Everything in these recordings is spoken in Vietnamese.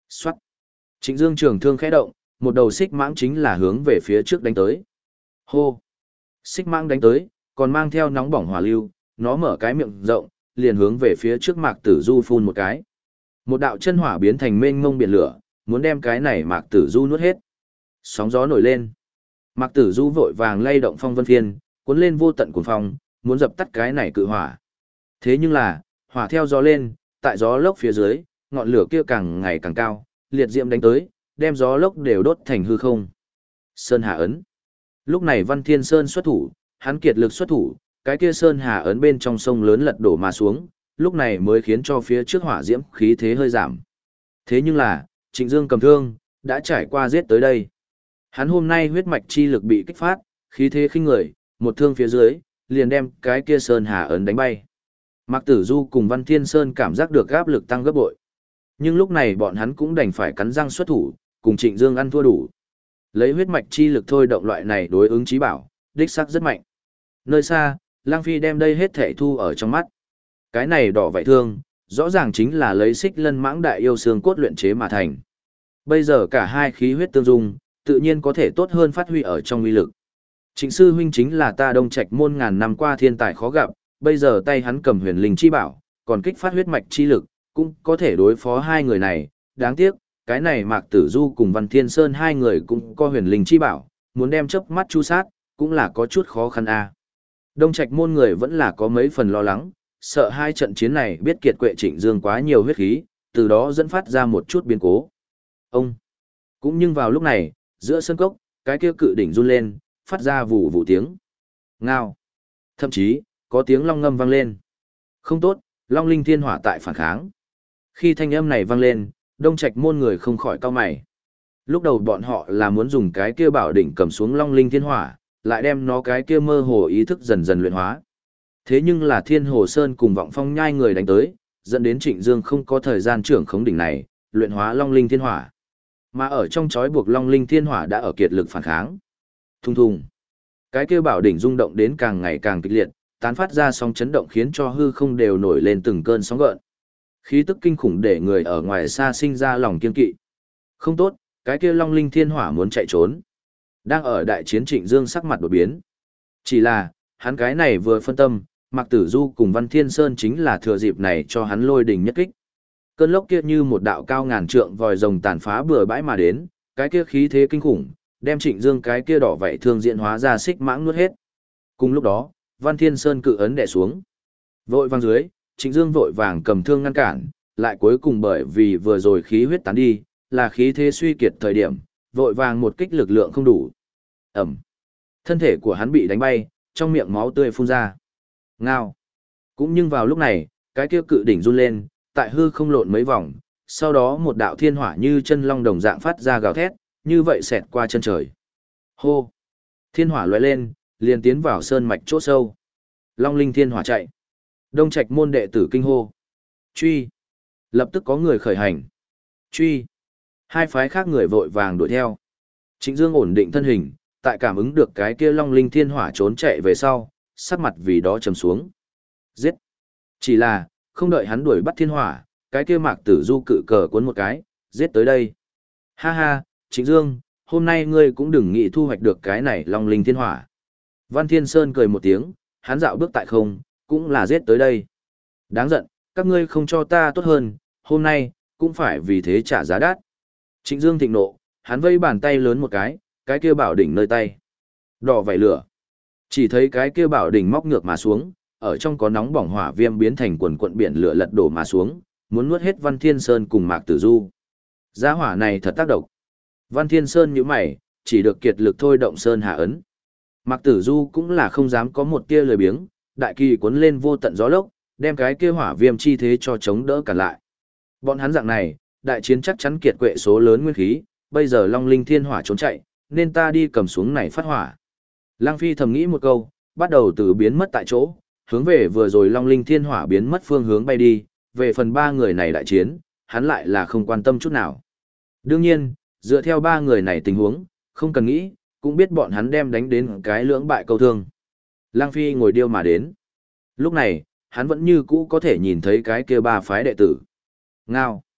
Soát. Trịnh Dương trường thương khẽ động, một đầu xích mãng chính là hướng về phía trước đánh tới. Hô. Xích mãng đánh tới, còn mang theo nóng bỏng hỏa lưu, nó mở cái miệng rộng, liền hướng về phía trước Mạc Tử Du phun một cái. Một đạo chân hỏa biến thành mênh mông biển lửa, muốn đem cái này Mạc Tử Du nuốt hết. Sóng gió nổi lên. Mạc Tử Du vội vàng lay động phong vân phiên, cuốn lên vô tận cuồng phong, muốn dập tắt cái này cự hỏa. Thế nhưng là, hỏa theo gió lên, tại gió lốc phía dưới, ngọn lửa kia càng ngày càng cao, liệt diễm đánh tới, đem gió lốc đều đốt thành hư không. Sơn Hà ấn. Lúc này Văn Thiên Sơn xuất thủ, hắn kiệt lực xuất thủ, cái kia Sơn Hà ấn bên trong sông lớn lật đổ mà xuống, lúc này mới khiến cho phía trước hỏa diễm khí thế hơi giảm. Thế nhưng là, Trịnh Dương cầm thương, đã trải qua giết tới đây. Hắn hôm nay huyết mạch chi lực bị kích phát, khí thế khinh người, một thương phía dưới, liền đem cái kia Sơn Hà ấn đánh bay. Mạc Tử Du cùng Văn Thiên Sơn cảm giác được áp lực tăng gấp bội. Nhưng lúc này bọn hắn cũng đành phải cắn răng xuất thủ, cùng Trịnh Dương ăn thua đủ. Lấy huyết mạch chi lực thôi động loại này đối ứng chí bảo, đích xác rất mạnh. Nơi xa, Lang Phi đem đây hết thể thu ở trong mắt. Cái này đỏ vảy thương, rõ ràng chính là lấy xích lân mãng đại yêu xương cốt luyện chế mà thành. Bây giờ cả hai khí huyết tương dung, tự nhiên có thể tốt hơn phát huy ở trong uy lực. Trịnh sư huynh chính là ta Đông Trạch môn ngàn năm qua thiên tài khó gặp, bây giờ tay hắn cầm huyền linh chi bảo, còn kích phát huyết mạch chi lực, cũng có thể đối phó hai người này. Đáng tiếc, cái này Mạc Tử Du cùng Văn Thiên Sơn hai người cũng có huyền linh chi bảo, muốn đem chớp mắt chu sát, cũng là có chút khó khăn a. Đông Trạch môn người vẫn là có mấy phần lo lắng, sợ hai trận chiến này biết kiệt quệ Trịnh Dương quá nhiều huyết khí, từ đó dẫn phát ra một chút biến cố. Ông. Cũng nhưng vào lúc này, giữa sân cốc, cái kia cự đỉnh run lên, phát ra vụ vụ tiếng. Ngao. Thậm chí, có tiếng long ngâm vang lên. Không tốt, Long Linh Thiên Hỏa tại phản kháng. Khi thanh âm này vang lên, Đông Trạch môn người không khỏi cau mày. Lúc đầu bọn họ là muốn dùng cái kia bảo đỉnh cầm xuống Long Linh Thiên Hỏa, lại đem nó cái kia mơ hồ ý thức dần dần luyện hóa. Thế nhưng là Thiên Hồ Sơn cùng Vọng Phong nhai người đánh tới, dẫn đến Trịnh Dương không có thời gian trưởng khống đỉnh này, luyện hóa Long Linh Thiên Hỏa. Mà ở trong chói buộc Long Linh Thiên Hỏa đã ở kiệt lực phản kháng. Thùng thùng. Cái kia bảo đỉnh rung động đến càng ngày càng kịch liệt, tán phát ra sóng chấn động khiến cho hư không đều nổi lên từng cơn sóng gợn. Khí tức kinh khủng để người ở ngoài xa sinh ra lòng kiên kỵ. Không tốt, cái kia Long Linh Thiên Hỏa muốn chạy trốn. Đang ở đại chiến Trịnh Dương sắc mặt đột biến. Chỉ là, hắn cái này vừa phân tâm, Mạc Tử Du cùng Văn Thiên Sơn chính là thừa dịp này cho hắn lôi đỉnh nhất kích. Cơn lốc kia như một đạo cao ngàn trượng vòi rồng tàn phá bừa bãi mà đến, cái kia khí thế kinh khủng, đem Trịnh Dương cái kia đỏ vảy thương diện hóa ra xích mãng nuốt hết. Cùng lúc đó, Văn Thiên Sơn cự ấn đè xuống. Vội vàng dưới, Trịnh Dương vội vàng cầm thương ngăn cản, lại cuối cùng bởi vì vừa rồi khí huyết tán đi, là khí thế suy kiệt thời điểm, vội vàng một kích lực lượng không đủ. Ẩm. Thân thể của hắn bị đánh bay, trong miệng máu tươi phun ra. Ngao. Cũng nhưng vào lúc này, cái kia cự đỉnh run lên, tại hư không lộn mấy vòng, sau đó một đạo thiên hỏa như chân long đồng dạng phát ra gào thét, như vậy xẹt qua chân trời. Hô. Thiên hỏa lóe lên, liền tiến vào sơn mạch chỗ sâu. Long Linh Thiên Hỏa chạy. Đông Trạch môn đệ tử kinh hô. Truy. Lập tức có người khởi hành. Truy. Hai phái khác người vội vàng đuổi theo. Trịnh Dương ổn định thân hình, tại cảm ứng được cái kia Long Linh Thiên Hỏa trốn chạy về sau, sắc mặt vì đó trầm xuống. Giết. Chỉ là, không đợi hắn đuổi bắt Thiên Hỏa, cái kia Mạc Tử Du cự cờ cuốn một cái, giết tới đây. Ha ha, Trịnh Dương, hôm nay ngươi cũng đừng nghĩ thu hoạch được cái này Long Linh Thiên Hỏa. Văn Thiên Sơn cười một tiếng, hắn dạo bước tại không, cũng là giết tới đây. Đáng giận, các ngươi không cho ta tốt hơn, hôm nay, cũng phải vì thế trả giá đắt. Trịnh Dương thịnh nộ, hắn vây bàn tay lớn một cái kia bảo đỉnh nơi tay. Đỏ vảy lửa. Chỉ thấy cái kia bảo đỉnh móc ngược mà xuống, ở trong có nóng bỏng hỏa viêm biến thành quần quận biển lửa lật đổ mà xuống, muốn nuốt hết Văn Thiên Sơn cùng Mạc Tử Du. Giá hỏa này thật tác động. Văn Thiên Sơn nhíu mày, chỉ được kiệt lực thôi động Sơn Hà ấn. Mạc Tử Du cũng là không dám có một tia lười biếng, đại kỳ cuốn lên vô tận gió lốc, đem cái kia hỏa viêm chi thế cho chống đỡ cản lại. Bọn hắn dạng này, đại chiến chắc chắn kiệt quệ số lớn nguyên khí, bây giờ Long Linh Thiên Hỏa trốn chạy, nên ta đi cầm xuống này phát hỏa. Lang Phi thầm nghĩ một câu, bắt đầu từ biến mất tại chỗ, hướng về vừa rồi Long Linh Thiên Hỏa biến mất phương hướng bay đi, về phần ba người này đại chiến, hắn lại là không quan tâm chút nào. Đương nhiên, dựa theo ba người này tình huống, không cần nghĩ, cũng biết bọn hắn đem đánh đến cái lưỡng bại câu thương. Lang Phi ngồi điêu mà đến. Lúc này, hắn vẫn như cũ có thể nhìn thấy cái kia ba phái đệ tử. Ngao.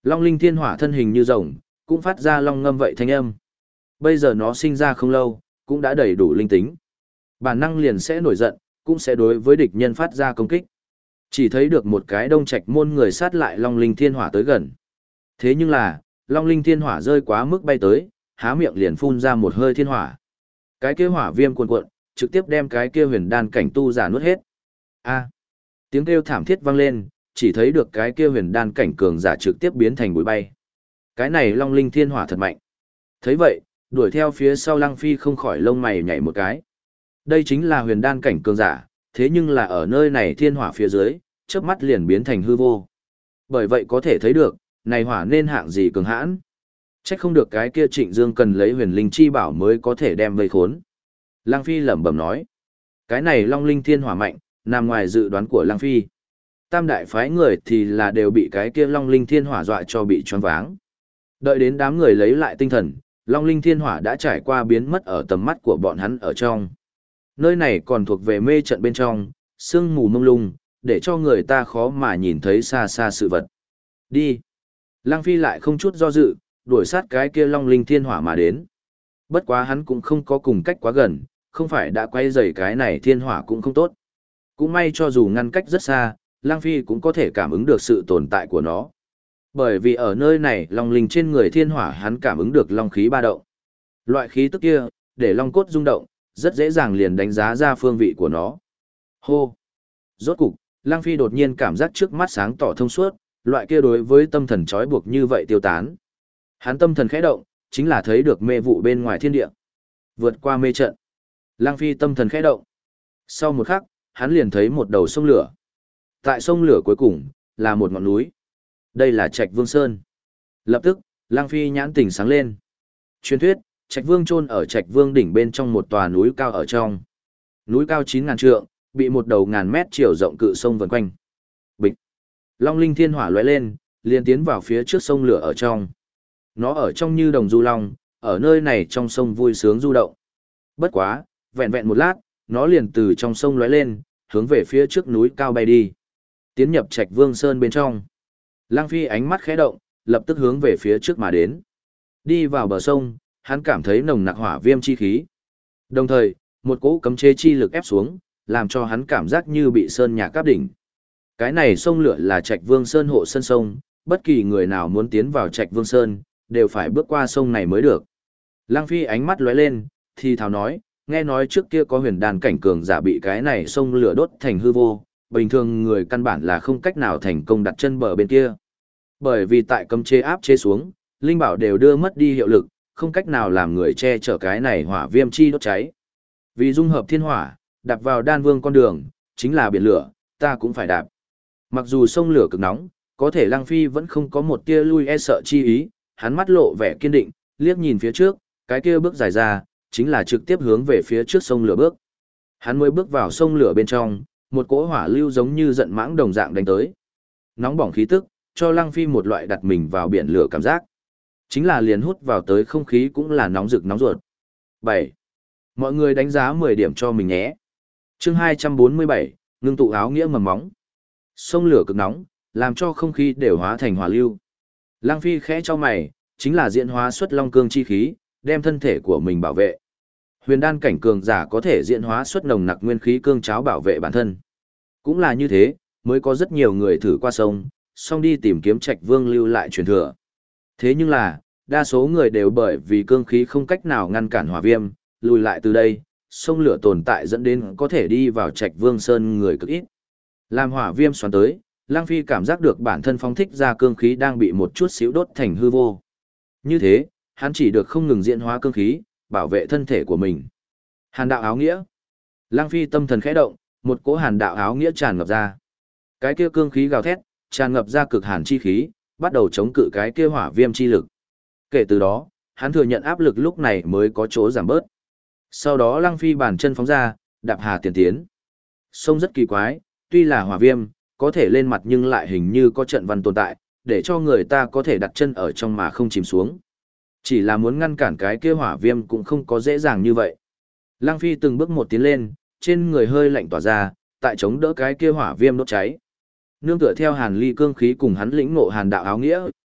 Long linh thiên hỏa thân hình như rồng, cũng phát ra long ngâm vậy thanh âm. Bây giờ nó sinh ra không lâu, cũng đã đầy đủ linh tính. Bản năng liền sẽ nổi giận, cũng sẽ đối với địch nhân phát ra công kích. Chỉ thấy được một cái đông trạch môn người sát lại long linh thiên hỏa tới gần. Thế nhưng là, long linh thiên hỏa rơi quá mức bay tới, há miệng liền phun ra một hơi thiên hỏa. Cái kia hỏa viêm cuồn cuộn, trực tiếp đem cái kia huyền đan cảnh tu giả nuốt hết. A! Tiếng kêu thảm thiết vang lên, chỉ thấy được cái kia huyền đan cảnh cường giả trực tiếp biến thành bụi bay. Cái này long linh thiên hỏa thật mạnh. Thấy vậy, đuổi theo phía sau Lăng Phi không khỏi lông mày nhảy một cái. Đây chính là huyền đan cảnh cường giả, thế nhưng là ở nơi này thiên hỏa phía dưới, chớp mắt liền biến thành hư vô. Bởi vậy có thể thấy được, này hỏa nên hạng gì cường hãn. Chắc không được cái kia Trịnh Dương cần lấy huyền linh chi bảo mới có thể đem vây khốn. Lăng Phi lẩm bẩm nói, cái này long linh thiên hỏa mạnh, nằm ngoài dự đoán của Lăng Phi. Tam đại phái người thì là đều bị cái kia long linh thiên hỏa dọa cho bị choáng váng. Đợi đến đám người lấy lại tinh thần, long linh thiên hỏa đã trải qua biến mất ở tầm mắt của bọn hắn ở trong. Nơi này còn thuộc về mê trận bên trong, sương mù mông lung, để cho người ta khó mà nhìn thấy xa xa sự vật. Đi. Lăng Phi lại không chút do dự, đuổi sát cái kia long linh thiên hỏa mà đến. Bất quá hắn cũng không có cùng cách quá gần, không phải đã quay rời cái này thiên hỏa cũng không tốt. Cũng may cho dù ngăn cách rất xa, Lăng Phi cũng có thể cảm ứng được sự tồn tại của nó. Bởi vì ở nơi này long linh trên người thiên hỏa hắn cảm ứng được long khí ba động. Loại khí tức kia, để long cốt rung động, rất dễ dàng liền đánh giá ra phương vị của nó. Hô! Rốt cục, Lăng Phi đột nhiên cảm giác trước mắt sáng tỏ thông suốt, loại kia đối với tâm thần trói buộc như vậy tiêu tán. Hắn tâm thần khẽ động, chính là thấy được mê vụ bên ngoài thiên địa. Vượt qua mê trận. Lăng Phi tâm thần khẽ động. Sau một khắc, hắn liền thấy một đầu sông lửa. Tại sông lửa cuối cùng, là một ngọn núi. Đây là Trạch Vương Sơn. Lập tức, Lăng Phi nhãn tỉnh sáng lên. Truyền thuyết, Trạch Vương chôn ở Trạch Vương đỉnh bên trong một tòa núi cao ở trong. Núi cao 9.000 trượng, bị một đầu ngàn mét chiều rộng cự sông vần quanh. Bịch. Long linh thiên hỏa lóe lên, liền tiến vào phía trước sông lửa ở trong. Nó ở trong như đồng du long, ở nơi này trong sông vui sướng du động. Bất quá, vẹn vẹn một lát, nó liền từ trong sông lóe lên, hướng về phía trước núi cao bay đi. Tiến nhập Trạch Vương Sơn bên trong. Lăng Phi ánh mắt khẽ động, lập tức hướng về phía trước mà đến. Đi vào bờ sông, hắn cảm thấy nồng nặc hỏa viêm chi khí. Đồng thời, một cỗ cấm chế chi lực ép xuống, làm cho hắn cảm giác như bị sơn nhạc cáp đỉnh. Cái này sông lửa là Trạch Vương Sơn hộ sân sông, bất kỳ người nào muốn tiến vào Trạch Vương Sơn, đều phải bước qua sông này mới được. Lăng Phi ánh mắt lóe lên, thì thào nói, nghe nói trước kia có huyền đàn cảnh cường giả bị cái này sông lửa đốt thành hư vô, bình thường người căn bản là không cách nào thành công đặt chân bờ bên kia. Bởi vì tại cấm chế áp chế xuống, linh bảo đều đưa mất đi hiệu lực, không cách nào làm người che chở cái này hỏa viêm chi đốt cháy. Vì dung hợp thiên hỏa, đạp vào đan vương con đường, chính là biển lửa, ta cũng phải đạp. Mặc dù sông lửa cực nóng, có thể Lăng Phi vẫn không có một tia lui e sợ chi ý, hắn mắt lộ vẻ kiên định, liếc nhìn phía trước, cái kia bước dài ra, chính là trực tiếp hướng về phía trước sông lửa bước. Hắn mới bước vào sông lửa bên trong, một cỗ hỏa lưu giống như giận mãng đồng dạng đánh tới. Nóng bỏng khí tức, cho Lăng Phi một loại đặt mình vào biển lửa cảm giác. Chính là liền hút vào tới không khí cũng là nóng rực nóng ruột. 7. Mọi người đánh giá 10 điểm cho mình nhé. Chương 247, ngưng tụ áo nghĩa mầm móng. Sông lửa cực nóng, làm cho không khí đều hóa thành hỏa lưu. Lăng Phi khẽ cho mày, chính là diễn hóa xuất long cương chi khí, đem thân thể của mình bảo vệ. Huyền đan cảnh cường giả có thể diễn hóa xuất nồng nặc nguyên khí cương cháo bảo vệ bản thân. Cũng là như thế, mới có rất nhiều người thử qua sông, xong đi tìm kiếm Trạch Vương lưu lại truyền thừa. Thế nhưng là, đa số người đều bởi vì cương khí không cách nào ngăn cản hỏa viêm, lùi lại từ đây, sông lửa tồn tại dẫn đến có thể đi vào Trạch Vương Sơn người cực ít. Làm hỏa viêm xoắn tới, Lăng Phi cảm giác được bản thân phóng thích ra cương khí đang bị một chút xíu đốt thành hư vô. Như thế, hắn chỉ được không ngừng diễn hóa cương khí, bảo vệ thân thể của mình. Hàn đạo áo nghĩa. Lăng Phi tâm thần khẽ động, một cỗ hàn đạo áo nghĩa tràn ngập ra. Cái kia cương khí gào thét, tràn ngập ra cực hàn chi khí, bắt đầu chống cự cái kia hỏa viêm chi lực. Kể từ đó, hắn thừa nhận áp lực lúc này mới có chỗ giảm bớt. Sau đó Lăng Phi bàn chân phóng ra, đạp hà tiền tiến. Sông rất kỳ quái, tuy là hỏa viêm, có thể lên mặt nhưng lại hình như có trận văn tồn tại, để cho người ta có thể đặt chân ở trong mà không chìm xuống. Chỉ là muốn ngăn cản cái kia hỏa viêm cũng không có dễ dàng như vậy. Lăng Phi từng bước một tiến lên, trên người hơi lạnh tỏa ra, tại chống đỡ cái kia hỏa viêm đốt cháy. Nương tựa theo hàn ly cương khí cùng hắn lĩnh ngộ hàn đạo áo nghĩa,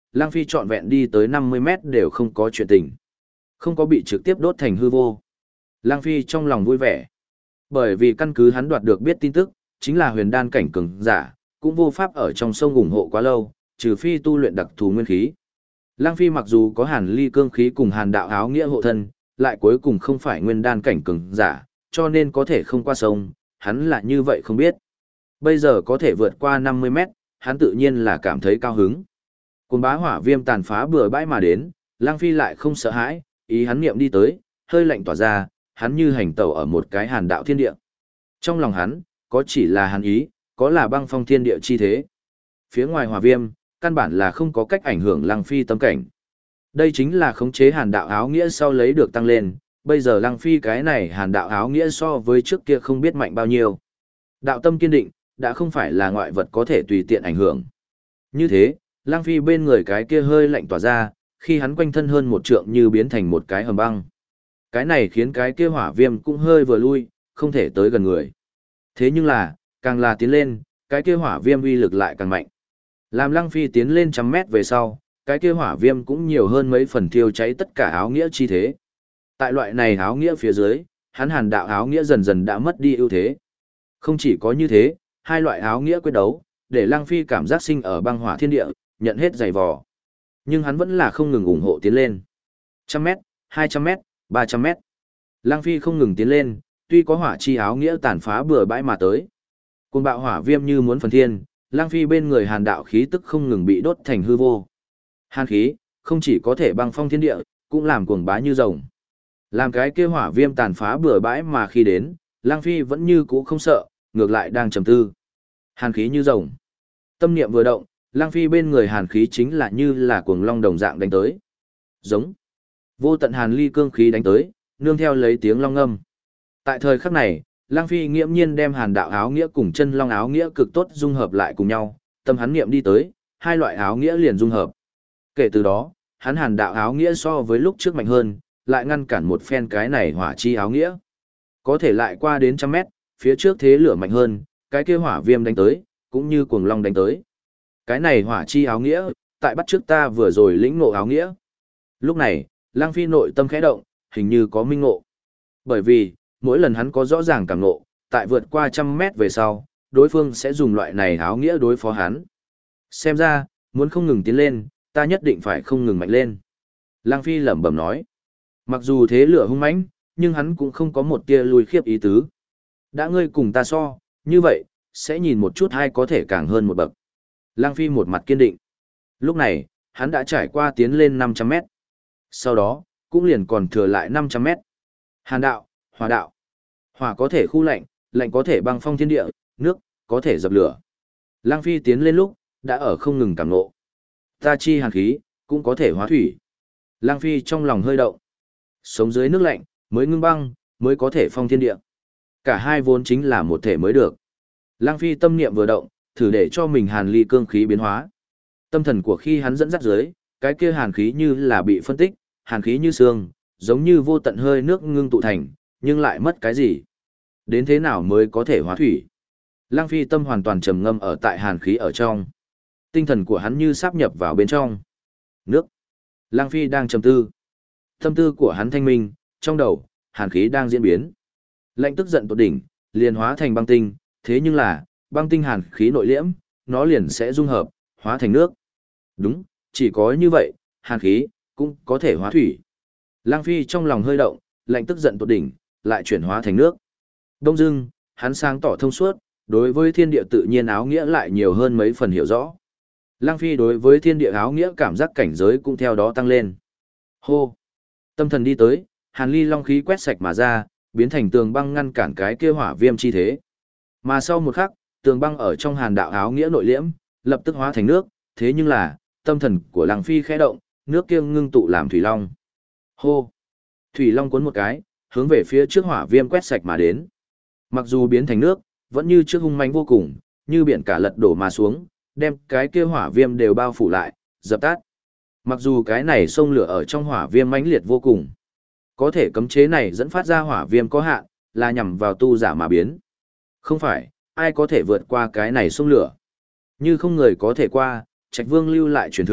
Lang Phi trọn vẹn đi tới 50 mét đều không có chuyện tình. Không có bị trực tiếp đốt thành hư vô. Lang Phi trong lòng vui vẻ. Bởi vì căn cứ hắn đoạt được biết tin tức, chính là huyền đan cảnh cường giả, cũng vô pháp ở trong sông ủng hộ quá lâu, trừ phi tu luyện đặc thù nguyên khí. Lang Phi mặc dù có hàn ly cương khí cùng hàn đạo áo nghĩa hộ thân, lại cuối cùng không phải nguyên đan cảnh cường giả, cho nên có thể không qua sông, hắn là như vậy không biết. Bây giờ có thể vượt qua 50 mét, hắn tự nhiên là cảm thấy cao hứng. Cuồng bá hỏa viêm tàn phá bừa bãi mà đến, Lang Phi lại không sợ hãi, ý hắn niệm đi tới, hơi lạnh tỏa ra, hắn như hành tẩu ở một cái hàn đạo thiên địa. Trong lòng hắn, có chỉ là hàn ý, có là băng phong thiên địa chi thế. Phía ngoài hỏa viêm, căn bản là không có cách ảnh hưởng Lăng Phi tâm cảnh. Đây chính là khống chế hàn đạo áo nghĩa sau lấy được tăng lên, bây giờ Lăng Phi cái này hàn đạo áo nghĩa so với trước kia không biết mạnh bao nhiêu. Đạo tâm kiên định, đã không phải là ngoại vật có thể tùy tiện ảnh hưởng. Như thế, Lăng Phi bên người cái kia hơi lạnh tỏa ra, khi hắn quanh thân hơn một trượng như biến thành một cái hầm băng. Cái này khiến cái kia hỏa viêm cũng hơi vừa lui, không thể tới gần người. Thế nhưng là, càng là tiến lên, cái kia hỏa viêm uy lực lại càng mạnh. Làm Lăng Phi tiến lên trăm mét về sau, cái kia hỏa viêm cũng nhiều hơn mấy phần thiêu cháy tất cả áo nghĩa chi thế. Tại loại này áo nghĩa phía dưới, hắn hàn đạo áo nghĩa dần dần đã mất đi ưu thế. Không chỉ có như thế, hai loại áo nghĩa quyết đấu, để Lăng Phi cảm giác sinh ở băng hỏa thiên địa, nhận hết dày vò. Nhưng hắn vẫn là không ngừng ủng hộ tiến lên. 100m, 200m, 300m. Lăng Phi không ngừng tiến lên, tuy có hỏa chi áo nghĩa tàn phá bừa bãi mà tới. Cuồng bạo hỏa viêm như muốn phần thiên, Lăng Phi bên người hàn đạo khí tức không ngừng bị đốt thành hư vô. Hàn khí, không chỉ có thể băng phong thiên địa, cũng làm cuồng bá như rồng. Làm cái kia hỏa viêm tàn phá bừa bãi mà khi đến, Lăng Phi vẫn như cũ không sợ, ngược lại đang trầm tư. Hàn khí như rồng. Tâm niệm vừa động, Lăng Phi bên người hàn khí chính là như là cuồng long đồng dạng đánh tới. Giống. Vô tận hàn ly cương khí đánh tới, nương theo lấy tiếng long ngâm. Tại thời khắc này, Lăng Phi nghiễm nhiên đem hàn đạo áo nghĩa cùng chân long áo nghĩa cực tốt dung hợp lại cùng nhau, tâm hắn niệm đi tới, hai loại áo nghĩa liền dung hợp. Kể từ đó, hắn hàn đạo áo nghĩa so với lúc trước mạnh hơn, lại ngăn cản một phen cái này hỏa chi áo nghĩa. Có thể lại qua đến 100m, phía trước thế lửa mạnh hơn, cái kia hỏa viêm đánh tới, cũng như cuồng long đánh tới. Cái này hỏa chi áo nghĩa, tại bắt trước ta vừa rồi lĩnh ngộ áo nghĩa. Lúc này, Lăng Phi nội tâm khẽ động, hình như có minh ngộ. Bởi vì, mỗi lần hắn có rõ ràng cảm ngộ, tại vượt qua 100m về sau, đối phương sẽ dùng loại này áo nghĩa đối phó hắn. Xem ra, muốn không ngừng tiến lên, ta nhất định phải không ngừng mạnh lên. Lăng Phi lẩm bẩm nói. Mặc dù thế lửa hung mãnh, nhưng hắn cũng không có một tia lùi khiếp ý tứ. Đã ngươi cùng ta so, như vậy, sẽ nhìn một chút hay có thể càng hơn một bậc. Lăng Phi một mặt kiên định. Lúc này, hắn đã trải qua tiến lên 500m. Sau đó, cũng liền còn thừa lại 500m. Hàn đạo, hỏa đạo. Hỏa có thể khu lạnh, lạnh có thể băng phong thiên địa, nước có thể dập lửa. Lăng Phi tiến lên lúc, đã ở không ngừng cảm ngộ. Ta chi hàn khí, cũng có thể hóa thủy. Lăng Phi trong lòng hơi động. Sống dưới nước lạnh, mới ngưng băng, mới có thể phong thiên địa. Cả hai vốn chính là một thể mới được. Lăng Phi tâm niệm vừa động, thử để cho mình hàn ly cương khí biến hóa. Tâm thần của khi hắn dẫn dắt dưới, cái kia hàn khí như là bị phân tích, hàn khí như sương, giống như vô tận hơi nước ngưng tụ thành, nhưng lại mất cái gì? Đến thế nào mới có thể hóa thủy? Lăng Phi tâm hoàn toàn trầm ngâm ở tại hàn khí ở trong. Tinh thần của hắn như sáp nhập vào bên trong. Nước. Lăng Phi đang trầm tư. Tâm tư của hắn thanh minh, trong đầu, hàn khí đang diễn biến. Lạnh tức giận tột đỉnh, liền hóa thành băng tinh, thế nhưng là, băng tinh hàn khí nội liễm, nó liền sẽ dung hợp, hóa thành nước. Đúng, chỉ có như vậy, hàn khí, cũng có thể hóa thủy. Lăng Phi trong lòng hơi động, lạnh tức giận tột đỉnh, lại chuyển hóa thành nước. Đông dưng, hắn sáng tỏ thông suốt, đối với thiên địa tự nhiên áo nghĩa lại nhiều hơn mấy phần hiểu rõ. Lăng Phi đối với thiên địa áo nghĩa cảm giác cảnh giới cũng theo đó tăng lên. Hô! Tâm thần đi tới, hàn ly long khí quét sạch mà ra, biến thành tường băng ngăn cản cái kia hỏa viêm chi thế. Mà sau một khắc, tường băng ở trong hàn đạo áo nghĩa nội liễm, lập tức hóa thành nước, thế nhưng là, tâm thần của Lăng Phi khẽ động, nước kia ngưng tụ làm thủy long. Hô! Thủy long cuốn một cái, hướng về phía trước hỏa viêm quét sạch mà đến. Mặc dù biến thành nước, vẫn như trước hung mãnh vô cùng, như biển cả lật đổ mà xuống, đem cái kia hỏa viêm đều bao phủ lại, dập tắt. Mặc dù cái này sông lửa ở trong hỏa viêm mãnh liệt vô cùng, có thể cấm chế này dẫn phát ra hỏa viêm có hạn, là nhằm vào tu giả mà biến. Không phải, ai có thể vượt qua cái này sông lửa. Như không người có thể qua, Trạch Vương lưu lại truyền thừa,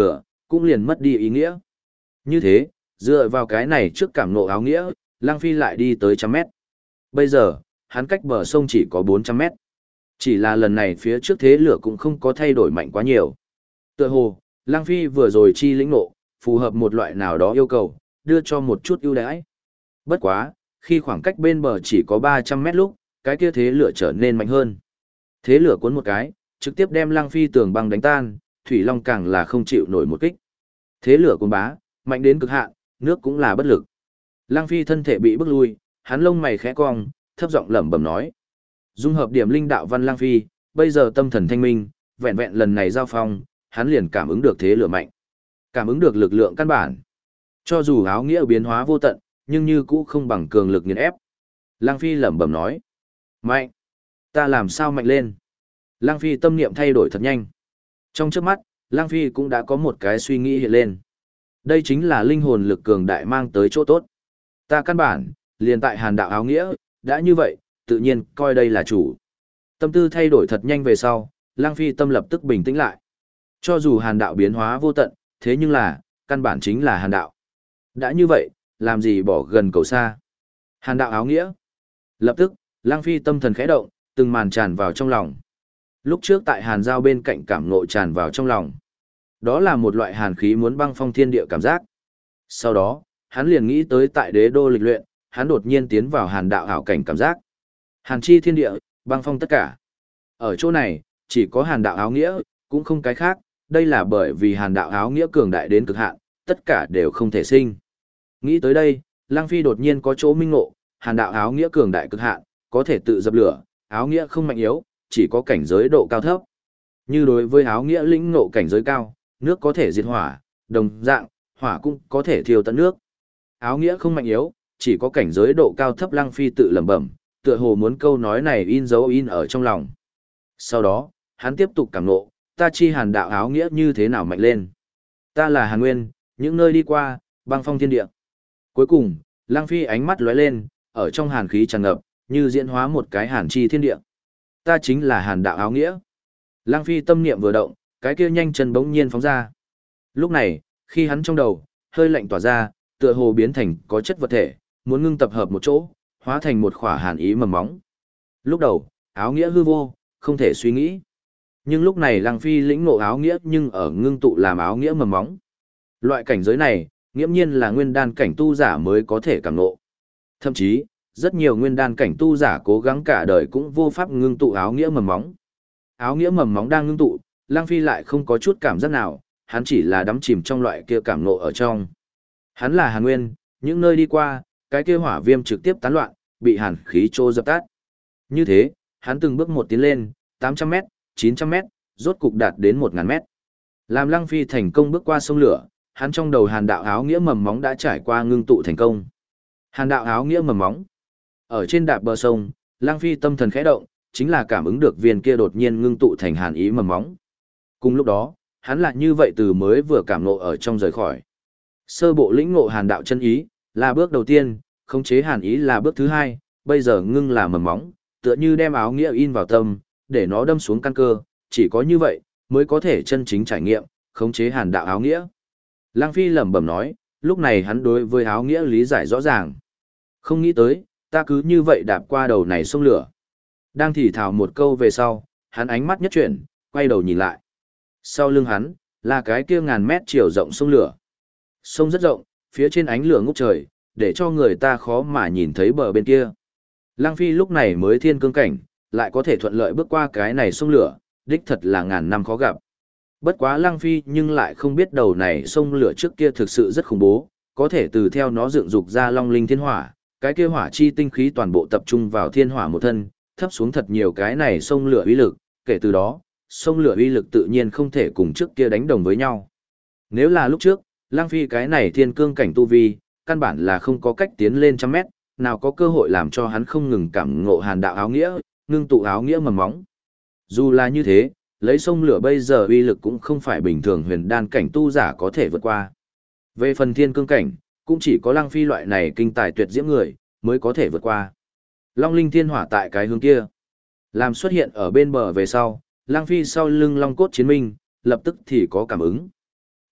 cũng liền mất đi ý nghĩa. Như thế, dựa vào cái này trước cảm ngộ áo nghĩa, Lăng Phi lại đi tới trăm mét. Bây giờ, hắn cách bờ sông chỉ có 400 mét. Chỉ là lần này phía trước thế lửa cũng không có thay đổi mạnh quá nhiều. Tựa hồ, Lăng Phi vừa rồi chi lĩnh ngộ, phù hợp một loại nào đó yêu cầu, đưa cho một chút ưu đãi. Bất quá, khi khoảng cách bên bờ chỉ có 300 mét lúc, cái kia thế lửa trở nên mạnh hơn. Thế lửa cuốn một cái, trực tiếp đem Lăng Phi tường băng đánh tan, Thủy Long càng là không chịu nổi một kích. Thế lửa cuốn bá, mạnh đến cực hạn, nước cũng là bất lực. Lăng Phi thân thể bị bức lui, hắn lông mày khẽ cong, thấp giọng lẩm bẩm nói: dung hợp điểm linh đạo văn Lăng Phi, bây giờ tâm thần thanh minh, vẹn vẹn lần này giao phong, hắn liền cảm ứng được thế lửa mạnh, cảm ứng được lực lượng căn bản. Cho dù áo nghĩa biến hóa vô tận, nhưng như cũ không bằng cường lực nghiền ép. Lăng Phi lẩm bẩm nói: mạnh, ta làm sao mạnh lên? Lăng Phi tâm niệm thay đổi thật nhanh. Trong chớp mắt, Lăng Phi cũng đã có một cái suy nghĩ hiện lên. Đây chính là linh hồn lực cường đại mang tới chỗ tốt. Ta căn bản, liền tại hàn đạo áo nghĩa, đã như vậy, tự nhiên coi đây là chủ. Tâm tư thay đổi thật nhanh về sau, Lăng Phi tâm lập tức bình tĩnh lại. Cho dù hàn đạo biến hóa vô tận, thế nhưng là, căn bản chính là hàn đạo. Đã như vậy, làm gì bỏ gần cầu xa. Hàn đạo áo nghĩa. Lập tức, Lăng Phi tâm thần khẽ động, từng màn tràn vào trong lòng. Lúc trước tại hàn giao bên cạnh cảm ngộ tràn vào trong lòng. Đó là một loại hàn khí muốn băng phong thiên địa cảm giác. Sau đó, hắn liền nghĩ tới tại đế đô lịch luyện, hắn đột nhiên tiến vào hàn đạo ảo cảnh cảm giác. Hàn chi thiên địa, băng phong tất cả. Ở chỗ này, chỉ có hàn đạo áo nghĩa, cũng không cái khác, đây là bởi vì hàn đạo áo nghĩa cường đại đến cực hạn, tất cả đều không thể sinh. Nghĩ tới đây, Lăng Phi đột nhiên có chỗ minh ngộ, hàn đạo áo nghĩa cường đại cực hạn, có thể tự dập lửa, áo nghĩa không mạnh yếu, chỉ có cảnh giới độ cao thấp. Như đối với áo nghĩa lĩnh ngộ cảnh giới cao, nước có thể diệt hỏa, đồng dạng, hỏa cũng có thể thiêu tận nước. Áo nghĩa không mạnh yếu, chỉ có cảnh giới độ cao thấp. Lăng Phi tự lẩm bẩm, tựa hồ muốn câu nói này in dấu in ở trong lòng. Sau đó, hắn tiếp tục cảm ngộ, ta chi hàn đạo áo nghĩa như thế nào mạnh lên. Ta là Hàn Nguyên, những nơi đi qua, băng phong thiên địa. Cuối cùng, Lăng Phi ánh mắt lóe lên, ở trong hàn khí tràn ngập, như diễn hóa một cái hàn chi thiên địa. Ta chính là hàn đạo áo nghĩa. Lăng Phi tâm niệm vừa động, cái kia nhanh chân bỗng nhiên phóng ra. Lúc này, khi hắn trong đầu, hơi lạnh tỏa ra, tựa hồ biến thành có chất vật thể, muốn ngưng tập hợp một chỗ, hóa thành một khỏa hàn ý mầm móng. Lúc đầu, áo nghĩa hư vô, không thể suy nghĩ. Nhưng lúc này Lăng Phi lĩnh ngộ áo nghĩa nhưng ở ngưng tụ làm áo nghĩa mầm móng. Loại cảnh giới này, nghiễm nhiên là nguyên đan cảnh tu giả mới có thể cảm ngộ. Thậm chí, rất nhiều nguyên đan cảnh tu giả cố gắng cả đời cũng vô pháp ngưng tụ áo nghĩa mầm móng. Áo nghĩa mầm móng đang ngưng tụ, Lăng Phi lại không có chút cảm giác nào, hắn chỉ là đắm chìm trong loại kia cảm ngộ ở trong. Hắn là Hàn Nguyên, những nơi đi qua, cái kia hỏa viêm trực tiếp tán loạn, bị hàn khí trô dập tắt. Như thế, hắn từng bước một tiến lên, 800 mét, 900 mét, rốt cục đạt đến 1000 mét. Làm Lăng Phi thành công bước qua sông lửa, hắn trong đầu hàn đạo áo nghĩa mầm móng đã trải qua ngưng tụ thành công. Hàn đạo áo nghĩa mầm móng. Ở trên đạp bờ sông, Lăng Phi tâm thần khẽ động, chính là cảm ứng được viên kia đột nhiên ngưng tụ thành hàn ý mầm móng. Cùng lúc đó, hắn lại như vậy từ mới vừa cảm ngộ ở trong rời khỏi. Sơ bộ lĩnh ngộ hàn đạo chân ý, là bước đầu tiên, khống chế hàn ý là bước thứ hai, bây giờ ngưng là mầm móng, tựa như đem áo nghĩa in vào tâm, để nó đâm xuống căn cơ, chỉ có như vậy, mới có thể chân chính trải nghiệm, khống chế hàn đạo áo nghĩa. Lăng Phi lẩm bẩm nói, lúc này hắn đối với áo nghĩa lý giải rõ ràng. Không nghĩ tới, ta cứ như vậy đạp qua đầu này sông lửa. Đang thì thào một câu về sau, hắn ánh mắt nhất chuyển, quay đầu nhìn lại. Sau lưng hắn, là cái kia ngàn mét chiều rộng sông lửa. Sông rất rộng, phía trên ánh lửa ngút trời, để cho người ta khó mà nhìn thấy bờ bên kia. Lăng Phi lúc này mới thiên cương cảnh, lại có thể thuận lợi bước qua cái này sông lửa, đích thật là ngàn năm khó gặp. Bất quá Lăng Phi nhưng lại không biết đầu này sông lửa trước kia thực sự rất khủng bố, có thể từ theo nó dựng dục ra long linh thiên hỏa, cái kia hỏa chi tinh khí toàn bộ tập trung vào thiên hỏa một thân, thấp xuống thật nhiều cái này sông lửa uy lực, kể từ đó, sông lửa uy lực tự nhiên không thể cùng trước kia đánh đồng với nhau. Nếu là lúc trước, Lăng Phi cái này thiên cương cảnh tu vi, căn bản là không có cách tiến lên 100 mét, nào có cơ hội làm cho hắn không ngừng cảm ngộ hàn đạo áo nghĩa, ngưng tụ áo nghĩa mầm móng. Dù là như thế, lấy sông lửa bây giờ uy lực cũng không phải bình thường huyền đan cảnh tu giả có thể vượt qua. Về phần thiên cương cảnh, cũng chỉ có Lăng Phi loại này kinh tài tuyệt diễm người, mới có thể vượt qua. Long linh thiên hỏa tại cái hướng kia, làm xuất hiện ở bên bờ về sau, Lăng Phi sau lưng long cốt chiến minh, lập tức thì có cảm ứng.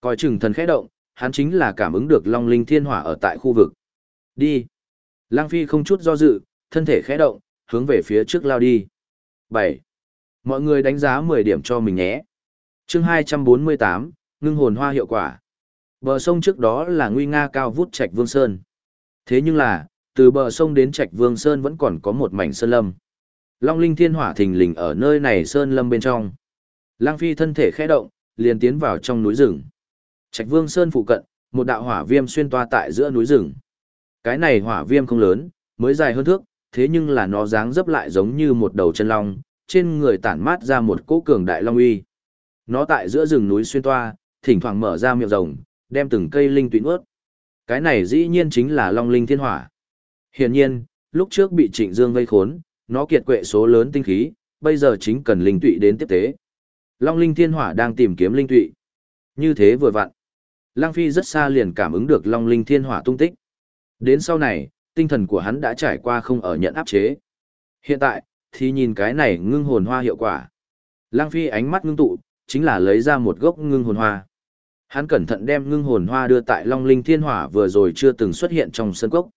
Coi chừng thần khẽ động, hắn chính là cảm ứng được Long Linh Thiên Hỏa ở tại khu vực. Đi. Lang Phi không chút do dự, thân thể khẽ động, hướng về phía trước lao đi. 7. Mọi người đánh giá 10 điểm cho mình nhé. Chương 248, ngưng hồn hoa hiệu quả. Bờ sông trước đó là nguy nga cao vút Trạch Vương Sơn. Thế nhưng là, từ bờ sông đến Trạch Vương Sơn vẫn còn có một mảnh sơn lâm. Long Linh Thiên Hỏa thình lình ở nơi này sơn lâm bên trong. Lang Phi thân thể khẽ động, liền tiến vào trong núi rừng. Trạch Vương Sơn phụ cận, một đạo hỏa viêm xuyên toa tại giữa núi rừng. Cái này hỏa viêm không lớn, mới dài hơn thước, thế nhưng là nó dáng dấp lại giống như một đầu chân long, trên người tản mát ra một cỗ cường đại long uy. Nó tại giữa rừng núi xuyên toa, thỉnh thoảng mở ra miệng rồng, đem từng cây linh tụy nuốt. Cái này dĩ nhiên chính là Long Linh Thiên Hỏa. Hiển nhiên, lúc trước bị Trịnh Dương vây khốn, nó kiệt quệ số lớn tinh khí, bây giờ chính cần linh tụy đến tiếp tế. Long Linh Thiên Hỏa đang tìm kiếm linh tụy. Như thế vừa vặn. Lang Phi rất xa liền cảm ứng được Long Linh Thiên Hỏa tung tích. Đến sau này, tinh thần của hắn đã trải qua không ở nhận áp chế. Hiện tại, thì nhìn cái này ngưng hồn hoa hiệu quả. Lang Phi ánh mắt ngưng tụ, chính là lấy ra một gốc ngưng hồn hoa. Hắn cẩn thận đem ngưng hồn hoa đưa tại Long Linh Thiên Hỏa vừa rồi chưa từng xuất hiện trong sân cốc.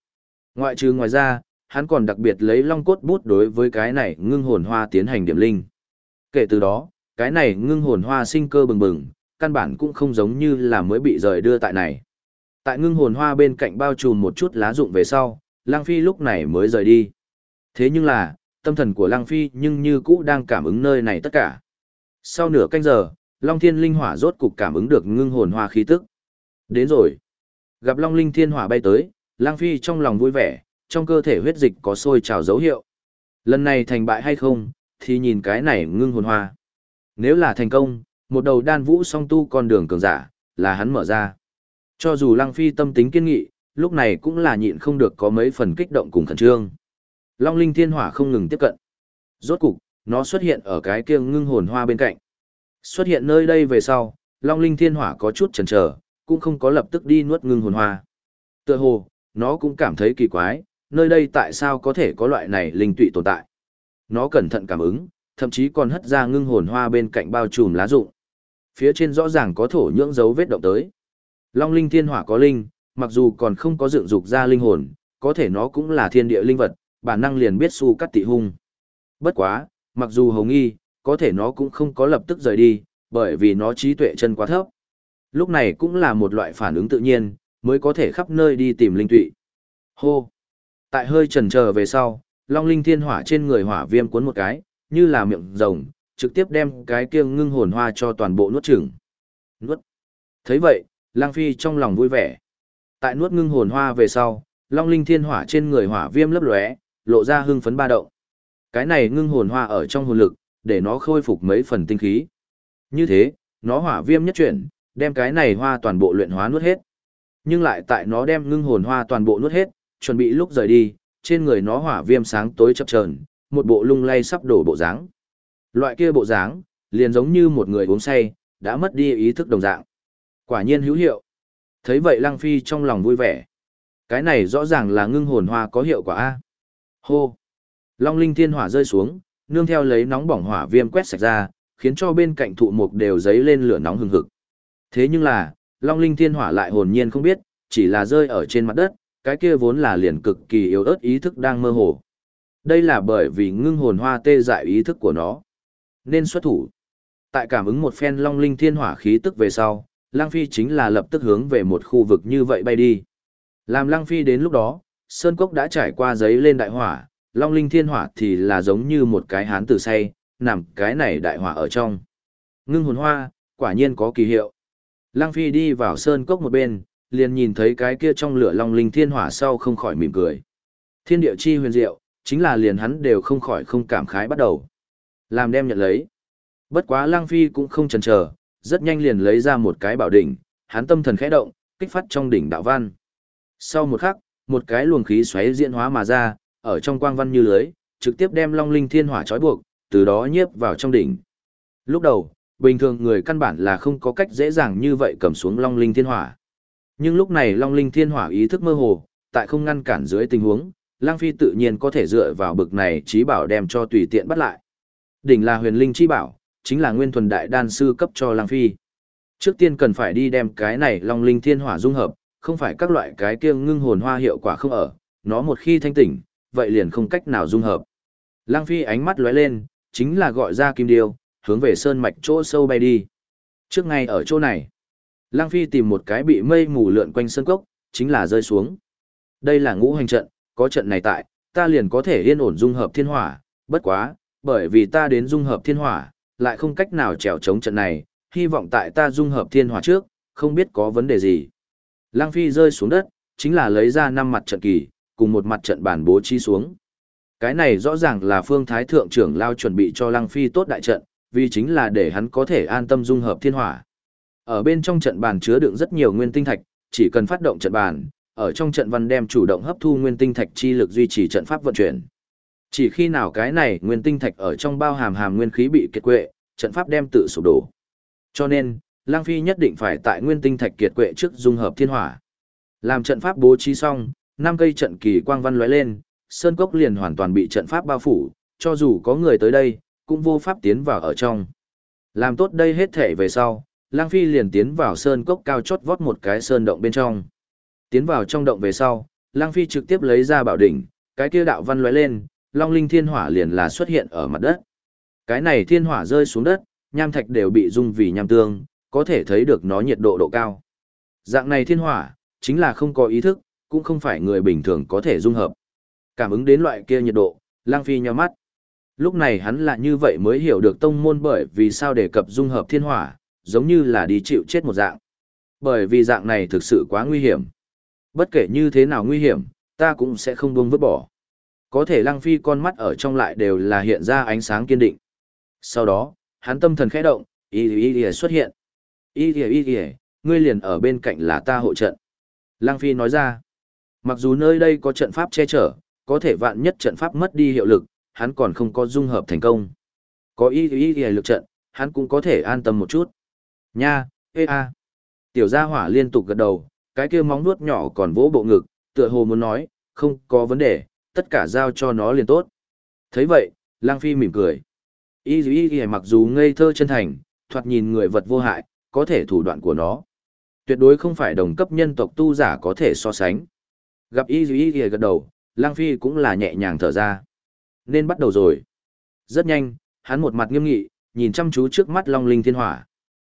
Ngoài ra, hắn còn đặc biệt lấy long cốt bút đối với cái này ngưng hồn hoa tiến hành điểm linh. Kể từ đó, cái này ngưng hồn hoa sinh cơ bừng bừng, căn bản cũng không giống như là mới bị rời đưa tại này. Tại ngưng hồn hoa bên cạnh bao trùm một chút lá rụng về sau, Lang Phi lúc này mới rời đi. Thế nhưng là, tâm thần của Lang Phi nhưng như cũ đang cảm ứng nơi này tất cả. Sau nửa canh giờ, Long Thiên Linh Hỏa rốt cục cảm ứng được ngưng hồn hoa khí tức. Đến rồi. Gặp Long Linh Thiên Hỏa bay tới, Lang Phi trong lòng vui vẻ, trong cơ thể huyết dịch có sôi trào dấu hiệu. Lần này thành bại hay không, thì nhìn cái này ngưng hồn hoa. Nếu là thành công, một đầu đan vũ song tu con đường cường giả, là hắn mở ra. Cho dù Lang Phi tâm tính kiên nghị, lúc này cũng là nhịn không được có mấy phần kích động cùng khẩn trương. Long Linh Thiên Hỏa không ngừng tiếp cận. Rốt cục, nó xuất hiện ở cái kia ngưng hồn hoa bên cạnh. Xuất hiện nơi đây về sau, Long Linh Thiên Hỏa có chút chần chờ, cũng không có lập tức đi nuốt ngưng hồn hoa. Tựa hồ, nó cũng cảm thấy kỳ quái, nơi đây tại sao có thể có loại này linh tụy tồn tại. Nó cẩn thận cảm ứng, thậm chí còn hất ra ngưng hồn hoa bên cạnh bao trùm lá rụng. Phía trên rõ ràng có thổ nhưỡng dấu vết động tới. Long Linh Thiên Hỏa có linh, mặc dù còn không có dựng dục ra linh hồn, có thể nó cũng là thiên địa linh vật, bản năng liền biết su cắt tị hung. Bất quá, mặc dù hồng nghi, có thể nó cũng không có lập tức rời đi, bởi vì nó trí tuệ chân quá thấp. Lúc này cũng là một loại phản ứng tự nhiên, mới có thể khắp nơi đi tìm linh tụy. Hô! Tại hơi chần chờ về sau, Long Linh Thiên Hỏa trên người hỏa viêm cuốn một cái, như là miệng rồng, trực tiếp đem cái kia ngưng hồn hoa cho toàn bộ nuốt chửng. Nuốt! Thấy vậy, Lang Phi trong lòng vui vẻ. Tại nuốt ngưng hồn hoa về sau, Long Linh Thiên Hỏa trên người hỏa viêm lấp lóe, lộ ra hưng phấn ba động. Cái này ngưng hồn hoa ở trong hồn lực, để nó khôi phục mấy phần tinh khí. Như thế, nó hỏa viêm nhất chuyển, đem cái này hoa toàn bộ luyện hóa nuốt hết. Nhưng lại tại nó đem ngưng hồn hoa toàn bộ nuốt hết, chuẩn bị lúc rời đi, trên người nó hỏa viêm sáng tối chập chờn, một bộ lung lay sắp đổ bộ dáng. Loại kia bộ dáng, liền giống như một người uống say, đã mất đi ý thức đồng dạng. Quả nhiên hữu hiệu. Thấy vậy Lăng Phi trong lòng vui vẻ. Cái này rõ ràng là ngưng hồn hoa có hiệu quả a. Hô. Long Linh Thiên Hỏa rơi xuống, nương theo lấy nóng bỏng hỏa viêm quét sạch ra, khiến cho bên cạnh thụ mục đều dấy lên lửa nóng hừng hực. Thế nhưng là, Long Linh Thiên Hỏa lại hồn nhiên không biết, chỉ là rơi ở trên mặt đất, cái kia vốn là liền cực kỳ yếu ớt ý thức đang mơ hồ. Đây là bởi vì ngưng hồn hoa tê dại ý thức của nó. Nên xuất thủ. Tại cảm ứng một phen Long Linh Thiên Hỏa khí tức về sau, Lăng Phi chính là lập tức hướng về một khu vực như vậy bay đi. Làm Lăng Phi đến lúc đó, sơn cốc đã trải qua giấy lên đại hỏa, Long Linh Thiên Hỏa thì là giống như một cái hán tử say, nằm cái này đại hỏa ở trong. Ngưng hồn hoa, quả nhiên có kỳ hiệu. Lăng Phi đi vào sơn cốc một bên, liền nhìn thấy cái kia trong lửa Long Linh Thiên Hỏa sau không khỏi mỉm cười. Thiên địa chi huyền diệu, chính là liền hắn đều không khỏi không cảm khái bắt đầu. Làm đem nhận lấy. Bất quá Lăng Phi cũng không chần chờ, rất nhanh liền lấy ra một cái bảo đỉnh, hắn tâm thần khẽ động, kích phát trong đỉnh đạo văn. Sau một khắc, một cái luồng khí xoáy diễn hóa mà ra, ở trong quang văn như lưới, trực tiếp đem Long Linh Thiên Hỏa trói buộc, từ đó nhiếp vào trong đỉnh. Lúc đầu, bình thường người căn bản là không có cách dễ dàng như vậy cầm xuống Long Linh Thiên Hỏa. Nhưng lúc này Long Linh Thiên Hỏa ý thức mơ hồ, tại không ngăn cản dưới tình huống, Lang Phi tự nhiên có thể dựa vào bực này chí bảo đem cho tùy tiện bắt lại. Đỉnh là huyền linh chi bảo, chính là nguyên thuần đại đan sư cấp cho Lang Phi. Trước tiên cần phải đi đem cái này long linh thiên hỏa dung hợp, không phải các loại cái kia ngưng hồn hoa hiệu quả không ở, nó một khi thanh tỉnh, vậy liền không cách nào dung hợp. Lăng Phi ánh mắt lóe lên, chính là gọi ra kim điêu, hướng về sơn mạch chỗ sâu bay đi. Trước ngay ở chỗ này, Lăng Phi tìm một cái bị mây mù lượn quanh sơn cốc, chính là rơi xuống. Đây là ngũ hành trận, có trận này tại, ta liền có thể yên ổn dung hợp thiên hỏa, bất quá, bởi vì ta đến dung hợp thiên hỏa, lại không cách nào trèo chống trận này, hy vọng tại ta dung hợp thiên hỏa trước, không biết có vấn đề gì. Lăng Phi rơi xuống đất, chính là lấy ra 5 mặt trận kỳ, cùng một mặt trận bản bố trí xuống. Cái này rõ ràng là Phương Thái Thượng trưởng lao chuẩn bị cho Lăng Phi tốt đại trận, vì chính là để hắn có thể an tâm dung hợp thiên hỏa. Ở bên trong trận bàn chứa đựng rất nhiều nguyên tinh thạch, chỉ cần phát động trận bàn, ở trong trận văn đem chủ động hấp thu nguyên tinh thạch chi lực duy trì trận pháp vận chuyển. Chỉ khi nào cái này nguyên tinh thạch ở trong bao hàm nguyên khí bị kiệt quệ, trận pháp đem tự sụp đổ. Cho nên, Lăng Phi nhất định phải tại nguyên tinh thạch kiệt quệ trước dung hợp thiên hỏa. Làm trận pháp bố trí xong, 5 cây trận kỳ quang văn lóe lên, sơn cốc liền hoàn toàn bị trận pháp bao phủ, cho dù có người tới đây, cũng vô pháp tiến vào ở trong. Làm tốt đây hết thể về sau, Lăng Phi liền tiến vào sơn cốc cao chót vót một cái sơn động bên trong. Tiến vào trong động về sau, Lăng Phi trực tiếp lấy ra bảo đỉnh, cái kia đạo văn lóe lên, long linh thiên hỏa liền là xuất hiện ở mặt đất. Cái này thiên hỏa rơi xuống đất, nham thạch đều bị dung vì nham tương, có thể thấy được nó nhiệt độ độ cao. Dạng này thiên hỏa, chính là không có ý thức, cũng không phải người bình thường có thể dung hợp. Cảm ứng đến loại kia nhiệt độ, Lăng Phi nhíu mắt. Lúc này hắn là như vậy mới hiểu được tông môn bởi vì sao đề cập dung hợp thiên hỏa, giống như là đi chịu chết một dạng. Bởi vì dạng này thực sự quá nguy hiểm. Bất kể như thế nào nguy hiểm, ta cũng sẽ không buông vứt bỏ. Có thể Lăng Phi con mắt ở trong lại đều là hiện ra ánh sáng kiên định. Sau đó, hắn tâm thần khẽ động, y xuất hiện. Y, ngươi liền ở bên cạnh là ta hộ trận. Lăng Phi nói ra, mặc dù nơi đây có trận pháp che chở, có thể vạn nhất trận pháp mất đi hiệu lực, hắn còn không có dung hợp thành công. Có y lực trận, hắn cũng có thể an tâm một chút. Nha, Tiểu gia hỏa liên tục gật đầu, cái kia móng vuốt nhỏ còn vỗ bộ ngực, tựa hồ muốn nói, không có vấn đề, tất cả giao cho nó liền tốt. Thấy vậy, Lăng Phi mỉm cười. Y mặc dù ngây thơ chân thành, thoạt nhìn người vật vô hại, có thể thủ đoạn của nó tuyệt đối không phải đồng cấp nhân tộc tu giả có thể so sánh. Gặp Y gật đầu, Lăng Phi cũng là nhẹ nhàng thở ra. Nên bắt đầu rồi. Rất nhanh, hắn một mặt nghiêm nghị, nhìn chăm chú trước mắt long linh thiên hỏa.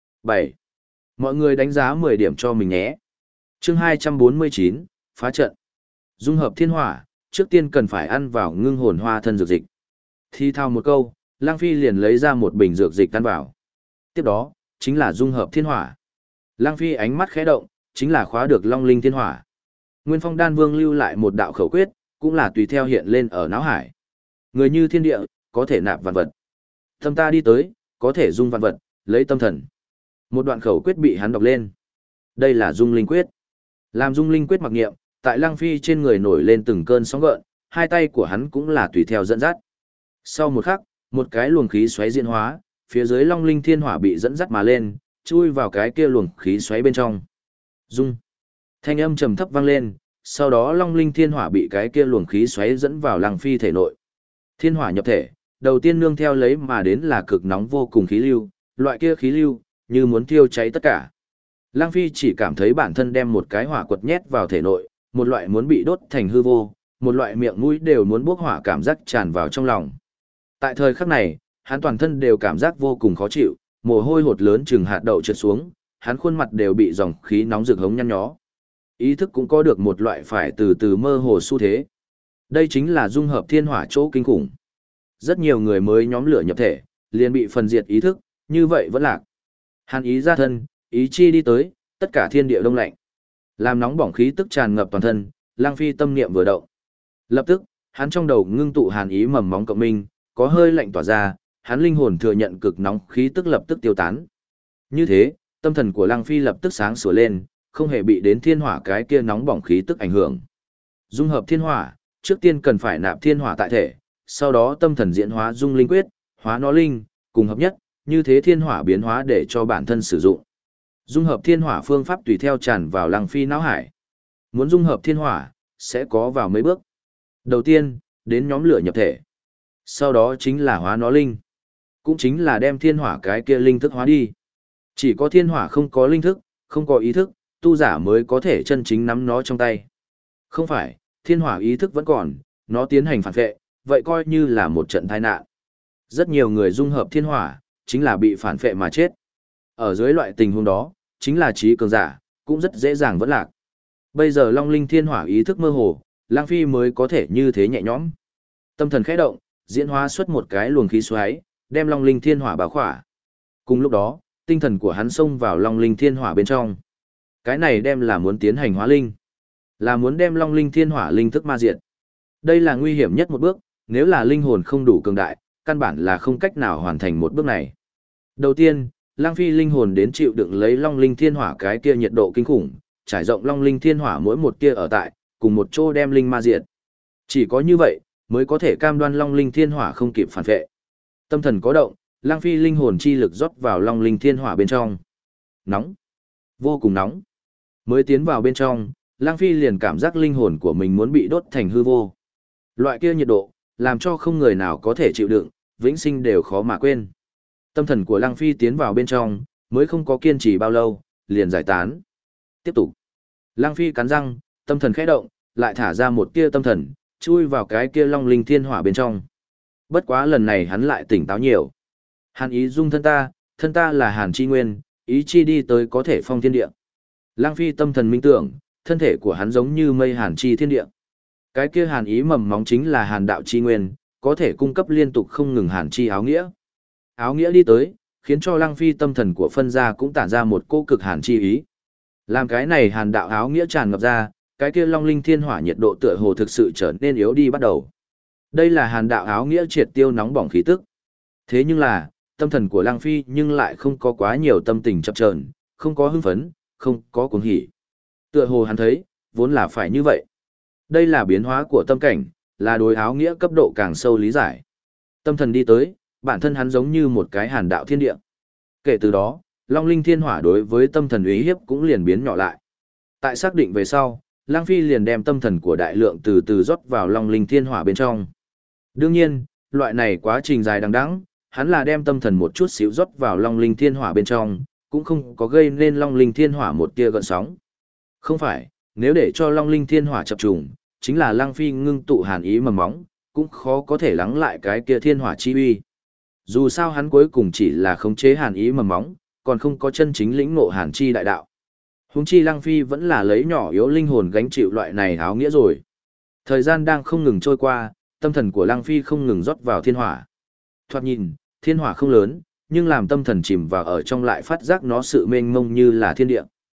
7. Mọi người đánh giá 10 điểm cho mình nhé. Chương 249, phá trận. Dung hợp thiên hỏa, trước tiên cần phải ăn vào ngưng hồn hoa thân dược dịch. Thi thao một câu, Lăng Phi liền lấy ra một bình dược dịch ăn vào. Tiếp đó, chính là dung hợp thiên hỏa. Lăng Phi ánh mắt khẽ động, chính là khóa được long linh thiên hỏa. Nguyên Phong Đan Vương lưu lại một đạo khẩu quyết, cũng là tùy theo hiện lên ở não hải. Người như thiên địa, có thể nạp vạn vật. Tâm ta đi tới, có thể dung vạn vật, lấy tâm thần. Một đoạn khẩu quyết bị hắn đọc lên. Đây là dung linh quyết. Làm dung linh quyết mặc nghiệm, tại Lăng Phi trên người nổi lên từng cơn sóng gợn, hai tay của hắn cũng là tùy theo dẫn dắt. Sau một khắc, một cái luồng khí xoáy diễn hóa, phía dưới long linh thiên hỏa bị dẫn dắt mà lên, chui vào cái kia luồng khí xoáy bên trong. Dung. Thanh âm trầm thấp vang lên, sau đó long linh thiên hỏa bị cái kia luồng khí xoáy dẫn vào Lăng Phi thể nội. Thiên hỏa nhập thể, đầu tiên nương theo lấy mà đến là cực nóng vô cùng khí lưu, loại kia khí lưu, như muốn thiêu cháy tất cả. Lăng Phi chỉ cảm thấy bản thân đem một cái hỏa quật nhét vào thể nội, một loại muốn bị đốt thành hư vô, một loại miệng mũi đều muốn bốc hỏa cảm giác tràn vào trong lòng. Tại thời khắc này, hắn toàn thân đều cảm giác vô cùng khó chịu, mồ hôi hột lớn chừng hạt đậu trượt xuống, hắn khuôn mặt đều bị dòng khí nóng rực hống nhăn nhó. Ý thức cũng có được một loại phải từ từ mơ hồ xu thế. Đây chính là dung hợp thiên hỏa chỗ kinh khủng. Rất nhiều người mới nhóm lửa nhập thể, liền bị phần diệt ý thức, như vậy vẫn lạc. Hàn ý ra thân, ý chi đi tới, tất cả thiên địa đông lạnh. Làm nóng bỏng khí tức tràn ngập toàn thân, Lăng Phi tâm niệm vừa động. Lập tức, hắn trong đầu ngưng tụ hàn ý mầm móng cộng minh, có hơi lạnh tỏa ra, hắn linh hồn thừa nhận cực nóng khí tức lập tức tiêu tán. Như thế, tâm thần của Lăng Phi lập tức sáng sủa lên, không hề bị đến thiên hỏa cái kia nóng bỏng khí tức ảnh hưởng. Dung hợp thiên hỏa, trước tiên cần phải nạp thiên hỏa tại thể, sau đó tâm thần diễn hóa dung linh quyết, hóa nó linh, cùng hợp nhất, như thế thiên hỏa biến hóa để cho bản thân sử dụng. Dung hợp thiên hỏa phương pháp tùy theo tràn vào Lăng Phi não hải. Muốn dung hợp thiên hỏa, sẽ có vào mấy bước. Đầu tiên, đến nhóm lửa nhập thể. Sau đó chính là hóa nó linh. Cũng chính là đem thiên hỏa cái kia linh thức hóa đi. Chỉ có thiên hỏa không có linh thức, không có ý thức, tu giả mới có thể chân chính nắm nó trong tay. Không phải, thiên hỏa ý thức vẫn còn, nó tiến hành phản vệ, vậy coi như là một trận tai nạn. Rất nhiều người dung hợp thiên hỏa, chính là bị phản vệ mà chết. Ở dưới loại tình huống đó, chính là trí cường giả, cũng rất dễ dàng vẫn lạc. Bây giờ Long Linh thiên hỏa ý thức mơ hồ, Lang Phi mới có thể như thế nhẹ nhõm. Tâm thần khẽ động, diễn hóa xuất một cái luồng khí xoáy, đem Long Linh thiên hỏa bao khỏa. Cùng lúc đó, tinh thần của hắn xông vào Long Linh thiên hỏa bên trong. Cái này đem là muốn tiến hành hóa linh, là muốn đem Long Linh thiên hỏa linh thức ma diệt. Đây là nguy hiểm nhất một bước, nếu là linh hồn không đủ cường đại, căn bản là không cách nào hoàn thành một bước này. Đầu tiên, Lang Phi linh hồn đến chịu đựng lấy Long Linh thiên hỏa cái kia nhiệt độ kinh khủng, trải rộng Long Linh thiên hỏa mỗi một kia ở tại, cùng một chỗ đem linh ma diệt. Chỉ có như vậy, mới có thể cam đoan Long Linh thiên hỏa không kịp phản vệ. Tâm thần có động, Lang Phi linh hồn chi lực rót vào Long Linh thiên hỏa bên trong. Nóng, vô cùng nóng. Mới tiến vào bên trong, Lang Phi liền cảm giác linh hồn của mình muốn bị đốt thành hư vô. Loại kia nhiệt độ, làm cho không người nào có thể chịu đựng, vĩnh sinh đều khó mà quên. Tâm thần của Lang Phi tiến vào bên trong, mới không có kiên trì bao lâu, liền giải tán. Tiếp tục. Lang Phi cắn răng, tâm thần khẽ động, lại thả ra một tia tâm thần, chui vào cái kia Long Linh thiên hỏa bên trong. Bất quá lần này hắn lại tỉnh táo nhiều. Hàn ý dung thân ta là Hàn chi nguyên, ý chi đi tới có thể phong thiên địa. Lang Phi tâm thần minh tưởng, thân thể của hắn giống như mây hàn chi thiên địa. Cái kia hàn ý mầm móng chính là hàn đạo chi nguyên, có thể cung cấp liên tục không ngừng hàn chi áo nghĩa. Áo nghĩa đi tới, khiến cho Lang Phi tâm thần của phân gia cũng tản ra một cô cực hàn chi ý. Làm cái này hàn đạo áo nghĩa tràn ngập ra, cái kia Long Linh thiên hỏa nhiệt độ tựa hồ thực sự trở nên yếu đi bắt đầu. Đây là hàn đạo áo nghĩa triệt tiêu nóng bỏng khí tức. Thế nhưng là, tâm thần của Lang Phi nhưng lại không có quá nhiều tâm tình chập chờn, không có hưng phấn, không có cuồng hỉ. Tựa hồ hắn thấy, vốn là phải như vậy. Đây là biến hóa của tâm cảnh, là đối áo nghĩa cấp độ càng sâu lý giải. Tâm thần đi tới, bản thân hắn giống như một cái hàn đạo thiên địa. Kể từ đó, Long Linh thiên hỏa đối với tâm thần uy hiếp cũng liền biến nhỏ lại. Tại xác định về sau, Lang Phi liền đem tâm thần của đại lượng từ từ rót vào Long Linh thiên hỏa bên trong. Đương nhiên, loại này quá trình dài đằng đẵng, hắn là đem tâm thần một chút xíu rót vào Long Linh thiên hỏa bên trong, cũng không có gây nên Long Linh thiên hỏa một tia gợn sóng. Không phải, nếu để cho Long Linh thiên hỏa chập trùng, chính là Lang Phi ngưng tụ hàn ý mầm móng, cũng khó có thể lắng lại cái kia thiên hỏa chi uy. Dù sao hắn cuối cùng chỉ là khống chế hàn ý mầm móng, còn không có chân chính lĩnh ngộ hàn chi đại đạo. Huống chi Lang Phi vẫn là lấy nhỏ yếu linh hồn gánh chịu loại này áo nghĩa rồi. Thời gian đang không ngừng trôi qua, tâm thần của Lang Phi không ngừng rót vào thiên hỏa. Thoạt nhìn, thiên hỏa không lớn, nhưng làm tâm thần chìm vào ở trong lại phát giác nó sự mênh mông như là thiên địa.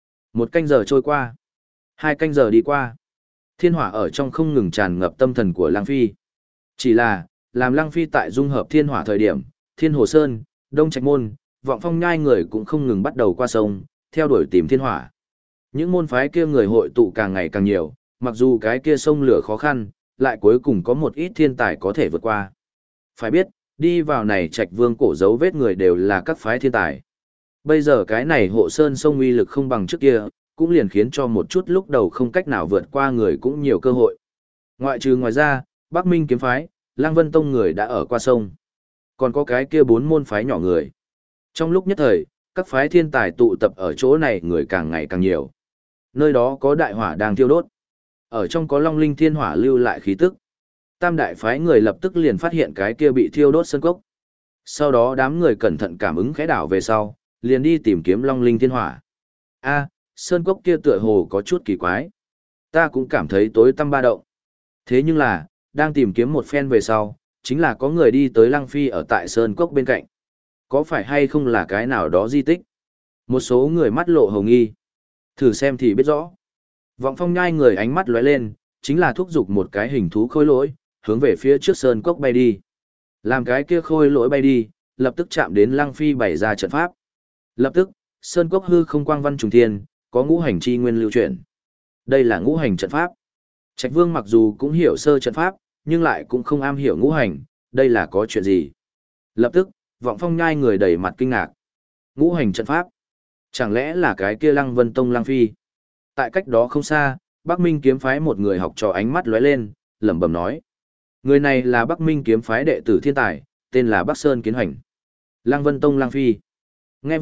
1 canh giờ trôi qua, 2 canh giờ đi qua. Thiên hỏa ở trong không ngừng tràn ngập tâm thần của Lang Phi. Chỉ là, làm Lang Phi tại dung hợp thiên hỏa thời điểm, Thiên Hồ Sơn, Đông Trạch Môn, Vọng Phong Nhai người cũng không ngừng bắt đầu qua sông, theo đuổi tìm thiên hỏa. Những môn phái kia người hội tụ càng ngày càng nhiều, mặc dù cái kia sông lửa khó khăn, lại cuối cùng có một ít thiên tài có thể vượt qua. Phải biết, đi vào này Trạch Vương cổ dấu vết người đều là các phái thiên tài. Bây giờ cái này hộ sơn sông uy lực không bằng trước kia, cũng liền khiến cho một chút lúc đầu không cách nào vượt qua người cũng nhiều cơ hội. Ngoài ra, Bắc Minh kiếm phái, Lăng Vân Tông người đã ở qua sông. Còn có cái kia 4 môn phái nhỏ người. Trong lúc nhất thời, các phái thiên tài tụ tập ở chỗ này người càng ngày càng nhiều. Nơi đó có đại hỏa đang thiêu đốt. Ở trong có Long Linh thiên hỏa lưu lại khí tức. Tam đại phái người lập tức liền phát hiện cái kia bị thiêu đốt sơn cốc. Sau đó đám người cẩn thận cảm ứng khẽ đảo về sau, liền đi tìm kiếm Long Linh thiên hỏa. Sơn cốc kia tựa hồ có chút kỳ quái. Ta cũng cảm thấy tối tăm ba động. Thế nhưng là, đang tìm kiếm một phen về sau, chính là có người đi tới Lăng Phi ở tại sơn cốc bên cạnh. Có phải hay không là cái nào đó di tích? Một số người mắt lộ hồng nghi. Thử xem thì biết rõ. Vọng Phong Nhai người ánh mắt lóe lên, chính là thúc giục một cái hình thú khôi lỗi, hướng về phía trước sơn cốc bay đi. Làm cái kia khôi lỗi bay đi, lập tức chạm đến Lăng Phi bày ra trận pháp. Lập tức, sơn cốc hư không quang văn trùng thiên, có ngũ hành chi nguyên lưu chuyển. Đây là ngũ hành trận pháp. Trạch Vương mặc dù cũng hiểu sơ trận pháp, nhưng lại cũng không am hiểu ngũ hành, đây là có chuyện gì? Lập tức, Vọng Phong Nhai người đầy mặt kinh ngạc. Ngũ hành trận pháp? Chẳng lẽ là cái kia Lăng Vân Tông Lăng Phi? Tại cách đó không xa, Bắc Minh kiếm phái một người học trò ánh mắt lóe lên, lẩm bẩm nói. Người này là Bắc Minh kiếm phái đệ tử thiên tài, tên là Bắc Sơn Kiến Hoành. Lăng Vân Tông Lăng Phi. Nghe vậy,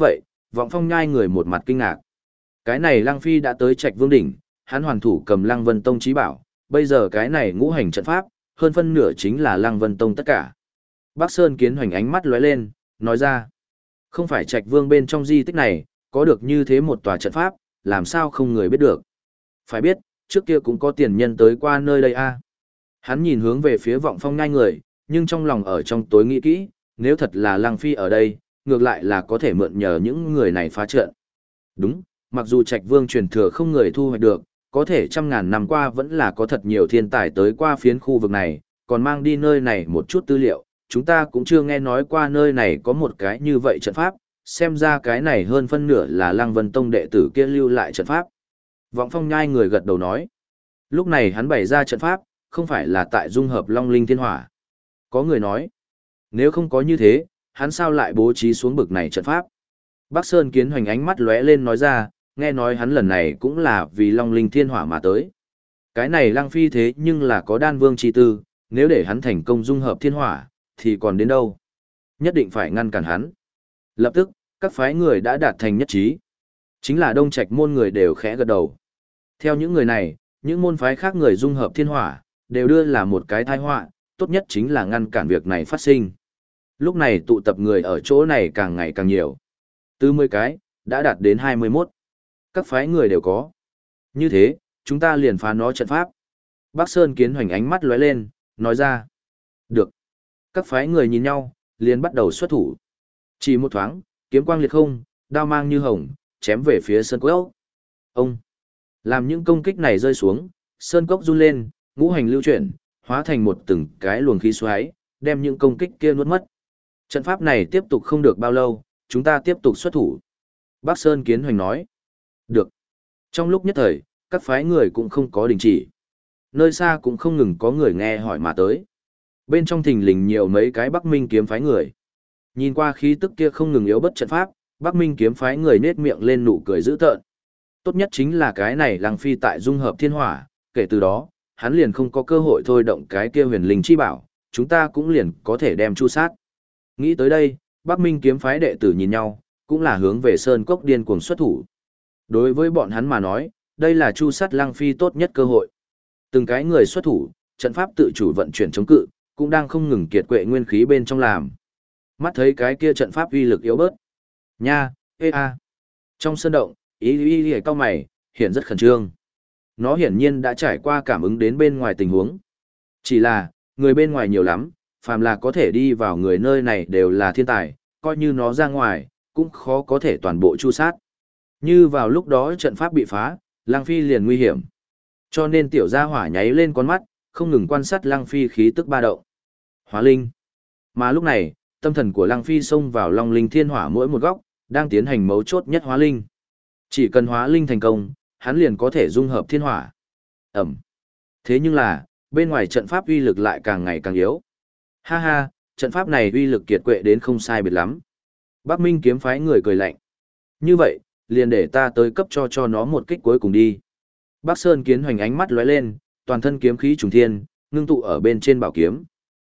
Vọng Phong nhai người một mặt kinh ngạc. Cái này Lăng Phi đã tới Trạch Vương đỉnh, hắn hoàn thủ cầm Lăng Vân Tông chí bảo, bây giờ cái này ngũ hành trận pháp, hơn phân nửa chính là Lăng Vân Tông tất cả. Bắc Sơn Kiến Hoành ánh mắt lóe lên, nói ra, không phải Trạch Vương bên trong di tích này, có được như thế một tòa trận pháp, làm sao không người biết được. Phải biết, trước kia cũng có tiền nhân tới qua nơi đây a. Hắn nhìn hướng về phía Vọng Phong nhai người, nhưng trong lòng ở trong tối nghĩ kỹ, nếu thật là Lăng Phi ở đây, ngược lại là có thể mượn nhờ những người này phá trận. Đúng, mặc dù Trạch Vương truyền thừa không người thu hoạch được, có thể trăm ngàn năm qua vẫn là có thật nhiều thiên tài tới qua phiến khu vực này, còn mang đi nơi này một chút tư liệu, chúng ta cũng chưa nghe nói qua nơi này có một cái như vậy trận pháp, xem ra cái này hơn phân nửa là Lăng Vân Tông đệ tử kia lưu lại trận pháp. Vọng Phong nhai người gật đầu nói, lúc này hắn bày ra trận pháp, không phải là tại dung hợp Long Linh Thiên Hỏa. Có người nói, nếu không có như thế, hắn sao lại bố trí xuống bực này trận pháp? Bắc Sơn Kiến Hoành ánh mắt lóe lên nói ra, nghe nói hắn lần này cũng là vì Long Linh Thiên Hỏa mà tới. Cái này Lăng Phi thế nhưng là có đan vương chi tư, nếu để hắn thành công dung hợp thiên hỏa, thì còn đến đâu? Nhất định phải ngăn cản hắn. Lập tức, các phái người đã đạt thành nhất trí. Chính là Đông Trạch môn người đều khẽ gật đầu. Theo những người này, những môn phái khác người dung hợp thiên hỏa, đều đưa là một cái tai họa, tốt nhất chính là ngăn cản việc này phát sinh. Lúc này tụ tập người ở chỗ này càng ngày càng nhiều. Từ 10 cái, đã đạt đến 21. Các phái người đều có. Như thế, chúng ta liền phá nó trận pháp. Bắc Sơn Kiến Hoành ánh mắt lóe lên, nói ra. Được. Các phái người nhìn nhau, liền bắt đầu xuất thủ. Chỉ một thoáng, kiếm quang liệt không, đao mang như hồng, chém về phía Sơn Cốc. Ông. Làm những công kích này rơi xuống, Sơn Cốc run lên, ngũ hành lưu chuyển, hóa thành một từng cái luồng khí xoáy, đem những công kích kia nuốt mất. Trận pháp này tiếp tục không được bao lâu, chúng ta tiếp tục xuất thủ. Bắc Sơn Kiến Hoành nói. Được. Trong lúc nhất thời, các phái người cũng không có đình chỉ. Nơi xa cũng không ngừng có người nghe hỏi mà tới. Bên trong thình lình nhiều mấy cái Bắc Minh kiếm phái người. Nhìn qua khí tức kia không ngừng yếu bất trận pháp, Bắc Minh kiếm phái người nết miệng lên nụ cười dữ tợn. Tốt nhất chính là cái này Lăng Phi tại dung hợp thiên hỏa, kể từ đó, hắn liền không có cơ hội thôi động cái kia huyền linh chi bảo, chúng ta cũng liền có thể đem chu sát. Nghĩ tới đây, Bắc Minh kiếm phái đệ tử nhìn nhau, cũng là hướng về Sơn Cốc điên cuồng xuất thủ. Đối với bọn hắn mà nói, đây là chu sát Lăng Phi tốt nhất cơ hội. Từng cái người xuất thủ, trận pháp tự chủ vận chuyển chống cự, cũng đang không ngừng kiệt quệ nguyên khí bên trong làm. Mắt thấy cái kia trận pháp uy lực yếu bớt. Nha, ê a. Trong sân động, ý cao mày, hiện rất khẩn trương. Nó hiển nhiên đã trải qua cảm ứng đến bên ngoài tình huống. Chỉ là, người bên ngoài nhiều lắm, phàm là có thể đi vào người nơi này đều là thiên tài, coi như nó ra ngoài, cũng khó có thể toàn bộ chu sát. Như vào lúc đó trận pháp bị phá, Lăng Phi liền nguy hiểm. Cho nên tiểu gia hỏa nháy lên con mắt, không ngừng quan sát Lăng Phi khí tức ba động. Hóa linh. Mà lúc này, tâm thần của Lăng Phi xông vào Long Linh Thiên Hỏa mỗi một góc, đang tiến hành mấu chốt nhất hóa linh. Chỉ cần hóa linh thành công, hắn liền có thể dung hợp thiên hỏa. Ẩm. Thế nhưng là, bên ngoài trận pháp uy lực lại càng ngày càng yếu. Ha ha, trận pháp này uy lực kiệt quệ đến không sai biệt lắm. Bắc Minh kiếm phái người cười lạnh. Như vậy, liền để ta tới cấp cho nó một kích cuối cùng đi. Bắc Sơn Kiến Hoành ánh mắt lóe lên, toàn thân kiếm khí trùng thiên, ngưng tụ ở bên trên bảo kiếm.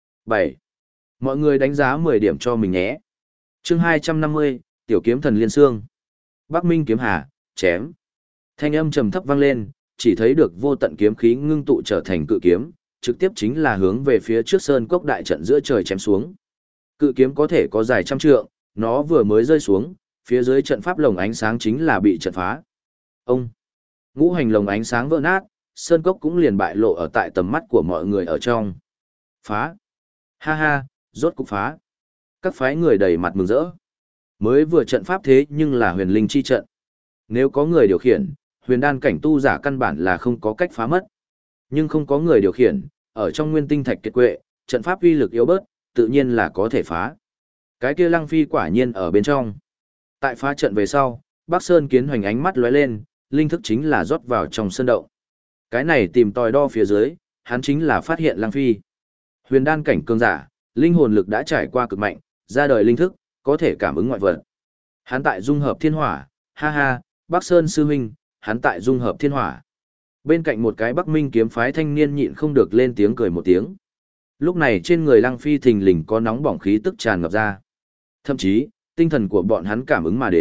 7. Mọi người đánh giá 10 điểm cho mình nhé. Chương 250, Tiểu kiếm thần liên xương. Bắc Minh kiếm hà, chém. Thanh âm trầm thấp vang lên, chỉ thấy được vô tận kiếm khí ngưng tụ trở thành cự kiếm, trực tiếp chính là hướng về phía trước Sơn Cốc đại trận giữa trời chém xuống. Cự kiếm có thể có dài trăm trượng, nó vừa mới rơi xuống, phía dưới trận pháp lồng ánh sáng chính là bị trận phá. Ông. Ngũ hành lồng ánh sáng vỡ nát, Sơn Cốc cũng liền bại lộ ở tại tầm mắt của mọi người ở trong. Phá. Ha ha, rốt cục phá. Các phái người đầy mặt mừng rỡ. Mới vừa trận pháp thế nhưng là huyền linh chi trận. Nếu có người điều khiển, huyền đan cảnh tu giả căn bản là không có cách phá mất. Nhưng không có người điều khiển, ở trong nguyên tinh thạch kiệt quệ, trận pháp uy lực yếu bớt, tự nhiên là có thể phá. Cái kia Lăng Phi quả nhiên ở bên trong. Tại phá trận về sau, Bắc Sơn Kiến Hoành ánh mắt lóe lên, linh thức chính là rót vào trong sân động. Cái này tìm tòi đo phía dưới, hắn chính là phát hiện Lăng Phi. Huyền đan cảnh cường giả, linh hồn lực đã trải qua cực mạnh, ra đời linh thức, có thể cảm ứng ngoại vật. Hắn tại dung hợp thiên hỏa, ha ha, Bắc Sơn sư huynh, hắn tại dung hợp thiên hỏa. Bên cạnh một cái Bắc Minh kiếm phái thanh niên nhịn không được lên tiếng cười một tiếng. Lúc này trên người Lăng Phi thình lình có nóng bỏng khí tức tràn ngập ra. Thậm chí, tinh thần của bọn hắn cảm ứng mà đến,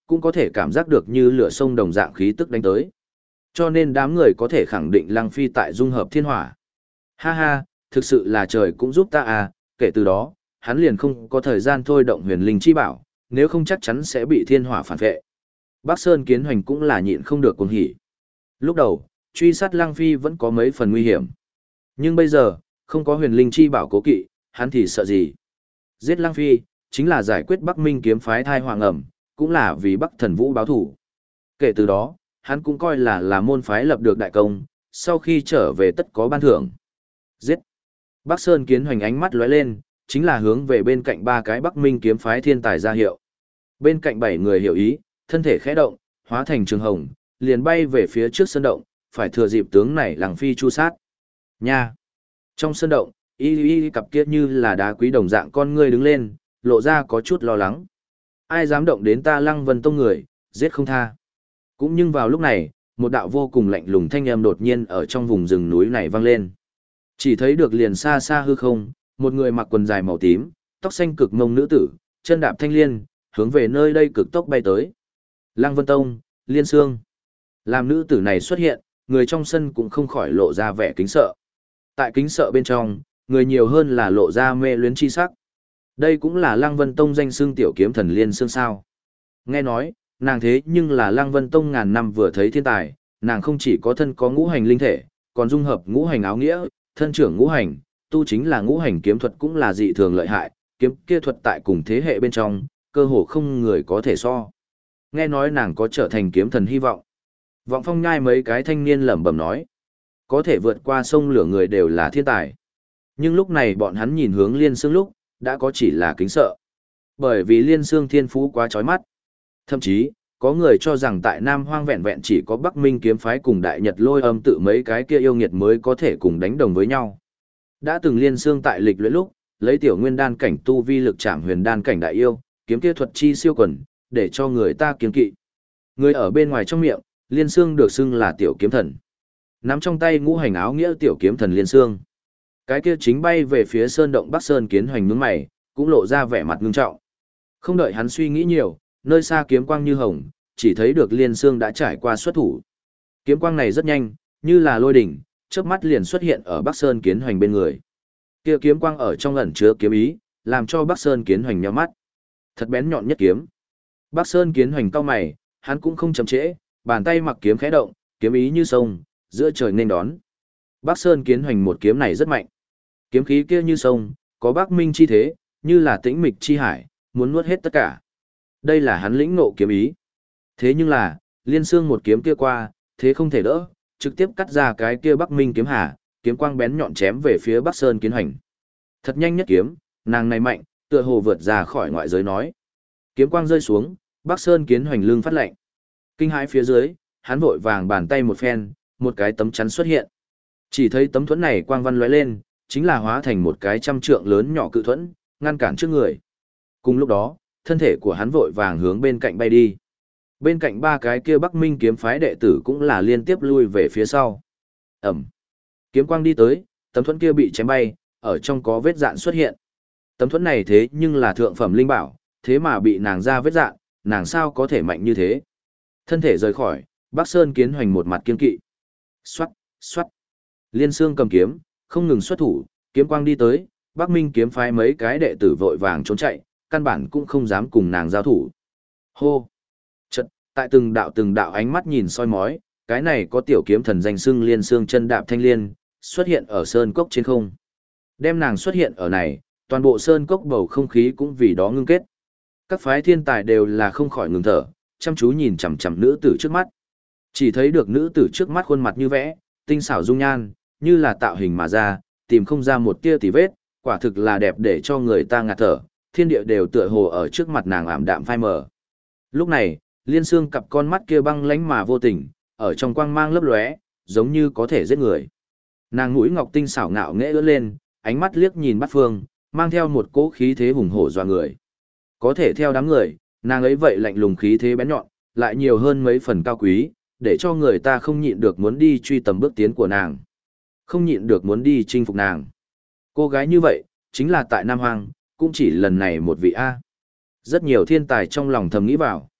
cũng có thể cảm giác được như lửa sông đồng dạng khí tức đánh tới. Cho nên đám người có thể khẳng định Lăng Phi tại dung hợp thiên hỏa. Ha ha, thực sự là trời cũng giúp ta à, kể từ đó, hắn liền không có thời gian thôi động huyền linh chi bảo, nếu không chắc chắn sẽ bị thiên hỏa phản vệ. Bắc Sơn Kiến Hoành cũng là nhịn không được cuồng hỉ. Lúc đầu, truy sát Lăng Phi vẫn có mấy phần nguy hiểm. Nhưng bây giờ, không có huyền linh chi bảo cố kỵ, hắn thì sợ gì? Giết Lăng Phi, chính là giải quyết Bắc Minh kiếm phái thai hoàng ẩm, cũng là vì Bắc Thần Vũ báo thủ. Kể từ đó, hắn cũng coi là môn phái lập được đại công, sau khi trở về tất có ban thưởng. Giết! Bắc Sơn Kiến Hoành ánh mắt lóe lên, chính là hướng về bên cạnh ba cái Bắc Minh kiếm phái thiên tài ra hiệu. Bên cạnh 7 người hiểu ý, thân thể khẽ động, hóa thành trường hồng, liền bay về phía trước sơn động, phải thừa dịp tướng này Lăng Phi chu sát. Nha! Trong sơn động, y cặp kia như là đá quý đồng dạng con ngươi đứng lên, lộ ra có chút lo lắng. Ai dám động đến ta Lăng Vân Tông người, giết không tha. Cũng nhưng vào lúc này, một đạo vô cùng lạnh lùng thanh âm đột nhiên ở trong vùng rừng núi này vang lên. Chỉ thấy được liền xa xa hư không, một người mặc quần dài màu tím, tóc xanh cực mông nữ tử, chân đạp thanh liên, hướng về nơi đây cực tốc bay tới. Lăng Vân Tông, Liên Sương. Làm nữ tử này xuất hiện, người trong sân cũng không khỏi lộ ra vẻ kính sợ. Tại kính sợ bên trong, người nhiều hơn là lộ ra mê luyến chi sắc. Đây cũng là Lăng Vân Tông danh xưng tiểu kiếm thần Liên Sương sao. Nghe nói, nàng thế nhưng là Lăng Vân Tông ngàn năm vừa thấy thiên tài, nàng không chỉ có thân có ngũ hành linh thể, còn dung hợp ngũ hành áo nghĩa, thân trưởng ngũ hành, tu chính là ngũ hành kiếm thuật cũng là dị thường lợi hại, kiếm kia thuật tại cùng thế hệ bên trong, cơ hồ không người có thể so. Nghe nói nàng có trở thành kiếm thần hy vọng. Vọng Phong nhai mấy cái thanh niên lẩm bẩm nói, có thể vượt qua sông lửa người đều là thiên tài. Nhưng lúc này bọn hắn nhìn hướng Liên Sương lúc, đã có chỉ là kính sợ. Bởi vì Liên Sương thiên phú quá chói mắt. Thậm chí, có người cho rằng tại Nam Hoang vẹn vẹn chỉ có Bắc Minh kiếm phái cùng Đại Nhật Lôi Âm tự mấy cái kia yêu nghiệt mới có thể cùng đánh đồng với nhau. Đã từng Liên Sương tại lịch luyện lúc, lấy tiểu nguyên đan cảnh tu vi lực chạm huyền đan cảnh đại yêu, kiếm kia thuật chi siêu quần, để cho người ta kiêng kỵ. Người ở bên ngoài trong miệng, Liên Sương được xưng là tiểu kiếm thần. Nắm trong tay ngũ hành áo nghĩa tiểu kiếm thần Liên Sương. Cái kia chính bay về phía sơn động Bắc Sơn Kiến Hoành nhướng mày, cũng lộ ra vẻ mặt ngưng trọng. Không đợi hắn suy nghĩ nhiều, nơi xa kiếm quang như hồng, chỉ thấy được Liên Sương đã trải qua xuất thủ. Kiếm quang này rất nhanh, như là lôi đỉnh, chớp mắt liền xuất hiện ở Bắc Sơn Kiến Hoành bên người. Kia kiếm quang ở trong ẩn chứa kiếm ý, làm cho Bắc Sơn Kiến Hoành nhíu mắt. Thật bén nhọn nhất kiếm. Bắc Sơn Kiến Hoành cau mày, hắn cũng không chậm trễ, bàn tay mặc kiếm khẽ động, kiếm ý như sông, giữa trời nên đón. Bắc Sơn Kiến Hoành một kiếm này rất mạnh. Kiếm khí kia như sông, có Bắc Minh chi thế, như là tĩnh mịch chi hải, muốn nuốt hết tất cả. Đây là hắn lĩnh ngộ kiếm ý. Thế nhưng là, Liên Sương một kiếm kia qua, thế không thể đỡ, trực tiếp cắt ra cái kia Bắc Minh kiếm hà, kiếm quang bén nhọn chém về phía Bắc Sơn Kiến Hoành. Thật nhanh nhất kiếm, nàng này mạnh, tựa hồ vượt ra khỏi ngoại giới nói. Kiếm quang rơi xuống, Bắc Sơn Kiến Hoành lưng phát lạnh. Kinh hãi phía dưới, hắn vội vàng bàn tay một phen, một cái tấm chắn xuất hiện. Chỉ thấy tấm thuẫn này quang văn lóe lên, chính là hóa thành một cái trăm trượng lớn nhỏ cự thuẫn, ngăn cản trước người. Cùng lúc đó, thân thể của hắn vội vàng hướng bên cạnh bay đi. Bên cạnh ba cái kia Bắc Minh kiếm phái đệ tử cũng là liên tiếp lui về phía sau. Ẩm. Kiếm quang đi tới, tấm thuẫn kia bị chém bay, ở trong có vết dạn xuất hiện. Tấm thuẫn này thế nhưng là thượng phẩm linh bảo, thế mà bị nàng ra vết dạn, nàng sao có thể mạnh như thế. Thân thể rời khỏi, Bắc Sơn Kiến Hoành một mặt kiên kỵ. Xoát, xoát. Liên Sương cầm kiếm, không ngừng xuất thủ, kiếm quang đi tới, Bắc Minh kiếm phái mấy cái đệ tử vội vàng trốn chạy, căn bản cũng không dám cùng nàng giao thủ. Hô! Chật, tại từng đạo ánh mắt nhìn soi mói, cái này có tiểu kiếm thần danh xưng Liên Sương chân đạp thanh liên, xuất hiện ở sơn cốc trên không. Đem nàng xuất hiện ở này, toàn bộ sơn cốc bầu không khí cũng vì đó ngưng kết. Các phái thiên tài đều là không khỏi ngừng thở, chăm chú nhìn chằm chằm nữ tử trước mắt. Chỉ thấy được nữ tử trước mắt khuôn mặt như vẽ, tinh xảo dung nhan, như là tạo hình mà ra, tìm không ra một tia tì vết, quả thực là đẹp để cho người ta ngạt thở, thiên địa đều tựa hồ ở trước mặt nàng ảm đạm phai mờ. Lúc này, Liên Sương cặp con mắt kia băng lãnh mà vô tình, ở trong quang mang lấp lóe, giống như có thể giết người. Nàng mũi ngọc tinh xảo ngạo nghễ ưỡn lên, ánh mắt liếc nhìn bát phương, mang theo một cỗ khí thế hùng hổ dọa người. Có thể theo đám người, nàng ấy vậy lạnh lùng khí thế bén nhọn, lại nhiều hơn mấy phần cao quý, để cho người ta không nhịn được muốn đi truy tầm bước tiến của nàng. Không nhịn được muốn đi chinh phục nàng. Cô gái như vậy, chính là tại Nam Hoang, cũng chỉ lần này một vị A. Rất nhiều thiên tài trong lòng thầm nghĩ vào.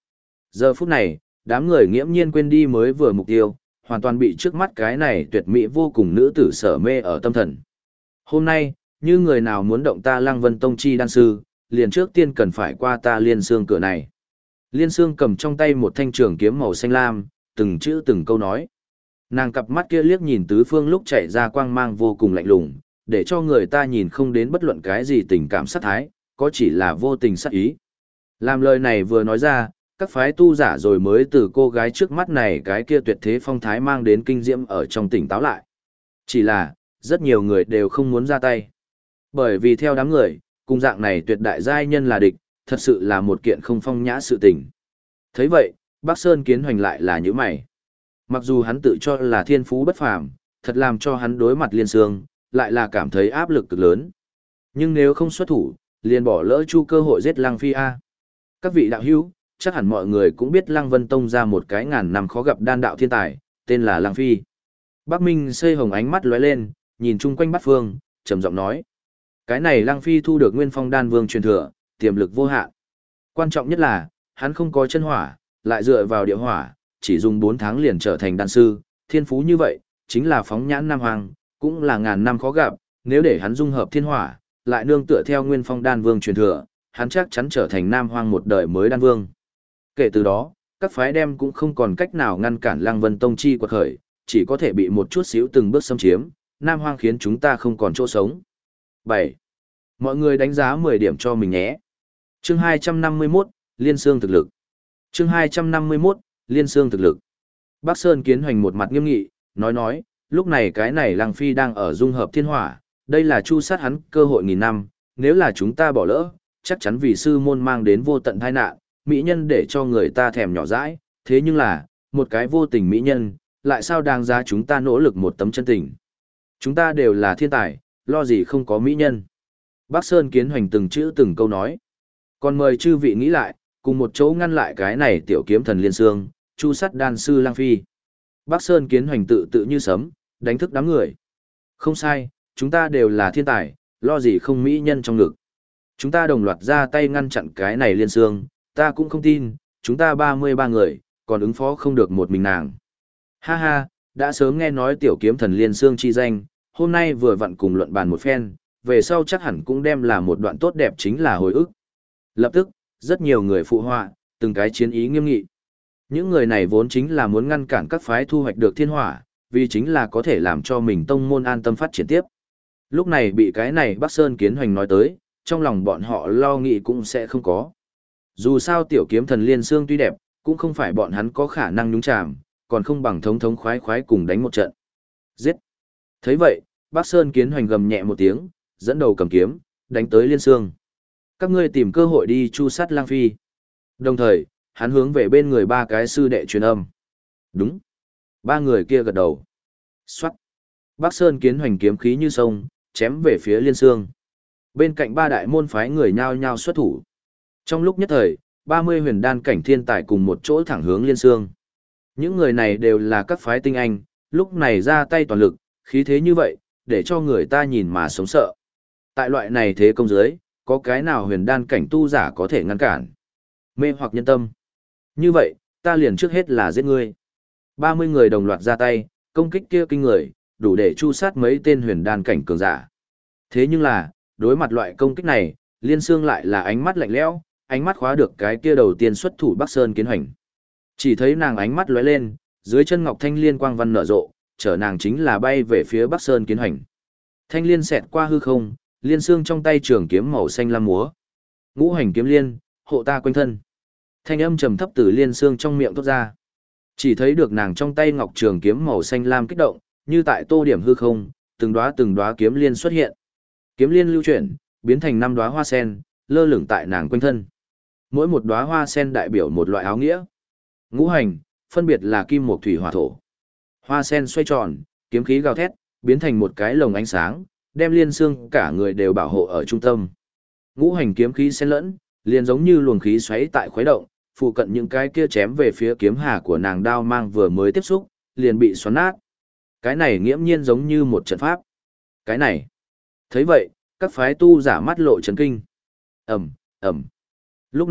Giờ phút này, đám người nghiễm nhiên quên đi mới vừa mục tiêu, hoàn toàn bị trước mắt cái này tuyệt mỹ vô cùng nữ tử sở mê ở tâm thần. Hôm nay, như người nào muốn động ta Lăng Vân Tông chi đan sư, liền trước tiên cần phải qua ta Liên Xương cửa này. Liên Xương cầm trong tay một thanh trường kiếm màu xanh lam, từng chữ từng câu nói. Nàng cặp mắt kia liếc nhìn tứ phương lúc chạy ra quang mang vô cùng lạnh lùng, để cho người ta nhìn không đến bất luận cái gì tình cảm sát thái, có chỉ là vô tình sát ý. Làm lời này vừa nói ra, các phái tu giả rồi mới từ cô gái trước mắt này cái kia tuyệt thế phong thái mang đến kinh diễm ở trong tỉnh táo lại. Chỉ là, rất nhiều người đều không muốn ra tay. Bởi vì theo đám người, cùng dạng này tuyệt đại giai nhân là địch, thật sự là một kiện không phong nhã sự tình. Thấy vậy, Bắc Sơn Kiến Hoành lại là như mày. Mặc dù hắn tự cho là thiên phú bất phàm, thật làm cho hắn đối mặt Liên Xương, lại là cảm thấy áp lực cực lớn. Nhưng nếu không xuất thủ, liền bỏ lỡ chu cơ hội giết Lăng Phi A. Các vị đạo hữu, chắc hẳn mọi người cũng biết Lăng Vân Tông ra một cái ngàn năm khó gặp đan đạo thiên tài, tên là Lăng Phi. Bắc Minh xây hồng ánh mắt lóe lên, nhìn chung quanh bát phương, trầm giọng nói. Cái này Lăng Phi thu được Nguyên Phong Đan Vương truyền thừa, tiềm lực vô hạn. Quan trọng nhất là, hắn không có chân hỏa, lại dựa vào địa hỏa, chỉ dùng 4 tháng liền trở thành đan sư, thiên phú như vậy, chính là phóng nhãn Nam Hoàng, cũng là ngàn năm khó gặp, nếu để hắn dung hợp thiên hỏa, lại nương tựa theo Nguyên Phong Đan Vương truyền thừa, hắn chắc chắn trở thành Nam Hoàng một đời mới đan vương. Kể từ đó, các phái đem cũng không còn cách nào ngăn cản Lăng Vân Tông chi quật khởi, chỉ có thể bị một chút xíu từng bước xâm chiếm, Nam Hoàng khiến chúng ta không còn chỗ sống. 7. Mọi người đánh giá 10 điểm cho mình nhé. Chương 251, Liên Xương thực lực. Chương 251, Liên Xương thực lực. Bắc Sơn Kiến Hoành một mặt nghiêm nghị, nói, lúc này cái này Lăng Phi đang ở dung hợp thiên hỏa, đây là chu sát hắn cơ hội nghìn năm, nếu là chúng ta bỏ lỡ, chắc chắn vì sư môn mang đến vô tận tai nạn, mỹ nhân để cho người ta thèm nhỏ dãi, thế nhưng là, một cái vô tình mỹ nhân, lại sao đáng giá chúng ta nỗ lực một tấm chân tình. Chúng ta đều là thiên tài, lo gì không có mỹ nhân. Bắc Sơn Kiến Hoành từng chữ từng câu nói. Còn mời chư vị nghĩ lại, cùng một chỗ ngăn lại cái này tiểu kiếm thần Liên Xương, chu sát đan sư Lăng Phi. Bắc Sơn Kiến Hoành tự như sấm, đánh thức đám người. Không sai, chúng ta đều là thiên tài, lo gì không mỹ nhân trong ngực. Chúng ta đồng loạt ra tay ngăn chặn cái này Liên Xương, ta cũng không tin, chúng ta 33 người, còn ứng phó không được một mình nàng. Ha ha, đã sớm nghe nói tiểu kiếm thần Liên Xương chi danh, hôm nay vừa vặn cùng luận bàn một phen, về sau chắc hẳn cũng đem là một đoạn tốt đẹp chính là hồi ức. Lập tức, rất nhiều người phụ họa, từng cái chiến ý nghiêm nghị. Những người này vốn chính là muốn ngăn cản các phái thu hoạch được thiên hỏa, vì chính là có thể làm cho mình tông môn an tâm phát triển tiếp. Lúc này bị cái này Bắc Sơn Kiến Hoành nói tới, trong lòng bọn họ lo nghĩ cũng sẽ không có. Dù sao tiểu kiếm thần Liên Xương tuy đẹp, cũng không phải bọn hắn có khả năng nhúng chàm, còn không bằng thống khoái khoái cùng đánh một trận. Giết! Thấy vậy, Bắc Sơn Kiến Hoành gầm nhẹ một tiếng, dẫn đầu cầm kiếm, đánh tới Liên Xương. Các ngươi tìm cơ hội đi chu sát Lăng Phi. Đồng thời, hắn hướng về bên người 3 cái sư đệ truyền âm. Đúng. 3 người kia gật đầu. Xoát. Bắc Sơn Kiến Hoành kiếm khí như sông, chém về phía Liên Xương. Bên cạnh 3 đại môn phái người nhao nhao xuất thủ. Trong lúc nhất thời, 30 huyền đan cảnh thiên tài cùng một chỗ thẳng hướng Liên Xương. Những người này đều là các phái tinh anh, lúc này ra tay toàn lực, khí thế như vậy, để cho người ta nhìn mà sống sợ. Tại loại này thế công dưới, có cái nào huyền đan cảnh tu giả có thể ngăn cản? Mê hoặc nhân tâm. Như vậy, ta liền trước hết là giết ngươi. 30 người đồng loạt ra tay, công kích kia kinh người, đủ để chu sát mấy tên huyền đan cảnh cường giả. Thế nhưng là, đối mặt loại công kích này, Liên Xương lại là ánh mắt lạnh lẽo, ánh mắt khóa được cái kia đầu tiên xuất thủ Bắc Sơn Kiến Hoành. Chỉ thấy nàng ánh mắt lóe lên, dưới chân ngọc thanh liên quang văn nở rộ, chở nàng chính là bay về phía Bắc Sơn Kiến Hoành. Thanh liên xẹt qua hư không, Liên Xương trong tay trường kiếm màu xanh lam múa. Ngũ hành kiếm liên, hộ ta quanh thân. Thanh âm trầm thấp từ Liên Xương trong miệng thốt ra. Chỉ thấy được nàng trong tay ngọc trường kiếm màu xanh lam kích động, như tại tô điểm hư không, từng đóa kiếm liên xuất hiện. Kiếm liên lưu chuyển, biến thành 5 đóa hoa sen, lơ lửng tại nàng quanh thân. Mỗi một đóa hoa sen đại biểu một loại áo nghĩa. Ngũ hành, phân biệt là kim mộc thủy hỏa thổ. Hoa sen xoay tròn, kiếm khí gào thét, biến thành một cái lồng ánh sáng, đem Liên Xương cả người đều bảo hộ ở trung tâm. Ngũ hành kiếm khí xen lẫn, liền giống như luồng khí xoáy tại khuấy động, phụ cận những cái kia chém về phía kiếm hà của nàng đao mang vừa mới tiếp xúc, liền bị xoắn nát. Cái này nghiễm nhiên giống như một trận pháp. Cái này. Thấy vậy, các phái tu giả mắt lộ chấn kinh. Ầm, ầm. Lúc này,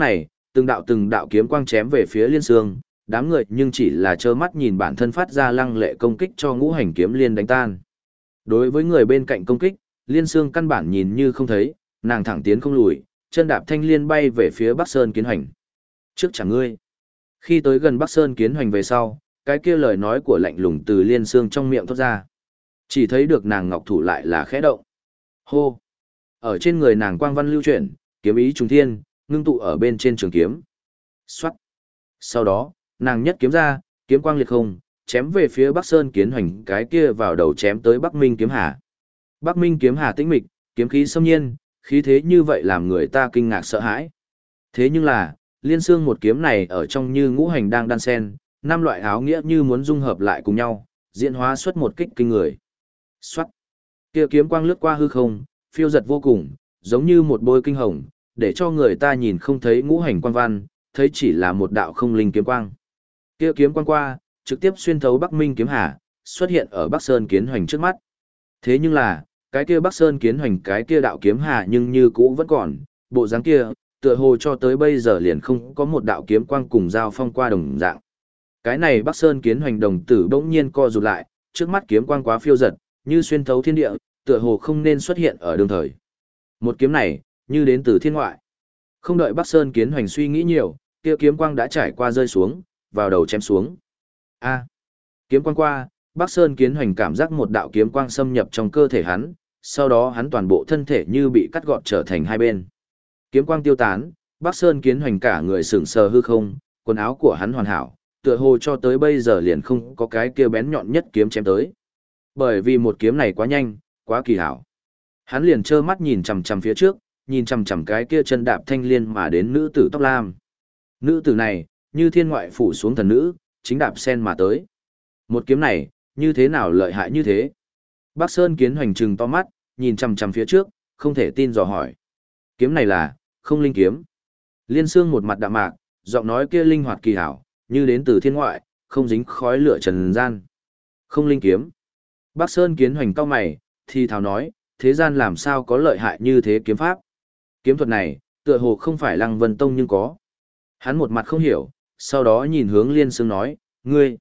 từng đạo kiếm quang chém về phía Liên Sương, đám người nhưng chỉ là trơ mắt nhìn bản thân phát ra lăng lệ công kích cho Ngũ Hành Kiếm Liên đánh tan. Đối với người bên cạnh công kích, Liên Sương căn bản nhìn như không thấy, nàng thẳng tiến không lùi, chân đạp thanh liên bay về phía Bắc Sơn Kiến Hoành. Trước chẳng ngươi. Khi tới gần Bắc Sơn Kiến Hoành về sau, cái kia lời nói của lạnh lùng từ Liên Sương trong miệng thoát ra. Chỉ thấy được nàng ngọc thủ lại là khẽ động. Hô. Ở trên người nàng quang văn lưu chuyển, kiếm ý trùng thiên, ngưng tụ ở bên trên trường kiếm. Xoát. Sau đó, nàng nhất kiếm ra, kiếm quang liệt không, chém về phía Bắc Sơn Kiến Hoành cái kia vào đầu chém tới Bắc Minh Kiếm Hà. Bắc Minh Kiếm Hà tĩnh mịch, kiếm khí xâm nhiên, khí thế như vậy làm người ta kinh ngạc sợ hãi. Thế nhưng là, Liên Sương một kiếm này ở trong như ngũ hành đang đan sen, năm loại áo nghĩa như muốn dung hợp lại cùng nhau, diễn hóa xuất một kích kinh người. Xoát. Kia kiếm quang lướt qua hư không, phiêu giật vô cùng, giống như một bôi kinh hồng, để cho người ta nhìn không thấy ngũ hành quang văn, thấy chỉ là một đạo không linh kiếm quang. Kia kiếm quang qua, trực tiếp xuyên thấu Bắc Minh Kiếm Hà, xuất hiện ở Bắc Sơn Kiến Hoành trước mắt. Thế nhưng là, cái kia Bắc Sơn Kiến Hoành cái kia đạo kiếm hà nhưng như cũ vẫn còn, bộ dáng kia, tựa hồ cho tới bây giờ liền không có một đạo kiếm quang cùng giao phong qua đồng dạng. Cái này Bắc Sơn Kiến Hoành đồng tử bỗng nhiên co rụt lại, trước mắt kiếm quang quá phiêu giật, như xuyên thấu thiên địa, tựa hồ không nên xuất hiện ở đường thời. Một kiếm này, như đến từ thiên ngoại. Không đợi Bắc Sơn Kiến Hoành suy nghĩ nhiều, kia kiếm quang đã trải qua rơi xuống, vào đầu chém xuống. A. Kiếm quang qua, Bắc Sơn Kiến Hoành cảm giác một đạo kiếm quang xâm nhập trong cơ thể hắn, sau đó hắn toàn bộ thân thể như bị cắt gọt trở thành hai bên. Kiếm quang tiêu tán, Bắc Sơn Kiến Hoành cả người sững sờ hư không, quần áo của hắn hoàn hảo, tựa hồ cho tới bây giờ liền không có cái kia bén nhọn nhất kiếm chém tới. Bởi vì một kiếm này quá nhanh, quá kỳ hảo. Hắn liền trơ mắt nhìn chằm chằm phía trước, nhìn chằm chằm cái kia chân đạp thanh liên mà đến nữ tử tóc lam. Nữ tử này, như thiên ngoại phủ xuống thần nữ, chính đạp sen mà tới. Một kiếm này, như thế nào lợi hại như thế? Bắc Sơn Kiến Hoành trừng to mắt, nhìn chằm chằm phía trước, không thể tin dò hỏi. Kiếm này là, không linh kiếm. Liên Sương một mặt đạm mạc, giọng nói kia linh hoạt kỳ hảo, như đến từ thiên ngoại, không dính khói lửa trần gian. Không linh kiếm. Bắc Sơn Kiến Hoành cau mày, thì thào nói, thế gian làm sao có lợi hại như thế kiếm pháp? Kiếm thuật này, tựa hồ không phải Lăng Vân Tông nhưng có. Hắn một mặt không hiểu, sau đó nhìn hướng Liên Sương nói, ngươi,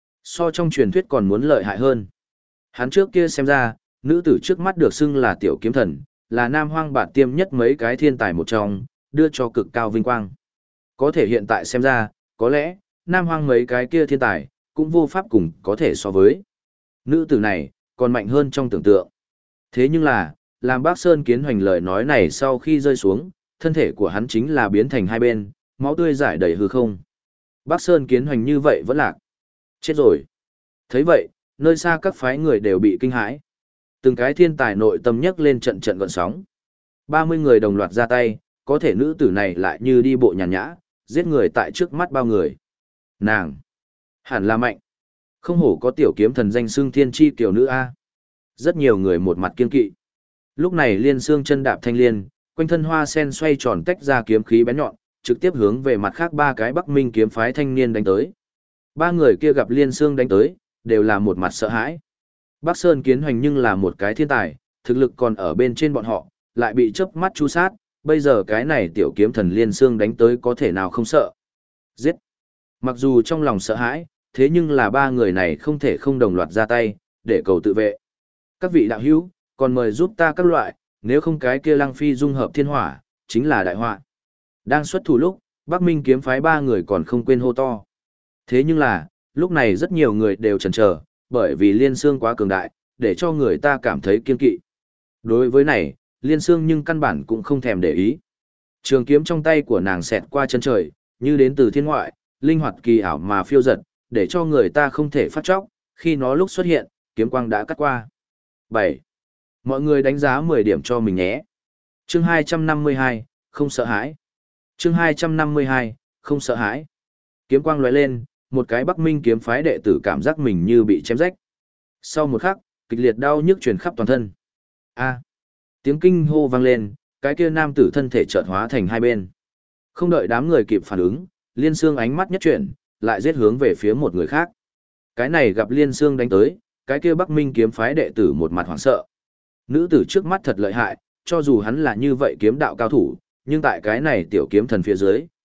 so trong truyền thuyết còn muốn lợi hại hơn. Hắn trước kia xem ra, nữ tử trước mắt được xưng là tiểu kiếm thần, là Nam Hoang Bạt Tiêm nhất mấy cái thiên tài một trong, đưa cho cực cao vinh quang. Có thể hiện tại xem ra, có lẽ, Nam Hoang mấy cái kia thiên tài, cũng vô pháp cùng có thể so với. Nữ tử này, còn mạnh hơn trong tưởng tượng. Thế nhưng là, làm Bắc Sơn Kiến Hoành lời nói này sau khi rơi xuống, thân thể của hắn chính là biến thành hai bên, máu tươi rải đầy hư không. Bắc Sơn Kiến Hoành như vậy vẫn lạc. Chết rồi. Thấy vậy, nơi xa các phái người đều bị kinh hãi. Từng cái thiên tài nội tâm nhấc lên trận trận gợn sóng. 30 người đồng loạt ra tay, có thể nữ tử này lại như đi bộ nhàn nhã, giết người tại trước mắt bao người. Nàng hẳn là mạnh. Không hổ có tiểu kiếm thần danh xưng thiên chi tiểu nữ A. Rất nhiều người một mặt kiên kỵ. Lúc này Liên Sương chân đạp thanh liên, quanh thân hoa sen xoay tròn tách ra kiếm khí bén nhọn, trực tiếp hướng về mặt khác ba cái Bắc Minh kiếm phái thanh niên đánh tới. Ba người kia gặp Liên Sương đánh tới, đều là một mặt sợ hãi. Bắc Sơn Kiến Hoành nhưng là một cái thiên tài, thực lực còn ở bên trên bọn họ, lại bị chớp mắt chu sát, bây giờ cái này tiểu kiếm thần Liên Sương đánh tới có thể nào không sợ. Giết! Mặc dù trong lòng sợ hãi, thế nhưng là ba người này không thể không đồng loạt ra tay, để cầu tự vệ. Các vị đạo hữu, còn mời giúp ta các loại, nếu không cái kia Lăng Phi dung hợp thiên hỏa, chính là đại họa. Đang xuất thủ lúc, Bắc Minh kiếm phái ba người còn không quên hô to. Thế nhưng là, lúc này rất nhiều người đều chần chờ, bởi vì Liên Sương quá cường đại, để cho người ta cảm thấy kiên kỵ. Đối với này, Liên Sương nhưng căn bản cũng không thèm để ý. Trường kiếm trong tay của nàng xẹt qua chân trời, như đến từ thiên ngoại, linh hoạt kỳ ảo mà phiêu giật, để cho người ta không thể phát chóc, khi nó lúc xuất hiện, kiếm quang đã cắt qua. 7. Mọi người đánh giá 10 điểm cho mình nhé. Chương 252, không sợ hãi. Chương 252, không sợ hãi. Kiếm quang lóe lên, một cái Bắc Minh kiếm phái đệ tử cảm giác mình như bị chém rách. Sau một khắc, kịch liệt đau nhức truyền khắp toàn thân. A! Tiếng kinh hô vang lên, cái kia nam tử thân thể chợt hóa thành hai bên. Không đợi đám người kịp phản ứng, Liên Sương ánh mắt nhất chuyển, lại giết hướng về phía một người khác. Cái này gặp Liên Sương đánh tới, cái kia Bắc Minh kiếm phái đệ tử một mặt hoảng sợ. Nữ tử trước mắt thật lợi hại, cho dù hắn là như vậy kiếm đạo cao thủ, nhưng tại cái này tiểu kiếm thần phía dưới,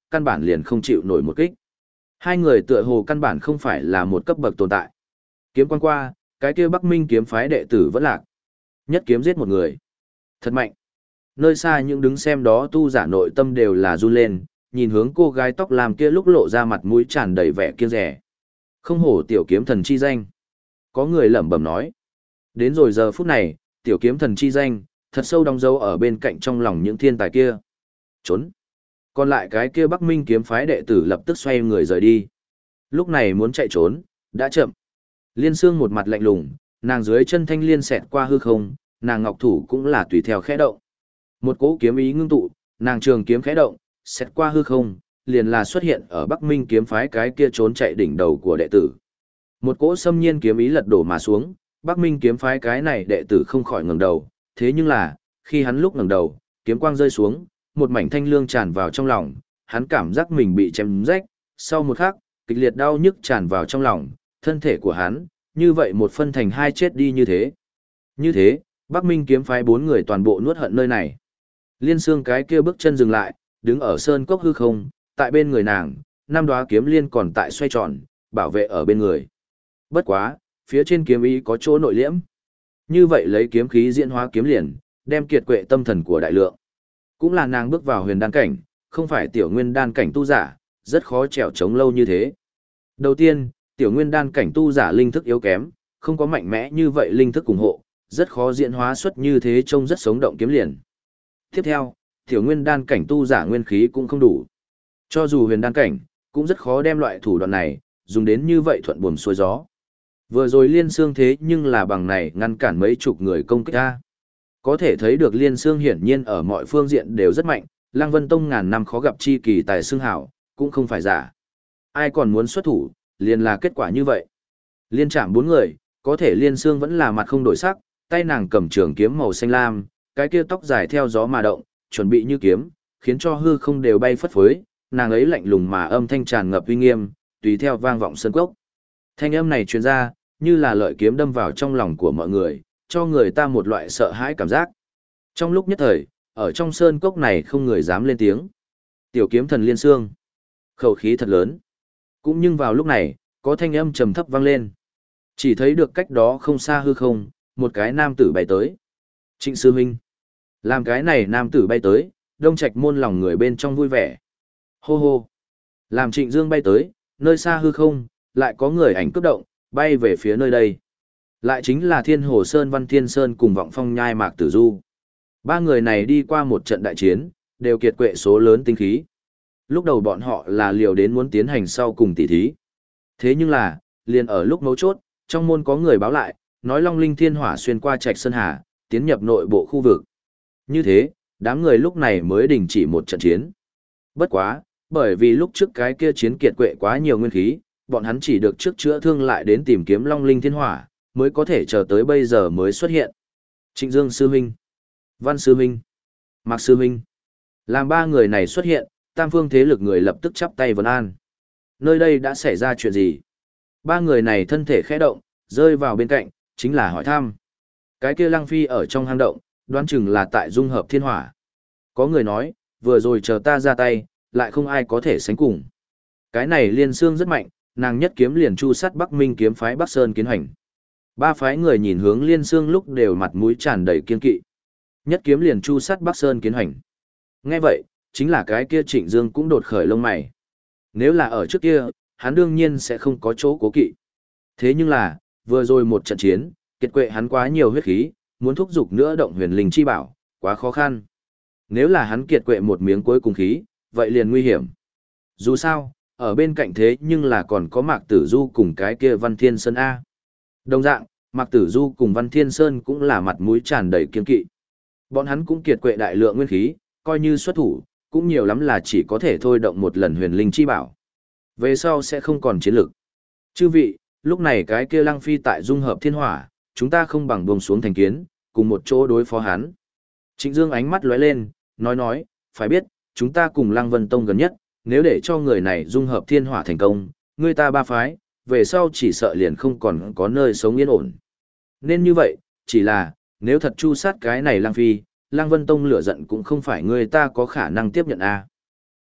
căn bản liền không chịu nổi một kích. Hai người tựa hồ căn bản không phải là một cấp bậc tồn tại. Kiếm quan qua, cái kia Bắc Minh kiếm phái đệ tử vẫn lạc. Nhất kiếm giết một người. Thật mạnh. Nơi xa những đứng xem đó tu giả nội tâm đều là run lên, nhìn hướng cô gái tóc làm kia lúc lộ ra mặt mũi tràn đầy vẻ kiêng rẻ. Không hổ tiểu kiếm thần chi danh. Có người lẩm bẩm nói. Đến rồi giờ phút này, tiểu kiếm thần chi danh, thật sâu đóng dấu ở bên cạnh trong lòng những thiên tài kia. Trốn. Còn lại cái kia Bắc Minh kiếm phái đệ tử lập tức xoay người rời đi. Lúc này muốn chạy trốn, đã chậm. Liên Sương một mặt lạnh lùng, nàng dưới chân thanh liên xẹt qua hư không, nàng ngọc thủ cũng là tùy theo khẽ động. Một cỗ kiếm ý ngưng tụ, nàng trường kiếm khẽ động, xẹt qua hư không, liền là xuất hiện ở Bắc Minh kiếm phái cái kia trốn chạy đỉnh đầu của đệ tử. Một cỗ xâm nhiên kiếm ý lật đổ mà xuống, Bắc Minh kiếm phái cái này đệ tử không khỏi ngẩng đầu, thế nhưng là, khi hắn lúc ngẩng đầu, kiếm quang rơi xuống, một mảnh thanh lương tràn vào trong lòng, hắn cảm giác mình bị chém rách, sau một khắc, kịch liệt đau nhức tràn vào trong lòng, thân thể của hắn, như vậy một phân thành hai chết đi như thế. Như thế, Bắc Minh kiếm phái bốn người toàn bộ nuốt hận nơi này. Liên Sương cái kia bước chân dừng lại, đứng ở sơn cốc hư không, tại bên người nàng, năm đóa kiếm liên còn tại xoay tròn, bảo vệ ở bên người. Bất quá, phía trên kiếm ý có chỗ nội liễm. Như vậy lấy kiếm khí diễn hóa kiếm liền, đem kiệt quệ tâm thần của đại lượng. Cũng là nàng bước vào huyền đan cảnh, không phải tiểu nguyên đan cảnh tu giả, rất khó trèo chống lâu như thế. Đầu tiên, tiểu nguyên đan cảnh tu giả linh thức yếu kém, không có mạnh mẽ như vậy linh thức ủng hộ, rất khó diễn hóa xuất như thế trông rất sống động kiếm liền. Tiếp theo, tiểu nguyên đan cảnh tu giả nguyên khí cũng không đủ. Cho dù huyền đan cảnh, cũng rất khó đem loại thủ đoạn này, dùng đến như vậy thuận buồm xuôi gió. Vừa rồi Liên Sương thế nhưng là bằng này ngăn cản mấy chục người công kích ra. Có thể thấy được Liên Sương hiển nhiên ở mọi phương diện đều rất mạnh, Lăng Vân Tông ngàn năm khó gặp chi kỳ tài xương hảo, cũng không phải giả. Ai còn muốn xuất thủ, liền là kết quả như vậy. Liên chạm bốn người, có thể Liên Sương vẫn là mặt không đổi sắc, tay nàng cầm trường kiếm màu xanh lam, cái kia tóc dài theo gió mà động, chuẩn bị như kiếm, khiến cho hư không đều bay phất phới, nàng ấy lạnh lùng mà âm thanh tràn ngập uy nghiêm, tùy theo vang vọng sân cốc. Thanh âm này truyền ra, như là lợi kiếm đâm vào trong lòng của mọi người, cho người ta một loại sợ hãi cảm giác. Trong lúc nhất thời, ở trong sơn cốc này không người dám lên tiếng. Tiểu kiếm thần Liên Sương, khẩu khí thật lớn. Cũng nhưng vào lúc này, có thanh âm trầm thấp vang lên. Chỉ thấy được cách đó không xa hư không, một cái nam tử bay tới. Trịnh sư huynh. Làm cái này nam tử bay tới, Đông Trạch môn lòng người bên trong vui vẻ. Hô hô. Làm Trịnh Dương bay tới, nơi xa hư không, lại có người ảnh cướp động, bay về phía nơi đây. Lại chính là Thiên Hồ Sơn Văn Thiên Sơn cùng Vọng Phong Nhai Mạc Tử Du. Ba người này đi qua một trận đại chiến, đều kiệt quệ số lớn tinh khí. Lúc đầu bọn họ là liều đến muốn tiến hành sau cùng tỉ thí. Thế nhưng là, liền ở lúc mấu chốt, trong môn có người báo lại, nói Long Linh Thiên Hỏa xuyên qua Trạch Sơn Hà, tiến nhập nội bộ khu vực. Như thế, đám người lúc này mới đình chỉ một trận chiến. Bất quá, bởi vì lúc trước cái kia chiến kiệt quệ quá nhiều nguyên khí, bọn hắn chỉ được trước chữa thương lại đến tìm kiếm Long Linh Thiên Hỏa, mới có thể chờ tới bây giờ mới xuất hiện. Trịnh Dương sư huynh, Văn sư huynh, Mạc sư huynh. Làm ba người này xuất hiện, tam phương thế lực người lập tức chắp tay vấn an. Nơi đây đã xảy ra chuyện gì? Ba người này thân thể khẽ động, rơi vào bên cạnh, chính là hỏi thăm. Cái kia Lăng Phi ở trong hang động, đoán chừng là tại dung hợp thiên hỏa. Có người nói, vừa rồi chờ ta ra tay, lại không ai có thể sánh cùng. Cái này Liên Sương rất mạnh, nàng nhất kiếm liền chu sát Bắc Minh kiếm phái Bắc Sơn Kiến Hành. Ba phái người nhìn hướng Liên Sương lúc đều mặt mũi tràn đầy kiên kỵ. Nhất kiếm liền chu sát Bắc Sơn Kiến Hành. Nghe vậy, chính là cái kia Trịnh Dương cũng đột khởi lông mày. Nếu là ở trước kia, hắn đương nhiên sẽ không có chỗ cố kỵ. Thế nhưng là, vừa rồi một trận chiến, kiệt quệ hắn quá nhiều huyết khí, muốn thúc giục nữa động huyền linh chi bảo, quá khó khăn. Nếu là hắn kiệt quệ một miếng cuối cùng khí, vậy liền nguy hiểm. Dù sao, ở bên cạnh thế nhưng là còn có Mạc Tử Du cùng cái kia Văn Thiên Sơn A. Đồng dạng, Mạc Tử Du cùng Văn Thiên Sơn cũng là mặt mũi tràn đầy kiên kỵ. Bọn hắn cũng kiệt quệ đại lượng nguyên khí, coi như xuất thủ, cũng nhiều lắm là chỉ có thể thôi động một lần huyền linh chi bảo. Về sau sẽ không còn chiến lực. Chư vị, lúc này cái kia Lăng Phi tại dung hợp thiên hỏa, chúng ta không bằng buông xuống thành kiến, cùng một chỗ đối phó hắn. Trịnh Dương ánh mắt lóe lên, nói, phải biết, chúng ta cùng Lăng Vân Tông gần nhất, nếu để cho người này dung hợp thiên hỏa thành công, người ta ba phái, về sau chỉ sợ liền không còn có nơi sống yên ổn. Nên như vậy, chỉ là, nếu thật chu sát cái này Lăng Phi, Lăng Vân Tông lửa giận cũng không phải người ta có khả năng tiếp nhận a.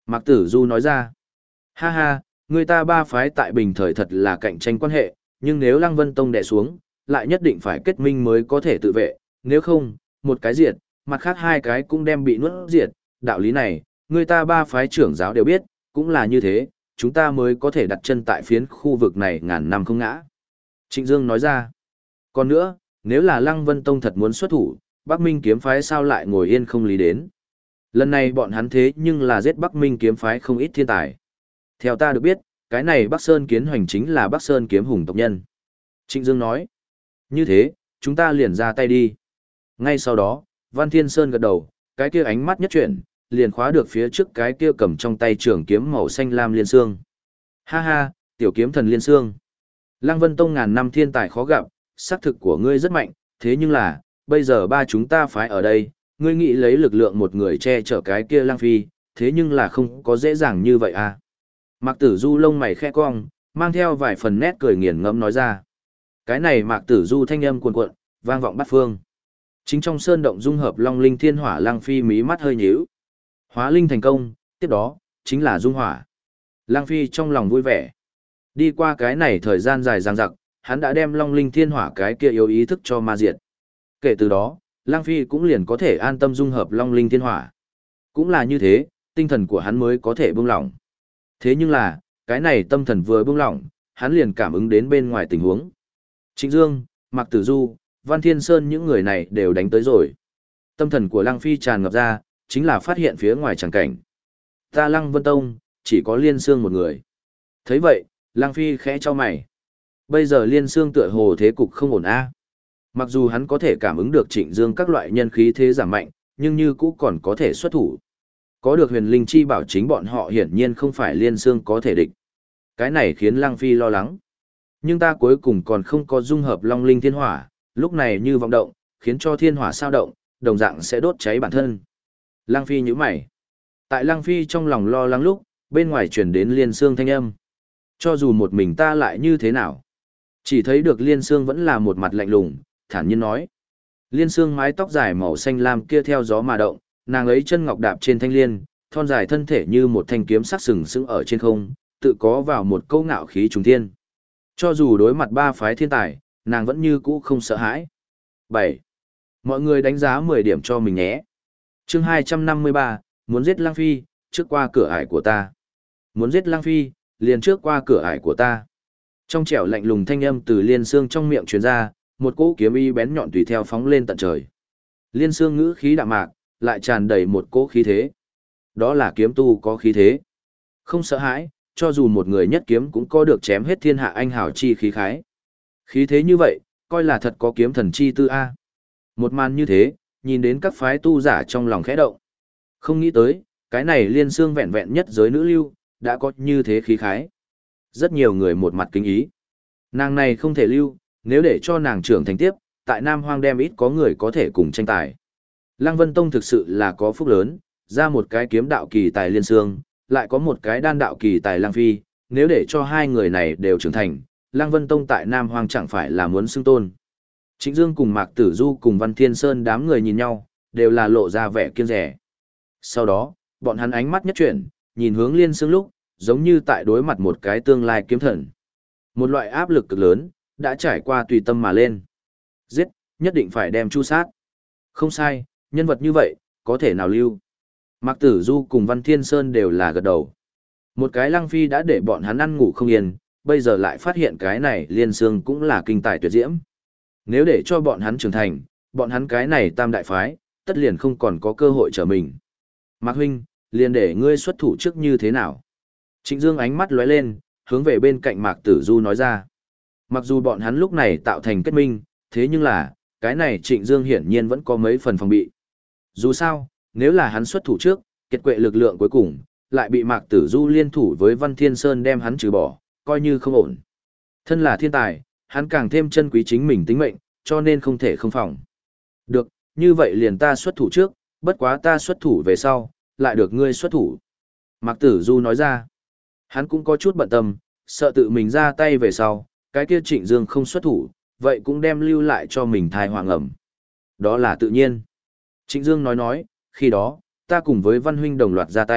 Mạc Tử Du nói ra. Ha ha, người ta ba phái tại bình thời thật là cạnh tranh quan hệ, nhưng nếu Lăng Vân Tông đè xuống, lại nhất định phải kết minh mới có thể tự vệ, nếu không, một cái diệt, mặt khác hai cái cũng đem bị nuốt diệt, đạo lý này, người ta ba phái trưởng giáo đều biết, cũng là như thế, chúng ta mới có thể đặt chân tại phiến khu vực này ngàn năm không ngã. Trịnh Dương nói ra. Còn nữa, nếu là Lăng Vân Tông thật muốn xuất thủ, Bắc Minh kiếm phái sao lại ngồi yên không lý đến. Lần này bọn hắn thế nhưng là giết Bắc Minh kiếm phái không ít thiên tài. Theo ta được biết, cái này Bắc Sơn Kiến Hoành chính là Bắc Sơn kiếm hùng tộc nhân. Trịnh Dương nói. Như thế, chúng ta liền ra tay đi. Ngay sau đó, Văn Thiên Sơn gật đầu, cái kia ánh mắt nhất chuyển, liền khóa được phía trước cái kia cầm trong tay trường kiếm màu xanh lam liên xương. Ha ha, tiểu kiếm thần liên xương. Lăng Vân Tông ngàn năm thiên tài khó gặp, xác thực của ngươi rất mạnh, thế nhưng là, bây giờ ba chúng ta phái ở đây, ngươi nghĩ lấy lực lượng một người che chở cái kia Lăng Phi, thế nhưng là không có dễ dàng như vậy à. Mạc Tử Du lông mày khẽ cong, mang theo vài phần nét cười nghiền ngẫm nói ra. Cái này Mạc Tử Du thanh âm cuồn cuộn, vang vọng bát phương. Chính trong sơn động dung hợp Long Linh Thiên Hỏa, Lăng Phi mí mắt hơi nhíu. Hóa linh thành công, tiếp đó, chính là dung hỏa. Lăng Phi trong lòng vui vẻ. Đi qua cái này thời gian dài dằng dặc, hắn đã đem Long Linh Thiên Hỏa cái kia yếu ý thức cho ma diệt. Kể từ đó, Lăng Phi cũng liền có thể an tâm dung hợp Long Linh Thiên Hỏa. Cũng là như thế, tinh thần của hắn mới có thể buông lỏng. Thế nhưng là, cái này tâm thần vừa buông lỏng, hắn liền cảm ứng đến bên ngoài tình huống. Trịnh Dương, Mạc Tử Du, Văn Thiên Sơn những người này đều đánh tới rồi. Tâm thần của Lăng Phi tràn ngập ra, chính là phát hiện phía ngoài tràng cảnh. Ta Lăng Vân Tông, chỉ có Liên Sương một người. Thấy vậy, Lăng Phi khẽ cho mày. Bây giờ Liên Sương tựa hồ thế cục không ổn a. Mặc dù hắn có thể cảm ứng được Trịnh Dương các loại nhân khí thế giảm mạnh, nhưng như cũ còn có thể xuất thủ. Có được huyền linh chi bảo chính bọn họ hiển nhiên không phải Liên Sương có thể địch. Cái này khiến Lăng Phi lo lắng. Nhưng ta cuối cùng còn không có dung hợp Long Linh Thiên Hỏa, lúc này như vọng động, khiến cho thiên hỏa sao động, đồng dạng sẽ đốt cháy bản thân. Lăng Phi nhíu mày. Tại Lăng Phi trong lòng lo lắng lúc, bên ngoài truyền đến Liên Sương thanh âm. Cho dù một mình ta lại như thế nào. Chỉ thấy được Liên Sương vẫn là một mặt lạnh lùng, thản nhiên nói. Liên Sương mái tóc dài màu xanh lam kia theo gió mà động, nàng ấy chân ngọc đạp trên thanh liên, thon dài thân thể như một thanh kiếm sắc sừng sững ở trên không, tự có vào một câu ngạo khí trùng thiên. Cho dù đối mặt ba phái thiên tài, nàng vẫn như cũ không sợ hãi. 7. Mọi người đánh giá 10 điểm cho mình nhé. Chương 253, muốn giết Lăng Phi, trước qua cửa ải của ta. Muốn giết Lăng Phi, liền trước qua cửa ải của ta. Trong trẻo lạnh lùng thanh âm từ Liên Sương trong miệng truyền ra, một cỗ kiếm y bén nhọn tùy theo phóng lên tận trời. Liên Sương ngữ khí đạm mạc, lại tràn đầy một cỗ khí thế. Đó là kiếm tu có khí thế. Không sợ hãi, cho dù một người nhất kiếm cũng có được chém hết thiên hạ anh hào chi khí khái. Khí thế như vậy, coi là thật có kiếm thần chi tư a. Một màn như thế, nhìn đến các phái tu giả trong lòng khẽ động. Không nghĩ tới, cái này Liên Sương vẹn vẹn nhất giới nữ lưu, đã có như thế khí khái. Rất nhiều người một mặt kính ý. Nàng này không thể lưu, nếu để cho nàng trưởng thành tiếp, tại Nam Hoang đem ít có người có thể cùng tranh tài. Lăng Vân Tông thực sự là có phúc lớn, ra một cái kiếm đạo kỳ tài Liên Sương, lại có một cái đan đạo kỳ tài Lăng Phi, nếu để cho hai người này đều trưởng thành, Lăng Vân Tông tại Nam Hoang chẳng phải là muốn xưng tôn. Trịnh Dương cùng Mạc Tử Du cùng Văn Thiên Sơn đám người nhìn nhau, đều là lộ ra vẻ kiêng rẻ. Sau đó, bọn hắn ánh mắt nhất chuyển, nhìn hướng Liên Sương lúc, giống như tại đối mặt một cái tương lai kiếm thần. Một loại áp lực cực lớn, đã trải qua tùy tâm mà lên. Giết, nhất định phải đem chu sát. Không sai, nhân vật như vậy, có thể nào lưu. Mạc Tử Du cùng Văn Thiên Sơn đều là gật đầu. Một cái Lăng Phi đã để bọn hắn ăn ngủ không yên, bây giờ lại phát hiện cái này Liên Sương cũng là kinh tài tuyệt diễm. Nếu để cho bọn hắn trưởng thành, bọn hắn cái này tam đại phái, tất liền không còn có cơ hội trở mình. Mạc huynh, liền để ngươi xuất thủ trước như thế nào? Trịnh Dương ánh mắt lóe lên, hướng về bên cạnh Mạc Tử Du nói ra. Mặc dù bọn hắn lúc này tạo thành kết minh, thế nhưng là, cái này Trịnh Dương hiển nhiên vẫn có mấy phần phòng bị. Dù sao, nếu là hắn xuất thủ trước, kiệt quệ lực lượng cuối cùng, lại bị Mạc Tử Du liên thủ với Văn Thiên Sơn đem hắn trừ bỏ, coi như không ổn. Thân là thiên tài, hắn càng thêm trân quý chính mình tính mệnh, cho nên không thể không phòng. Được, như vậy liền ta xuất thủ trước, bất quá ta xuất thủ về sau, lại được ngươi xuất thủ. Mạc Tử Du nói ra, hắn cũng có chút bận tâm, sợ tự mình ra tay về sau, cái kia Trịnh Dương không xuất thủ, vậy cũng đem lưu lại cho mình thai hoàng ẩm. Đó là tự nhiên. Trịnh Dương nói, khi đó, ta cùng với Văn huynh đồng loạt ra tay,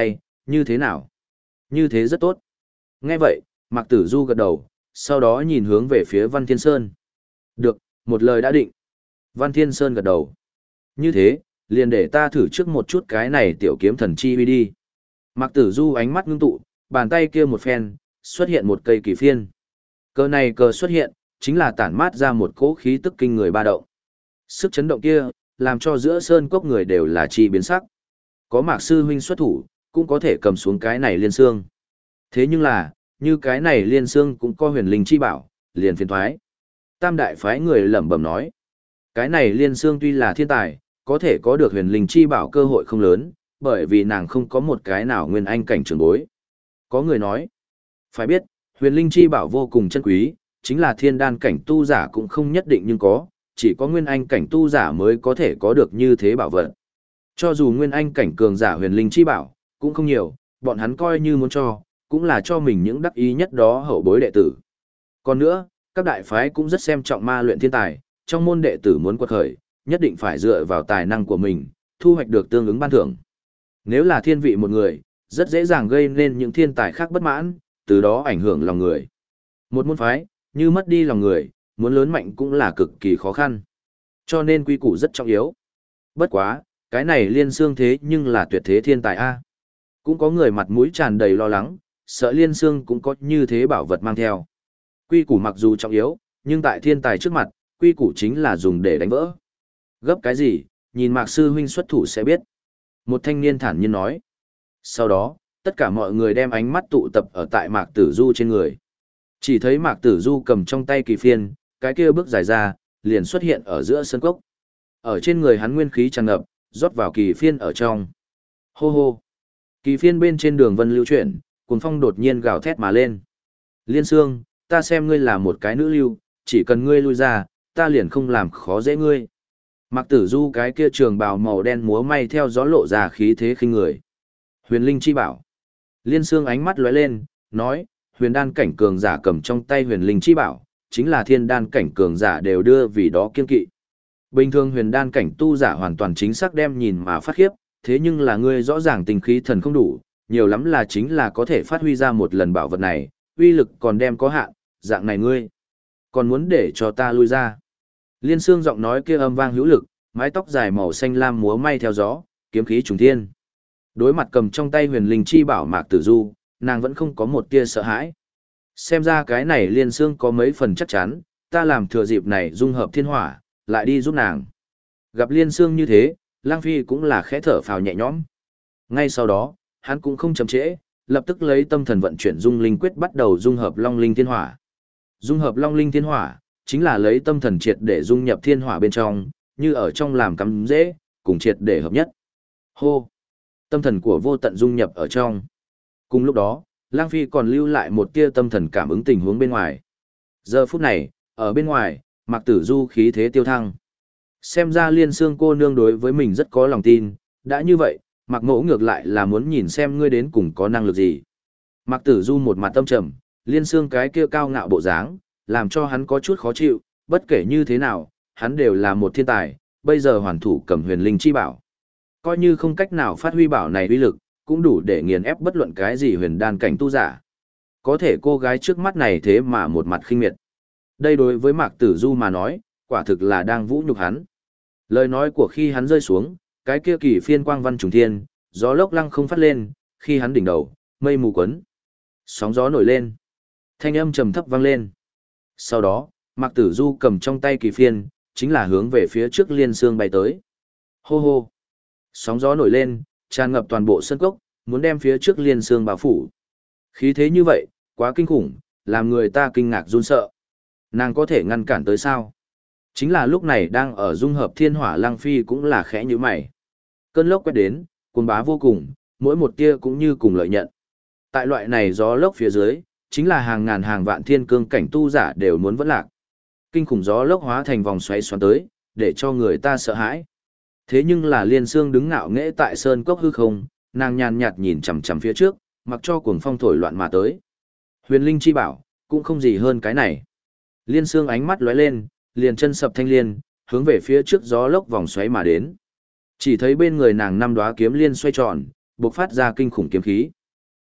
Như thế nào? Như thế rất tốt. Nghe vậy, Mạc Tử Du gật đầu, sau đó nhìn hướng về phía Văn Thiên Sơn. Được, một lời đã định. Văn Thiên Sơn gật đầu. Như thế, liền để ta thử trước một chút cái này tiểu kiếm thần chi uy đi. Mạc Tử Du ánh mắt ngưng tụ, bàn tay kia một phen, xuất hiện một cây kỳ phiên. Cờ này cờ xuất hiện, chính là tản mát ra một cỗ khí tức kinh người ba động. Sức chấn động kia, làm cho giữa sơn cốc người đều là chi biến sắc. Có Mạc sư huynh xuất thủ, cũng có thể cầm xuống cái này liên xương. Thế nhưng là, như cái này liên xương cũng có huyền linh chi bảo, liền phiền thoái. Tam đại phái người lẩm bẩm nói. Cái này liên xương tuy là thiên tài, có thể có được huyền linh chi bảo cơ hội không lớn, bởi vì nàng không có một cái nào nguyên anh cảnh trường bối. Có người nói, phải biết, huyền linh chi bảo vô cùng chân quý, chính là thiên đan cảnh tu giả cũng không nhất định nhưng có, chỉ có nguyên anh cảnh tu giả mới có thể có được như thế bảo vật. Cho dù nguyên anh cảnh cường giả huyền linh chi bảo, cũng không nhiều, bọn hắn coi như muốn cho, cũng là cho mình những đắc ý nhất đó hậu bối đệ tử. Còn nữa, các đại phái cũng rất xem trọng ma luyện thiên tài, trong môn đệ tử muốn quật khởi, nhất định phải dựa vào tài năng của mình, thu hoạch được tương ứng ban thưởng. Nếu là thiên vị một người, rất dễ dàng gây nên những thiên tài khác bất mãn, từ đó ảnh hưởng lòng người. Một môn phái, như mất đi lòng người, muốn lớn mạnh cũng là cực kỳ khó khăn. Cho nên quy củ rất trọng yếu. Bất quá, cái này liên xương thế nhưng là tuyệt thế thiên tài A. Cũng có người mặt mũi tràn đầy lo lắng, sợ liên xương cũng có như thế bảo vật mang theo. Quy củ mặc dù trọng yếu, nhưng tại thiên tài trước mặt, quy củ chính là dùng để đánh vỡ. Gấp cái gì, nhìn Mạc sư huynh xuất thủ sẽ biết. Một thanh niên thản nhiên nói. Sau đó, tất cả mọi người đem ánh mắt tụ tập ở tại Mạc Tử Du trên người. Chỉ thấy Mạc Tử Du cầm trong tay kỳ phiên, cái kia bước dài ra, liền xuất hiện ở giữa sân cốc. Ở trên người hắn nguyên khí tràn ngập, rót vào kỳ phiên ở trong. Hô hô. Kỳ phiên bên trên đường vân lưu chuyển, cuồng phong đột nhiên gào thét mà lên. Liên Sương, ta xem ngươi là một cái nữ lưu, chỉ cần ngươi lui ra, ta liền không làm khó dễ ngươi. Mạc Tử Du cái kia trường bào màu đen múa may theo gió lộ ra khí thế khinh người. Huyền Linh chi bảo. Liên Sương ánh mắt lóe lên, nói, huyền đan cảnh cường giả cầm trong tay huyền linh chi bảo, chính là thiên đan cảnh cường giả đều đưa vì đó kiên kỵ. Bình thường huyền đan cảnh tu giả hoàn toàn chính xác đem nhìn mà phát khiếp, thế nhưng là ngươi rõ ràng tình khí thần không đủ, nhiều lắm là chính là có thể phát huy ra một lần bảo vật này, uy lực còn đem có hạn, dạng này ngươi. Còn muốn để cho ta lui ra. Liên Sương giọng nói kia âm vang hữu lực, mái tóc dài màu xanh lam múa may theo gió, kiếm khí trùng thiên. Đối mặt cầm trong tay huyền linh chi bảo Mạc Tử Du, nàng vẫn không có một tia sợ hãi. Xem ra cái này Liên Sương có mấy phần chắc chắn, ta làm thừa dịp này dung hợp thiên hỏa, lại đi giúp nàng. Gặp Liên Sương như thế, Lang Phi cũng là khẽ thở phào nhẹ nhõm. Ngay sau đó, hắn cũng không chậm trễ, lập tức lấy tâm thần vận chuyển dung linh quyết bắt đầu dung hợp long linh thiên hỏa. Dung hợp long linh thiên hỏa, chính là lấy tâm thần triệt để dung nhập thiên hỏa bên trong, như ở trong làm cắm dễ, cùng triệt để hợp nhất. Hô! Tâm thần của vô tận dung nhập ở trong. Cùng lúc đó, Lang Phi còn lưu lại một tia tâm thần cảm ứng tình huống bên ngoài. Giờ phút này, ở bên ngoài, Mạc Tử Du khí thế tiêu thăng. Xem ra Liên Sương cô nương đối với mình rất có lòng tin, đã như vậy, Mạc Mỗ ngược lại là muốn nhìn xem ngươi đến cùng có năng lực gì. Mạc Tử Du một mặt tâm trầm, Liên Sương cái kia cao ngạo bộ dáng, làm cho hắn có chút khó chịu, bất kể như thế nào, hắn đều là một thiên tài, bây giờ hoàn thủ cầm huyền linh chi bảo. Coi như không cách nào phát huy bảo này uy lực, cũng đủ để nghiền ép bất luận cái gì huyền đan cảnh tu giả. Có thể cô gái trước mắt này thế mà một mặt khinh miệt. Đây đối với Mạc Tử Du mà nói, quả thực là đang vũ nhục hắn. Lời nói của khi hắn rơi xuống, cái kia kỳ phiên quang văn trùng thiên, gió lốc lăng không phát lên, khi hắn đỉnh đầu, mây mù quấn. Sóng gió nổi lên. Thanh âm trầm thấp vang lên. Sau đó, Mạc Tử Du cầm trong tay kỳ phiên, chính là hướng về phía trước Liên Sương bay tới. Hô hô. Sóng gió nổi lên, tràn ngập toàn bộ sân cốc, muốn đem phía trước Liên Sương bao phủ. Khí thế như vậy, quá kinh khủng, làm người ta kinh ngạc run sợ. Nàng có thể ngăn cản tới sao? Chính là lúc này đang ở dung hợp thiên hỏa Lăng Phi cũng là khẽ như mày. Cơn lốc quét đến, cuồng bá vô cùng, mỗi một tia cũng như cùng lợi nhận. Tại loại này gió lốc phía dưới, chính là hàng ngàn hàng vạn thiên cương cảnh tu giả đều muốn vẫn lạc. Kinh khủng gió lốc hóa thành vòng xoáy xoắn tới, để cho người ta sợ hãi. Thế nhưng là Liên Sương đứng ngạo nghễ tại sơn cốc hư không, nàng nhàn nhạt nhìn chằm chằm phía trước, mặc cho cuồng phong thổi loạn mà tới. Huyền linh chi bảo, cũng không gì hơn cái này. Liên Sương ánh mắt lóe lên, liền chân sập thanh liên, hướng về phía trước gió lốc vòng xoáy mà đến. Chỉ thấy bên người nàng năm đóa kiếm liên xoay tròn, bộc phát ra kinh khủng kiếm khí.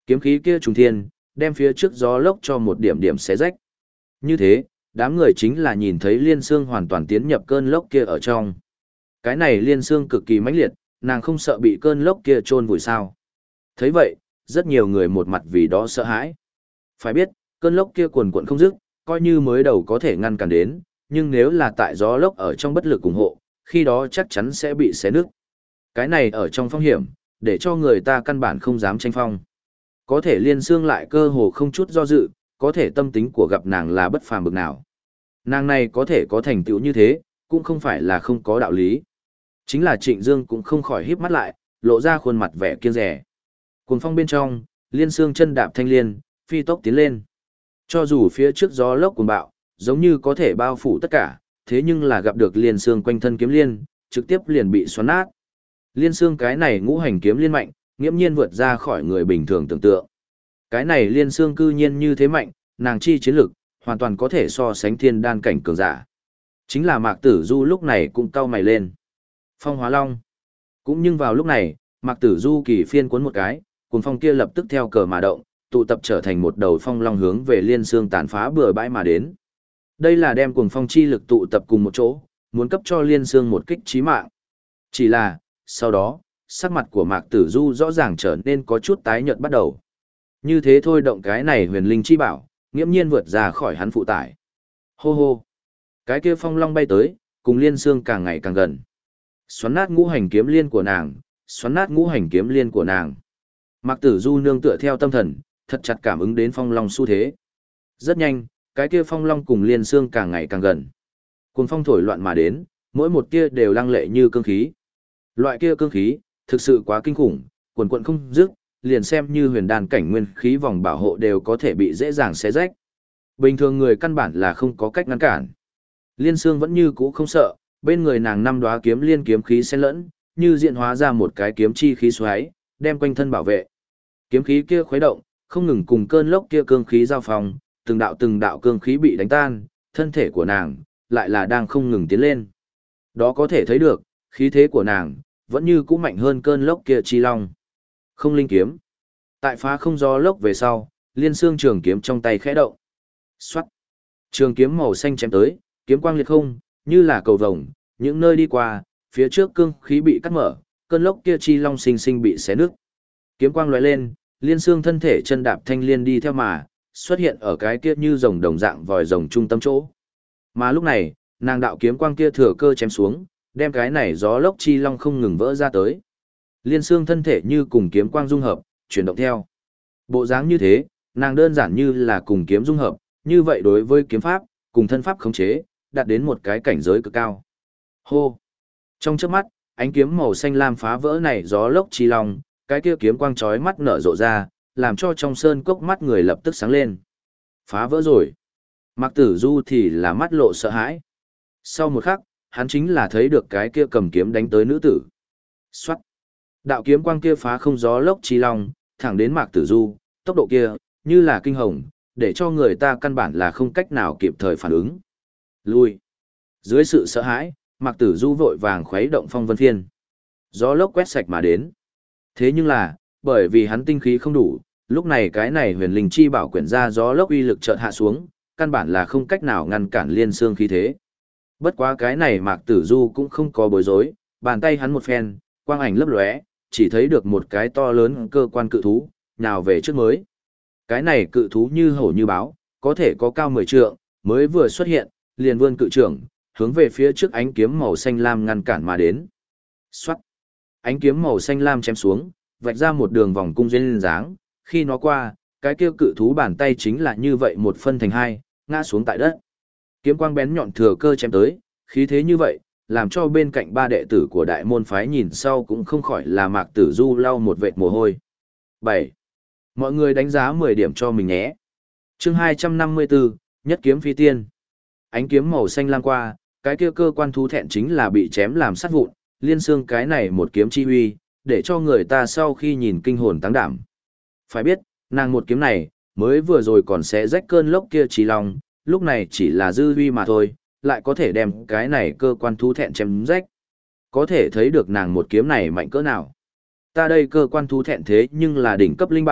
Kiếm khí kia trùng thiên, đem phía trước gió lốc cho một điểm điểm xé rách. Như thế, đám người chính là nhìn thấy Liên Sương hoàn toàn tiến nhập cơn lốc kia ở trong. Cái này Liên Sương cực kỳ mãnh liệt, nàng không sợ bị cơn lốc kia chôn vùi sao. Thấy vậy, rất nhiều người một mặt vì đó sợ hãi. Phải biết, cơn lốc kia cuồn cuộn không dứt, coi như mới đầu có thể ngăn cản đến, nhưng nếu là tại gió lốc ở trong bất lực ủng hộ, khi đó chắc chắn sẽ bị xé nứt. Cái này ở trong phong hiểm, để cho người ta căn bản không dám tranh phong. Có thể Liên Sương lại cơ hồ không chút do dự, có thể tâm tính của gặp nàng là bất phàm bực nào. Nàng này có thể có thành tựu như thế, cũng không phải là không có đạo lý. Chính là Trịnh Dương cũng không khỏi híp mắt lại, lộ ra khuôn mặt vẻ kiêng dè. Cuồng phong bên trong, Liên Sương chân đạp thanh liên, phi tốc tiến lên. Cho dù phía trước gió lốc cuồng bạo, giống như có thể bao phủ tất cả, thế nhưng là gặp được Liên Sương quanh thân kiếm liên, trực tiếp liền bị xoắn nát. Liên Sương cái này ngũ hành kiếm liên mạnh, nghiễm nhiên vượt ra khỏi người bình thường tưởng tượng. Cái này Liên Sương cư nhiên như thế mạnh, nàng chi chiến lực, hoàn toàn có thể so sánh thiên đan cảnh cường giả. Chính là Mạc Tử Du lúc này cũng cau mày lên. Phong Hóa Long. Cũng nhưng vào lúc này, Mạc Tử Du kỳ phiên cuốn một cái, cuồng phong kia lập tức theo cờ mà động, tụ tập trở thành một đầu phong long hướng về Liên Sương tàn phá bừa bãi mà đến. Đây là đem cuồng phong chi lực tụ tập cùng một chỗ, muốn cấp cho Liên Sương một kích chí mạng. Chỉ là, sau đó, sắc mặt của Mạc Tử Du rõ ràng trở nên có chút tái nhợt bắt đầu. Như thế thôi động cái này huyền linh chi bảo, nghiễm nhiên vượt ra khỏi hắn phụ tải. Hô hô. Cái kia phong long bay tới, cùng Liên Sương càng ngày càng gần. Xoắn nát ngũ hành kiếm liên của nàng, xoắn nát ngũ hành kiếm liên của nàng. Mạc Tử Du nương tựa theo tâm thần, thật chặt cảm ứng đến phong long xu thế. Rất nhanh, cái kia phong long cùng Liên Sương càng ngày càng gần. Cuồng phong thổi loạn mà đến, mỗi một tia đều lăng lệ như cương khí. Loại kia cương khí, thực sự quá kinh khủng, quần quần không dứt, liền xem như huyền đan cảnh nguyên khí vòng bảo hộ đều có thể bị dễ dàng xé rách. Bình thường người căn bản là không có cách ngăn cản. Liên Sương vẫn như cũ không sợ, bên người nàng năm đóa kiếm liên kiếm khí xen lẫn, như diễn hóa ra một cái kiếm chi khí xoáy, đem quanh thân bảo vệ. Kiếm khí kia khuấy động, không ngừng cùng cơn lốc kia cương khí giao phòng, từng đạo cương khí bị đánh tan, thân thể của nàng lại là đang không ngừng tiến lên. Đó có thể thấy được, khí thế của nàng vẫn như cũ mạnh hơn cơn lốc kia chi long. Không linh kiếm. Tại phá không gió lốc về sau, Liên Sương trường kiếm trong tay khẽ động. Xoát. Trường kiếm màu xanh chém tới, kiếm quang liệt không, như là cầu vồng, những nơi đi qua, phía trước cương khí bị cắt mở, cơn lốc kia chi long sinh sinh bị xé nứt. Kiếm quang lóe lên, Liên Sương thân thể chân đạp thanh liên đi theo mà, xuất hiện ở cái kia như rồng đồng dạng vòi rồng trung tâm chỗ. Mà lúc này, nàng đạo kiếm quang kia thừa cơ chém xuống, đem cái này gió lốc chi long không ngừng vỡ ra tới. Liên Sương thân thể như cùng kiếm quang dung hợp, chuyển động theo. Bộ dáng như thế, nàng đơn giản như là cùng kiếm dung hợp, như vậy đối với kiếm pháp, cùng thân pháp khống chế, đạt đến một cái cảnh giới cực cao. Hô! Trong chớp mắt, ánh kiếm màu xanh lam phá vỡ này gió lốc chi long, cái kia kiếm quang chói mắt nở rộ ra, làm cho trong sơn cốc mắt người lập tức sáng lên. Phá vỡ rồi. Mạc Tử Du thì là mắt lộ sợ hãi. Sau một khắc, hắn chính là thấy được cái kia cầm kiếm đánh tới nữ tử. Xoát. Đạo kiếm quang kia phá không gió lốc chi long, thẳng đến Mạc Tử Du, tốc độ kia, như là kinh hồng, để cho người ta căn bản là không cách nào kịp thời phản ứng. Lui. Dưới sự sợ hãi, Mạc Tử Du vội vàng khuấy động phong vân phiên. Gió lốc quét sạch mà đến. Thế nhưng là, bởi vì hắn tinh khí không đủ, lúc này cái này huyền linh chi bảo quyển ra gió lốc uy lực chợt hạ xuống, căn bản là không cách nào ngăn cản Liên Sương khí thế. Bất quá cái này Mạc Tử Du cũng không có bối rối, bàn tay hắn một phen, quang ảnh lấp lóe, chỉ thấy được một cái to lớn cơ quan cự thú, nào về trước mới. Cái này cự thú như hổ như báo, có thể có cao 10 trượng, mới vừa xuất hiện, liền vươn cự trưởng, hướng về phía trước ánh kiếm màu xanh lam ngăn cản mà đến. Xoát! Ánh kiếm màu xanh lam chém xuống, vạch ra một đường vòng cung duyên dáng, khi nó qua, cái kia cự thú bàn tay chính là như vậy một phân thành hai, ngã xuống tại đất. Kiếm quang bén nhọn thừa cơ chém tới, khí thế như vậy, làm cho bên cạnh ba đệ tử của đại môn phái nhìn sau cũng không khỏi là Mạc Tử Du lau một vệt mồ hôi. 7. Mọi người đánh giá 10 điểm cho mình nhé. Chương 254, Nhất kiếm phi tiên. Ánh kiếm màu xanh lam qua, cái kia cơ quan thú thẹn chính là bị chém làm sắt vụn, Liên Sương cái này một kiếm chi huy, để cho người ta sau khi nhìn kinh hồn táng đảm. Phải biết, nàng một kiếm này, mới vừa rồi còn sẽ rách cơn lốc kia trí lòng, lúc này chỉ là dư huy mà thôi, lại có thể đem cái này cơ quan thú thẹn chém rách. Có thể thấy được nàng một kiếm này mạnh cỡ nào. Ta đây cơ quan thú thẹn thế nhưng là đỉnh cấp linh bảo,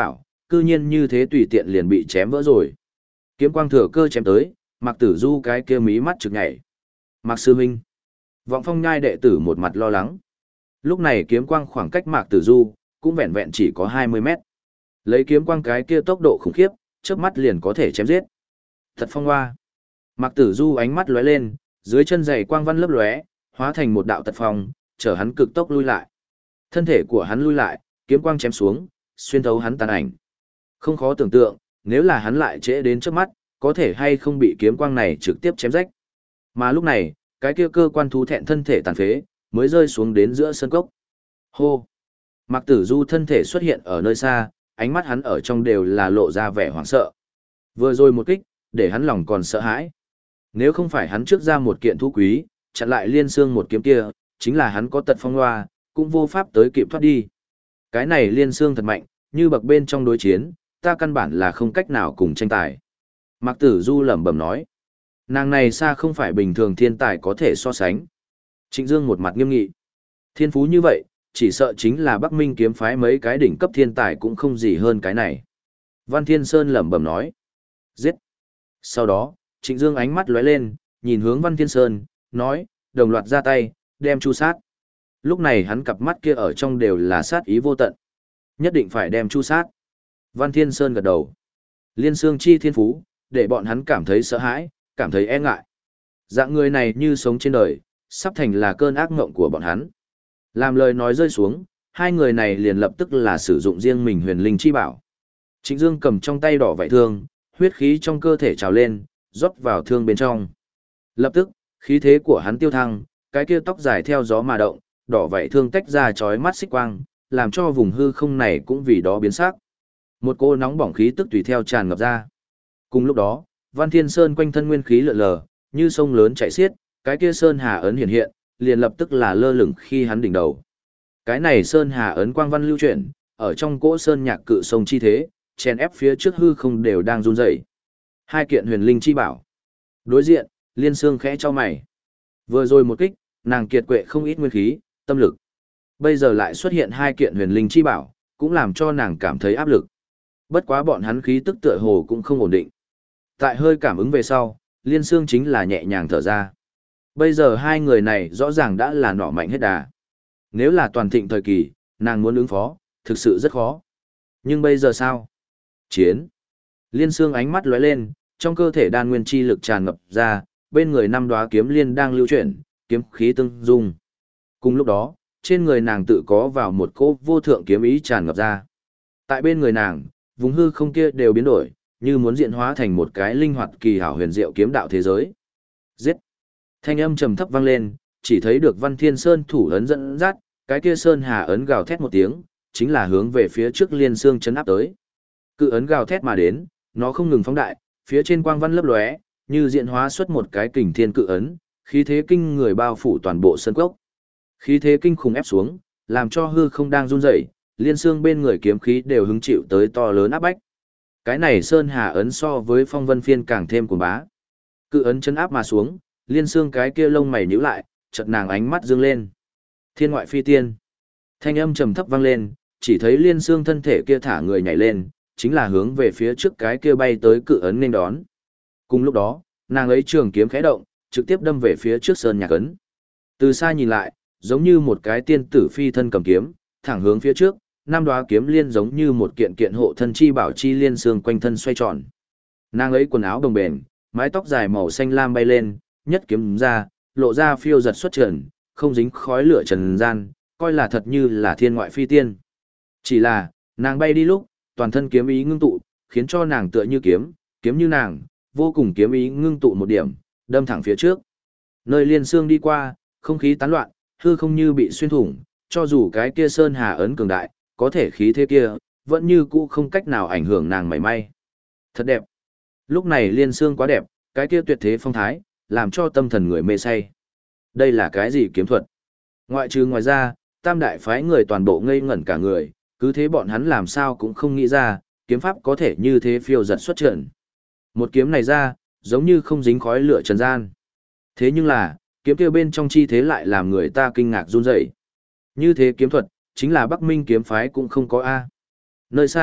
cư nhiên như thế tùy tiện liền bị chém vỡ rồi. Kiếm quang thừa cơ chém tới, Mạc Tử Du cái kia mí mắt trực nhảy. Mạc sư huynh. Vọng Phong nhai đệ tử một mặt lo lắng. Lúc này kiếm quang khoảng cách Mạc Tử Du cũng vẹn vẹn chỉ có 20 mét. Lấy kiếm quang cái kia tốc độ khủng khiếp, chớp mắt liền có thể chém giết. Thật phong hoa. Mạc Tử Du ánh mắt lóe lên, dưới chân giày quang văn lấp lóe, hóa thành một đạo tật phong, chở hắn cực tốc lui lại. Thân thể của hắn lui lại, kiếm quang chém xuống, xuyên thấu hắn tàn ảnh. Không khó tưởng tượng, nếu là hắn lại trễ đến trước mắt, có thể hay không bị kiếm quang này trực tiếp chém rách. Mà lúc này, cái kia cơ quan thú thẹn thân thể tàn phế, mới rơi xuống đến giữa sân cốc. Hô! Mạc Tử Du thân thể xuất hiện ở nơi xa, ánh mắt hắn ở trong đều là lộ ra vẻ hoảng sợ. Vừa rồi một kích, để hắn lòng còn sợ hãi. Nếu không phải hắn trước ra một kiện thú quý, chặn lại Liên Xương một kiếm kia, chính là hắn có tật phong hoa, cũng vô pháp tới kịp thoát đi. Cái này Liên Xương thật mạnh, như bậc bên trong đối chiến, ta căn bản là không cách nào cùng tranh tài. Mạc Tử Du lẩm bẩm nói. Nàng này xa không phải bình thường thiên tài có thể so sánh. Trịnh Dương một mặt nghiêm nghị. Thiên phú như vậy, chỉ sợ chính là Bắc Minh kiếm phái mấy cái đỉnh cấp thiên tài cũng không gì hơn cái này. Văn Thiên Sơn lẩm bẩm nói. Giết. Sau đó, Trịnh Dương ánh mắt lóe lên, nhìn hướng Văn Thiên Sơn, nói, đồng loạt ra tay, đem chu sát. Lúc này hắn cặp mắt kia ở trong đều là sát ý vô tận. Nhất định phải đem chu sát. Văn Thiên Sơn gật đầu. Liên Xương chi thiên phú, để bọn hắn cảm thấy sợ hãi, cảm thấy e ngại. Dạng người này như sống trên đời, sắp thành là cơn ác ngộng của bọn hắn. Làm lời nói rơi xuống, hai người này liền lập tức là sử dụng riêng mình huyền linh chi bảo. Trịnh Dương cầm trong tay đỏ vảy thương, huyết khí trong cơ thể trào lên, rót vào thương bên trong. Lập tức, khí thế của hắn tiêu thăng, cái kia tóc dài theo gió mà động, đỏ vảy thương tách ra chói mắt xích quang, làm cho vùng hư không này cũng vì đó biến sắc. Một cô nóng bỏng khí tức tùy theo tràn ngập ra. Cùng lúc đó, Văn Thiên Sơn quanh thân nguyên khí lượn lờ, như sông lớn chảy xiết, cái kia sơn hà ấn hiện hiện, liền lập tức là lơ lửng khi hắn đỉnh đầu. Cái này sơn hà ấn quang văn lưu chuyển, ở trong cỗ sơn nhạc cự sông chi thế, chèn ép phía trước hư không đều đang run rẩy. Hai kiện huyền linh chi bảo. Đối diện, Liên Xương khẽ cho mày. Vừa rồi một kích, nàng kiệt quệ không ít nguyên khí, tâm lực. Bây giờ lại xuất hiện hai kiện huyền linh chi bảo, cũng làm cho nàng cảm thấy áp lực. Bất quá bọn hắn khí tức tựa hồ cũng không ổn định. Tại hơi cảm ứng về sau, Liên Xương chính là nhẹ nhàng thở ra. Bây giờ hai người này rõ ràng đã là nỏ mạnh hết đà. Nếu là toàn thịnh thời kỳ, nàng muốn ứng phó, thực sự rất khó. Nhưng bây giờ sao? Chiến. Liên Xương ánh mắt lóe lên, trong cơ thể đan nguyên chi lực tràn ngập ra, bên người năm đóa kiếm liên đang lưu chuyển, kiếm khí tương dung. Cùng lúc đó, trên người nàng tự có vào một cỗ vô thượng kiếm ý tràn ngập ra. Tại bên người nàng, vùng hư không kia đều biến đổi, như muốn diễn hóa thành một cái linh hoạt kỳ hảo huyền diệu kiếm đạo thế giới. Giết! Thanh âm trầm thấp vang lên, chỉ thấy được Văn Thiên Sơn thủ ấn dẫn dắt, cái kia sơn hà ấn gào thét một tiếng, chính là hướng về phía trước Liên Xương chấn áp tới. Cự ấn gào thét mà đến, nó không ngừng phóng đại, phía trên quang văn lấp lóe, như diễn hóa xuất một cái kình thiên cự ấn, khí thế kinh người bao phủ toàn bộ sân cốc. Khí thế kinh khủng ép xuống, làm cho hư không đang run rẩy, Liên Xương bên người kiếm khí đều hứng chịu tới to lớn áp bách. Cái này sơn hà ấn so với phong vân phiên càng thêm cuồng bá. Cự ấn chấn áp mà xuống, Liên Xương cái kia lông mày nhíu lại, chợt nàng ánh mắt dương lên. Thiên ngoại phi tiên. Thanh âm trầm thấp vang lên, chỉ thấy Liên Xương thân thể kia thả người nhảy lên, chính là hướng về phía trước cái kia bay tới cự ấn nên đón. Cùng lúc đó, nàng ấy trường kiếm khẽ động, trực tiếp đâm về phía trước sơn nhạc ấn. Từ xa nhìn lại, giống như một cái tiên tử phi thân cầm kiếm, thẳng hướng phía trước, năm đóa kiếm liên giống như một kiện kiện hộ thân chi bảo chi liên xương quanh thân xoay tròn. Nàng ấy quần áo đồng bền, mái tóc dài màu xanh lam bay lên, nhất kiếm ra, lộ ra phiêu giật xuất trần, không dính khói lửa trần gian, coi là thật như là thiên ngoại phi tiên. Chỉ là, nàng bay đi lúc, toàn thân kiếm ý ngưng tụ, khiến cho nàng tựa như kiếm, kiếm như nàng, vô cùng kiếm ý ngưng tụ một điểm, đâm thẳng phía trước. Nơi liên xương đi qua, không khí tán loạn, hư không như bị xuyên thủng, cho dù cái kia sơn hà ấn cường đại, có thể khí thế kia, vẫn như cũ không cách nào ảnh hưởng nàng mảy may. Thật đẹp. Lúc này liên xương quá đẹp, cái kia tuyệt thế phong thái, làm cho tâm thần người mê say. Đây là cái gì kiếm thuật? Ngoại trừ ngoài ra, tam đại phái người toàn bộ ngây ngẩn cả người, cứ thế bọn hắn làm sao cũng không nghĩ ra, kiếm pháp có thể như thế phiêu giật xuất trận. Một kiếm này ra, giống như không dính khói lửa trần gian. Thế nhưng là, kiếm kia bên trong chi thế lại làm người ta kinh ngạc run rẩy. Như thế kiếm thuật, chính là Bắc Minh kiếm phái cũng không có A. Nơi xa,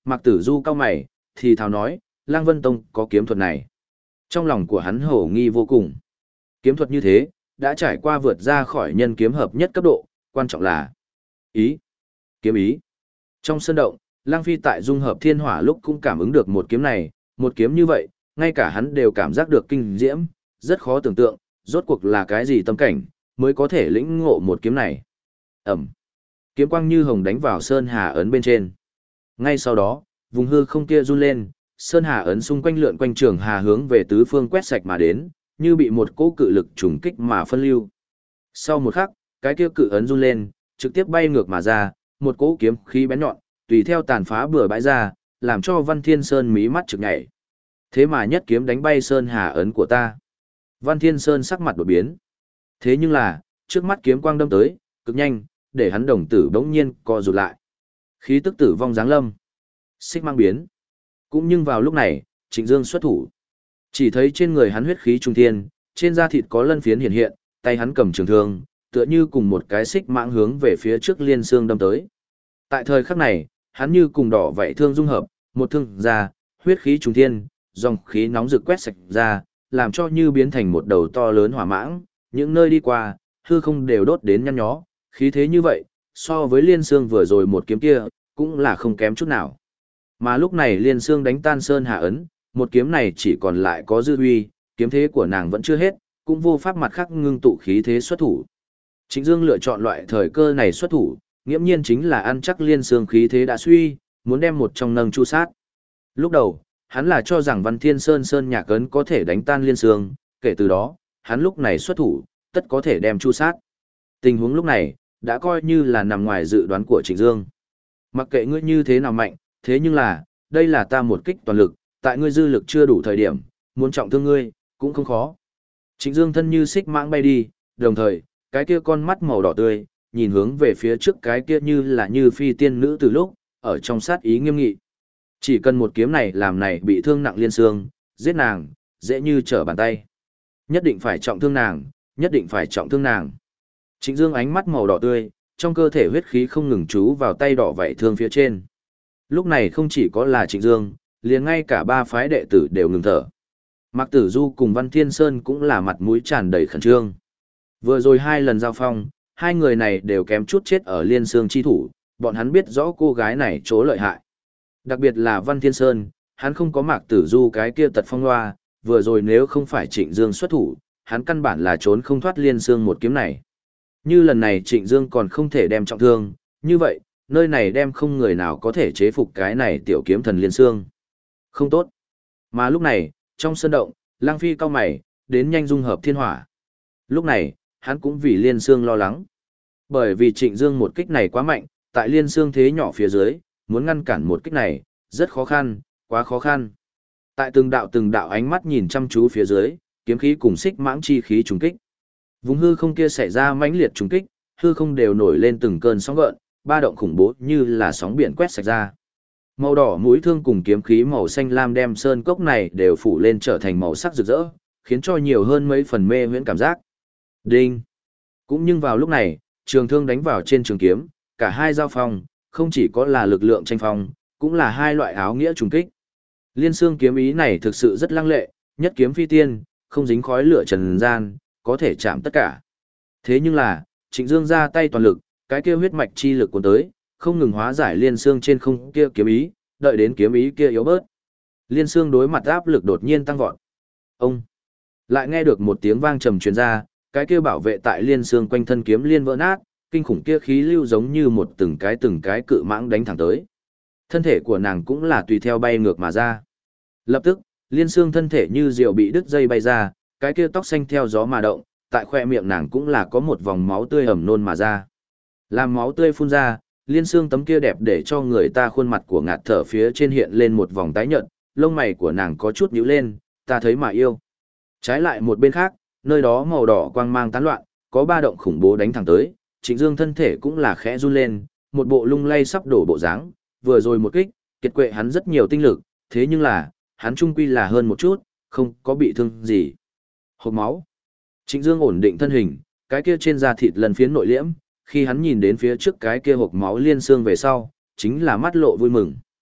Mạc Tử Du cau mày, thì thào nói, Lăng Vân Tông có kiếm thuật này. Trong lòng của hắn hổ nghi vô cùng. Kiếm thuật như thế, đã trải qua vượt ra khỏi nhân kiếm hợp nhất cấp độ, quan trọng là ý, kiếm ý. Trong sơn động, Lăng Phi tại dung hợp thiên hỏa lúc cũng cảm ứng được một kiếm này, một kiếm như vậy, ngay cả hắn đều cảm giác được kinh diễm, rất khó tưởng tượng, rốt cuộc là cái gì tâm cảnh, mới có thể lĩnh ngộ một kiếm này. Ẩm. Kiếm quang như hồng đánh vào Sơn Hà ấn bên trên. Ngay sau đó, vùng hư không kia run lên, Sơn Hà ấn xung quanh lượn quanh trường hà hướng về tứ phương quét sạch mà đến, như bị một cỗ cự lực trùng kích mà phân lưu. Sau một khắc, cái kia cự ấn run lên, trực tiếp bay ngược mà ra, một cỗ kiếm khí bén nhọn, tùy theo tàn phá bừa bãi ra, làm cho Văn Thiên Sơn mí mắt trực nhảy. Thế mà nhất kiếm đánh bay Sơn Hà ấn của ta. Văn Thiên Sơn sắc mặt đột biến. Thế nhưng là, trước mắt kiếm quang đâm tới, cực nhanh, để hắn đồng tử bỗng nhiên co rụt lại. Khí tức tử vong giáng lâm. Xích mang biến. Cũng nhưng vào lúc này, Trịnh Dương xuất thủ. Chỉ thấy trên người hắn huyết khí trung thiên, trên da thịt có lân phiến hiện hiện, tay hắn cầm trường thương, tựa như cùng một cái xích mãng hướng về phía trước liên xương đâm tới. Tại thời khắc này, hắn như cùng đỏ vậy thương dung hợp, một thương ra, huyết khí trung thiên, dòng khí nóng rực quét sạch ra, làm cho như biến thành một đầu to lớn hỏa mãng, những nơi đi qua, hư không đều đốt đến nhăn nhó, khí thế như vậy, so với liên xương vừa rồi một kiếm kia, cũng là không kém chút nào. Mà lúc này liên xương đánh tan Sơn Hà ấn, một kiếm này chỉ còn lại có dư uy, kiếm thế của nàng vẫn chưa hết, cũng vô pháp mặt khác ngưng tụ khí thế xuất thủ. Trịnh Dương lựa chọn loại thời cơ này xuất thủ, nghiễm nhiên chính là ăn chắc liên xương khí thế đã suy, muốn đem một trong nâng chu sát. Lúc đầu, hắn là cho rằng Văn Thiên Sơn Nhạc ấn có thể đánh tan liên xương, kể từ đó, hắn lúc này xuất thủ, tất có thể đem chu sát. Tình huống lúc này, đã coi như là nằm ngoài dự đoán của Trịnh Dương. Mặc kệ ngươi như thế nào mạnh, thế nhưng là, đây là ta một kích toàn lực, tại ngươi dư lực chưa đủ thời điểm, muốn trọng thương ngươi, cũng không khó. Trịnh Dương thân như xích mãng bay đi, đồng thời, cái kia con mắt màu đỏ tươi, nhìn hướng về phía trước cái kia như là như phi tiên nữ từ lúc, ở trong sát ý nghiêm nghị. Chỉ cần một kiếm này làm này bị thương nặng liên xương, giết nàng, dễ như trở bàn tay. Nhất định phải trọng thương nàng, nhất định phải trọng thương nàng. Trịnh Dương ánh mắt màu đỏ tươi, trong cơ thể huyết khí không ngừng trú vào tay đỏ vảy thương phía trên. Lúc này không chỉ có là Trịnh Dương, liền ngay cả ba phái đệ tử đều ngừng thở. Mạc Tử Du cùng Văn Thiên Sơn cũng là mặt mũi tràn đầy khẩn trương. Vừa rồi hai lần giao phong, hai người này đều kém chút chết ở liên xương chi thủ, bọn hắn biết rõ cô gái này chỗ lợi hại. Đặc biệt là Văn Thiên Sơn, hắn không có Mạc Tử Du cái kia tật phong loa, vừa rồi nếu không phải Trịnh Dương xuất thủ, hắn căn bản là trốn không thoát liên xương một kiếm này. Như lần này Trịnh Dương còn không thể đem trọng thương, như vậy, nơi này đem không người nào có thể chế phục cái này tiểu kiếm thần liên xương. Không tốt. Mà lúc này, trong sân động, Lăng Phi cau mày, đến nhanh dung hợp thiên hỏa. Lúc này, hắn cũng vì liên xương lo lắng. Bởi vì Trịnh Dương một kích này quá mạnh, tại liên xương thế nhỏ phía dưới, muốn ngăn cản một kích này, rất khó khăn, quá khó khăn. Tại từng đạo ánh mắt nhìn chăm chú phía dưới, kiếm khí cùng xích mãng chi khí trùng kích. Vùng hư không kia xảy ra mãnh liệt trùng kích, hư không đều nổi lên từng cơn sóng gợn, ba động khủng bố như là sóng biển quét sạch ra. Màu đỏ mũi thương cùng kiếm khí màu xanh lam đem sơn cốc này đều phủ lên trở thành màu sắc rực rỡ, khiến cho nhiều hơn mấy phần mê huyễn cảm giác. Đinh! Cũng nhưng vào lúc này, trường thương đánh vào trên trường kiếm, cả hai giao phong, không chỉ có là lực lượng tranh phong, cũng là hai loại áo nghĩa trùng kích. Liên xương kiếm ý này thực sự rất lăng lệ, nhất kiếm phi tiên, không dính khói lửa trần gian, có thể chạm tất cả. Thế nhưng là, Trịnh Dương ra tay toàn lực, cái kia huyết mạch chi lực cuốn tới, không ngừng hóa giải liên xương trên không kia kiếm ý, đợi đến kiếm ý kia yếu bớt. Liên xương đối mặt áp lực đột nhiên tăng vọt. Ông lại nghe được một tiếng vang trầm truyền ra, cái kia bảo vệ tại liên xương quanh thân kiếm liên vỡ nát, kinh khủng kia khí lưu giống như một từng cái cự mãng đánh thẳng tới. Thân thể của nàng cũng là tùy theo bay ngược mà ra. Lập tức, liên xương thân thể như diều bị đứt dây bay ra, cái kia tóc xanh theo gió mà động, tại khoe miệng nàng cũng là có một vòng máu tươi ẩm nôn mà ra. Làm máu tươi phun ra, liên xương tấm kia đẹp để cho người ta khuôn mặt của ngạt thở phía trên hiện lên một vòng tái nhợt, lông mày của nàng có chút nhíu lên, ta thấy mà yêu. Trái lại một bên khác, nơi đó màu đỏ quang mang tán loạn, có ba động khủng bố đánh thẳng tới, Trịnh Dương thân thể cũng là khẽ run lên, một bộ lung lay sắp đổ bộ dáng, vừa rồi một kích, kiệt quệ hắn rất nhiều tinh lực, thế nhưng là, hắn trung quy là hơn một chút, không có bị thương gì. Hộc máu. Trịnh Dương ổn định thân hình, cái kia trên da thịt lần phiến nội liễm, khi hắn nhìn đến phía trước cái kia hộc máu liên xương về sau, chính là mắt lộ vui mừng.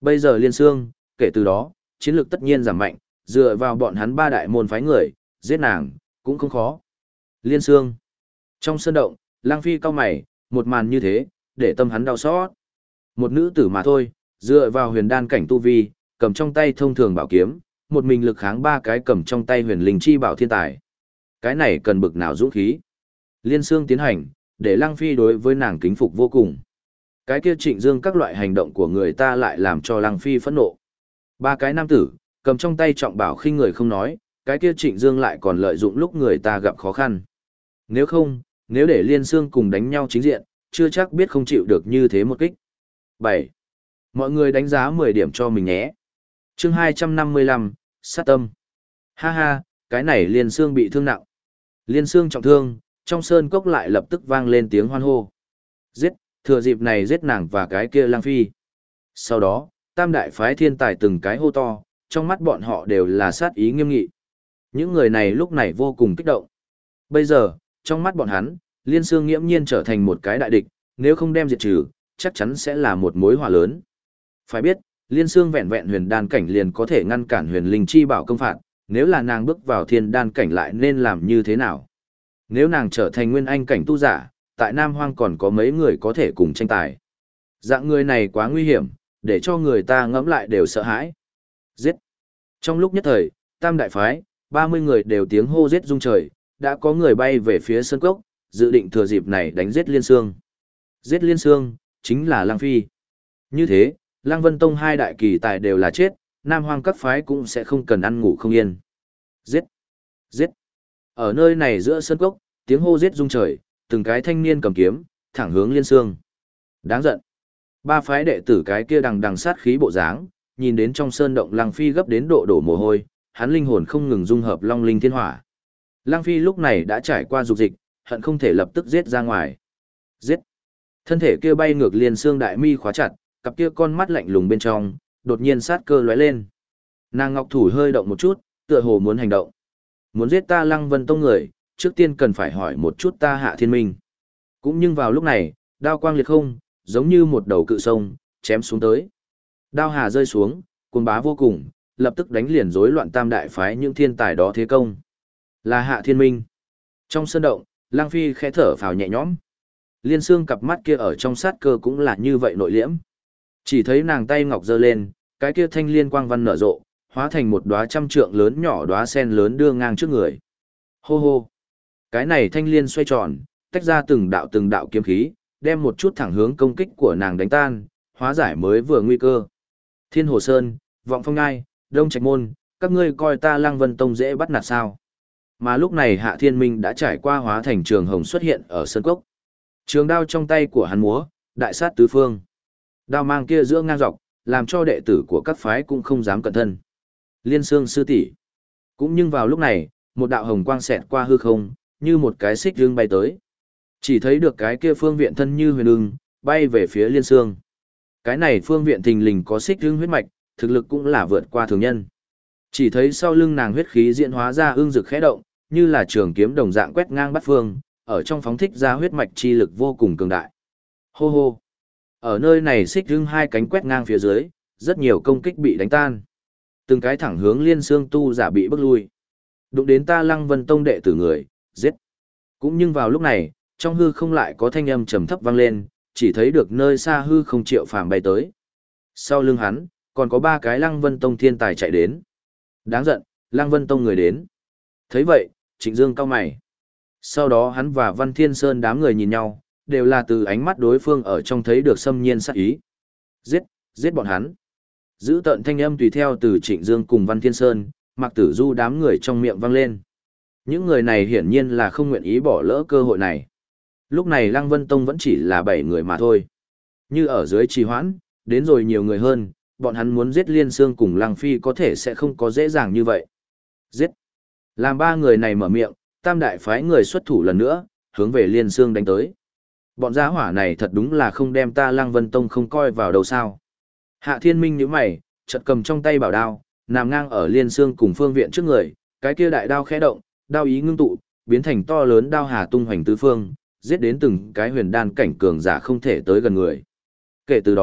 Bây giờ Liên Xương, kể từ đó, chiến lược tất nhiên giảm mạnh, dựa vào bọn hắn ba đại môn phái người, giết nàng, cũng không khó. Liên Xương. Trong sơn động, Lang Phi cau mày, một màn như thế, để tâm hắn đau xót. Một nữ tử mà thôi, dựa vào huyền đan cảnh tu vi, cầm trong tay thông thường bảo kiếm, một mình lực kháng ba cái cầm trong tay huyền linh chi bảo thiên tài. Cái này cần bực nào dũng khí. Liên Xương tiến hành, để Lăng Phi đối với nàng kính phục vô cùng. Cái kia Trịnh Dương các loại hành động của người ta lại làm cho Lăng Phi phẫn nộ. Ba cái nam tử, cầm trong tay trọng bảo khinh người không nói, cái kia Trịnh Dương lại còn lợi dụng lúc người ta gặp khó khăn. Nếu không, nếu để Liên Xương cùng đánh nhau chính diện, chưa chắc biết không chịu được như thế một kích. 7. Mọi người đánh giá 10 điểm cho mình nhé. Chương 255, sát tâm. Ha ha, cái này Liên Xương bị thương nặng. Liên Xương trọng thương, trong sơn cốc lại lập tức vang lên tiếng hoan hô. Giết, thừa dịp này giết nàng và cái kia Lang Phi. Sau đó, tam đại phái thiên tài từng cái hô to, trong mắt bọn họ đều là sát ý nghiêm nghị. Những người này lúc này vô cùng kích động. Bây giờ, trong mắt bọn hắn, Liên Xương nghiễm nhiên trở thành một cái đại địch, nếu không đem diệt trừ, chắc chắn sẽ là một mối họa lớn. Phải biết, Liên Xương vẹn vẹn huyền đan cảnh liền có thể ngăn cản huyền linh chi bảo công phạt, nếu là nàng bước vào thiên đan cảnh lại nên làm như thế nào? Nếu nàng trở thành nguyên anh cảnh tu giả, tại Nam Hoang còn có mấy người có thể cùng tranh tài. Dạng người này quá nguy hiểm, để cho người ta ngẫm lại đều sợ hãi. Giết! Trong lúc nhất thời, tam đại phái, 30 người đều tiếng hô giết rung trời, đã có người bay về phía sân cốc, dự định thừa dịp này đánh giết Liên Xương. Giết Liên Xương, chính là Lang Phi. Như thế, Lang Vân Tông hai đại kỳ tài đều là chết, Nam Hoang các phái cũng sẽ không cần ăn ngủ không yên. Giết! Giết! Ở nơi này giữa sân cốc, tiếng hô giết rung trời, từng cái thanh niên cầm kiếm, thẳng hướng Liên Xương. Đáng giận! Ba phái đệ tử cái kia đằng đằng sát khí bộ dáng, nhìn đến trong sơn động Lang Phi gấp đến độ đổ mồ hôi, hắn linh hồn không ngừng dung hợp long linh thiên hỏa. Lang Phi lúc này đã trải qua dục dịch, hận không thể lập tức giết ra ngoài. Giết! Thân thể kia bay ngược Liên Xương đại mi khóa chặt, cặp kia con mắt lạnh lùng bên trong, đột nhiên sát cơ lóe lên. Nàng ngọc thủ hơi động một chút, tựa hồ muốn hành động. Muốn giết ta Lăng Vân Tông người, trước tiên cần phải hỏi một chút ta Hạ Thiên Minh. Cũng nhưng vào lúc này, đao quang liệt không, giống như một đầu cự sông, chém xuống tới. Đao hà rơi xuống, cuồng bá vô cùng, lập tức đánh liền rối loạn tam đại phái những thiên tài đó thế công. Là Hạ Thiên Minh. Trong sân động, Lăng Phi khẽ thở phào nhẹ nhõm. Liên Xương cặp mắt kia ở trong sát cơ cũng là như vậy nội liễm. Chỉ thấy nàng tay ngọc giơ lên, cái kia thanh liên quang văn nở rộ, hóa thành một đóa trăm trượng lớn nhỏ đóa sen lớn đưa ngang trước người. Hô hô. Cái này thanh liên xoay tròn, tách ra từng đạo kiếm khí, đem một chút thẳng hướng công kích của nàng đánh tan, hóa giải mới vừa nguy cơ. Thiên Hồ Sơn, Vọng Phong Ngai, Đông Trạch Môn, các ngươi coi ta Lăng Vân Tông dễ bắt nạt sao? Mà lúc này Hạ Thiên Minh đã trải qua hóa thành trường hồng xuất hiện ở sân cốc. Trường đao trong tay của hắn múa, đại sát tứ phương. Đao mang kia giữa ngang dọc, làm cho đệ tử của các phái cũng không dám cẩn thân. Liên Xương sư tỷ. Cũng nhưng vào lúc này, một đạo hồng quang xẹt qua hư không, như một cái xích dương bay tới. Chỉ thấy được cái kia phương viện thân như huyền ưng, bay về phía Liên Xương. Cái này phương viện thình lình có xích dương huyết mạch, thực lực cũng là vượt qua thường nhân. Chỉ thấy sau lưng nàng huyết khí diễn hóa ra ương rực khẽ động, như là trường kiếm đồng dạng quét ngang bắt phương, ở trong phóng thích ra huyết mạch chi lực vô cùng cường đại. Hô hô. Ở nơi này xích dương hai cánh quét ngang phía dưới, rất nhiều công kích bị đánh tan. Từng cái thẳng hướng Liên Xương tu giả bị bức lui. Đụng đến ta Lăng Vân Tông đệ tử người, giết. Cũng nhưng vào lúc này, trong hư không lại có thanh âm trầm thấp vang lên, chỉ thấy được nơi xa hư không Triệu Phàm bay tới. Sau lưng hắn, còn có ba cái Lăng Vân Tông thiên tài chạy đến. Đáng giận, Lăng Vân Tông người đến. Thấy vậy, Trịnh Dương cau mày. Sau đó hắn và Văn Thiên Sơn đám người nhìn nhau, đều là từ ánh mắt đối phương ở trong thấy được xâm nhiên sát ý. Giết, giết bọn hắn. Giữ tợn thanh âm tùy theo từ Trịnh Dương cùng Văn Thiên Sơn, Mạc Tử Du đám người trong miệng vang lên. Những người này hiển nhiên là không nguyện ý bỏ lỡ cơ hội này. Lúc này Lăng Vân Tông vẫn chỉ là 7 người mà thôi. Như ở dưới trì hoãn, đến rồi nhiều người hơn, bọn hắn muốn giết Liên Xương cùng Lăng Phi có thể sẽ không có dễ dàng như vậy. Giết. Làm ba người này mở miệng, tam đại phái người xuất thủ lần nữa, hướng về Liên Xương đánh tới. Bọn gia hỏa này thật đúng là không đem ta Lăng Vân Tông không coi vào đầu sao. Hạ Thiên Minh nhíu mày, chợt cầm trong tay bảo đao, nằm ngang ở Liên Xương cùng phương viện trước người, cái kia đại đao khẽ động, đao ý ngưng tụ, biến thành to lớn đao hà tung hoành tứ phương, giết đến từng cái huyền đan cảnh cường giả không thể tới gần người. Kể từ đó,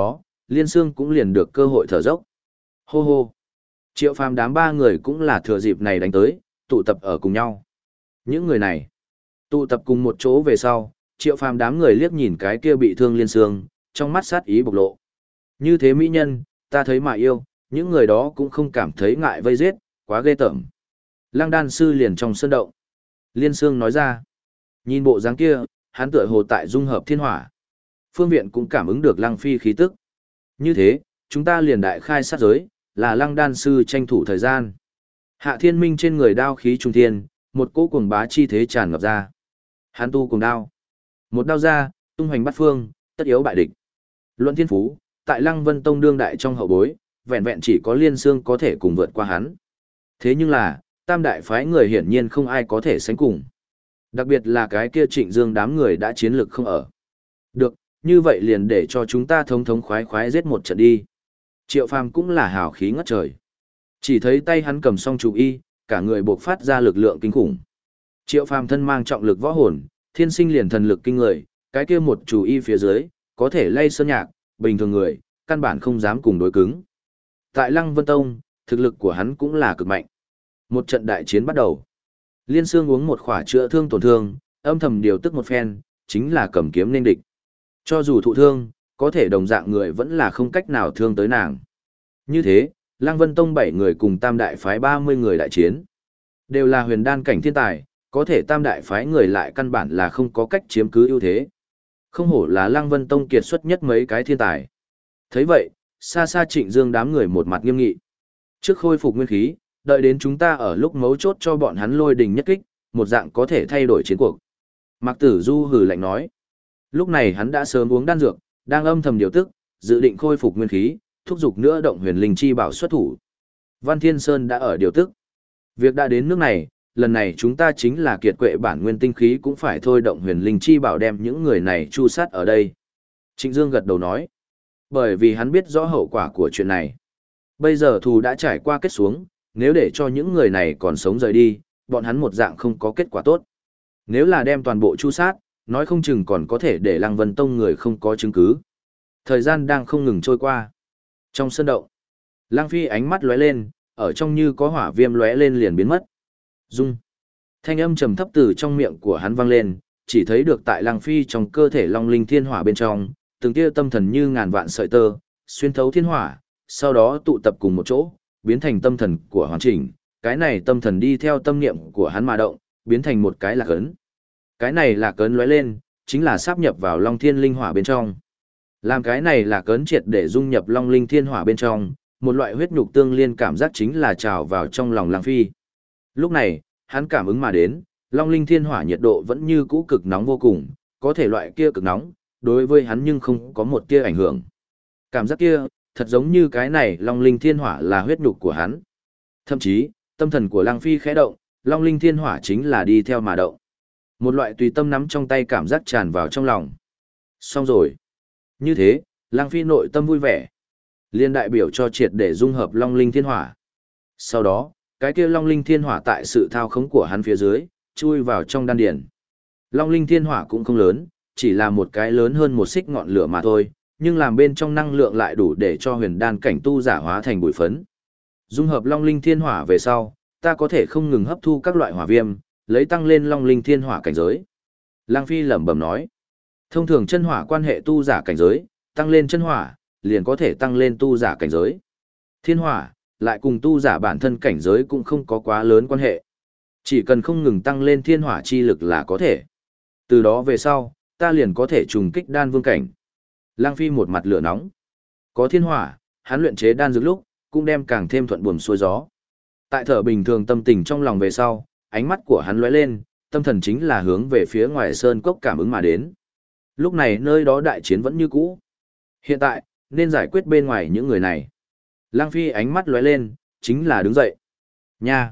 Liên Xương cũng liền được cơ hội thở dốc. Hô hô. Triệu Phàm đám ba người cũng là thừa dịp này đánh tới, tụ tập ở cùng nhau. Những người này, tụ tập cùng một chỗ về sau, Triệu Phàm đám người liếc nhìn cái kia bị thương Liên Xương, trong mắt sát ý bộc lộ. Như thế mỹ nhân, ta thấy mà yêu, những người đó cũng không cảm thấy ngại vây giết, quá ghê tởm. Lăng đan sư liền trong sân động. Liên Xương nói ra, nhìn bộ dáng kia, hắn tựa hồ tại dung hợp thiên hỏa. Phương Viện cũng cảm ứng được Lăng Phi khí tức. Như thế, chúng ta liền đại khai sát giới, là Lăng đan sư tranh thủ thời gian. Hạ Thiên Minh trên người đao khí trung thiên, một cỗ cuồng bá chi thế tràn ngập ra. Hắn tu cùng đao. Một đao ra, tung hoành bát phương, tất yếu bại địch. Luận thiên phú, tại Lăng Vân Tông đương đại trong hậu bối, vẹn vẹn chỉ có Liên Xương có thể cùng vượt qua hắn. Thế nhưng là, tam đại phái người hiển nhiên không ai có thể sánh cùng. Đặc biệt là cái kia Trịnh Dương đám người đã chiến lực không ở. Được, như vậy liền để cho chúng ta thống thống khoái khoái giết một trận đi. Triệu Phàm cũng là hào khí ngất trời. Chỉ thấy tay hắn cầm song chủ y, cả người bộc phát ra lực lượng kinh khủng. Triệu Phàm thân mang trọng lực võ hồn, thiên sinh liền thần lực kinh người, cái kia một chủ y phía dưới, có thể lay sơn nhạc, bình thường người, căn bản không dám cùng đối cứng. Tại Lăng Vân Tông, thực lực của hắn cũng là cực mạnh. Một trận đại chiến bắt đầu. Liên Xương uống một khỏa chữa thương tổn thương, âm thầm điều tức một phen, chính là cầm kiếm nên địch. Cho dù thụ thương, có thể đồng dạng người vẫn là không cách nào thương tới nàng. Như thế, Lăng Vân Tông 7 người cùng tam đại phái 30 người đại chiến. Đều là huyền đan cảnh thiên tài, có thể tam đại phái người lại căn bản là không có cách chiếm cứ ưu thế. Không hổ là Lăng Vân Tông kiệt xuất nhất mấy cái thiên tài. Thấy vậy, xa xa Trịnh Dương đám người một mặt nghiêm nghị. Trước khôi phục nguyên khí, đợi đến chúng ta ở lúc mấu chốt cho bọn hắn lôi đình nhất kích, một dạng có thể thay đổi chiến cuộc. Mạc Tử Du hừ lạnh nói. Lúc này hắn đã sớm uống đan dược, đang âm thầm điều tức, dự định khôi phục nguyên khí, thúc giục nữa động huyền linh chi bảo xuất thủ. Văn Thiên Sơn đã ở điều tức. Việc đã đến nước này, lần này chúng ta chính là kiệt quệ bản nguyên tinh khí cũng phải thôi động huyền linh chi bảo đem những người này chu sát ở đây. Trịnh Dương gật đầu nói. Bởi vì hắn biết rõ hậu quả của chuyện này. Bây giờ thù đã trải qua kết xuống, nếu để cho những người này còn sống rời đi, bọn hắn một dạng không có kết quả tốt. Nếu là đem toàn bộ chu sát, nói không chừng còn có thể để Lăng Vân Tông người không có chứng cứ. Thời gian đang không ngừng trôi qua. Trong sân động, Lăng Phi ánh mắt lóe lên, ở trong như có hỏa viêm lóe lên liền biến mất. Dung. Thanh âm trầm thấp từ trong miệng của hắn vang lên, chỉ thấy được tại Lăng Phi trong cơ thể Long Linh Thiên Hỏa bên trong, từng tia tâm thần như ngàn vạn sợi tơ, xuyên thấu thiên hỏa, sau đó tụ tập cùng một chỗ, biến thành tâm thần của hoàn chỉnh. Cái này tâm thần đi theo tâm niệm của hắn mà động, biến thành một cái lạc ấn. Cái này lạc ấn lóe lên, chính là sáp nhập vào Long Thiên Linh Hỏa bên trong. Làm cái này lạc ấn triệt để dung nhập Long Linh Thiên Hỏa bên trong, một loại huyết nhục tương liên cảm giác chính là trào vào trong lòng Lăng Phi. Lúc này, hắn cảm ứng mà đến, Long Linh Thiên Hỏa nhiệt độ vẫn như cũ cực nóng vô cùng, có thể loại kia cực nóng, đối với hắn nhưng không có một tia ảnh hưởng. Cảm giác kia, thật giống như cái này Long Linh Thiên Hỏa là huyết nhục của hắn. Thậm chí, tâm thần của Lăng Phi khẽ động, Long Linh Thiên Hỏa chính là đi theo mà động. Một loại tùy tâm nắm trong tay cảm giác tràn vào trong lòng. Xong rồi. Như thế, Lăng Phi nội tâm vui vẻ. Liên đại biểu cho triệt để dung hợp Long Linh Thiên Hỏa. Sau đó, cái kia Long Linh Thiên Hỏa tại sự thao khống của hắn phía dưới, chui vào trong đan điền. Long Linh Thiên Hỏa cũng không lớn, chỉ là một cái lớn hơn một xích ngọn lửa mà thôi, nhưng làm bên trong năng lượng lại đủ để cho huyền đan cảnh tu giả hóa thành bụi phấn. Dung hợp Long Linh Thiên Hỏa về sau, ta có thể không ngừng hấp thu các loại hỏa viêm, lấy tăng lên Long Linh Thiên Hỏa cảnh giới. Lăng Phi lẩm bẩm nói, thông thường chân hỏa quan hệ tu giả cảnh giới, tăng lên chân hỏa, liền có thể tăng lên tu giả cảnh giới. Thiên hỏa, lại cùng tu giả bản thân cảnh giới cũng không có quá lớn quan hệ. Chỉ cần không ngừng tăng lên thiên hỏa chi lực là có thể. Từ đó về sau, ta liền có thể trùng kích đan vương cảnh. Lăng Phi một mặt lửa nóng. Có thiên hỏa, hắn luyện chế đan dược lúc, cũng đem càng thêm thuận buồm xuôi gió. Tại thở bình thường tâm tình trong lòng về sau, ánh mắt của hắn lóe lên, tâm thần chính là hướng về phía ngoài sơn cốc cảm ứng mà đến. Lúc này nơi đó đại chiến vẫn như cũ. Hiện tại, nên giải quyết bên ngoài những người này. Lăng Phi ánh mắt lóe lên, chính là đứng dậy. Nha!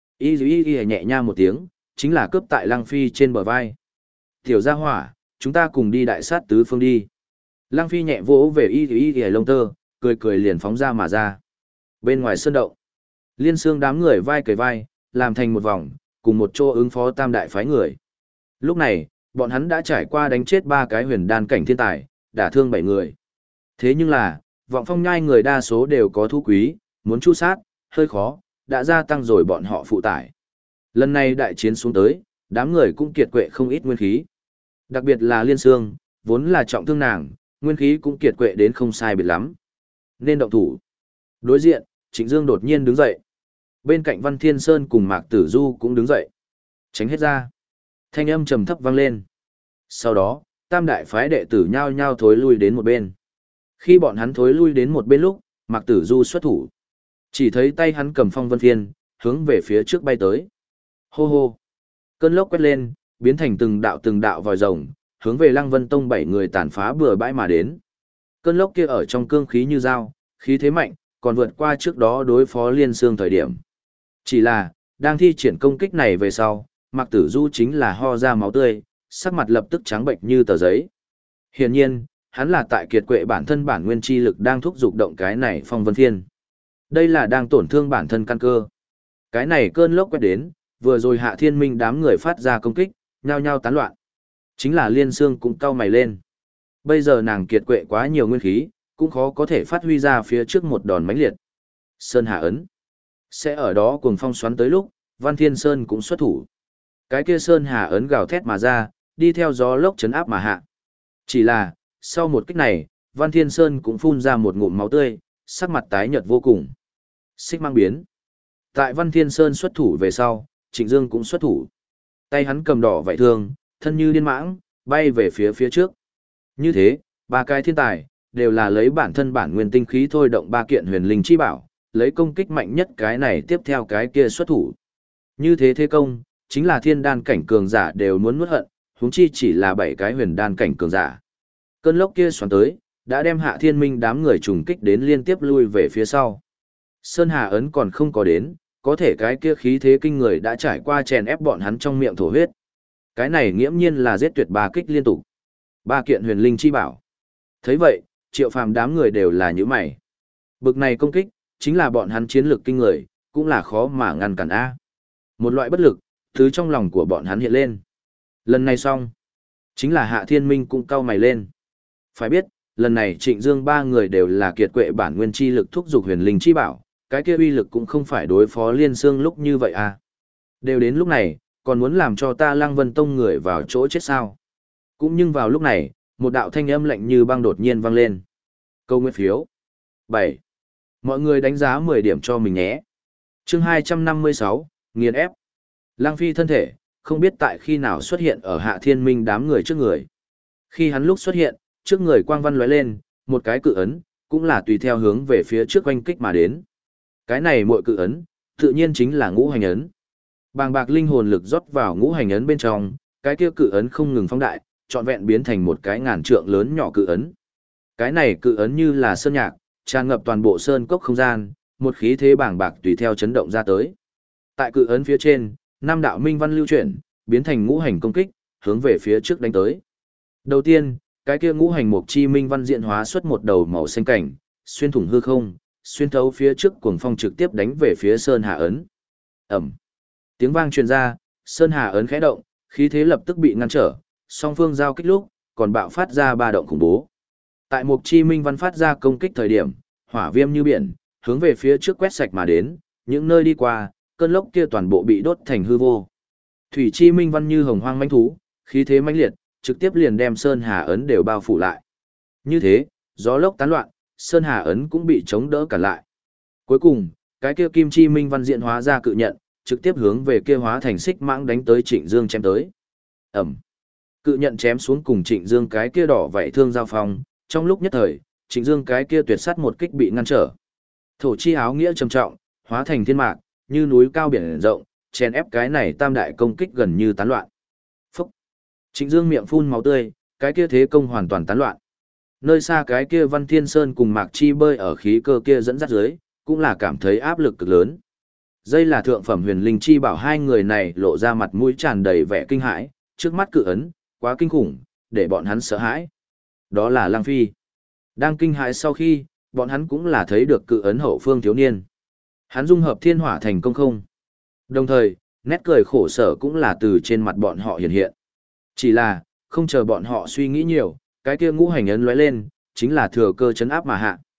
Y nhẹ nha một tiếng, chính là cướp tại Lăng Phi trên bờ vai. Tiểu gia hỏa, chúng ta cùng đi đại sát tứ phương đi. Lăng Phi nhẹ vỗ về Y lông tơ, cười cười liền phóng ra mà ra. Bên ngoài sơn động, Liên Xương đám người vai kề vai, làm thành một vòng, cùng một chỗ ứng phó tam đại phái người. Lúc này, bọn hắn đã trải qua đánh chết 3 cái huyền đan cảnh thiên tài, đả thương 7 người. Thế nhưng là, Vọng Phong nhai người đa số đều có thú quý, muốn chu sát, hơi khó, đã gia tăng rồi bọn họ phụ tải. Lần này đại chiến xuống tới, đám người cũng kiệt quệ không ít nguyên khí. Đặc biệt là Liên Sương, vốn là trọng thương nàng, nguyên khí cũng kiệt quệ đến không sai biệt lắm. Nên động thủ. Đối diện, Trịnh Dương đột nhiên đứng dậy. Bên cạnh Văn Thiên Sơn cùng Mạc Tử Du cũng đứng dậy. Tránh hết ra. Thanh âm trầm thấp vang lên. Sau đó, tam đại phái đệ tử nhao nhao thối lui đến một bên. Khi bọn hắn thối lui đến một bên lúc, Mạc Tử Du xuất thủ. Chỉ thấy tay hắn cầm phong vân phiên, hướng về phía trước bay tới. Hô hô. Cơn lốc quét lên, biến thành từng đạo vòi rồng, hướng về Lăng Vân Tông 7 người tàn phá bừa bãi mà đến. Cơn lốc kia ở trong cương khí như dao, khí thế mạnh, còn vượt qua trước đó đối phó Liên Sương thời điểm. Chỉ là, đang thi triển công kích này về sau, Mạc Tử Du chính là ho ra máu tươi, sắc mặt lập tức trắng bệnh như tờ giấy. Hiển nhiên, hắn là tại kiệt quệ bản thân bản nguyên chi lực đang thúc dục động cái này phong vân phiên. Đây là đang tổn thương bản thân căn cơ. Cái này cơn lốc quét đến, vừa rồi Hạ Thiên Minh đám người phát ra công kích, nhao nhao tán loạn. Chính là Liên Sương cũng cau mày lên. Bây giờ nàng kiệt quệ quá nhiều nguyên khí, cũng khó có thể phát huy ra phía trước một đòn mãnh liệt. Sơn Hà ấn. Sẽ ở đó cuồng phong xoắn tới lúc, Văn Thiên Sơn cũng xuất thủ. Cái kia Sơn Hà ấn gào thét mà ra, đi theo gió lốc chấn áp mà hạ. Chỉ là, sau một kích này, Văn Thiên Sơn cũng phun ra một ngụm máu tươi, sắc mặt tái nhợt vô cùng. Xích mang biến. Tại Văn Thiên Sơn xuất thủ về sau, Trịnh Dương cũng xuất thủ. Tay hắn cầm đỏ vảy thương, thân như điên mãng, bay về phía trước. Như thế, ba cái thiên tài, đều là lấy bản thân bản nguyên tinh khí thôi động ba kiện huyền linh chi bảo, lấy công kích mạnh nhất cái này tiếp theo cái kia xuất thủ. Như thế thế công, chính là thiên đan cảnh cường giả đều muốn nuốt hận, huống chi chỉ là 7 cái huyền đan cảnh cường giả. Cơn lốc kia xoắn tới, đã đem Hạ Thiên Minh đám người trùng kích đến liên tiếp lui về phía sau. Sơn Hà ấn còn không có đến, có thể cái kia khí thế kinh người đã trải qua chèn ép bọn hắn trong miệng thổ huyết. Cái này nghiễm nhiên là giết tuyệt ba kích liên tục. Ba kiện huyền linh chi bảo. Thấy vậy, Triệu Phàm đám người đều là như mày. Bực này công kích, chính là bọn hắn chiến lược kinh người, cũng là khó mà ngăn cản a. Một loại bất lực, thứ trong lòng của bọn hắn hiện lên. Lần này xong, chính là Hạ Thiên Minh cũng cau mày lên. Phải biết, lần này Trịnh Dương ba người đều là kiệt quệ bản nguyên chi lực thúc dục huyền linh chi bảo, cái kia uy lực cũng không phải đối phó Liên Sương lúc như vậy à. Đều đến lúc này, còn muốn làm cho ta Lăng Vân Tông người vào chỗ chết sao. Cũng nhưng vào lúc này, một đạo thanh âm lạnh như băng đột nhiên vang lên. Câu nguyên phiếu. 7. Mọi người đánh giá 10 điểm cho mình nhé. Chương 256, nghiền ép. Lăng Phi thân thể, không biết tại khi nào xuất hiện ở Hạ Thiên Minh đám người trước người. Khi hắn lúc xuất hiện, trước người quang văn lóe lên, một cái cự ấn, cũng là tùy theo hướng về phía trước quanh kích mà đến. Cái này muội cự ấn, tự nhiên chính là ngũ hành ấn. Bàng bạc linh hồn lực rót vào ngũ hành ấn bên trong, cái kia cự ấn không ngừng phóng đại, trọn vẹn biến thành một cái ngàn trượng lớn nhỏ cự ấn. Cái này cự ấn như là sơn nhạc, tràn ngập toàn bộ sơn cốc không gian, một khí thế bàng bạc tùy theo chấn động ra tới. Tại cự ấn phía trên, năm đạo minh văn lưu chuyển, biến thành ngũ hành công kích, hướng về phía trước đánh tới. Đầu tiên, cái kia ngũ hành mục chi minh văn diện hóa xuất một đầu màu xanh cảnh, xuyên thủng hư không, xuyên thấu phía trước cuồng phong trực tiếp đánh về phía Sơn Hà ấn. Ầm. Tiếng vang truyền ra, Sơn Hà ấn khẽ động, khí thế lập tức bị ngăn trở, song phương giao kích lúc, còn bạo phát ra ba động khủng bố. Tại mục chi minh văn phát ra công kích thời điểm, hỏa viêm như biển, hướng về phía trước quét sạch mà đến, những nơi đi qua, cơn lốc kia toàn bộ bị đốt thành hư vô. Thủy chi minh văn như hồng hoang mãnh thú, khí thế mãnh liệt, trực tiếp liền đem Sơn Hà ấn đều bao phủ lại. Như thế, gió lốc tán loạn, Sơn Hà ấn cũng bị chống đỡ cả lại. Cuối cùng, cái kia kim chi minh văn diện hóa ra cự nhận, trực tiếp hướng về kia hóa thành xích mãng đánh tới Trịnh Dương chém tới. Ầm. Cự nhận chém xuống cùng Trịnh Dương cái kia đỏ vảy thương giao phong, trong lúc nhất thời, Trịnh Dương cái kia tuyệt sát một kích bị ngăn trở. Thổ chi áo nghĩa trầm trọng, hóa thành thiên mạc, như núi cao biển rộng, chèn ép cái này tam đại công kích gần như tán loạn. Phúc. Trịnh Dương miệng phun máu tươi, cái kia thế công hoàn toàn tán loạn. Nơi xa cái kia Văn Thiên Sơn cùng Mạc Chi bơi ở khí cơ kia dẫn dắt dưới, cũng là cảm thấy áp lực cực lớn. Đây là thượng phẩm huyền linh chi bảo hai người này lộ ra mặt mũi tràn đầy vẻ kinh hãi, trước mắt cự ấn, quá kinh khủng, để bọn hắn sợ hãi. Đó là Lăng Phi. Đang kinh hãi sau khi, bọn hắn cũng là thấy được cự ấn hậu phương thiếu niên. Hắn dung hợp thiên hỏa thành công không. Đồng thời, nét cười khổ sở cũng là từ trên mặt bọn họ hiện hiện. Chỉ là, không chờ bọn họ suy nghĩ nhiều, cái kia ngũ hành ấn lóe lên, chính là thừa cơ chấn áp mà hạ.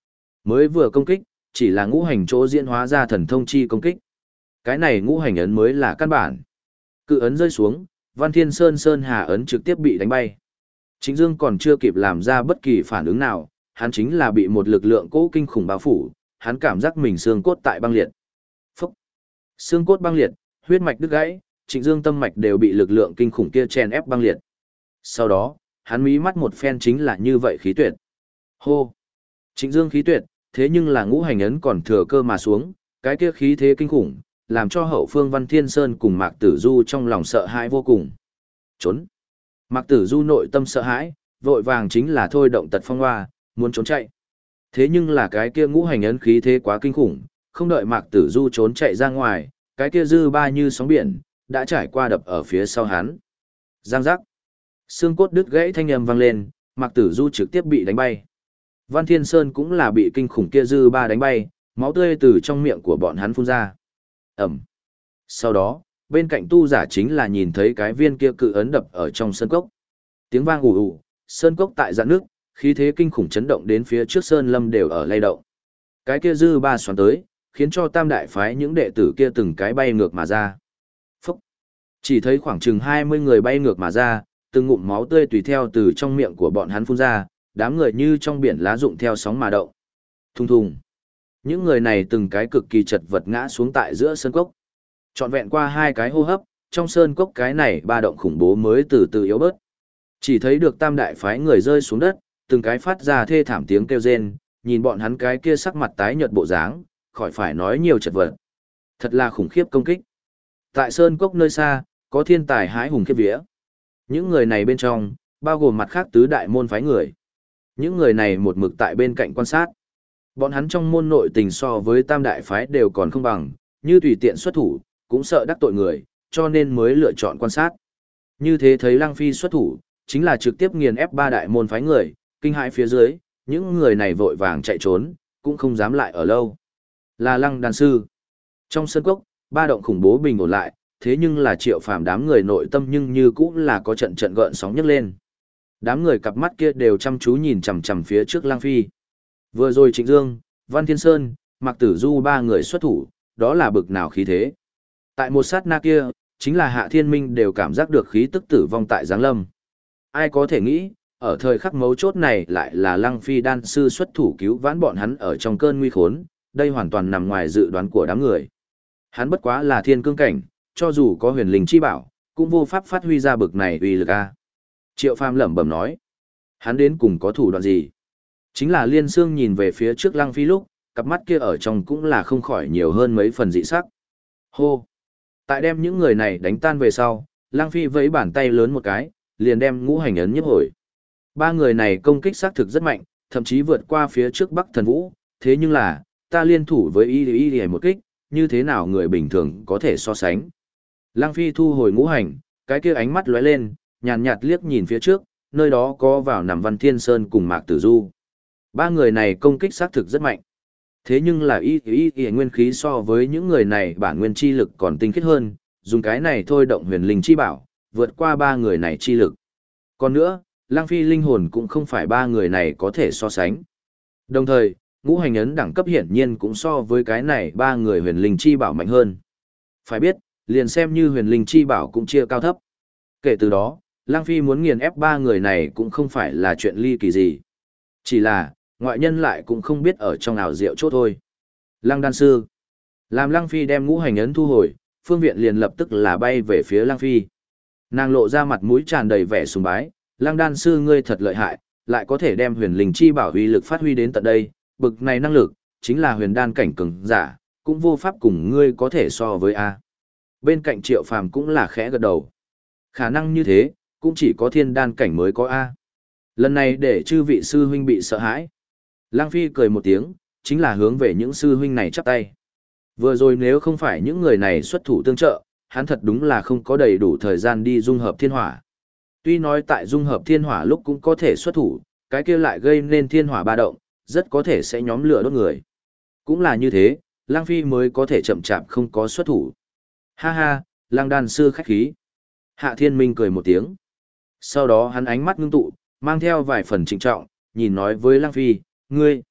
Mới vừa công kích, chỉ là ngũ hành chỗ diễn hóa ra thần thông chi công kích. Cái này ngũ hành ấn mới là căn bản. Cự ấn rơi xuống, Văn Thiên Sơn Sơn Hà ấn trực tiếp bị đánh bay. Trịnh Dương còn chưa kịp làm ra bất kỳ phản ứng nào, hắn chính là bị một lực lượng cố kinh khủng bao phủ, hắn cảm giác mình xương cốt tại băng liệt. Phúc! Xương cốt băng liệt, huyết mạch đứt gãy, Trịnh Dương tâm mạch đều bị lực lượng kinh khủng kia chèn ép băng liệt. Sau đó, hắn mí mắt một phen chính là như vậy khí tuyệt. Hô! Trịnh Dương khí tuyệt, thế nhưng là ngũ hành ấn còn thừa cơ mà xuống, cái kia khí thế kinh khủng, làm cho hậu phương Văn Thiên Sơn cùng Mạc Tử Du trong lòng sợ hãi vô cùng. Trốn! Mạc Tử Du nội tâm sợ hãi, vội vàng chính là thôi động tật phong hoa, muốn trốn chạy. Thế nhưng là cái kia ngũ hành ấn khí thế quá kinh khủng, không đợi Mạc Tử Du trốn chạy ra ngoài, cái kia dư ba như sóng biển, đã trải qua đập ở phía sau hắn. Giang giác. Xương cốt đứt gãy thanh âm vang lên, Mạc Tử Du trực tiếp bị đánh bay. Văn Thiên Sơn cũng là bị kinh khủng kia dư ba đánh bay, máu tươi từ trong miệng của bọn hắn phun ra. Ẩm. Sau đó, bên cạnh tu giả chính là nhìn thấy cái viên kia cự ấn đập ở trong sơn cốc. Tiếng vang ù ù, sơn cốc tại rạn nước, khí thế kinh khủng chấn động đến phía trước sơn lâm đều ở lay động. Cái kia dư ba xoắn tới, khiến cho tam đại phái những đệ tử kia từng cái bay ngược mà ra. Phúc! Chỉ thấy khoảng chừng 20 người bay ngược mà ra, từng ngụm máu tươi tùy theo từ trong miệng của bọn hắn phun ra, đám người như trong biển lá rụng theo sóng mà động. Thùng thùng! Những người này từng cái cực kỳ chật vật ngã xuống tại giữa sơn cốc. Trọn vẹn qua 2 cái hô hấp, trong sơn cốc cái này ba động khủng bố mới từ từ yếu bớt. Chỉ thấy được tam đại phái người rơi xuống đất, từng cái phát ra thê thảm tiếng kêu rên, nhìn bọn hắn cái kia sắc mặt tái nhợt bộ dáng, khỏi phải nói nhiều chật vật. Thật là khủng khiếp công kích. Tại sơn cốc nơi xa, có thiên tài hái hùng khiếp vía. Những người này bên trong, bao gồm mặt khác tứ đại môn phái người. Những người này một mực tại bên cạnh quan sát. Bọn hắn trong môn nội tình so với tam đại phái đều còn không bằng, như tùy tiện xuất thủ, cũng sợ đắc tội người, cho nên mới lựa chọn quan sát. Như thế thấy Lăng Phi xuất thủ, chính là trực tiếp nghiền ép ba đại môn phái người, kinh hãi phía dưới, những người này vội vàng chạy trốn, cũng không dám lại ở lâu. Là Lăng đan sư. Trong sân cốc, ba động khủng bố bình ổn lại, thế nhưng là Triệu Phàm đám người nội tâm nhưng như cũng là có trận trận gợn sóng nhấc lên. Đám người cặp mắt kia đều chăm chú nhìn chằm chằm phía trước Lăng Phi. Vừa rồi Trịnh Dương, Văn Thiên Sơn, Mạc Tử Du ba người xuất thủ, đó là bực nào khí thế. Tại một sát na kia, chính là Hạ Thiên Minh đều cảm giác được khí tức tử vong tại Giáng Lâm. Ai có thể nghĩ, ở thời khắc mấu chốt này lại là Lăng Phi đan sư xuất thủ cứu vãn bọn hắn ở trong cơn nguy khốn, đây hoàn toàn nằm ngoài dự đoán của đám người. Hắn bất quá là thiên cương cảnh, cho dù có huyền linh chi bảo, cũng vô pháp phát huy ra bực này uy lực a. Triệu Phàm lẩm bẩm nói, hắn đến cùng có thủ đoạn gì? Chính là Liên Xương nhìn về phía trước Lăng Phi lúc, cặp mắt kia ở trong cũng là không khỏi nhiều hơn mấy phần dị sắc. Hô! Tại đem những người này đánh tan về sau, Lăng Phi vẫy bàn tay lớn một cái, liền đem ngũ hành ấn nhiếp hồi. Ba người này công kích xác thực rất mạnh, thậm chí vượt qua phía trước Bắc Thần Vũ, thế nhưng là, ta liên thủ với y một kích, như thế nào người bình thường có thể so sánh. Lăng Phi thu hồi ngũ hành, cái kia ánh mắt lóe lên, nhàn nhạt liếc nhìn phía trước, nơi đó có vào nằm Văn Thiên Sơn cùng Mạc Tử Du. Ba người này công kích xác thực rất mạnh. Thế nhưng là y nguyên khí so với những người này bản nguyên chi lực còn tinh khiết hơn, dùng cái này thôi động huyền linh chi bảo, vượt qua ba người này chi lực. Còn nữa, Lăng Phi linh hồn cũng không phải ba người này có thể so sánh. Đồng thời, ngũ hành ấn đẳng cấp hiển nhiên cũng so với cái này ba người huyền linh chi bảo mạnh hơn. Phải biết, liền xem như huyền linh chi bảo cũng chia cao thấp. Kể từ đó, Lăng Phi muốn nghiền ép ba người này cũng không phải là chuyện ly kỳ gì. Chỉ là, ngoại nhân lại cũng không biết ở trong ảo diệu chỗ thôi. Lăng đan sư. Làm Lăng Phi đem ngũ hành ấn thu hồi, Phương Viện liền lập tức là bay về phía Lăng Phi. Nàng lộ ra mặt mũi tràn đầy vẻ sùng bái, Lăng đan sư ngươi thật lợi hại, lại có thể đem huyền linh chi bảo uy lực phát huy đến tận đây, bực này năng lực, chính là huyền đan cảnh cường giả, cũng vô pháp cùng ngươi có thể so với A. Bên cạnh Triệu Phàm cũng là khẽ gật đầu. Khả năng như thế, cũng chỉ có thiên đan cảnh mới có A. Lần này để chư vị sư huynh bị sợ hãi. Lăng Phi cười một tiếng, chính là hướng về những sư huynh này chắp tay. Vừa rồi nếu không phải những người này xuất thủ tương trợ, hắn thật đúng là không có đầy đủ thời gian đi dung hợp thiên hỏa. Tuy nói tại dung hợp thiên hỏa lúc cũng có thể xuất thủ, cái kia lại gây nên thiên hỏa ba động, rất có thể sẽ nhóm lửa đốt người. Cũng là như thế, Lăng Phi mới có thể chậm chạp không có xuất thủ. Ha ha, Lăng đan sư khách khí. Hạ Thiên Minh cười một tiếng. Sau đó hắn ánh mắt ngưng tụ, mang theo vài phần trịnh trọng, nhìn nói với Lăng Phi, ngươi,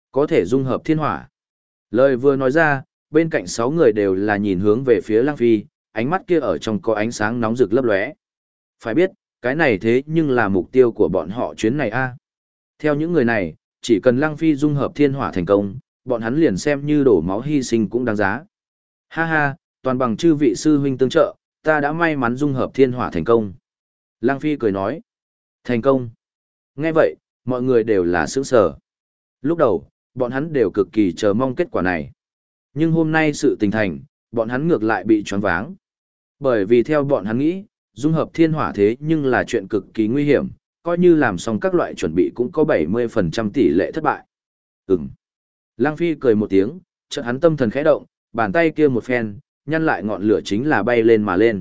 Có thể dung hợp thiên hỏa. Lời vừa nói ra, bên cạnh 6 người đều là nhìn hướng về phía Lăng Phi, ánh mắt kia ở trong có ánh sáng nóng rực lấp lóe. Phải biết, cái này thế nhưng là mục tiêu của bọn họ chuyến này a. Theo những người này, chỉ cần Lăng Phi dung hợp thiên hỏa thành công, bọn hắn liền xem như đổ máu hy sinh cũng đáng giá. Ha ha, toàn bằng chư vị sư huynh tương trợ, ta đã may mắn dung hợp thiên hỏa thành công. Lăng Phi cười nói. Thành công. Nghe vậy, mọi người đều là sững sờ. Lúc đầu, bọn hắn đều cực kỳ chờ mong kết quả này. Nhưng hôm nay sự tình thành, bọn hắn ngược lại bị choáng váng. Bởi vì theo bọn hắn nghĩ, dung hợp thiên hỏa thế nhưng là chuyện cực kỳ nguy hiểm, coi như làm xong các loại chuẩn bị cũng có 70% tỷ lệ thất bại. Lăng Phi cười một tiếng, chợt hắn tâm thần khẽ động, bàn tay kia một phen, nhăn lại ngọn lửa chính là bay lên mà lên.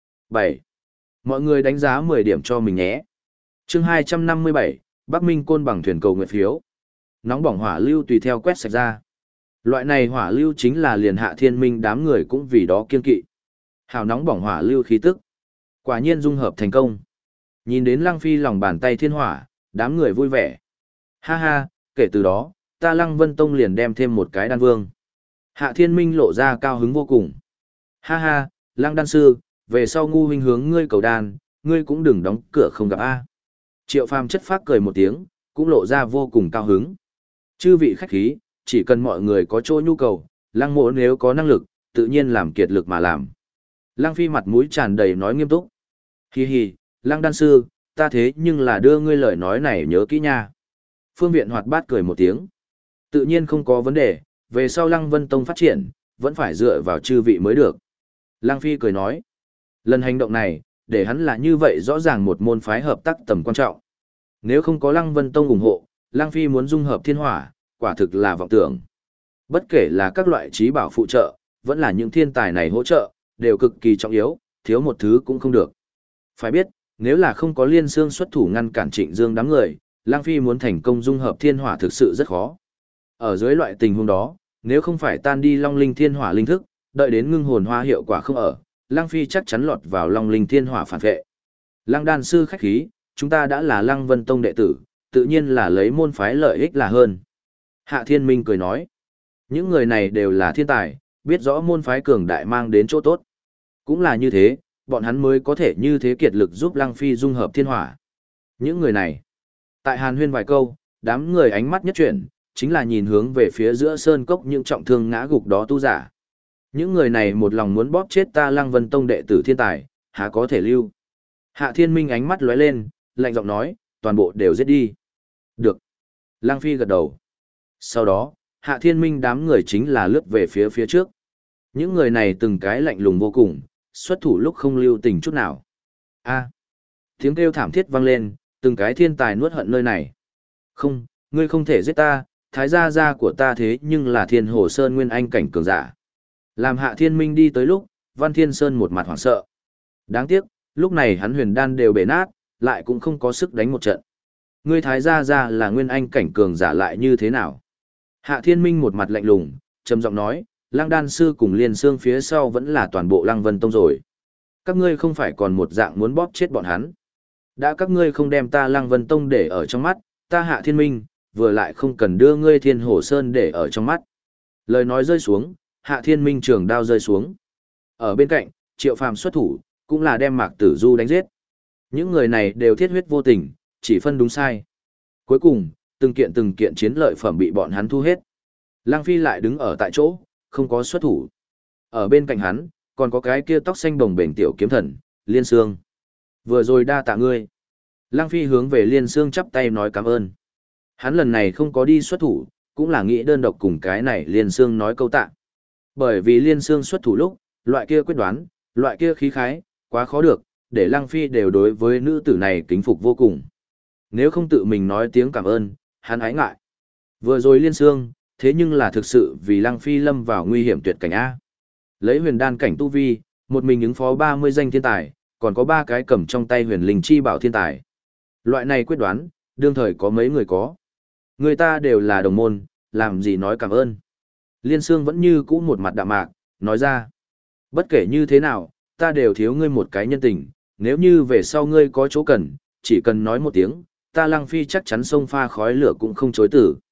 7. Mọi người đánh giá 10 điểm cho mình nhé. Chương 257, Bắc Minh Côn bằng thuyền cầu nguyện phiếu. Nóng bỏng hỏa lưu tùy theo quét sạch ra. Loại này hỏa lưu chính là liền Hạ Thiên Minh đám người cũng vì đó kiên kỵ. Hào nóng bỏng hỏa lưu khí tức. Quả nhiên dung hợp thành công. Nhìn đến Lăng Phi lòng bàn tay thiên hỏa, đám người vui vẻ. Ha ha, kể từ đó, ta Lăng Vân Tông liền đem thêm một cái đan vương. Hạ Thiên Minh lộ ra cao hứng vô cùng. Ha ha, Lăng đan sư, về sau ngu huynh hướng ngươi cầu đan, ngươi cũng đừng đóng cửa không gặp A. Triệu Phàm chất phác cười một tiếng, cũng lộ ra vô cùng cao hứng. Chư vị khách khí, chỉ cần mọi người có chỗ nhu cầu, Lăng mộ nếu có năng lực, tự nhiên làm kiệt lực mà làm. Lăng Phi mặt mũi tràn đầy nói nghiêm túc. Hi hi, Lăng đan sư, ta thế nhưng là đưa ngươi lời nói này nhớ kỹ nha. Phương Viện hoạt bát cười một tiếng. Tự nhiên không có vấn đề, về sau Lăng Vân Tông phát triển, vẫn phải dựa vào chư vị mới được. Lăng Phi cười nói. Lần hành động này, để hắn là như vậy rõ ràng một môn phái hợp tác tầm quan trọng. Nếu không có Lăng Vân Tông ủng hộ, Lăng Phi muốn dung hợp thiên hỏa, quả thực là vọng tưởng. Bất kể là các loại trí bảo phụ trợ, vẫn là những thiên tài này hỗ trợ, đều cực kỳ trọng yếu, thiếu một thứ cũng không được. Phải biết, nếu là không có Liên Xương xuất thủ ngăn cản Trịnh Dương đám người, Lăng Phi muốn thành công dung hợp thiên hỏa thực sự rất khó. Ở dưới loại tình huống đó, nếu không phải tan đi Long Linh Thiên Hỏa linh thức, đợi đến ngưng hồn hoa hiệu quả không ở, Lăng Phi chắc chắn lọt vào Long Linh Thiên Hỏa phản vệ. Lăng đan sư khách khí, chúng ta đã là Lăng Vân Tông đệ tử, tự nhiên là lấy môn phái lợi ích là hơn. Hạ Thiên Minh cười nói, những người này đều là thiên tài, biết rõ môn phái cường đại mang đến chỗ tốt. Cũng là như thế, bọn hắn mới có thể như thế kiệt lực giúp Lăng Phi dung hợp thiên hỏa. Những người này, tại Hàn Huyên vài câu, đám người ánh mắt nhất chuyển, chính là nhìn hướng về phía giữa sơn cốc những trọng thương ngã gục đó tu giả. Những người này một lòng muốn bóp chết ta Lăng Vân Tông đệ tử thiên tài, há có thể lưu. Hạ Thiên Minh ánh mắt lóe lên, lạnh giọng nói, toàn bộ đều giết đi. Được. Lăng Phi gật đầu. Sau đó, Hạ Thiên Minh đám người chính là lướt về phía trước. Những người này từng cái lạnh lùng vô cùng, xuất thủ lúc không lưu tình chút nào. A. Tiếng kêu thảm thiết vang lên, từng cái thiên tài nuốt hận nơi này. Không, ngươi không thể giết ta, thái gia gia của ta thế nhưng là Thiên Hồ Sơn nguyên anh cảnh cường giả. Làm Hạ Thiên Minh đi tới lúc, Văn Thiên Sơn một mặt hoảng sợ. Đáng tiếc, lúc này hắn huyền đan đều bể nát, lại cũng không có sức đánh một trận. Ngươi thái gia gia là nguyên anh cảnh cường giả lại như thế nào? Hạ Thiên Minh một mặt lạnh lùng, trầm giọng nói, Lăng đan sư cùng Liên Xương phía sau vẫn là toàn bộ Lăng Vân Tông rồi. Các ngươi không phải còn một dạng muốn bóp chết bọn hắn. Đã các ngươi không đem ta Lăng Vân Tông để ở trong mắt, ta Hạ Thiên Minh, vừa lại không cần đưa ngươi Thiên Hồ Sơn để ở trong mắt. Lời nói rơi xuống, Hạ Thiên Minh trường đao rơi xuống. Ở bên cạnh, Triệu Phàm xuất thủ, cũng là đem Mạc Tử Du đánh giết. Những người này đều thiết huyết vô tình, chỉ phân đúng sai. Cuối cùng, từng kiện chiến lợi phẩm bị bọn hắn thu hết. Lăng Phi lại đứng ở tại chỗ, không có xuất thủ. Ở bên cạnh hắn, còn có cái kia tóc xanh bồng bềnh tiểu kiếm thần, Liên Xương. Vừa rồi đa tạ ngươi. Lăng Phi hướng về Liên Xương chắp tay nói cảm ơn. Hắn lần này không có đi xuất thủ, cũng là nghĩ đơn độc cùng cái này Liên Xương nói câu tạ. Bởi vì Liên Xương xuất thủ lúc, loại kia quyết đoán, loại kia khí khái, quá khó được, để Lăng Phi đều đối với nữ tử này kính phục vô cùng. Nếu không tự mình nói tiếng cảm ơn, hắn ái ngại. Vừa rồi Liên Xương, thế nhưng là thực sự vì Lăng Phi lâm vào nguy hiểm tuyệt cảnh A. Lấy huyền đan cảnh tu vi, một mình ứng phó 30 danh thiên tài, còn có 3 cái cầm trong tay huyền linh chi bảo thiên tài. Loại này quyết đoán, đương thời có mấy người có. Người ta đều là đồng môn, làm gì nói cảm ơn. Liên Xương vẫn như cũ một mặt đạm mạc, nói ra. Bất kể như thế nào, ta đều thiếu ngươi một cái nhân tình, nếu như về sau ngươi có chỗ cần, chỉ cần nói một tiếng, ta Lăng Phi chắc chắn sông pha khói lửa cũng không chối tử.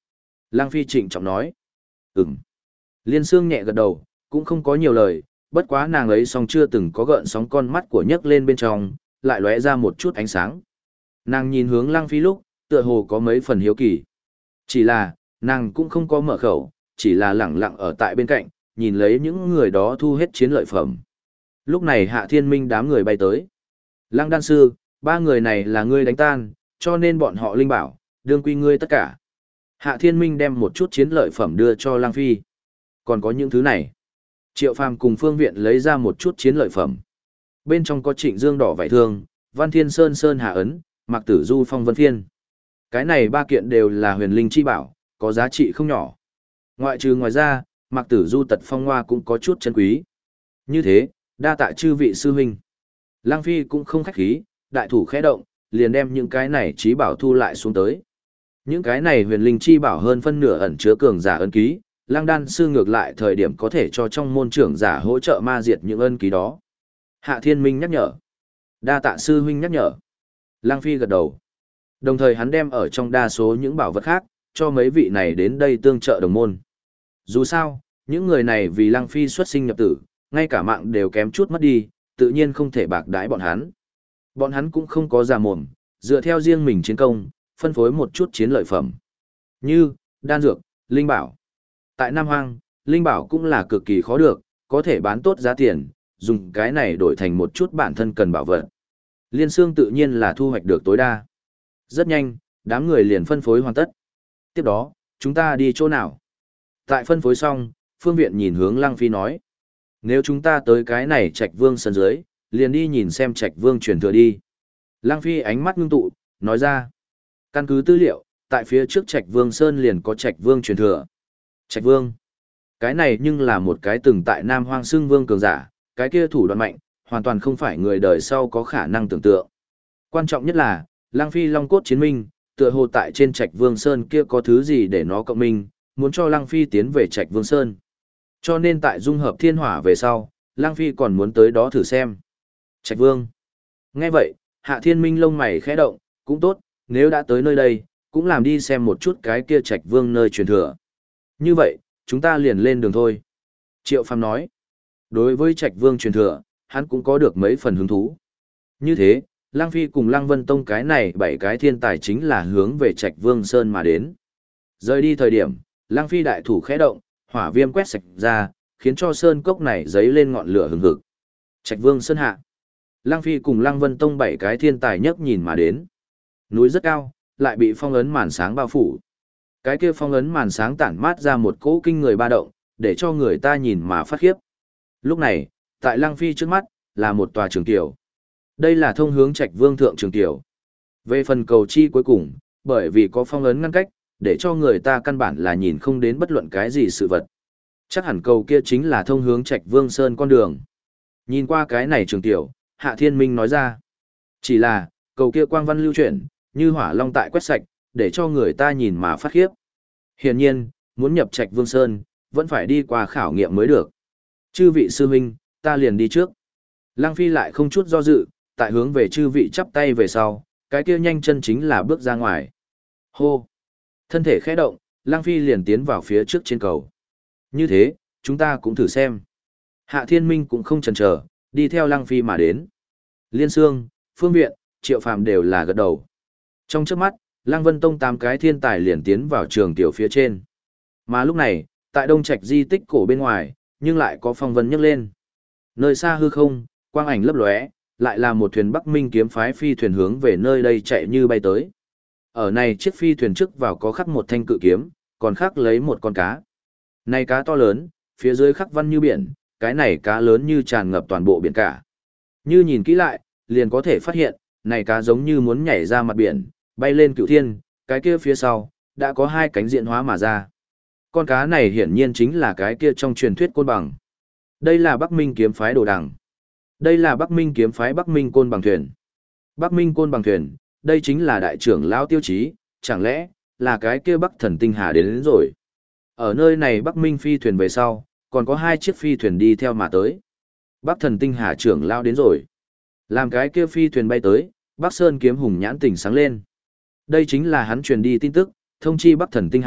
Lăng Phi trịnh trọng nói. Ừm. Liên Sương nhẹ gật đầu, cũng không có nhiều lời, bất quá nàng ấy song chưa từng có gợn sóng con mắt của nhấc lên bên trong, lại lóe ra một chút ánh sáng. Nàng nhìn hướng Lăng Phi lúc, tựa hồ có mấy phần hiếu kỳ. Chỉ là, nàng cũng không có mở khẩu, chỉ là lẳng lặng ở tại bên cạnh, nhìn lấy những người đó thu hết chiến lợi phẩm. Lúc này Hạ Thiên Minh đám người bay tới. Lăng đan sư, ba người này là ngươi đánh tan, cho nên bọn họ linh bảo, đương quy ngươi tất cả. Hạ Thiên Minh đem một chút chiến lợi phẩm đưa cho Lăng Phi. Còn có những thứ này. Triệu Phàm cùng Phương Viện lấy ra một chút chiến lợi phẩm. Bên trong có Trịnh Dương đỏ vải thương, Văn Thiên Sơn Sơn Hà Ấn, Mạc Tử Du Phong Vân Phiên. Cái này ba kiện đều là huyền linh chi bảo, có giá trị không nhỏ. Ngoài ra, Mạc Tử Du tật phong hoa cũng có chút chân quý. Như thế, đa tạ chư vị sư huynh. Lăng Phi cũng không khách khí, đại thủ khẽ động, liền đem những cái này trí bảo thu lại xuống tới. Những cái này huyền linh chi bảo hơn phân nửa ẩn chứa cường giả ân ký, Lăng đan sư ngược lại thời điểm có thể cho trong môn trưởng giả hỗ trợ ma diệt những ân ký đó. Hạ Thiên Minh nhắc nhở. Đa tạ sư huynh nhắc nhở. Lăng Phi gật đầu. Đồng thời hắn đem ở trong đa số những bảo vật khác, cho mấy vị này đến đây tương trợ đồng môn. Dù sao, những người này vì Lăng Phi xuất sinh nhập tử, ngay cả mạng đều kém chút mất đi, tự nhiên không thể bạc đãi bọn hắn. Bọn hắn cũng không có già mồm, dựa theo riêng mình chiến công, phân phối một chút chiến lợi phẩm. Như, đan dược, linh bảo. Tại Nam Hoang, linh bảo cũng là cực kỳ khó được, có thể bán tốt giá tiền, dùng cái này đổi thành một chút bản thân cần bảo vật. Liên Xương tự nhiên là thu hoạch được tối đa. Rất nhanh, đám người liền phân phối hoàn tất. Tiếp đó, chúng ta đi chỗ nào? Tại phân phối xong, Phương Viện nhìn hướng Lăng Phi nói. Nếu chúng ta tới cái này Trạch Vương sân dưới, liền đi nhìn xem Trạch Vương truyền thừa đi. Lăng Phi ánh mắt ngưng tụ, nói ra. Căn cứ tư liệu, tại phía trước Trạch Vương Sơn liền có Trạch Vương truyền thừa. Trạch Vương. Cái này nhưng là một cái từng tại Nam Hoang xưng vương cường giả, cái kia thủ đoạn mạnh, hoàn toàn không phải người đời sau có khả năng tưởng tượng. Quan trọng nhất là, Lăng Phi Long cốt chiến minh, tựa hồ tại trên Trạch Vương Sơn kia có thứ gì để nó cộng minh, muốn cho Lăng Phi tiến về Trạch Vương Sơn. Cho nên tại dung hợp thiên hỏa về sau, Lăng Phi còn muốn tới đó thử xem. Trạch Vương. Nghe vậy, Hạ Thiên Minh lông mày khẽ động, cũng tốt, nếu đã tới nơi đây, cũng làm đi xem một chút cái kia Trạch Vương nơi truyền thừa. Như vậy, chúng ta liền lên đường thôi. Triệu Phàm nói. Đối với Trạch Vương truyền thừa, hắn cũng có được mấy phần hứng thú. Như thế, Lăng Phi cùng Lăng Vân Tông cái này 7 cái thiên tài chính là hướng về Trạch Vương Sơn mà đến. Rời đi thời điểm, Lăng Phi đại thủ khẽ động, hỏa viêm quét sạch ra, khiến cho sơn cốc này dấy lên ngọn lửa hừng hực. Trạch Vương Sơn hạ. Lăng Phi cùng Lăng Vân Tông 7 cái thiên tài nhấc nhìn mà đến. Núi rất cao, lại bị phong ấn màn sáng bao phủ. Cái kia phong ấn màn sáng tản mát ra một cỗ kinh người ba động, để cho người ta nhìn mà phát khiếp. Lúc này, tại Lăng Phi trước mắt, là một tòa trường tiểu. Đây là thông hướng Trạch Vương thượng trường tiểu. Về phần cầu chi cuối cùng, bởi vì có phong ấn ngăn cách, để cho người ta căn bản là nhìn không đến bất luận cái gì sự vật. Chắc hẳn cầu kia chính là thông hướng Trạch Vương Sơn con đường. Nhìn qua cái này trường tiểu, Hạ Thiên Minh nói ra. Chỉ là, cầu kia quang văn lưu chuyển, như hỏa long tại quét sạch, để cho người ta nhìn mà phát khiếp. Hiển nhiên, muốn nhập Trạch Vương Sơn, vẫn phải đi qua khảo nghiệm mới được. Chư vị sư huynh, ta liền đi trước. Lăng Phi lại không chút do dự, tại hướng về chư vị chắp tay về sau, cái kia nhanh chân chính là bước ra ngoài. Hô! Thân thể khẽ động, Lăng Phi liền tiến vào phía trước trên cầu. Như thế, chúng ta cũng thử xem. Hạ Thiên Minh cũng không chần chờ, đi theo Lăng Phi mà đến. Liên Xương, Phương Viện, Triệu Phàm đều là gật đầu. Trong chớp mắt, Lăng Vân Tông 8 cái thiên tài liền tiến vào trường tiểu phía trên. Mà lúc này, tại Đông Trạch di tích cổ bên ngoài, nhưng lại có phong vân nhấc lên. Nơi xa hư không, quang ảnh lấp lóe, lại là một thuyền Bắc Minh kiếm phái phi thuyền hướng về nơi đây chạy như bay tới. Ở này chiếc phi thuyền trước vào có khắc một thanh cự kiếm, còn khắc lấy một con cá. Này cá to lớn, phía dưới khắc văn như biển, cái này cá lớn như tràn ngập toàn bộ biển cả. Như nhìn kỹ lại, liền có thể phát hiện, này cá giống như muốn nhảy ra mặt biển, bay lên cửu thiên, cái kia phía sau, đã có 2 cánh diện hóa mà ra. Con cá này hiển nhiên chính là cái kia trong truyền thuyết côn bằng. Đây là Bắc Minh kiếm phái đồ đằng. Đây là Bắc Minh kiếm phái Bắc Minh côn bằng thuyền. Bắc Minh côn bằng thuyền, đây chính là đại trưởng lão Tiêu Chí, chẳng lẽ là cái kia Bắc Thần Tinh Hà đến rồi. Ở nơi này Bắc Minh phi thuyền về sau, còn có 2 chiếc phi thuyền đi theo mà tới. Bắc Thần Tinh Hà trưởng lão đến rồi. Làm cái kia phi thuyền bay tới, Bắc Sơn kiếm hùng nhãn tỉnh sáng lên. Đây chính là hắn truyền đi tin tức, thông chi Bắc Thần Tinh Hà,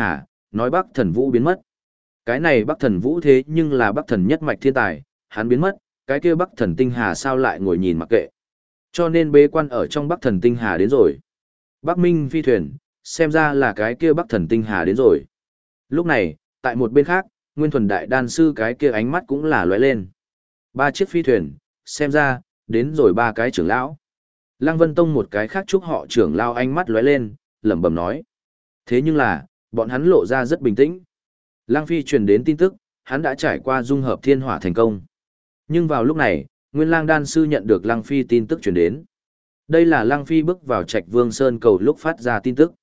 nói Bắc Thần Vũ biến mất. Cái này Bắc Thần Vũ thế nhưng là Bắc Thần nhất mạch thiên tài, hắn biến mất, cái kia Bắc Thần Tinh Hà sao lại ngồi nhìn mặc kệ. Cho nên bế quan ở trong Bắc Thần Tinh Hà đến rồi. Bắc Minh phi thuyền, xem ra là cái kia Bắc Thần Tinh Hà đến rồi. Lúc này, tại một bên khác, Nguyên Thuần Đại Đan Sư cái kia ánh mắt cũng là lóe lên. 3 chiếc phi thuyền, xem ra, đến rồi 3 cái trưởng lão. Lăng Vân Tông một cái khác chúc họ trưởng lão ánh mắt lóe lên, lẩm bẩm nói. Thế nhưng là, bọn hắn lộ ra rất bình tĩnh. Lăng Phi truyền đến tin tức, hắn đã trải qua dung hợp thiên hỏa thành công. Nhưng vào lúc này, Nguyên Lang Đan Sư nhận được Lăng Phi tin tức truyền đến. Đây là Lăng Phi bước vào Trạch Vương Sơn cầu lúc phát ra tin tức.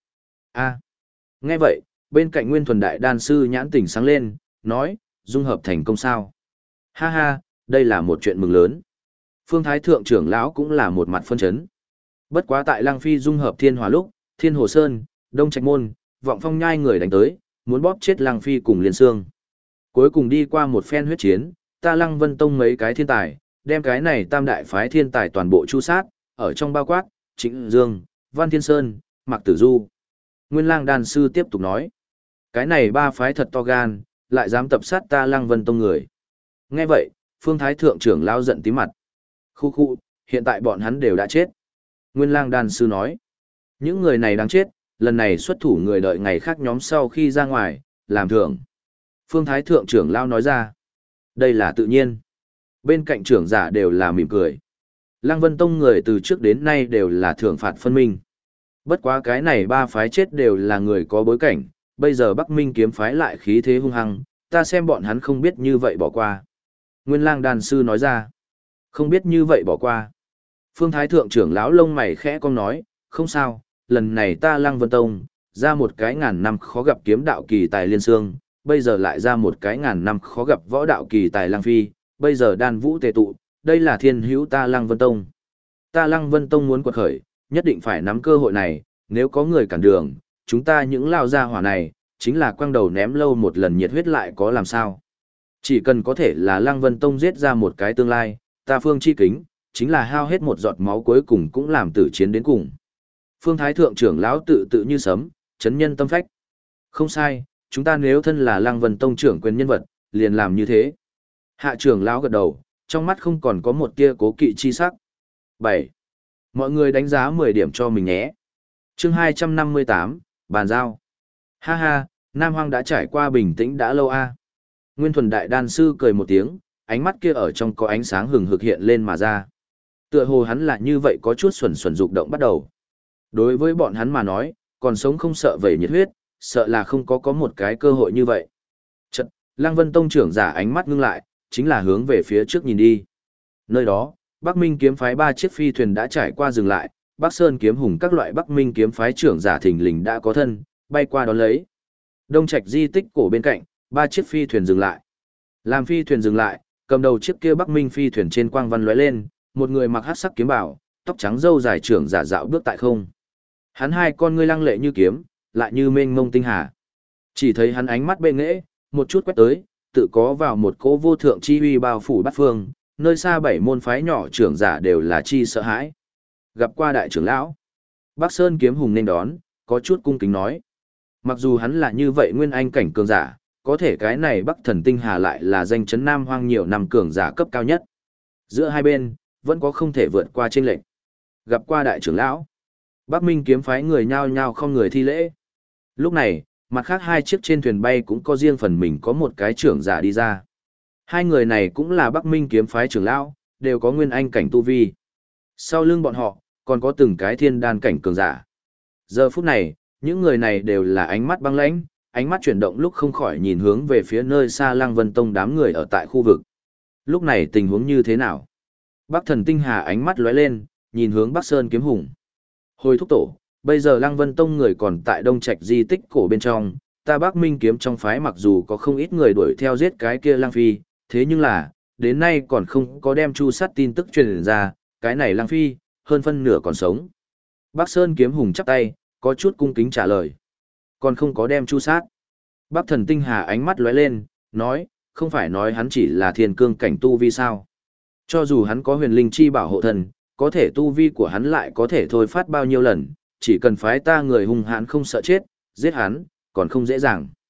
Nghe vậy, bên cạnh Nguyên Thuần Đại Đan Sư nhãn tỉnh sáng lên, nói, dung hợp thành công sao? Ha ha, đây là một chuyện mừng lớn. Phương Thái Thượng trưởng lão cũng là một mặt phân chấn. Bất quá tại Lăng Phi dung hợp thiên hỏa lúc, Thiên Hồ Sơn, Đông Trạch Môn, Vọng Phong Nhai người đánh tới, muốn bóp chết Lăng Phi cùng Liên Xương. Cuối cùng đi qua một phen huyết chiến, ta Lăng Vân Tông mấy cái thiên tài, đem cái này tam đại phái thiên tài toàn bộ chu sát, ở trong bao quát, Trịnh Dương, Văn Thiên Sơn, Mạc Tử Du. Nguyên Lang Đan Sư tiếp tục nói, cái này 3 phái thật to gan, lại dám tập sát ta Lăng Vân Tông người. Nghe vậy, Phương Thái Thượng trưởng lão giận tím mặt. Khu khu, hiện tại bọn hắn đều đã chết. Nguyên Lang Đan Sư nói, những người này đáng chết, lần này xuất thủ người đợi ngày khác nhóm sau khi ra ngoài, làm thưởng. Phương Thái Thượng trưởng lão nói ra, đây là tự nhiên. Bên cạnh trưởng giả đều là mỉm cười. Lăng Vân Tông người từ trước đến nay đều là thưởng phạt phân minh. Bất quá cái này 3 phái chết đều là người có bối cảnh, bây giờ Bắc Minh kiếm phái lại khí thế hung hăng, ta xem bọn hắn không biết như vậy bỏ qua. Nguyên Lang Đan Sư nói ra, không biết như vậy bỏ qua. Phương Thái Thượng trưởng lão lông mày khẽ cong nói, không sao, lần này ta Lăng Vân Tông, ra một cái ngàn năm khó gặp kiếm đạo kỳ tài Liên Xương, bây giờ lại ra một cái ngàn năm khó gặp võ đạo kỳ tài Lăng Phi, bây giờ đan vũ tề tụ, đây là thiên hữu ta Lăng Vân Tông. Ta Lăng Vân Tông muốn quật khởi, nhất định phải nắm cơ hội này, nếu có người cản đường, chúng ta những lao gia hỏa này, chính là quăng đầu ném lâu một lần nhiệt huyết lại có làm sao. Chỉ cần có thể là Lăng Vân Tông giết ra một cái tương lai, ta Phương chi kính, chính là hao hết một giọt máu cuối cùng cũng làm tử chiến đến cùng. Phương Thái Thượng trưởng lão tự tự như sấm, chấn nhân tâm phách. Không sai, chúng ta nếu thân là Lăng Vân Tông trưởng quyền nhân vật, liền làm như thế. Hạ trưởng lão gật đầu, trong mắt không còn có một tia cố kỵ chi sắc. 7. Mọi người đánh giá 10 điểm cho mình nhé. Chương 258, bàn giao. Ha ha, Nam Hoang đã trải qua bình tĩnh đã lâu a. Nguyên Thuần Đại Đan Sư cười một tiếng, ánh mắt kia ở trong có ánh sáng hừng hực hiện lên mà ra. Tựa hồ hắn là như vậy có chút xuẩn xuẩn dục động bắt đầu. Đối với bọn hắn mà nói, còn sống không sợ vẩy nhiệt huyết, sợ là không có một cái cơ hội như vậy. Chợt, Lăng Vân Tông trưởng giả ánh mắt ngưng lại, chính là hướng về phía trước nhìn đi. Nơi đó, Bắc Minh kiếm phái 3 chiếc phi thuyền đã trải qua dừng lại, Bắc Sơn kiếm hùng các loại Bắc Minh kiếm phái trưởng giả thình lình đã có thân, bay qua đón lấy. Đông Trạch di tích cổ bên cạnh, 3 chiếc phi thuyền dừng lại. Làm phi thuyền dừng lại, cầm đầu chiếc kia Bắc Minh phi thuyền trên quang văn lóe lên, một người mặc hắc sắc kiếm bào, tóc trắng râu dài trưởng giả dạo bước tại không. Hắn hai con ngươi lăng lệ như kiếm, lại như mênh mông tinh hà. Chỉ thấy hắn ánh mắt bệ nghệ, một chút quét tới, tự có vào một cỗ vô thượng chi uy bao phủ bát phương, nơi xa 7 môn phái nhỏ trưởng giả đều là chi sợ hãi. Gặp qua đại trưởng lão, Bắc Sơn kiếm hùng nên đón, có chút cung kính nói. Mặc dù hắn là như vậy nguyên anh cảnh cường giả, có thể cái này Bắc Thần Tinh Hà lại là danh chấn Nam Hoang nhiều năm cường giả cấp cao nhất. Giữa hai bên, vẫn có không thể vượt qua chênh lệch. Gặp qua đại trưởng lão, Bắc Minh kiếm phái người nhao nhao không người thi lễ. Lúc này, mặt khác 2 chiếc trên thuyền bay cũng có riêng phần mình có một cái trưởng giả đi ra. 2 người này cũng là Bắc Minh kiếm phái trưởng lão, đều có nguyên anh cảnh tu vi. Sau lưng bọn họ, còn có từng cái thiên đan cảnh cường giả. Giờ phút này, những người này đều là ánh mắt băng lãnh, ánh mắt chuyển động lúc không khỏi nhìn hướng về phía nơi xa Lăng Vân Tông đám người ở tại khu vực. Lúc này tình huống như thế nào? Bắc Thần Tinh Hà ánh mắt lóe lên, nhìn hướng Bắc Sơn kiếm hùng. Hồi thúc tổ, bây giờ Lăng Vân Tông người còn tại Đông Trạch di tích cổ bên trong, ta Bắc Minh kiếm trong phái mặc dù có không ít người đuổi theo giết cái kia Lăng Phi, thế nhưng là, đến nay còn không có đem chu sát tin tức truyền ra, cái này Lăng Phi, hơn phân nửa còn sống. Bắc Sơn kiếm hùng chắp tay, có chút cung kính trả lời. Còn không có đem chu sát. Bắc Thần Tinh Hà ánh mắt lóe lên, nói, không phải nói hắn chỉ là thiên cương cảnh tu vi sao. Cho dù hắn có huyền linh chi bảo hộ thần, có thể tu vi của hắn lại có thể thôi phát bao nhiêu lần, chỉ cần phái ta người hung hãn không sợ chết, giết hắn, còn không dễ dàng.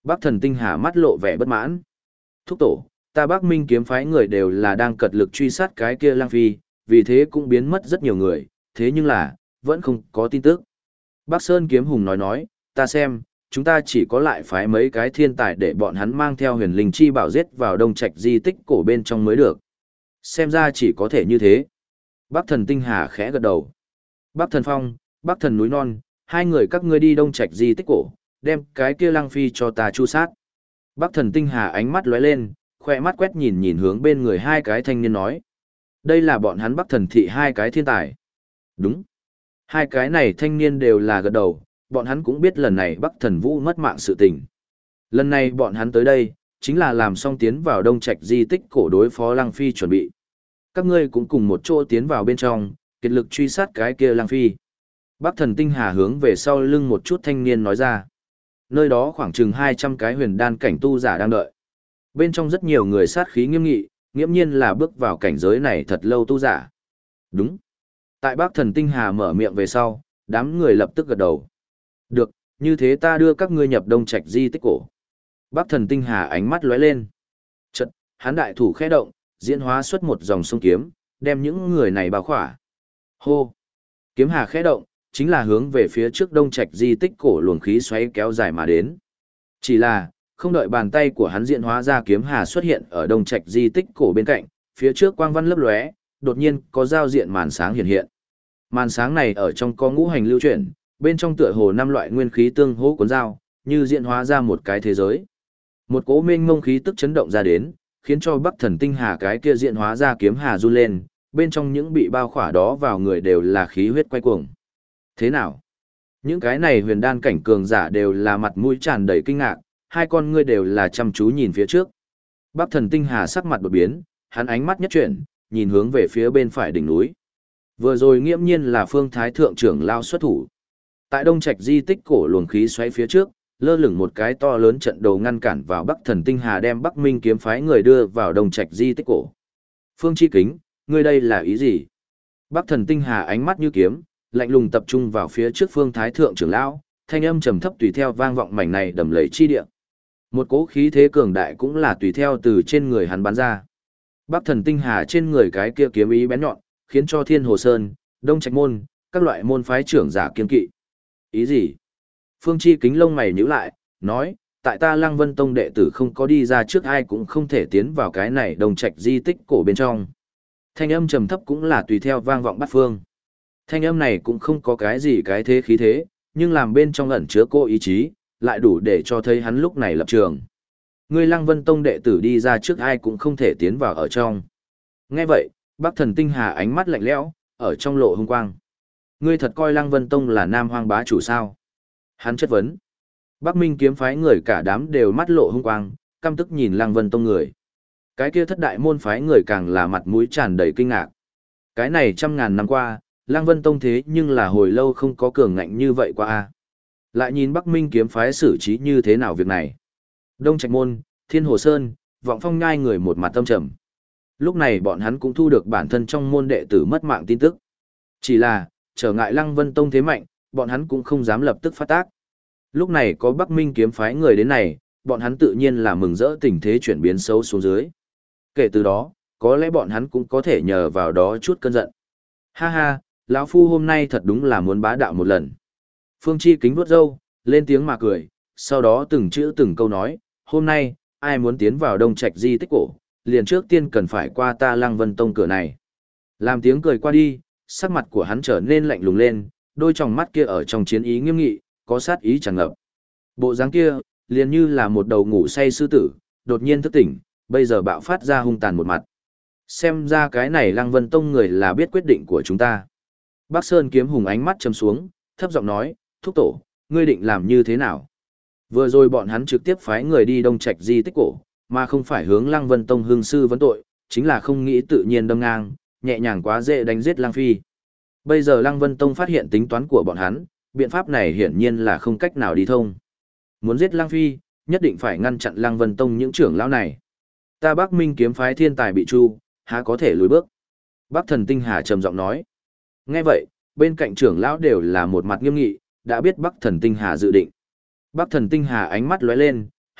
Bắc Thần Tinh Hà mắt lộ vẻ bất mãn. Thúc tổ, ta Bắc Minh kiếm phái người đều là đang cật lực truy sát cái kia Lang Phi, vì thế cũng biến mất rất nhiều người, thế nhưng là, vẫn không có tin tức. Bắc Sơn Kiếm Hùng nói, ta xem, chúng ta chỉ có lại phái mấy cái thiên tài để bọn hắn mang theo huyền linh chi bảo giết vào đông trạch di tích cổ bên trong mới được. Xem ra chỉ có thể như thế. Bắc Thần Tinh Hà khẽ gật đầu. Bắc Thần Phong, Bắc Thần Núi Non, hai người các ngươi đi đông trạch di tích cổ, đem cái kia Lăng Phi cho ta chu sát. Bắc Thần Tinh Hà ánh mắt lóe lên, khoe mắt quét nhìn nhìn hướng bên người hai cái thanh niên nói. Đây là bọn hắn Bắc Thần thị hai cái thiên tài. Đúng. Hai cái này thanh niên đều là gật đầu, bọn hắn cũng biết lần này Bắc Thần Vũ mất mạng sự tình. Lần này bọn hắn tới đây, chính là làm xong tiến vào đông trạch di tích cổ đối phó Lăng Phi chuẩn bị. Các ngươi cũng cùng một chỗ tiến vào bên trong, kiệt lực truy sát cái kia Lăng Phi. Bắc Thần Tinh Hà hướng về sau lưng một chút thanh niên nói ra. Nơi đó khoảng chừng 200 cái huyền đan cảnh tu giả đang đợi. Bên trong rất nhiều người sát khí nghiêm nghị, nghiễm nhiên là bước vào cảnh giới này thật lâu tu giả. Đúng. Tại Bắc Thần Tinh Hà mở miệng về sau, đám người lập tức gật đầu. Được, như thế ta đưa các ngươi nhập đông trạch di tích cổ. Bắc Thần Tinh Hà ánh mắt lóe lên. Chợt, hắn đại thủ khẽ động, diễn hóa xuất một dòng sông kiếm, đem những người này bao khỏa. Hô! Kiếm hà khẽ động, chính là hướng về phía trước đông trạch di tích cổ luồng khí xoáy kéo dài mà đến. Chỉ là, không đợi bàn tay của hắn diễn hóa ra kiếm hà xuất hiện ở đông trạch di tích cổ bên cạnh, phía trước quang văn lấp lóe, đột nhiên có giao diện màn sáng hiện hiện. Màn sáng này ở trong có ngũ hành lưu chuyển, bên trong tựa hồ năm loại nguyên khí tương hỗ cuốn giao, như diễn hóa ra một cái thế giới. Một cỗ mênh mông khí tức chấn động ra đến, khiến cho Bắc Thần Tinh Hà cái kia diễn hóa ra kiếm hà run lên, bên trong những bị bao khỏa đó vào người đều là khí huyết quay cuồng. Thế nào? Những cái này huyền đan cảnh cường giả đều là mặt mũi tràn đầy kinh ngạc, hai con ngươi đều là chăm chú nhìn phía trước. Bắc Thần Tinh Hà sắc mặt đột biến, hắn ánh mắt nhất chuyển, nhìn hướng về phía bên phải đỉnh núi. Vừa rồi nghiễm nhiên là Phương Thái Thượng trưởng lao xuất thủ. Tại đông trạch di tích cổ luồng khí xoáy phía trước, lơ lửng một cái to lớn trận đồ ngăn cản vào Bắc Thần Tinh Hà đem Bắc Minh kiếm phái người đưa vào đông trạch di tích cổ. Phương Chi Kính, ngươi đây là ý gì? Bắc Thần Tinh Hà ánh mắt như kiếm, lạnh lùng tập trung vào phía trước Phương Thái Thượng trưởng lão, thanh âm trầm thấp tùy theo vang vọng mảnh này đầm lầy chi địa. Một cỗ khí thế cường đại cũng là tùy theo từ trên người hắn bắn ra. Bắc Thần Tinh Hà trên người cái kia kiếm ý bén nhọn, khiến cho Thiên Hồ Sơn, Đông Trạch môn, các loại môn phái trưởng giả kiên kỵ. Ý gì? Phương Chi Kính lông mày nhíu lại, nói, tại ta Lăng Vân Tông đệ tử không có đi ra trước ai cũng không thể tiến vào cái này Đông Trạch di tích cổ bên trong. Thanh âm trầm thấp cũng là tùy theo vang vọng bát phương. Thanh âm này cũng không có cái gì cái thế khí thế, nhưng làm bên trong ẩn chứa cô ý chí, lại đủ để cho thấy hắn lúc này lập trường. Ngươi Lăng Vân Tông đệ tử đi ra trước ai cũng không thể tiến vào ở trong. Nghe vậy, Bắc Thần Tinh Hà ánh mắt lạnh lẽo, ở trong lộ hung quang. Ngươi thật coi Lăng Vân Tông là Nam Hoang bá chủ sao? Hắn chất vấn. Bắc Minh kiếm phái người cả đám đều mắt lộ hung quang, căm tức nhìn Lăng Vân Tông người. Cái kia thất đại môn phái người càng là mặt mũi tràn đầy kinh ngạc. Cái này trăm ngàn năm qua, Lăng Vân Tông thế nhưng là hồi lâu không có cường ngạnh như vậy qua a. Lại nhìn Bắc Minh kiếm phái xử trí như thế nào việc này. Đông Trạch môn, Thiên Hồ Sơn, Vọng Phong nhai người một mặt tâm trầm. Lúc này bọn hắn cũng thu được bản thân trong môn đệ tử mất mạng tin tức. Chỉ là, trở ngại Lăng Vân Tông thế mạnh, bọn hắn cũng không dám lập tức phát tác. Lúc này có Bắc Minh kiếm phái người đến này, bọn hắn tự nhiên là mừng rỡ tình thế chuyển biến xấu xuống dưới. Kể từ đó, có lẽ bọn hắn cũng có thể nhờ vào đó chút cơn giận. Ha ha, lão phu hôm nay thật đúng là muốn bá đạo một lần. Phương Chi Kính vuốt râu, lên tiếng mà cười, sau đó từng chữ từng câu nói, hôm nay, ai muốn tiến vào Đông Trạch di tích cổ, liền trước tiên cần phải qua ta Lăng Vân Tông cửa này. Làm tiếng cười qua đi, sắc mặt của hắn trở nên lạnh lùng lên, đôi tròng mắt kia ở trong chiến ý nghiêm nghị, có sát ý tràn ngập. Bộ dáng kia, liền như là một đầu ngủ say sư tử, đột nhiên thức tỉnh, bây giờ bạo phát ra hung tàn một mặt. Xem ra cái này Lăng Vân Tông người là biết quyết định của chúng ta. Bắc Sơn Kiếm Hùng ánh mắt trầm xuống, thấp giọng nói, thúc tổ, ngươi định làm như thế nào? Vừa rồi bọn hắn trực tiếp phái người đi Đông Trạch di tích cổ, mà không phải hướng Lăng Vân Tông hương sư vấn tội, chính là không nghĩ tự nhiên đâm ngang, nhẹ nhàng quá dễ đánh giết Lăng Phi. Bây giờ Lăng Vân Tông phát hiện tính toán của bọn hắn, biện pháp này hiển nhiên là không cách nào đi thông. Muốn giết Lăng Phi, nhất định phải ngăn chặn Lăng Vân Tông những trưởng lão này. Ta Bắc Minh kiếm phái thiên tài bị tru, há có thể lùi bước. Bắc Thần Tinh Hà trầm giọng nói. Nghe vậy, bên cạnh trưởng lão đều là một mặt nghiêm nghị, đã biết Bắc Thần Tinh Hà dự định. Bắc Thần Tinh Hà ánh mắt lóe lên,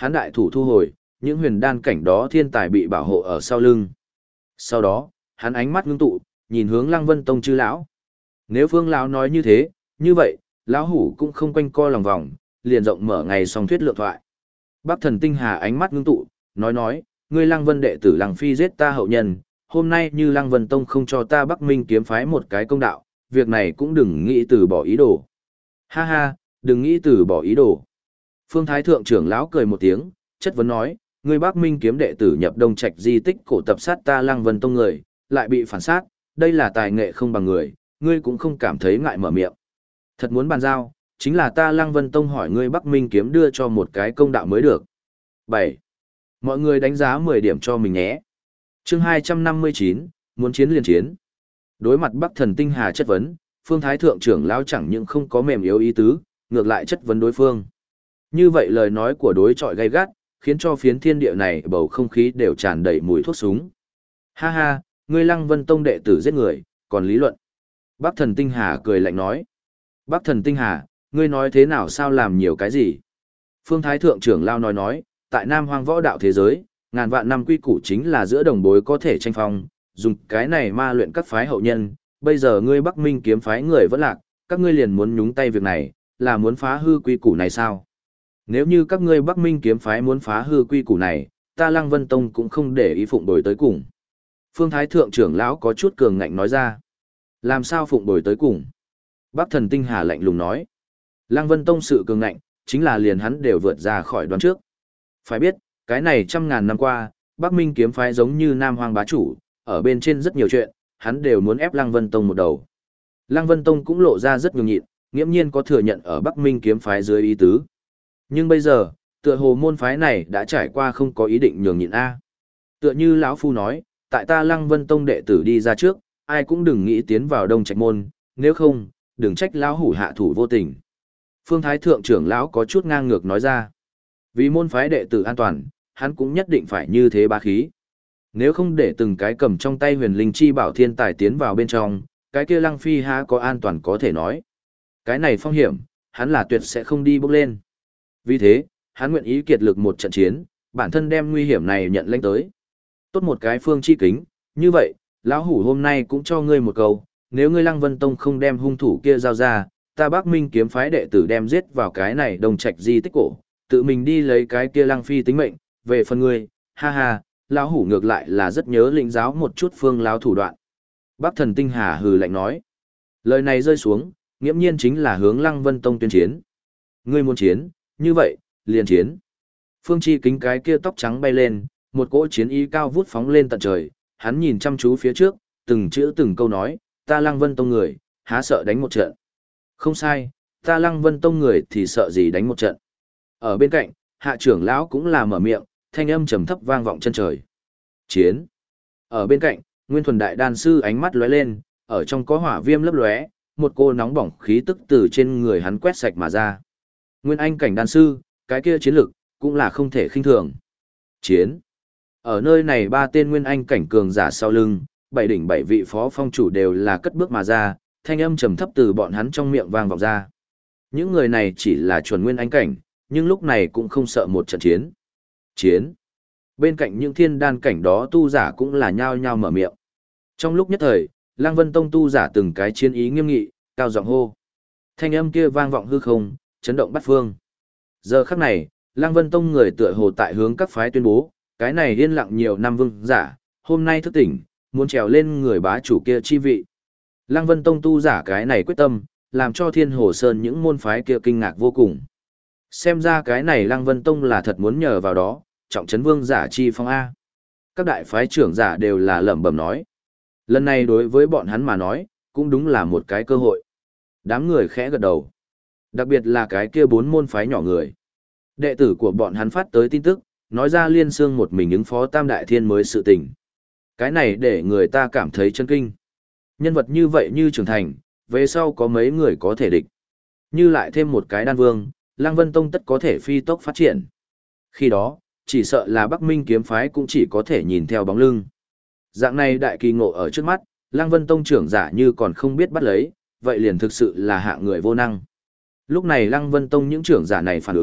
hắn đại thủ thu hồi, những huyền đan cảnh đó thiên tài bị bảo hộ ở sau lưng. Sau đó, hắn ánh mắt ngưng tụ, nhìn hướng Lăng Vân Tông chư lão. Nếu Phương lão nói như thế, như vậy, lão hủ cũng không quanh co lòng vòng, liền rộng mở ngày song thuyết lượng thoại. Bắc Thần Tinh Hà ánh mắt ngưng tụ, nói, ngươi Lăng Vân đệ tử Lăng Phi giết ta hậu nhân, hôm nay như Lăng Vân Tông không cho ta Bắc Minh kiếm phái một cái công đạo, việc này cũng đừng nghĩ từ bỏ ý đồ. Ha ha, đừng nghĩ từ bỏ ý đồ. Phương Thái Thượng trưởng lão cười một tiếng, chất vấn nói, ngươi Bắc Minh kiếm đệ tử nhập Đông Trạch di tích cổ tập sát ta Lăng Vân Tông người, lại bị phản sát, đây là tài nghệ không bằng người, ngươi cũng không cảm thấy ngại mở miệng. Thật muốn bàn giao, chính là ta Lăng Vân Tông hỏi ngươi Bắc Minh kiếm đưa cho một cái công đạo mới được. 7. Mọi người đánh giá 10 điểm cho mình nhé. Chương 259, muốn chiến liền chiến. Đối mặt Bắc Thần Tinh Hà chất vấn, Phương Thái Thượng trưởng lão chẳng những không có mềm yếu ý tứ, ngược lại chất vấn đối phương. Như vậy lời nói của đối chọi gay gắt, khiến cho phiến thiên địa này bầu không khí đều tràn đầy mùi thuốc súng. Ha ha, ngươi Lăng Vân Tông đệ tử giết người, còn lý luận. Bắc Thần Tinh Hà cười lạnh nói. Bắc Thần Tinh Hà, ngươi nói thế nào sao làm nhiều cái gì? Phương Thái Thượng trưởng lão nói, tại Nam Hoang võ đạo thế giới, ngàn vạn năm quy củ chính là giữa đồng bối có thể tranh phong, dùng cái này ma luyện các phái hậu nhân, bây giờ ngươi Bắc Minh kiếm phái người vẫn lạc, các ngươi liền muốn nhúng tay việc này, là muốn phá hư quy củ này sao? Nếu như các ngươi Bắc Minh kiếm phái muốn phá hư quy củ này, ta Lăng Vân Tông cũng không để ý phụng bồi tới cùng. Phương Thái Thượng trưởng lão có chút cường ngạnh nói ra. Làm sao phụng bồi tới cùng? Bắc Thần Tinh Hà lạnh lùng nói. Lăng Vân Tông sự cường ngạnh, chính là liền hắn đều vượt ra khỏi đoán trước. Phải biết, cái này trăm ngàn năm qua, Bắc Minh kiếm phái giống như Nam Hoang bá chủ, ở bên trên rất nhiều chuyện, hắn đều muốn ép Lăng Vân Tông một đầu. Lăng Vân Tông cũng lộ ra rất nhường nhịn, nghiễm nhiên có thừa nhận ở Bắc Minh kiếm phái dưới ý tứ. Nhưng bây giờ, tựa hồ môn phái này đã trải qua không có ý định nhường nhịn a. Tựa như lão phu nói, tại ta Lăng Vân Tông đệ tử đi ra trước, ai cũng đừng nghĩ tiến vào Đông Trạch môn, nếu không, đừng trách lão hủ hạ thủ vô tình. Phương Thái Thượng trưởng lão có chút ngang ngược nói ra. Vì môn phái đệ tử an toàn, hắn cũng nhất định phải như thế bá khí. Nếu không để từng cái cầm trong tay huyền linh chi bảo thiên tài tiến vào bên trong, cái kia Lăng Phi há có an toàn có thể nói. Cái này phong hiểm, hắn là tuyệt sẽ không đi bước lên. Vì thế, hắn nguyện ý kiệt lực một trận chiến, bản thân đem nguy hiểm này nhận lãnh tới. Tốt một cái Phương Chi Kính, như vậy, lão hủ hôm nay cũng cho ngươi một câu, nếu ngươi Lăng Vân Tông không đem hung thủ kia giao ra, ta Bắc Minh kiếm phái đệ tử đem giết vào cái này Đông Trạch di tích cổ, tự mình đi lấy cái kia Lăng Phi tính mệnh, về phần ngươi, ha ha, lão hủ ngược lại là rất nhớ lĩnh giáo một chút Phương lão thủ đoạn. Bắc Thần Tinh Hà hừ lạnh nói. Lời này rơi xuống, nghiễm nhiên chính là hướng Lăng Vân Tông tuyên chiến. Ngươi muốn chiến, như vậy, liền chiến. Phương Chi Kính cái kia tóc trắng bay lên, một cỗ chiến ý cao vút phóng lên tận trời, hắn nhìn chăm chú phía trước, từng chữ từng câu nói, ta Lăng Vân Tông người, há sợ đánh một trận. Không sai, ta Lăng Vân Tông người thì sợ gì đánh một trận. Ở bên cạnh, hạ trưởng lão cũng là mở miệng, thanh âm trầm thấp vang vọng chân trời. Chiến. Ở bên cạnh, Nguyên Thuần Đại Đan Sư ánh mắt lóe lên, ở trong có hỏa viêm lấp lóe, một cô nóng bỏng khí tức từ trên người hắn quét sạch mà ra. Nguyên Anh cảnh đan sư, cái kia chiến lực, cũng là không thể khinh thường. Chiến. Ở nơi này ba tên Nguyên Anh cảnh cường giả sau lưng, bảy đỉnh bảy vị phó phong chủ đều là cất bước mà ra, thanh âm trầm thấp từ bọn hắn trong miệng vang vọng ra. Những người này chỉ là chuẩn Nguyên Anh cảnh, nhưng lúc này cũng không sợ một trận chiến. Chiến. Bên cạnh những thiên đan cảnh đó tu giả cũng là nhao nhao mở miệng. Trong lúc nhất thời, Lăng Vân Tông tu giả từng cái chiến ý nghiêm nghị, cao giọng hô. Thanh âm kia vang vọng hư không, chấn động bát phương. Giờ khắc này, Lăng Vân Tông người tựa hồ tại hướng các phái tuyên bố, cái này yên lặng nhiều năm vương giả, hôm nay thức tỉnh, muốn trèo lên người bá chủ kia chi vị. Lăng Vân Tông tu giả cái này quyết tâm, làm cho Thiên Hồ Sơn những môn phái kia kinh ngạc vô cùng. Xem ra cái này Lăng Vân Tông là thật muốn nhờ vào đó, trọng trấn vương giả chi phong A. Các đại phái trưởng giả đều là lẩm bẩm nói. Lần này đối với bọn hắn mà nói, cũng đúng là một cái cơ hội. Đám người khẽ gật đầu. Đặc biệt là cái kia 4 môn phái nhỏ người. Đệ tử của bọn hắn phát tới tin tức, nói ra Liên Xương một mình ứng phó Tam Đại Thiên mới sự tình. Cái này để người ta cảm thấy chân kinh. Nhân vật như vậy như trưởng thành, về sau có mấy người có thể địch. Như lại thêm một cái đan vương, Lăng Vân Tông tất có thể phi tốc phát triển. Khi đó, chỉ sợ là Bắc Minh kiếm phái cũng chỉ có thể nhìn theo bóng lưng. Dạng này đại kỳ ngộ ở trước mắt, Lăng Vân Tông trưởng giả như còn không biết bắt lấy, vậy liền thực sự là hạ người vô năng. Lúc này Lăng Vân Tông những trưởng giả này phản ứng,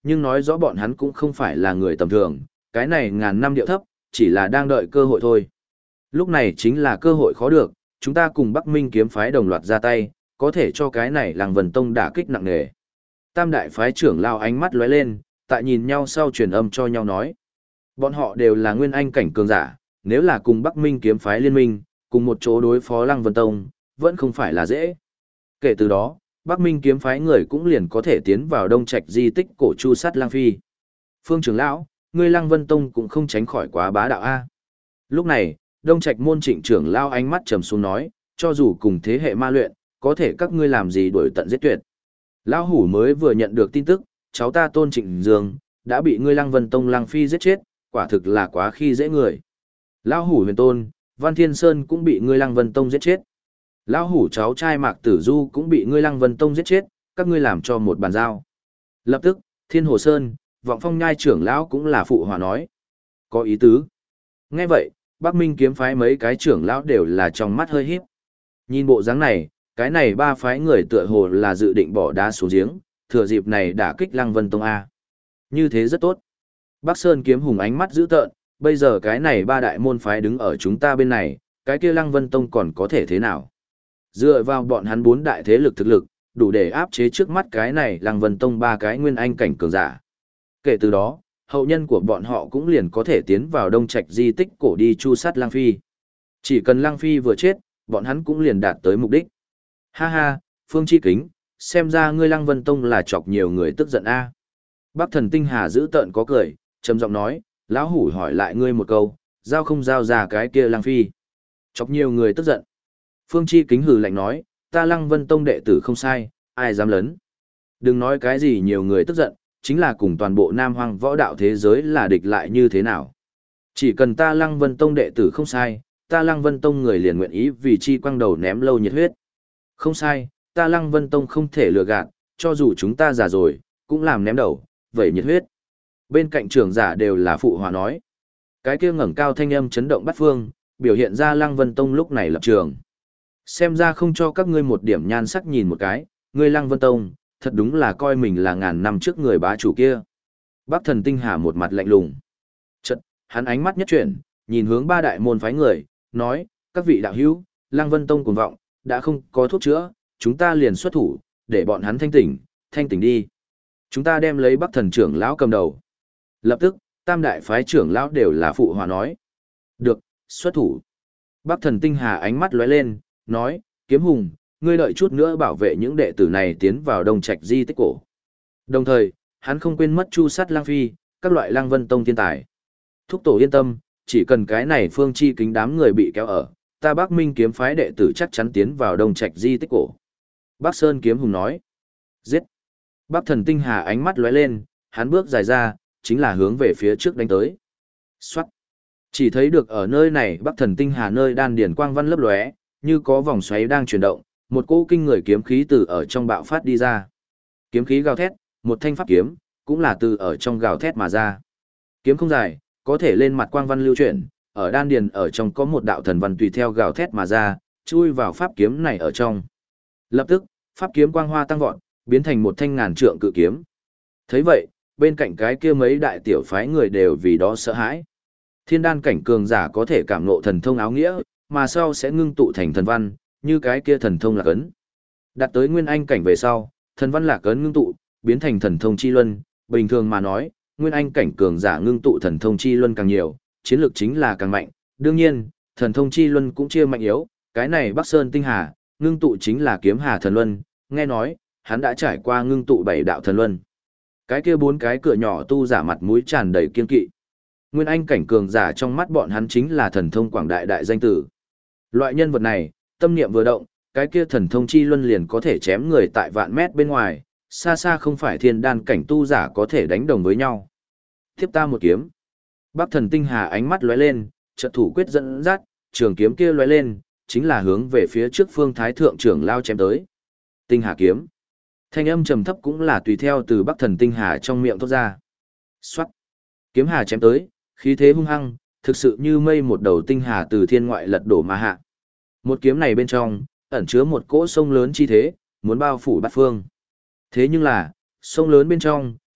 nhưng nói rõ bọn hắn cũng không phải là người tầm thường, cái này ngàn năm điệu thấp, chỉ là đang đợi cơ hội thôi. Lúc này chính là cơ hội khó được, chúng ta cùng Bắc Minh kiếm phái đồng loạt ra tay, có thể cho cái này Lăng Vân Tông đả kích nặng nề. Tam đại phái trưởng lao ánh mắt lóe lên, tại nhìn nhau sau truyền âm cho nhau nói. Bọn họ đều là nguyên anh cảnh cường giả, nếu là cùng Bắc Minh kiếm phái liên minh, cùng một chỗ đối phó Lăng Vân Tông, vẫn không phải là dễ. Kể từ đó, Bắc Minh kiếm phái người cũng liền có thể tiến vào Đông Trạch di tích cổ chu sát Lang Phi. Phương trưởng lão, ngươi Lăng Vân Tông cũng không tránh khỏi quá bá đạo a. Lúc này, Đông Trạch môn Trịnh trưởng lão ánh mắt trầm xuống nói, cho dù cùng thế hệ ma luyện, có thể các ngươi làm gì đuổi tận giết tuyệt. Lão hủ mới vừa nhận được tin tức, cháu ta Tôn Trịnh Dương đã bị ngươi Lăng Vân Tông Lang Phi giết chết, quả thực là quá khi dễ người. Lão hủ Huyền Tôn, Văn Thiên Sơn cũng bị ngươi Lăng Vân Tông giết chết. Lão hủ cháu trai Mạc Tử Du cũng bị ngươi Lăng Vân Tông giết chết, các ngươi làm cho một bàn giao. Lập tức, Thiên Hồ Sơn, Vọng Phong Nhai trưởng lão cũng là phụ hòa nói. Có ý tứ. Nghe vậy, Bắc Minh kiếm phái mấy cái trưởng lão đều là trong mắt hơi híp. Nhìn bộ dáng này, cái này ba phái người tựa hồ là dự định bỏ đá xuống giếng, thừa dịp này đả kích Lăng Vân Tông A. Như thế rất tốt. Bắc Sơn kiếm hùng ánh mắt dữ tợn, bây giờ cái này ba đại môn phái đứng ở chúng ta bên này, cái kia Lăng Vân Tông còn có thể thế nào? Dựa vào bọn hắn bốn đại thế lực thực lực, đủ để áp chế trước mắt cái này Lăng Vân Tông ba cái nguyên anh cảnh cường giả. Kể từ đó, hậu nhân của bọn họ cũng liền có thể tiến vào Đông Trạch di tích cổ đi chu sát Lang Phi. Chỉ cần Lang Phi vừa chết, bọn hắn cũng liền đạt tới mục đích. Ha ha, Phương Chi Kính, xem ra ngươi Lăng Vân Tông là chọc nhiều người tức giận a. Bắc Thần Tinh Hà giữ tợn có cười, trầm giọng nói, lão hủ hỏi lại ngươi một câu, giao không giao ra cái kia Lang Phi. Chọc nhiều người tức giận. Phương Chi Kính hừ lạnh nói, ta Lăng Vân Tông đệ tử không sai, ai dám lấn. Đừng nói cái gì nhiều người tức giận, chính là cùng toàn bộ Nam Hoang võ đạo thế giới là địch lại như thế nào. Chỉ cần ta Lăng Vân Tông đệ tử không sai, ta Lăng Vân Tông người liền nguyện ý vì chi quăng đầu ném lâu nhiệt huyết. Không sai, ta Lăng Vân Tông không thể lừa gạt, cho dù chúng ta già rồi, cũng làm ném đầu, vậy nhiệt huyết. Bên cạnh trưởng giả đều là phụ hòa nói. Cái kia ngẩng cao thanh âm chấn động bát phương, biểu hiện ra Lăng Vân Tông lúc này lập trường. Xem ra không cho các ngươi một điểm nhan sắc nhìn một cái, ngươi Lăng Vân Tông, thật đúng là coi mình là ngàn năm trước người bá chủ kia. Bắc Thần Tinh Hà một mặt lạnh lùng. Chợt, hắn ánh mắt nhất chuyển, nhìn hướng ba đại môn phái người, nói, các vị đạo hữu, Lăng Vân Tông cuồng vọng, đã không có thuốc chữa, chúng ta liền xuất thủ, để bọn hắn thanh tỉnh đi. Chúng ta đem lấy Bắc Thần trưởng lão cầm đầu. Lập tức, tam đại phái trưởng lão đều là phụ hòa nói. Được, xuất thủ. Bắc Thần Tinh Hà ánh mắt lóe lên, nói, Kiếm Hùng, ngươi đợi chút nữa bảo vệ những đệ tử này tiến vào Đông Trạch di tích cổ. Đồng thời, hắn không quên mất chu sát Lang Phi, các loại Lăng Vân Tông thiên tài. Thúc tổ yên tâm, chỉ cần cái này Phương Chi Kính đám người bị kéo ở, ta Bắc Minh kiếm phái đệ tử chắc chắn tiến vào Đông Trạch di tích cổ. Bắc Sơn Kiếm Hùng nói, giết. Bắc Thần Tinh Hà ánh mắt lóe lên, hắn bước dài ra, chính là hướng về phía trước đánh tới. Xoát. Chỉ thấy được ở nơi này Bắc Thần Tinh Hà nơi đan điển quang văn lấp lóe, như có vòng xoáy đang chuyển động, một cỗ kinh người kiếm khí từ ở trong bạo phát đi ra. Kiếm khí gào thét, một thanh pháp kiếm, cũng là từ ở trong gào thét mà ra. Kiếm không dài, có thể lên mặt quang văn lưu chuyển, ở đan điền ở trong có một đạo thần văn tùy theo gào thét mà ra, chui vào pháp kiếm này ở trong. Lập tức, pháp kiếm quang hoa tăng vọt, biến thành một thanh ngàn trượng cự kiếm. Thấy vậy, bên cạnh cái kia mấy đại tiểu phái người đều vì đó sợ hãi. Thiên đan cảnh cường giả có thể cảm ngộ thần thông áo nghĩa, mà sau sẽ ngưng tụ thành thần văn, như cái kia thần thông lạc ấn. Đạt tới nguyên anh cảnh về sau, thần văn lạc ấn ngưng tụ, biến thành thần thông chi luân, bình thường mà nói, nguyên anh cảnh cường giả ngưng tụ thần thông chi luân càng nhiều, chiến lược chính là càng mạnh. Đương nhiên, thần thông chi luân cũng chia mạnh yếu, cái này Bắc Sơn Tinh Hà, ngưng tụ chính là kiếm hà thần luân, nghe nói, hắn đã trải qua ngưng tụ 7 đạo thần luân. Cái kia 4 cái cửa nhỏ tu giả mặt mũi tràn đầy kiên kỵ. Nguyên anh cảnh cường giả trong mắt bọn hắn chính là thần thông quảng đại đại danh tử. Loại nhân vật này, tâm niệm vừa động, cái kia thần thông chi luân liền có thể chém người tại vạn mét bên ngoài, xa xa không phải thiên đan cảnh tu giả có thể đánh đồng với nhau. Tiếp ta một kiếm. Bắc Thần Tinh Hà ánh mắt lóe lên, trận thủ quyết dẫn dắt, trường kiếm kia lóe lên, chính là hướng về phía trước Phương Thái thượng trưởng lao chém tới. Tinh Hà kiếm. Thanh âm trầm thấp cũng là tùy theo từ Bắc Thần Tinh Hà trong miệng thoát ra. Soát. Kiếm hà chém tới, khí thế hung hăng, thực sự như mây một đầu tinh hà từ thiên ngoại lật đổ mà hạ. Một kiếm này bên trong, ẩn chứa một cỗ sông lớn chi thế, muốn bao phủ bát phương. Thế nhưng là, sông lớn bên trong,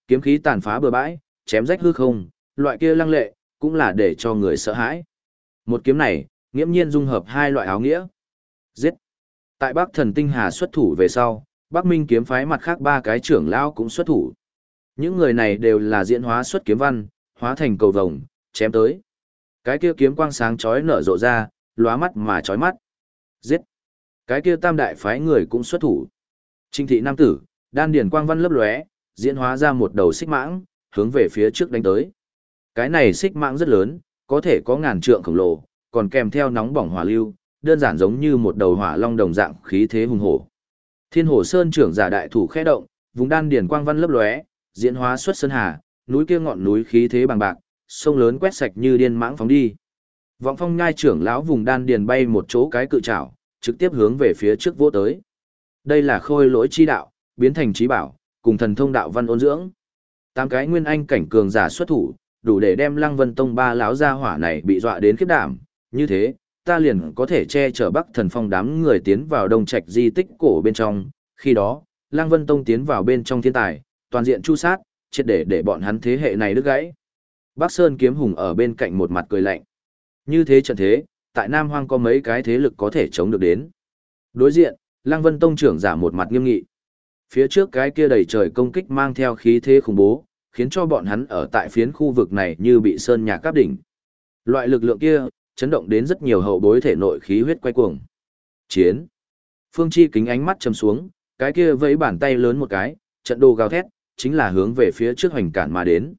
kiếm khí tàn phá bừa bãi, chém rách hư không, loại kia lăng lệ, cũng là để cho người sợ hãi. Một kiếm này, nghiễm nhiên dung hợp hai loại áo nghĩa. Giết. Tại Bắc Thần Tinh Hà xuất thủ về sau, Bắc Minh kiếm phái mặt khác ba cái trưởng lão cũng xuất thủ. Những người này đều là diễn hóa xuất kiếm văn, hóa thành cầu vồng, chém tới. Cái kia kiếm quang sáng chói nở rộ ra, lóa mắt mà chói mắt. Giết. Cái kia tam đại phái người cũng xuất thủ. Trinh thị nam tử, đan điển quang văn lấp lóe, diễn hóa ra một đầu xích mãng, hướng về phía trước đánh tới. Cái này xích mãng rất lớn, có thể có ngàn trượng khổng lồ, còn kèm theo nóng bỏng hỏa lưu, đơn giản giống như một đầu hỏa long đồng dạng khí thế hùng hổ. Thiên Hồ Sơn trưởng giả đại thủ khẽ động, vùng đan điển quang văn lấp lóe, diễn hóa xuất sơn hà, núi kia ngọn núi khí thế bằng bạc, sông lớn quét sạch như điên mãng phóng đi. Vọng Phong nhai trưởng lão vùng đan điền bay một chỗ cái cự trảo, trực tiếp hướng về phía trước vỗ tới. Đây là khôi lỗi chi đạo, biến thành trí bảo, cùng thần thông đạo văn ôn dưỡng. Tám cái nguyên anh cảnh cường giả xuất thủ, đủ để đem Lăng Vân Tông ba lão gia hỏa này bị dọa đến khiếp đảm, như thế, ta liền có thể che chở Bắc Thần Phong đám người tiến vào Đông Trạch di tích cổ bên trong, khi đó, Lăng Vân Tông tiến vào bên trong thiên tài, toàn diện chu sát, triệt để bọn hắn thế hệ này đứt gãy. Bắc Sơn Kiếm Hùng ở bên cạnh một mặt cười lạnh. Như thế trận thế, tại Nam Hoang có mấy cái thế lực có thể chống được đến. Đối diện, Lăng Vân Tông trưởng giả một mặt nghiêm nghị. Phía trước cái kia đầy trời công kích mang theo khí thế khủng bố, khiến cho bọn hắn ở tại phiến khu vực này như bị sơn nhạc cáp đỉnh. Loại lực lượng kia, chấn động đến rất nhiều hậu bối thể nội khí huyết quay cuồng. Chiến. Phương Chi kính ánh mắt trầm xuống, cái kia vẫy bàn tay lớn một cái, trận đồ gào thét, chính là hướng về phía trước hoành cản mà đến.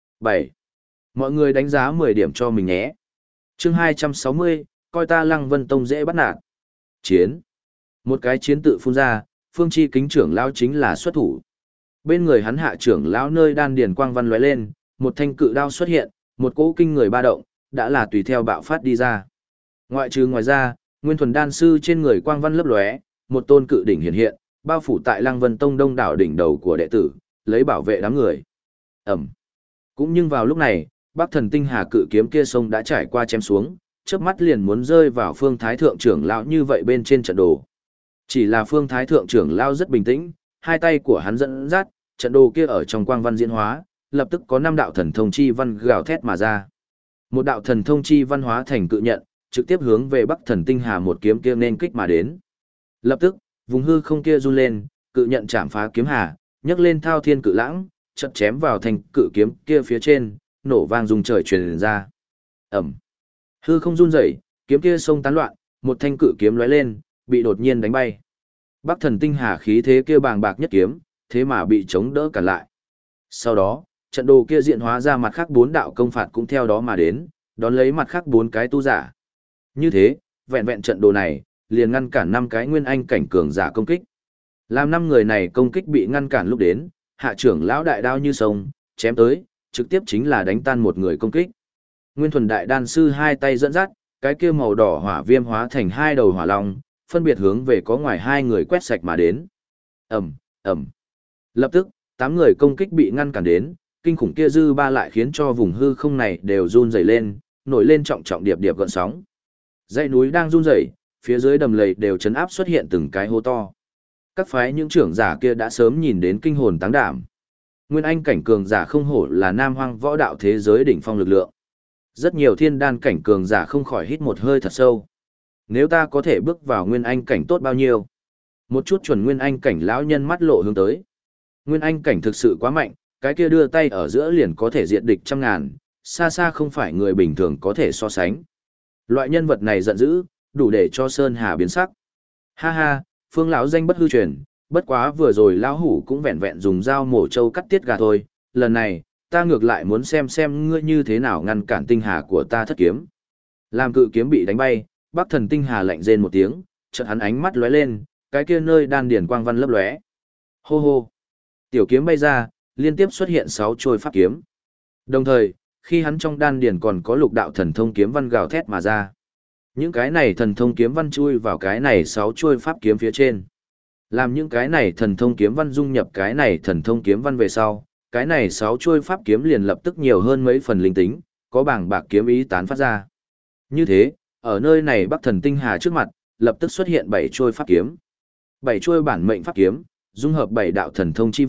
7. Mọi người đánh giá 10 điểm cho mình nhé. Chương 260, coi ta Lăng Vân Tông dễ bắt nạt. Chiến. Một cái chiến tự phun ra, Phương Chi kính trưởng lão chính là xuất thủ. Bên người hắn hạ trưởng lão nơi đan điền quang văn lóe lên, một thanh cự đao xuất hiện, một cỗ kinh người ba động, đã là tùy theo bạo phát đi ra. Ngoài ra, Nguyên Thuần đan sư trên người quang văn lấp lóe, một tôn cự đỉnh hiện hiện, bao phủ tại Lăng Vân Tông đông đảo đỉnh đầu của đệ tử, lấy bảo vệ đám người. Ẩm. Cũng nhưng vào lúc này, Bắc Thần Tinh Hà cự kiếm kia sông đã trải qua chém xuống, chớp mắt liền muốn rơi vào Phương Thái thượng trưởng lão như vậy bên trên trận đồ. Chỉ là Phương Thái thượng trưởng lão rất bình tĩnh, hai tay của hắn dẫn dắt, trận đồ kia ở trong quang văn diễn hóa, lập tức có 5 đạo thần thông chi văn gào thét mà ra. Một đạo thần thông chi văn hóa thành cự nhận, trực tiếp hướng về Bắc Thần Tinh Hà một kiếm kia nên kích mà đến. Lập tức, vùng hư không kia run lên, cự nhận chạm phá kiếm hà, nhấc lên thao thiên cự lãng, chợt chém vào thành cự kiếm kia phía trên, nổ vang rung trời truyền ra. Ầm. Hư không run rẩy, kiếm kia xông tán loạn, một thanh cự kiếm lóe lên, bị đột nhiên đánh bay. Bắc Thần Tinh Hà khí thế kia bàng bạc nhất kiếm, thế mà bị chống đỡ cản lại. Sau đó, trận đồ kia diện hóa ra mặt khác 4 đạo công phạt cũng theo đó mà đến, đón lấy mặt khác 4 cái tu giả. Như thế, vẹn vẹn trận đồ này, liền ngăn cản 5 cái nguyên anh cảnh cường giả công kích. Làm 5 người này công kích bị ngăn cản lúc đến, hạ trưởng lão đại đao như sông, chém tới, trực tiếp chính là đánh tan một người công kích. Nguyên Thuần đại đan sư hai tay dẫn dắt, cái kia màu đỏ hỏa viêm hóa thành 2 đầu hỏa long, phân biệt hướng về có ngoài 2 người quét sạch mà đến. Ầm, ầm. Lập tức, 8 người công kích bị ngăn cản đến, kinh khủng kia dư ba lại khiến cho vùng hư không này đều run rẩy lên, nổi lên trọng trọng điệp điệp gợn sóng. Dãy núi đang run rẩy, phía dưới đầm lầy đều chấn áp xuất hiện từng cái hố to. Các phái những trưởng giả kia đã sớm nhìn đến kinh hồn táng đảm. Nguyên anh cảnh cường giả không hổ là Nam Hoang võ đạo thế giới đỉnh phong lực lượng. Rất nhiều thiên đan cảnh cường giả không khỏi hít một hơi thật sâu. Nếu ta có thể bước vào nguyên anh cảnh tốt bao nhiêu? Một chút chuẩn nguyên anh cảnh lão nhân mắt lộ hướng tới. Nguyên anh cảnh thực sự quá mạnh, cái kia đưa tay ở giữa liền có thể diệt địch trăm ngàn, xa xa không phải người bình thường có thể so sánh. Loại nhân vật này giận dữ, đủ để cho Sơn Hà biến sắc. Ha ha, Phương lão danh bất hư truyền, bất quá vừa rồi lão hủ cũng vẹn vẹn dùng dao mổ trâu cắt tiết gà thôi, lần này, ta ngược lại muốn xem ngươi như thế nào ngăn cản tinh hà của ta thất kiếm. Làm cự kiếm bị đánh bay, Bắc Thần Tinh Hà lạnh rên một tiếng, chợt hắn ánh mắt lóe lên, cái kia nơi đan điển quang văn lấp lóe. Hô hô. Tiểu kiếm bay ra, liên tiếp xuất hiện 6 trôi pháp kiếm. Đồng thời, khi hắn trong đan điển còn có lục đạo thần thông kiếm văn gào thét mà ra. Những cái này thần thông kiếm văn chui vào cái này 6 trôi pháp kiếm phía trên. Làm những cái này thần thông kiếm văn dung nhập cái này thần thông kiếm văn về sau, cái này 6 trôi pháp kiếm liền lập tức nhiều hơn mấy phần linh tính, có bảng bạc kiếm ý tán phát ra. Như thế, ở nơi này Bắc Thần Tinh Hà trước mặt, lập tức xuất hiện 7 trôi pháp kiếm. 7 trôi bản mệnh pháp kiếm, dung hợp 7 đạo thần thông chi văn,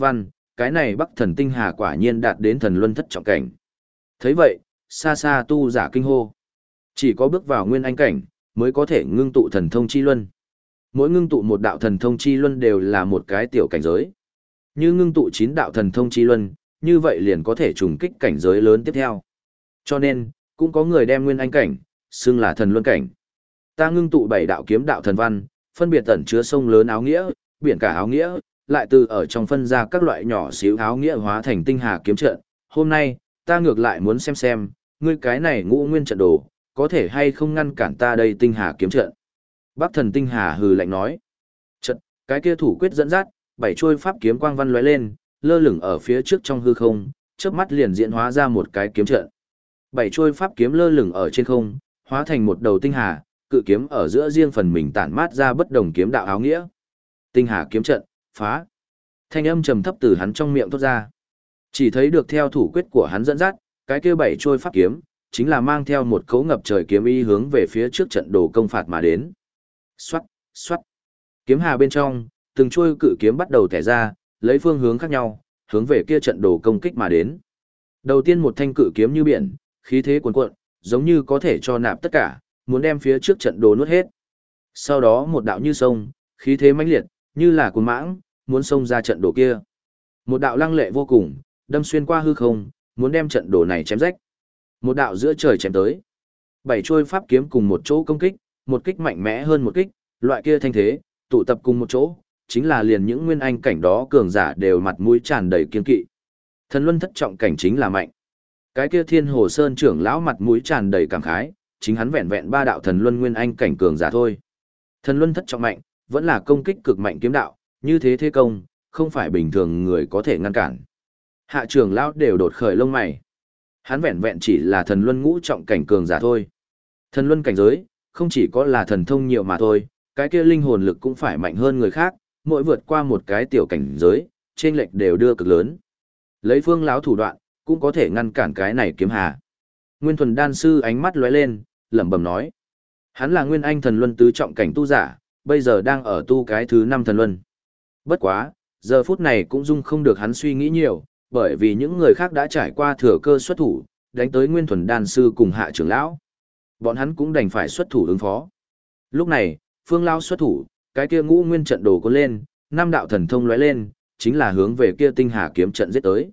cái này Bắc Thần Tinh Hà quả nhiên đạt đến thần luân thất trọng cảnh. Thấy vậy, xa xa tu giả kinh hô. Chỉ có bước vào nguyên anh cảnh, mới có thể ngưng tụ thần thông chi luân. Mỗi ngưng tụ một đạo thần thông chi luân đều là một cái tiểu cảnh giới. Như ngưng tụ 9 đạo thần thông chi luân, như vậy liền có thể trùng kích cảnh giới lớn tiếp theo. Cho nên, cũng có người đem nguyên anh cảnh, xưng là thần luân cảnh. Ta ngưng tụ 7 đạo kiếm đạo thần văn, phân biệt tẩn chứa sông lớn áo nghĩa, biển cả áo nghĩa, lại từ ở trong phân ra các loại nhỏ xíu áo nghĩa hóa thành tinh hà kiếm trận. Hôm nay, ta ngược lại muốn xem, ngươi cái này ngũ nguyên trận đồ, có thể hay không ngăn cản ta đây tinh hà kiếm trận. Bắc Thần Tinh Hà hừ lạnh nói. Trận, cái kia thủ quyết dẫn dắt, 7 chuôi pháp kiếm quang văn lóe lên, lơ lửng ở phía trước trong hư không, chớp mắt liền diễn hóa ra một cái kiếm trận. 7 chuôi pháp kiếm lơ lửng ở trên không, hóa thành một đầu tinh hà, cự kiếm ở giữa riêng phần mình tản mát ra bất đồng kiếm đạo áo nghĩa. Tinh hà kiếm trận, phá. Thanh âm trầm thấp từ hắn trong miệng thoát ra. Chỉ thấy được theo thủ quyết của hắn dẫn dắt, cái kia 7 chuôi pháp kiếm, chính là mang theo một cấu ngập trời kiếm ý hướng về phía trước trận đồ công phạt mà đến. Xoát, xoát. Kiếm hà bên trong, từng chuôi cự kiếm bắt đầu tẻ ra, lấy phương hướng khác nhau, hướng về kia trận đồ công kích mà đến. Đầu tiên một thanh cự kiếm như biển, khí thế cuồn cuộn, giống như có thể cho nạp tất cả, muốn đem phía trước trận đồ nuốt hết. Sau đó một đạo như sông, khí thế mãnh liệt, như là cuồng mãng, muốn xông ra trận đồ kia. Một đạo lăng lệ vô cùng, đâm xuyên qua hư không, muốn đem trận đồ này chém rách. Một đạo giữa trời chém tới. 7 chuôi pháp kiếm cùng một chỗ công kích, một kích mạnh mẽ hơn một kích, loại kia thanh thế, tụ tập cùng một chỗ, chính là liền những nguyên anh cảnh đó cường giả đều mặt mũi tràn đầy kiên kỵ. Thần luân thất trọng cảnh chính là mạnh. Cái kia Thiên Hồ Sơn trưởng lão mặt mũi tràn đầy cảm khái, chính hắn vẹn vẹn 3 đạo thần luân nguyên anh cảnh cường giả thôi. Thần luân thất trọng mạnh, vẫn là công kích cực mạnh kiếm đạo, như thế thế công, không phải bình thường người có thể ngăn cản. Hạ trưởng lão đều đột khởi lông mày. Hắn vẹn vẹn chỉ là thần luân ngũ trọng cảnh cường giả thôi. Thần luân cảnh giới, không chỉ có là thần thông nhiều mà thôi, cái kia linh hồn lực cũng phải mạnh hơn người khác, mỗi vượt qua một cái tiểu cảnh giới, trên lệch đều đưa cực lớn. Lấy Phương lão thủ đoạn, cũng có thể ngăn cản cái này kiếm hà. Nguyên Thuần đan sư ánh mắt lóe lên, lẩm bẩm nói: hắn là nguyên anh thần luân tứ trọng cảnh tu giả, bây giờ đang ở tu cái thứ 5 thần luân. Bất quá, giờ phút này cũng dung không được hắn suy nghĩ nhiều, bởi vì những người khác đã trải qua thừa cơ xuất thủ, đánh tới Nguyên Thuần đan sư cùng Hạ trưởng lão. Bọn hắn cũng đành phải xuất thủ ứng phó. Lúc này, Phương lão xuất thủ, cái kia ngũ nguyên trận đồ cuốn lên, 5 đạo thần thông lóe lên, chính là hướng về kia tinh hà kiếm trận giết tới.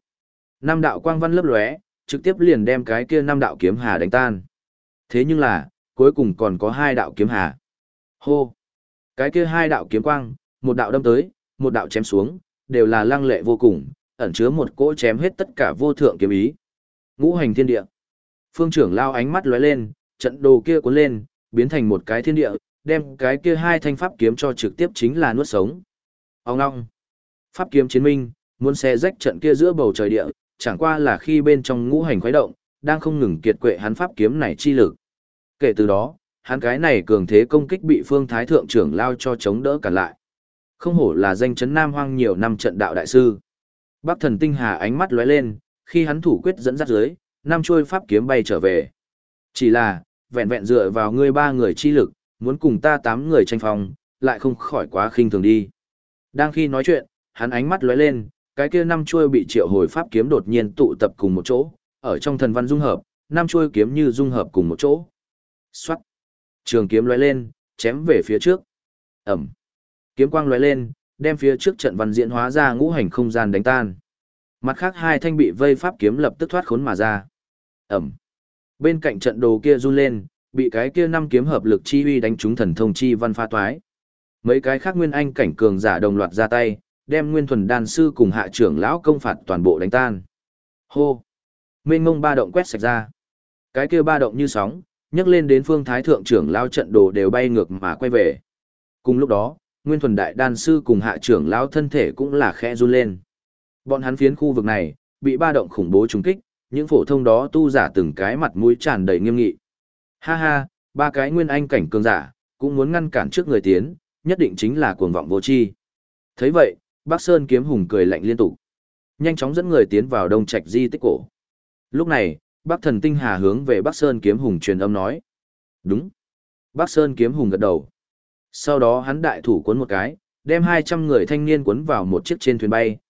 5 đạo quang văn lấp lóe, trực tiếp liền đem cái kia 5 đạo kiếm hà đánh tan. Thế nhưng là, cuối cùng còn có 2 đạo kiếm hà. Hô! Cái kia 2 đạo kiếm quang, một đạo đâm tới, một đạo chém xuống, đều là lăng lệ vô cùng, ẩn chứa một cỗ chém hết tất cả vô thượng kiếm ý. Ngũ hành thiên địa. Phương trưởng lao ánh mắt lóe lên, trận đồ kia cuốn lên, biến thành một cái thiên địa, đem cái kia 2 thanh pháp kiếm cho trực tiếp chính là nuốt sống. Ông ngong. Pháp kiếm chiến minh, muốn xé rách trận kia giữa bầu trời địa, chẳng qua là khi bên trong ngũ hành khuấy động, đang không ngừng kiệt quệ hắn pháp kiếm này chi lực. Kể từ đó, hắn cái này cường thế công kích bị Phương Thái Thượng trưởng lao cho chống đỡ cản lại. Không hổ là danh chấn Nam Hoang nhiều năm trận đạo đại sư. Bắc Thần Tinh Hà ánh mắt lóe lên, khi hắn thủ quyết dẫn dắt dưới, 5 chuôi pháp kiếm bay trở về. Chỉ là, vẹn vẹn dựa vào ngươi 3 người chi lực, muốn cùng ta 8 người tranh phòng, lại không khỏi quá khinh thường đi. Đang khi nói chuyện, hắn ánh mắt lóe lên, cái kia 5 chuôi bị triệu hồi pháp kiếm đột nhiên tụ tập cùng một chỗ, ở trong thần văn dung hợp, 5 chuôi kiếm như dung hợp cùng một chỗ. Xoát. Trường kiếm lóe lên, chém về phía trước. Ẩm. Kiếm quang lóe lên, đem phía trước trận văn diễn hóa ra ngũ hành không gian đánh tan. Mặt khác 2 thanh bị vây pháp kiếm lập tức thoát khốn mà ra. Ẩm. Bên cạnh trận đồ kia run lên, bị cái kia 5 kiếm hợp lực chi uy đánh trúng thần thông chi văn pha toái. Mấy cái khác nguyên anh cảnh cường giả đồng loạt ra tay, đem Nguyên Thuần đan sư cùng Hạ trưởng lão công phạt toàn bộ đánh tan. Hô. Mênh mông ba động quét sạch ra. Cái kia ba động như sóng, nhấc lên đến Phương Thái Thượng trưởng lão trận đồ đều bay ngược mà quay về. Cùng lúc đó, Nguyên Thuần đại đan sư cùng Hạ trưởng lão thân thể cũng là khẽ run lên. Bọn hắn phiến khu vực này, bị ba động khủng bố trúng kích, những phổ thông đó tu giả từng cái mặt mũi tràn đầy nghiêm nghị. Ha ha, 3 cái nguyên anh cảnh cường giả, cũng muốn ngăn cản trước người tiến, nhất định chính là cuồng vọng vô tri. Thấy vậy, Bắc Sơn Kiếm Hùng cười lạnh liên tục, nhanh chóng dẫn người tiến vào Đông Trạch di tích cổ. Lúc này, Bắc Thần Tinh Hà hướng về Bắc Sơn Kiếm Hùng truyền âm nói. Đúng. Bắc Sơn Kiếm Hùng gật đầu. Sau đó hắn đại thủ cuốn một cái, đem 200 người thanh niên cuốn vào một chiếc trên thuyền bay,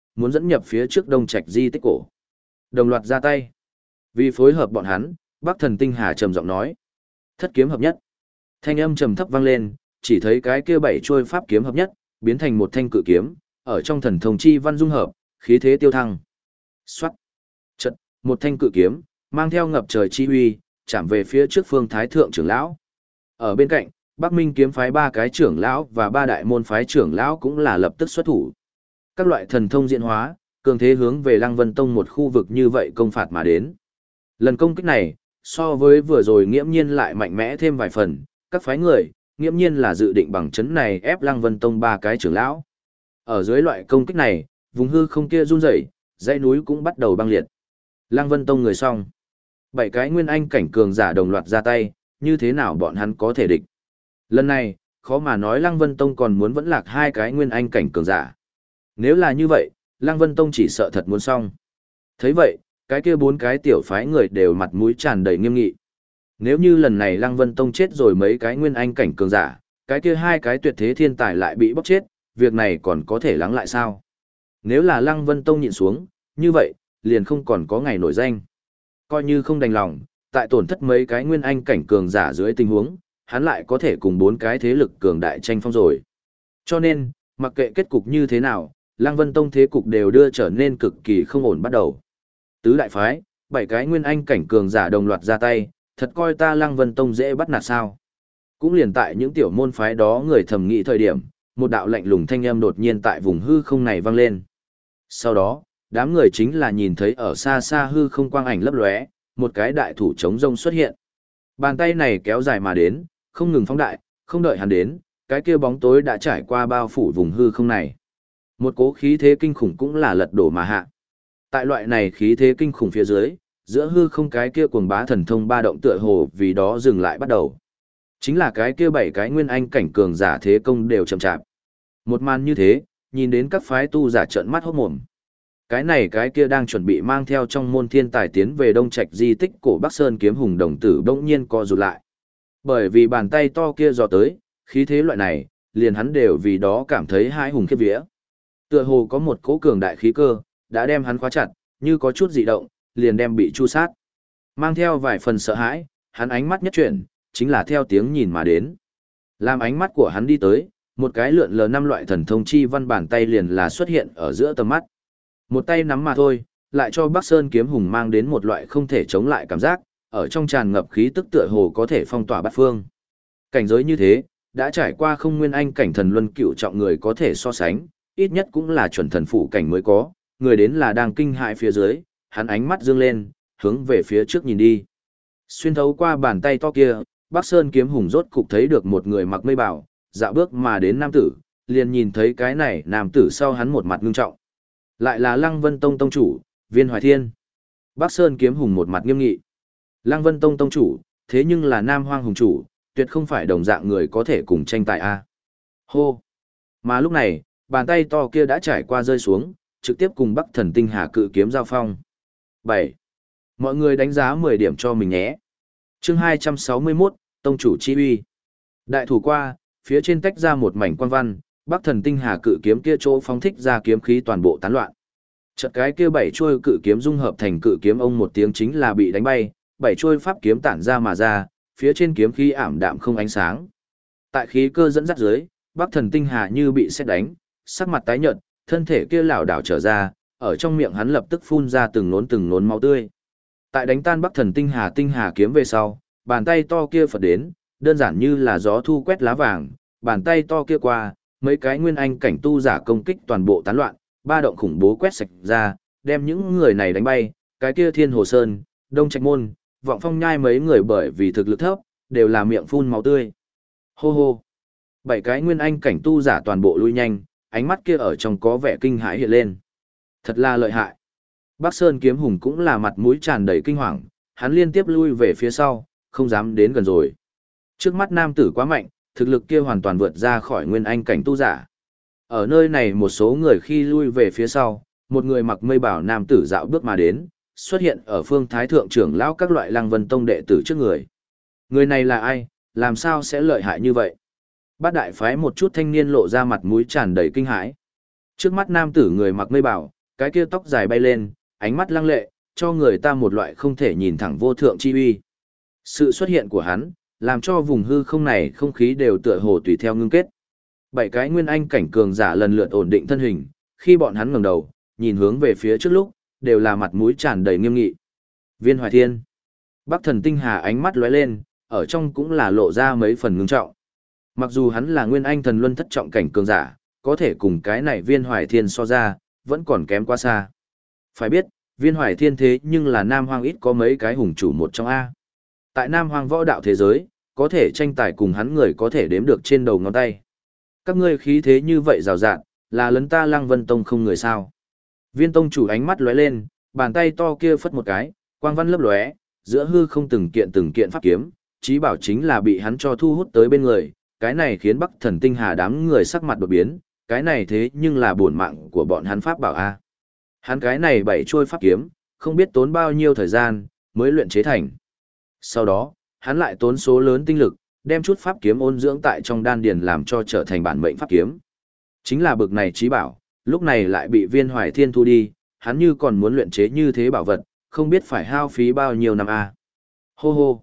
muốn dẫn nhập phía trước Đông Trạch di tích cổ. Đồng loạt ra tay. Vì phối hợp bọn hắn, Bắc Thần Tinh Hà trầm giọng nói. Thất kiếm hợp nhất. Thanh âm trầm thấp vang lên, chỉ thấy cái kia 7 chuôi pháp kiếm hợp nhất, biến thành một thanh cự kiếm, ở trong thần thông chi văn dung hợp, khí thế tiêu thăng. Xoát. Chợt, một thanh cự kiếm, mang theo ngập trời chi uy, chạm về phía trước Phương Thái thượng trưởng lão. Ở bên cạnh, Bắc Minh kiếm phái 3 cái trưởng lão và 3 đại môn phái trưởng lão cũng là lập tức xuất thủ. Các loại thần thông diễn hóa, cường thế hướng về Lăng Vân Tông một khu vực như vậy công phạt mà đến. Lần công kích này, so với vừa rồi nghiễm nhiên lại mạnh mẽ thêm vài phần, các phái người, nghiễm nhiên là dự định bằng chấn này ép Lăng Vân Tông 3 cái trưởng lão. Ở dưới loại công kích này, vùng hư không kia run rẩy, dãy núi cũng bắt đầu băng liệt. Lăng Vân Tông người xong. 7 cái nguyên anh cảnh cường giả đồng loạt ra tay, như thế nào bọn hắn có thể địch. Lần này, khó mà nói Lăng Vân Tông còn muốn vẫn lạc 2 cái nguyên anh cảnh cường giả. Nếu là như vậy, Lăng Vân Tông chỉ sợ thật muốn xong. Thấy vậy, cái kia 4 cái tiểu phái người đều mặt mũi tràn đầy nghiêm nghị. Nếu như lần này Lăng Vân Tông chết rồi mấy cái nguyên anh cảnh cường giả, cái kia 2 cái tuyệt thế thiên tài lại bị bóc chết, việc này còn có thể lắng lại sao? Nếu là Lăng Vân Tông nhịn xuống, như vậy, liền không còn có ngày nổi danh. Coi như không đành lòng, tại tổn thất mấy cái nguyên anh cảnh cường giả dưới tình huống, hắn lại có thể cùng 4 cái thế lực cường đại tranh phong rồi. Cho nên, mặc kệ kết cục như thế nào, Lăng Vân Tông thế cục đều đưa trở nên cực kỳ không ổn bắt đầu. Tứ đại phái, 7 cái nguyên anh cảnh cường giả đồng loạt ra tay, thật coi ta Lăng Vân Tông dễ bắt nạt sao? Cũng liền tại những tiểu môn phái đó người thầm nghĩ thời điểm, một đạo lạnh lùng thanh âm đột nhiên tại vùng hư không này vang lên. Sau đó, đám người chính là nhìn thấy ở xa xa hư không quang ảnh lấp lóe, một cái đại thủ chống rông xuất hiện. Bàn tay này kéo dài mà đến, không ngừng phóng đại, không đợi hắn đến, cái kia bóng tối đã trải qua bao phủ vùng hư không này. Một cố khí thế kinh khủng cũng là lật đổ mà hạ. Tại loại này khí thế kinh khủng phía dưới, giữa hư không cái kia cuồng bá thần thông ba động tựa hồ vì đó dừng lại bắt đầu. Chính là cái kia 7 cái nguyên anh cảnh cường giả thế công đều chậm chạp. Một màn như thế, nhìn đến các phái tu giả trợn mắt hốt mồm. Cái này cái kia đang chuẩn bị mang theo trong môn thiên tài tiến về Đông Trạch di tích cổ Bắc Sơn kiếm hùng đồng tử bỗng nhiên co rụt lại. Bởi vì bàn tay to kia dò tới, khí thế loại này, liền hắn đều vì đó cảm thấy hai hùng khiếp vía. Tựa hồ có một cỗ cường đại khí cơ, đã đem hắn khóa chặt, như có chút dị động, liền đem bị chu sát. Mang theo vài phần sợ hãi, hắn ánh mắt nhất chuyển, chính là theo tiếng nhìn mà đến. Làm ánh mắt của hắn đi tới, một cái lượn lờ 5 loại thần thông chi văn bàn tay liền là xuất hiện ở giữa tầm mắt. Một tay nắm mà thôi, lại cho Bắc Sơn kiếm hùng mang đến một loại không thể chống lại cảm giác, ở trong tràn ngập khí tức tựa hồ có thể phong tỏa bát phương. Cảnh giới như thế, đã trải qua không nguyên anh cảnh thần luân cựu trọng người có thể so sánh, ít nhất cũng là chuẩn thần phụ cảnh mới có, người đến là đang kinh hại phía dưới, hắn ánh mắt dương lên, hướng về phía trước nhìn đi. Xuyên thấu qua bàn tay to kia, Bắc Sơn kiếm hùng rốt cục thấy được một người mặc mây bào, dạo bước mà đến nam tử, liền nhìn thấy cái này nam tử sau hắn một mặt ngưng trọng. Lại là Lăng Vân Tông tông chủ, Viên Hoài Thiên. Bắc Sơn kiếm hùng một mặt nghiêm nghị. Lăng Vân Tông tông chủ, thế nhưng là Nam Hoang hùng chủ, tuyệt không phải đồng dạng người có thể cùng tranh tài a. Hô. Mà lúc này, bàn tay to kia đã trải qua rơi xuống, trực tiếp cùng Bắc Thần Tinh Hà cự kiếm giao phong. 7. Mọi người đánh giá 10 điểm cho mình nhé. Chương 261, tông chủ chi uy. Đại thủ qua, phía trên tách ra một mảnh quang văn, Bắc Thần Tinh Hà cự kiếm kia chỗ phóng thích ra kiếm khí toàn bộ tán loạn. Chợt cái kia 7 chuôi cự kiếm dung hợp thành cự kiếm ông một tiếng chính là bị đánh bay, 7 chuôi pháp kiếm tản ra mà ra, phía trên kiếm khí ảm đạm không ánh sáng. Tại khí cơ dẫn dắt dưới, Bắc Thần Tinh Hà như bị sét đánh, sắc mặt tái nhợt, thân thể kia lảo đảo trở ra, ở trong miệng hắn lập tức phun ra từng nốn máu tươi. Tại đánh tan Bắc Thần Tinh Hà kiếm về sau, bàn tay to kia phật đến, đơn giản như là gió thu quét lá vàng, bàn tay to kia qua, mấy cái nguyên anh cảnh tu giả công kích toàn bộ tán loạn, ba động khủng bố quét sạch ra, đem những người này đánh bay, cái kia Thiên Hồ Sơn, Đông Trạch Môn, Vọng Phong Nhai mấy người bởi vì thực lực thấp, đều là miệng phun máu tươi. Hô hô. 7 cái nguyên anh cảnh tu giả toàn bộ lui nhanh, ánh mắt kia ở trong có vẻ kinh hãi hiện lên. Thật là lợi hại. Bắc Sơn kiếm hùng cũng là mặt mũi tràn đầy kinh hoàng, hắn liên tiếp lui về phía sau, không dám đến gần rồi. Trước mắt nam tử quá mạnh, thực lực kia hoàn toàn vượt ra khỏi nguyên anh cảnh tu giả. Ở nơi này một số người khi lui về phía sau, một người mặc mây bảo nam tử dạo bước mà đến, xuất hiện ở phương thái thượng trưởng lão các loại Lăng Vân Tông đệ tử trước người. Người này là ai, làm sao sẽ lợi hại như vậy? Bát đại phái một chút thanh niên lộ ra mặt mũi tràn đầy kinh hãi. Trước mắt nam tử người mặc mây bảo, cái kia tóc dài bay lên, ánh mắt lăng lệ, cho người ta một loại không thể nhìn thẳng vô thượng chi uy. Sự xuất hiện của hắn, làm cho vùng hư không này không khí đều tựa hồ tùy theo ngưng kết. Bảy cái nguyên anh cảnh cường giả lần lượt ổn định thân hình, khi bọn hắn ngẩng đầu, nhìn hướng về phía trước lúc, đều là mặt mũi tràn đầy nghiêm nghị. Viên Hoài Thiên. Bắc Thần Tinh Hà ánh mắt lóe lên, ở trong cũng là lộ ra mấy phần ngưng trọng. Mặc dù hắn là nguyên anh thần luân thất trọng cảnh cường giả, có thể cùng cái này Viên Hoài Thiên so ra, vẫn còn kém quá xa. Phải biết, Viên Hoài Thiên thế nhưng là Nam Hoang ít có mấy cái hùng chủ một trong A. Tại Nam Hoang võ đạo thế giới, có thể tranh tài cùng hắn người có thể đếm được trên đầu ngón tay. Các ngươi khí thế như vậy rào rạt, là lấn ta Lăng Vân Tông không người sao. Viên tông chủ ánh mắt lóe lên, bàn tay to kia phất một cái, quang văn lấp lóe, giữa hư không từng kiện pháp kiếm, chí bảo chính là bị hắn cho thu hút tới bên người, cái này khiến Bắc Thần Tinh Hà đám người sắc mặt đột biến, cái này thế nhưng là bổn mạng của bọn hắn pháp bảo a. Hắn cái này bảy trôi pháp kiếm, không biết tốn bao nhiêu thời gian mới luyện chế thành. Sau đó, hắn lại tốn số lớn tinh lực, đem chút pháp kiếm ôn dưỡng tại trong đan điền làm cho trở thành bản mệnh pháp kiếm. Chính là bực này chí bảo, lúc này lại bị Viên Hoài Thiên thu đi, hắn như còn muốn luyện chế như thế bảo vật, không biết phải hao phí bao nhiêu năm a. Hô hô.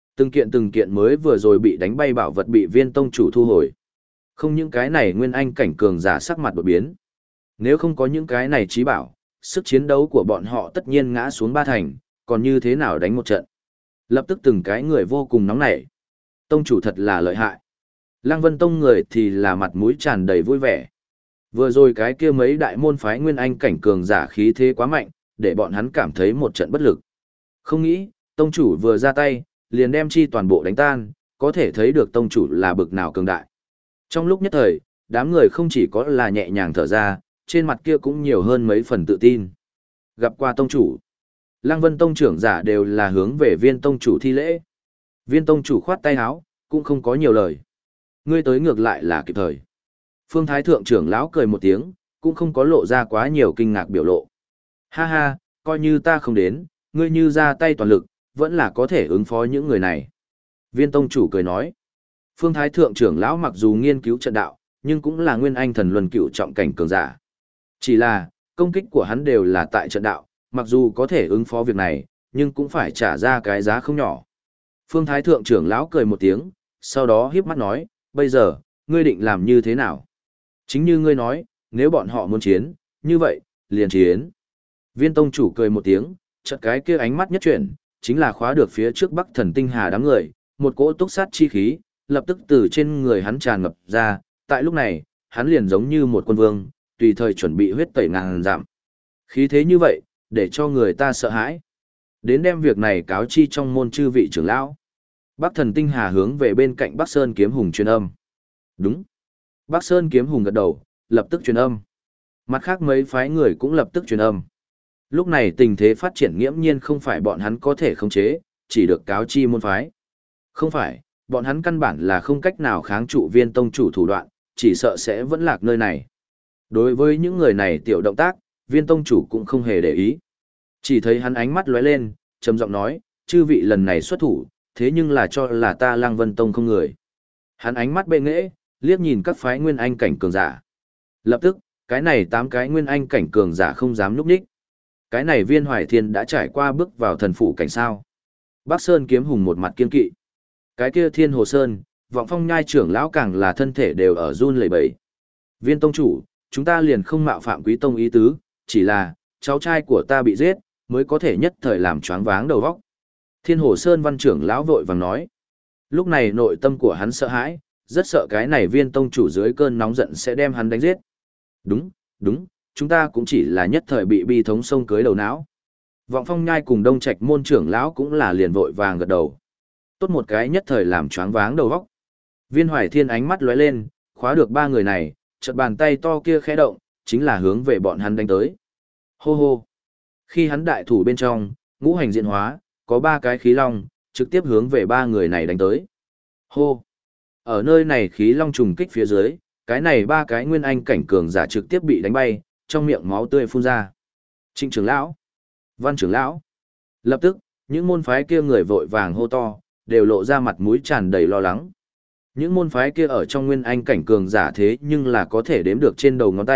Từng kiện mới vừa rồi bị đánh bay bảo vật bị Viên tông chủ thu hồi. Không những cái này nguyên anh cảnh cường giả sắc mặt đột biến. Nếu không có những cái này chí bảo, sức chiến đấu của bọn họ tất nhiên ngã xuống ba thành, còn như thế nào đánh một trận. Lập tức từng cái người vô cùng nóng nảy. Tông chủ thật là lợi hại. Lăng Vân Tông người thì là mặt mũi tràn đầy vui vẻ. Vừa rồi cái kia mấy đại môn phái nguyên anh cảnh cường giả khí thế quá mạnh, để bọn hắn cảm thấy một trận bất lực. Không nghĩ, tông chủ vừa ra tay, liền đem chi toàn bộ đánh tan, có thể thấy được tông chủ là bực nào cường đại. Trong lúc nhất thời, đám người không chỉ có là nhẹ nhàng thở ra, trên mặt kia cũng nhiều hơn mấy phần tự tin. Gặp qua tông chủ, Lăng Vân Tông trưởng giả đều là hướng về Viên tông chủ thi lễ. Viên tông chủ khoát tay áo, cũng không có nhiều lời. Ngươi tới ngược lại là kịp thời. Phương Thái thượng trưởng lão cười một tiếng, cũng không có lộ ra quá nhiều kinh ngạc biểu lộ. Ha ha, coi như ta không đến, ngươi như ra tay toàn lực, vẫn là có thể ứng phó những người này. Viên tông chủ cười nói. Phương Thái thượng trưởng lão mặc dù nghiên cứu trận đạo, nhưng cũng là nguyên anh thần luân cựu trọng cảnh cường giả. Chỉ là, công kích của hắn đều là tại trận đạo, mặc dù có thể ứng phó việc này, nhưng cũng phải trả ra cái giá không nhỏ. Phương Thái thượng trưởng lão cười một tiếng, sau đó hiếp mắt nói, bây giờ, ngươi định làm như thế nào? Chính như ngươi nói, nếu bọn họ muốn chiến, như vậy, liền chiến. Viên tông chủ cười một tiếng, chợt cái kia ánh mắt nhất chuyển, chính là khóa được phía trước Bắc Thần Tinh Hà đám người, một cỗ túc sát chi khí, lập tức từ trên người hắn tràn ngập ra, tại lúc này, hắn liền giống như một quân vương, tùy thời chuẩn bị huyết tẩy ngàn dặm. Khí thế như vậy, để cho người ta sợ hãi. Đến đem việc này cáo chi trong môn chư vị trưởng lão. Bắc Thần Tinh Hà hướng về bên cạnh Bắc Sơn Kiếm Hùng truyền âm. Đúng. Bắc Sơn Kiếm Hùng gật đầu, lập tức truyền âm. Mặt khác mấy phái người cũng lập tức truyền âm. Lúc này tình thế phát triển nghiễm nhiên không phải bọn hắn có thể khống chế, chỉ được cáo chi môn phái. Không phải, bọn hắn căn bản là không cách nào kháng trụ Viên tông chủ thủ đoạn, chỉ sợ sẽ vẫn lạc nơi này. Đối với những người này tiểu động tác, Viên tông chủ cũng không hề để ý. Chỉ thấy hắn ánh mắt lóe lên, trầm giọng nói, chư vị lần này xuất thủ, thế nhưng là cho là ta Lăng Vân Tông không người. Hắn ánh mắt bệ nghễ, liếc nhìn các phái nguyên anh cảnh cường giả. Lập tức, cái này 8 cái nguyên anh cảnh cường giả không dám núp đích. Cái này Viên Hoài Thiên đã trải qua bước vào thần phủ cảnh sao. Bắc Sơn Kiếm Hùng một mặt kiên kỵ. Cái kia Thiên Hồ Sơn, Vọng Phong Nhai trưởng lão càng là thân thể đều ở run lẩy bẩy. Viên tông chủ, chúng ta liền không mạo phạm quý tông ý tứ, chỉ là, cháu trai của ta bị giết, mới có thể nhất thời làm choáng váng đầu óc. Thiên Hồ Sơn văn trưởng lão vội vàng nói. Lúc này nội tâm của hắn sợ hãi, rất sợ cái này Viên tông chủ dưới cơn nóng giận sẽ đem hắn đánh giết. Đúng, đúng, chúng ta cũng chỉ là nhất thời bị bi thống sông cưới đầu não. Vọng Phong Nhai cùng Đông Trạch môn trưởng lão cũng là liền vội vàng gật đầu. Tốt một cái nhất thời làm choáng váng đầu óc. Viên Hoài Thiên ánh mắt lóe lên, khóa được 3 người này, chợt bàn tay to kia khẽ động, chính là hướng về bọn hắn đánh tới. Hô hô. Khi hắn đại thủ bên trong, ngũ hành diễn hóa, có 3 cái khí long, trực tiếp hướng về 3 người này đánh tới. Hô. Ở nơi này khí long trùng kích phía dưới, cái này 3 cái nguyên anh cảnh cường giả trực tiếp bị đánh bay, trong miệng máu tươi phun ra. Trịnh trưởng lão, Văn trưởng lão. Lập tức, những môn phái kia người vội vàng hô to, đều lộ ra mặt mũi tràn đầy lo lắng. Những môn phái kia ở trong nguyên anh cảnh cường giả thế nhưng là có thể đếm được trên đầu ngón tay,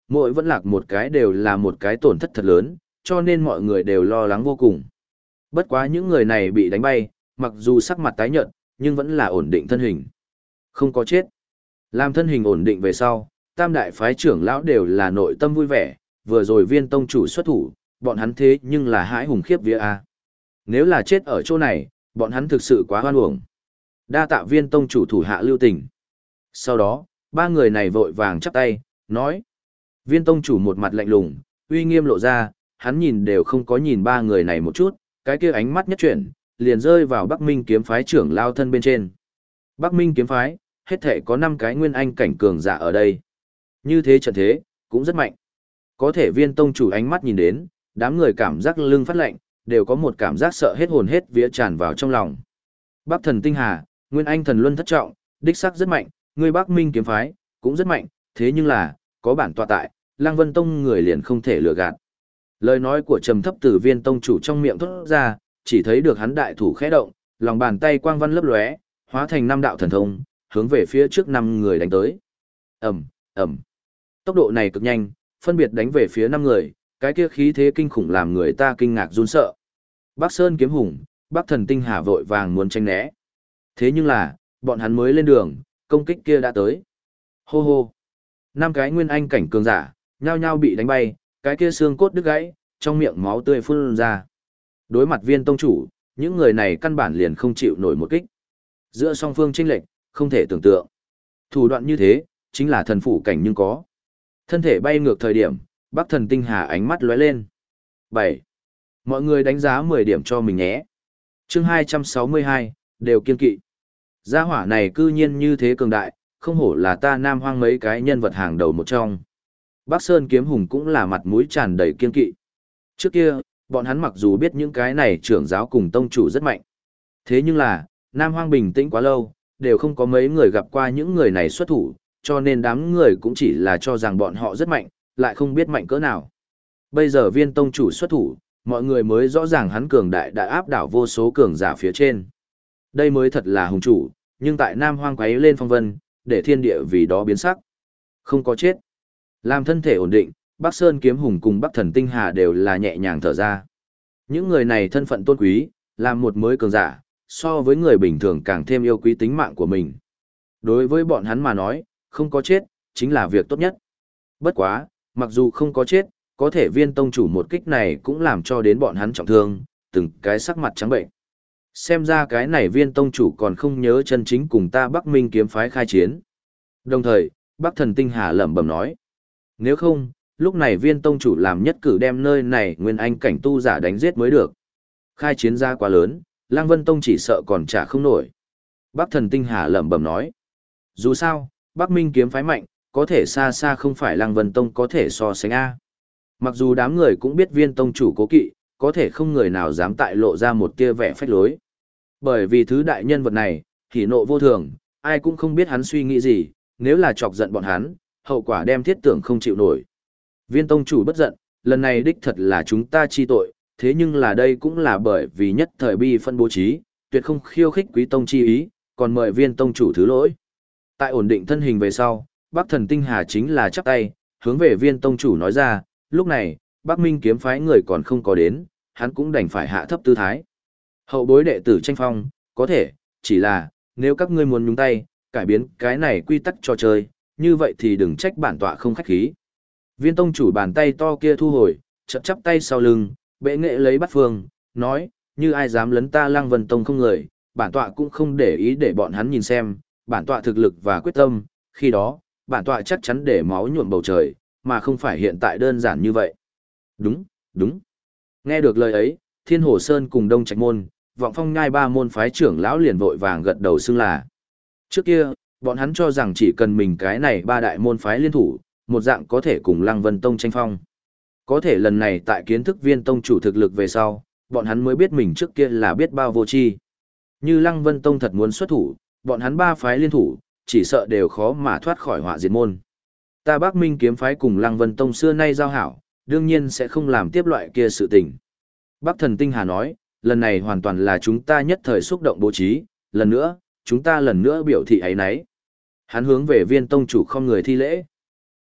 mỗi vẫn lạc một cái đều là một cái tổn thất thật lớn, cho nên mọi người đều lo lắng vô cùng. Bất quá những người này bị đánh bay, mặc dù sắc mặt tái nhợt, nhưng vẫn là ổn định thân hình. Không có chết. Làm thân hình ổn định về sau, tam đại phái trưởng lão đều là nội tâm vui vẻ, vừa rồi Viên tông chủ xuất thủ, bọn hắn thế nhưng là hãi hùng khiếp vía a. Nếu là chết ở chỗ này, bọn hắn thực sự quá hoan uổng. Đa tạ Viên tông chủ thủ hạ lưu tình. Sau đó, ba người này vội vàng chắp tay, nói. Viên tông chủ một mặt lạnh lùng, uy nghiêm lộ ra, hắn nhìn đều không có nhìn ba người này một chút, cái kia ánh mắt nhất chuyển, liền rơi vào Bắc Minh kiếm phái trưởng lao thân bên trên. Bắc Minh kiếm phái, hết thể có 5 cái nguyên anh cảnh cường giả ở đây. Như thế trận thế, cũng rất mạnh. Có thể Viên tông chủ ánh mắt nhìn đến, đám người cảm giác lưng phát lạnh, đều có một cảm giác sợ hết hồn hết vía tràn vào trong lòng. Bắc thần tinh hà, nguyên anh thần luân thất trọng, đích sắc rất mạnh, người Bắc Minh kiếm phái, cũng rất mạnh, thế nhưng là, có bản tọa tại, Lăng Vân Tông người liền không thể lừa gạt. Lời nói của trầm thấp từ Viên tông chủ trong miệng thốt ra, chỉ thấy được hắn đại thủ khẽ động, lòng bàn tay quang văn lấp lóe, hóa thành 5 đạo thần thông, hướng về phía trước 5 người đánh tới. Ầm, ầm. Tốc độ này cực nhanh, phân biệt đánh về phía 5 người, cái kia khí thế kinh khủng làm người ta kinh ngạc run sợ. Bắc Sơn kiếm hùng, Bắc Thần Tinh Hà vội vàng muốn tránh né. Thế nhưng là, bọn hắn mới lên đường, công kích kia đã tới. Hô hô. 5 cái nguyên anh cảnh cường giả, nhao nhao bị đánh bay, cái kia xương cốt đứt gãy, trong miệng máu tươi phun ra. Đối mặt Viên tông chủ, những người này căn bản liền không chịu nổi một kích. Giữa song phương chênh lệch, không thể tưởng tượng. Thủ đoạn như thế, chính là thần phủ cảnh nhưng có. Thân thể bay ngược thời điểm, Bắc Thần Tinh Hà ánh mắt lóe lên. 7. Mọi người đánh giá 10 điểm cho mình nhé. Chương 262, đều kiên kỵ. Gia hỏa này cư nhiên như thế cường đại, không hổ là ta Nam Hoang mấy cái nhân vật hàng đầu một trong. Bắc Sơn kiếm hùng cũng là mặt mũi tràn đầy kiên kỵ. Trước kia, bọn hắn mặc dù biết những cái này trưởng giáo cùng tông chủ rất mạnh. Thế nhưng là, Nam Hoang bình tĩnh quá lâu, đều không có mấy người gặp qua những người này xuất thủ, cho nên đám người cũng chỉ là cho rằng bọn họ rất mạnh, lại không biết mạnh cỡ nào. Bây giờ Viên tông chủ xuất thủ, mọi người mới rõ ràng hắn cường đại đã áp đảo vô số cường giả phía trên. Đây mới thật là hùng chủ, nhưng tại Nam Hoang quấy lên phong vân, để thiên địa vì đó biến sắc. Không có chết. Làm thân thể ổn định, Bắc Sơn kiếm hùng cùng Bắc Thần Tinh Hà đều là nhẹ nhàng thở ra. Những người này thân phận tôn quý, làm một mới cường giả, so với người bình thường càng thêm yêu quý tính mạng của mình. Đối với bọn hắn mà nói, không có chết, chính là việc tốt nhất. Bất quá, mặc dù không có chết, có thể Viên tông chủ một kích này cũng làm cho đến bọn hắn trọng thương, từng cái sắc mặt trắng bệnh. Xem ra cái này Viên tông chủ còn không nhớ chân chính cùng ta Bắc Minh kiếm phái khai chiến. Đồng thời, Bắc Thần Tinh Hà lẩm bẩm nói. Nếu không, lúc này Viên tông chủ làm nhất cử đem nơi này nguyên anh cảnh tu giả đánh giết mới được. Khai chiến ra quá lớn, Lăng Vân Tông chỉ sợ còn trả không nổi. Bắc Thần Tinh Hà lẩm bẩm nói. Dù sao, Bắc Minh kiếm phái mạnh, có thể xa xa không phải Lăng Vân Tông có thể so sánh A. Mặc dù đám người cũng biết Viên tông chủ cố kỵ, có thể không người nào dám tại lộ ra một tia vẻ phách lối. Bởi vì thứ đại nhân vật này, hỉ nộ vô thường, ai cũng không biết hắn suy nghĩ gì, nếu là chọc giận bọn hắn, hậu quả đem thiết tưởng không chịu nổi. Viên tông chủ bất giận, lần này đích thật là chúng ta chi tội, thế nhưng là đây cũng là bởi vì nhất thời bi phân bố trí, tuyệt không khiêu khích quý tông chi ý, còn mời Viên tông chủ thứ lỗi. Tại ổn định thân hình về sau, Bắc Thần Tinh Hà chính là chắp tay, hướng về Viên tông chủ nói ra, lúc này, Bắc Minh kiếm phái người còn không có đến, hắn cũng đành phải hạ thấp tư thái. Hậu bối đệ tử tranh phong, có thể, chỉ là, nếu các ngươi muốn nhúng tay, cải biến cái này quy tắc trò chơi, như vậy thì đừng trách bản tọa không khách khí. Viên tông chủ bàn tay to kia thu hồi, chậm chắp tay sau lưng, bệ nghệ lấy bắt phương, nói, như ai dám lấn ta Lăng Vân Tông không người, bản tọa cũng không để ý để bọn hắn nhìn xem, bản tọa thực lực và quyết tâm, khi đó, bản tọa chắc chắn để máu nhuộm bầu trời, mà không phải hiện tại đơn giản như vậy. Đúng, đúng. Nghe được lời ấy, Thiên Hồ Sơn cùng Đông Trạch Môn, Vọng Phong Nhai ba môn phái trưởng lão liền vội vàng gật đầu xưng là. Trước kia, bọn hắn cho rằng chỉ cần mình cái này ba đại môn phái liên thủ, một dạng có thể cùng Lăng Vân Tông tranh phong. Có thể lần này tại kiến thức Viên tông chủ thực lực về sau, bọn hắn mới biết mình trước kia là biết bao vô tri. Như Lăng Vân Tông thật muốn xuất thủ, bọn hắn ba phái liên thủ, chỉ sợ đều khó mà thoát khỏi họa diệt môn. Ta Bắc Minh kiếm phái cùng Lăng Vân Tông xưa nay giao hảo, đương nhiên sẽ không làm tiếp loại kia sự tình. Bắc Thần Tinh Hà nói, lần này hoàn toàn là chúng ta nhất thời xúc động bố trí, lần nữa, chúng ta lần nữa biểu thị ấy nấy. Hắn hướng về Viên tông chủ không người thi lễ.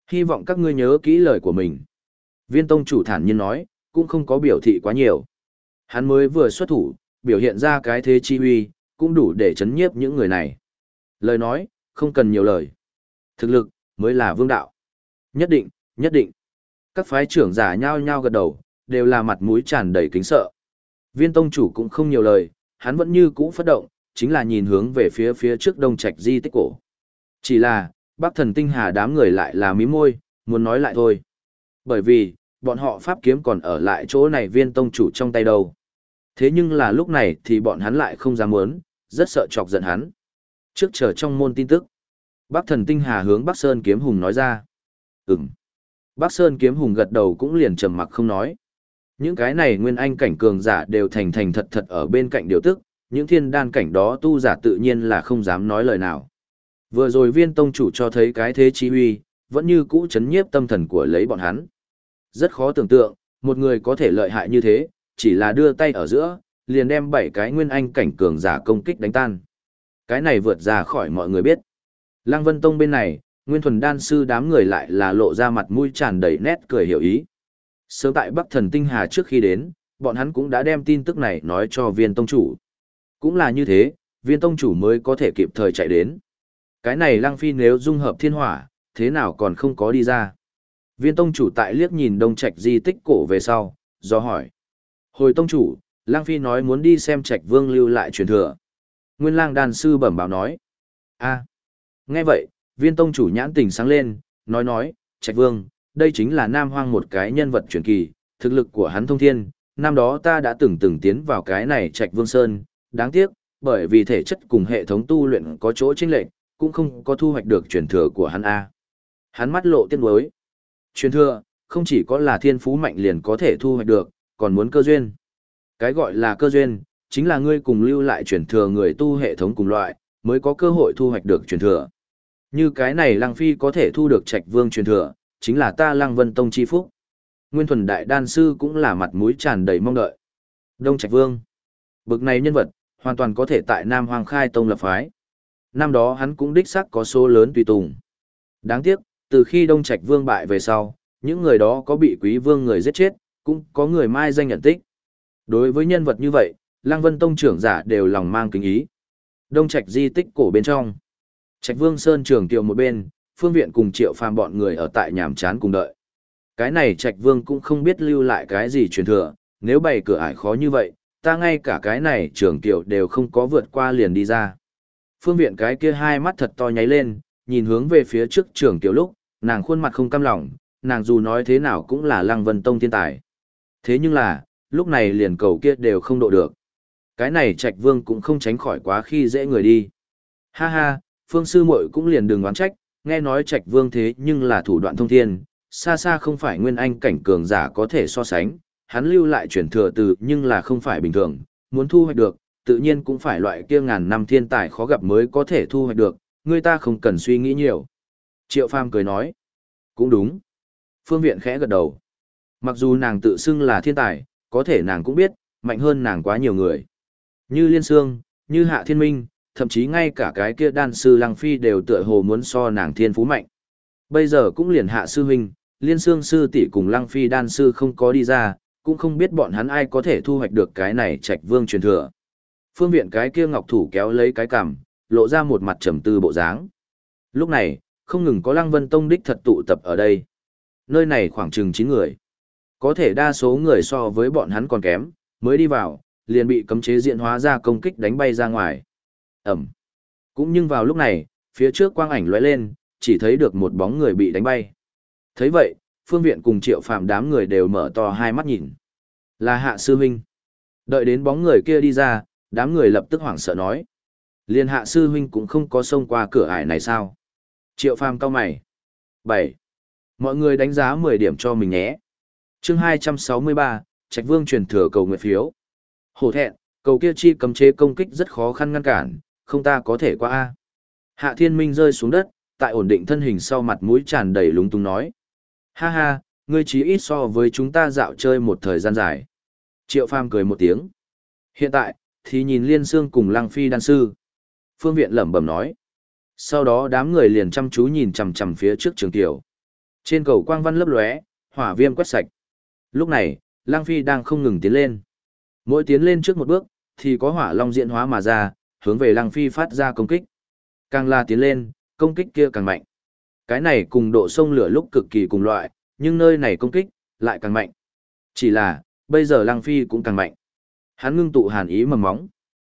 Hy vọng các ngươi nhớ kỹ lời của mình. Viên tông chủ thản nhiên nói, cũng không có biểu thị quá nhiều. Hắn mới vừa xuất thủ, biểu hiện ra cái thế chi huy, cũng đủ để chấn nhiếp những người này. Lời nói, không cần nhiều lời. Thực lực, mới là vương đạo. Nhất định, nhất định. Các phái trưởng giả nhao nhao gật đầu, đều là mặt mũi tràn đầy kính sợ. Viên tông chủ cũng không nhiều lời, hắn vẫn như cũ phất động, chính là nhìn hướng về phía trước Đông Trạch di tích cổ. Chỉ là, Bắc Thần Tinh Hà đám người lại là mí môi, muốn nói lại thôi. Bởi vì, bọn họ pháp kiếm còn ở lại chỗ này viên tông chủ trong tay đâu. Thế nhưng là lúc này thì bọn hắn lại không dám muốn, rất sợ chọc giận hắn. Trước chờ trong môn tin tức, Bắc Thần Tinh Hà hướng Bắc Sơn Kiếm Hùng nói ra. Bắc Sơn Kiếm Hùng gật đầu cũng liền trầm mặc không nói. Những cái này nguyên anh cảnh cường giả đều thành thành thật thật ở bên cạnh điều tức, những thiên đan cảnh đó tu giả tự nhiên là không dám nói lời nào. Vừa rồi viên tông chủ cho thấy cái thế chi huy, vẫn như cũ chấn nhiếp tâm thần của lấy bọn hắn. Rất khó tưởng tượng, một người có thể lợi hại như thế, chỉ là đưa tay ở giữa, liền đem 7 cái nguyên anh cảnh cường giả công kích đánh tan. Cái này vượt ra khỏi mọi người biết. Lăng Vân Tông bên này, Nguyên Thuần đan sư đám người lại là lộ ra mặt mũi tràn đầy nét cười hiểu ý. Sớm tại Bắc Thần Tinh Hà trước khi đến, bọn hắn cũng đã đem tin tức này nói cho viên tông chủ. Cũng là như thế, viên tông chủ mới có thể kịp thời chạy đến. Cái này Lăng Phi nếu dung hợp thiên hỏa, thế nào còn không có đi ra. Viên tông chủ tại liếc nhìn Đông Trạch di tích cổ về sau, do hỏi. Hồi tông chủ, Lăng Phi nói muốn đi xem Trạch Vương lưu lại truyền thừa. Nguyên Lang đan sư bẩm báo nói. Nghe vậy, viên tông chủ nhãn tình sáng lên, nói, Trạch Vương, đây chính là Nam Hoang một cái nhân vật truyền kỳ, thực lực của hắn thông thiên, năm đó ta đã từng tiến vào cái này Trạch Vương Sơn, đáng tiếc, bởi vì thể chất cùng hệ thống tu luyện có chỗ chênh lệch, cũng không có thu hoạch được truyền thừa của hắn a. Hắn mắt lộ tiếc nuối. Truyền thừa, không chỉ có là thiên phú mạnh liền có thể thu hoạch được, còn muốn cơ duyên. Cái gọi là cơ duyên, chính là ngươi cùng lưu lại truyền thừa người tu hệ thống cùng loại, mới có cơ hội thu hoạch được truyền thừa. Như cái này Lăng Phi có thể thu được Trạch Vương truyền thừa, chính là ta Lăng Vân Tông chi phúc. Nguyên Thuần đại đan sư cũng là mặt mũi tràn đầy mong đợi. Đông Trạch Vương, bực này nhân vật, hoàn toàn có thể tại Nam Hoang khai tông lập phái. Năm đó hắn cũng đích xác có số lớn tùy tùng. Đáng tiếc, từ khi Đông Trạch Vương bại về sau, những người đó có bị Quý Vương người giết chết, cũng có người mai danh nhận tích. Đối với nhân vật như vậy, Lăng Vân Tông trưởng giả đều lòng mang kính ý. Đông Trạch di tích cổ bên trong, Trạch Vương Sơn trường kiều một bên, Phương Viện cùng Triệu Phàm bọn người ở tại nhàm chán cùng đợi. Cái này Trạch Vương cũng không biết lưu lại cái gì truyền thừa, nếu bày cửa ải khó như vậy, ta ngay cả cái này trường kiều đều không có vượt qua liền đi ra. Phương Viện cái kia hai mắt thật to nháy lên, nhìn hướng về phía trước trường kiều lúc, nàng khuôn mặt không cam lòng, nàng dù nói thế nào cũng là Lăng Vân Tông thiên tài. Thế nhưng là, lúc này liền cầu kia đều không độ được. Cái này Trạch Vương cũng không tránh khỏi quá khi dễ người đi. Ha ha, Phương sư muội cũng liền đừng oán trách, nghe nói Trạch Vương thế nhưng là thủ đoạn thông thiên, xa xa không phải nguyên anh cảnh cường giả có thể so sánh, hắn lưu lại truyền thừa từ nhưng là không phải bình thường, muốn thu hoạch được, tự nhiên cũng phải loại kia ngàn năm thiên tài khó gặp mới có thể thu hoạch được, người ta không cần suy nghĩ nhiều. Triệu Phàm cười nói, cũng đúng. Phương Viện khẽ gật đầu. Mặc dù nàng tự xưng là thiên tài, có thể nàng cũng biết, mạnh hơn nàng quá nhiều người. Như Liên Sương, như Hạ Thiên Minh, thậm chí ngay cả cái kia đan sư Lăng Phi đều tựa hồ muốn so nàng thiên phú mạnh. Bây giờ cũng liền Hạ sư huynh, Liên Sương sư tỷ cùng Lăng Phi đan sư không có đi ra, cũng không biết bọn hắn ai có thể thu hoạch được cái này Trạch Vương truyền thừa. Phương Viện cái kia ngọc thủ kéo lấy cái cằm, lộ ra một mặt trầm tư bộ dáng. Lúc này, không ngừng có Lăng Vân Tông đích thật tụ tập ở đây. Nơi này khoảng chừng 9 người. Có thể đa số người so với bọn hắn còn kém, mới đi vào, liền bị cấm chế diện hóa ra công kích đánh bay ra ngoài. Ẩm. Cũng nhưng vào lúc này, phía trước quang ảnh lóe lên, chỉ thấy được một bóng người bị đánh bay. Thấy vậy, Phương Viện cùng Triệu Phàm đám người đều mở to hai mắt nhìn. Là Hạ sư huynh. Đợi đến bóng người kia đi ra, đám người lập tức hoảng sợ nói. Liên Hạ sư huynh cũng không có xông qua cửa ải này sao? Triệu Phàm cau mày. 7. Mọi người đánh giá 10 điểm cho mình nhé. Chương 263, Trạch Vương truyền thừa cầu nguyện phiếu. Hổ thẹn, cầu kia chi cấm chế công kích rất khó khăn ngăn cản, không ta có thể qua a. Hạ Thiên Minh rơi xuống đất, tại ổn định thân hình sau mặt mũi tràn đầy lúng túng nói. Ha ha, ngươi chí ít so với chúng ta dạo chơi một thời gian dài. Triệu Phàm cười một tiếng. Hiện tại, thì nhìn Liên Sương cùng Lăng Phi đan sư. Phương Viện lẩm bẩm nói. Sau đó đám người liền chăm chú nhìn chằm chằm phía trước trường tiểu. Trên cầu quang văn lấp lóe, hỏa viêm quét sạch. Lúc này, Lăng Phi đang không ngừng tiến lên. Mỗi tiến lên trước một bước, thì có hỏa long diễn hóa mà ra, hướng về Lăng Phi phát ra công kích. Càng là tiến lên, công kích kia càng mạnh. Cái này cùng độ sông lửa lúc cực kỳ cùng loại, nhưng nơi này công kích lại càng mạnh. Chỉ là, bây giờ Lăng Phi cũng càng mạnh. Hắn ngưng tụ hàn ý mầm móng.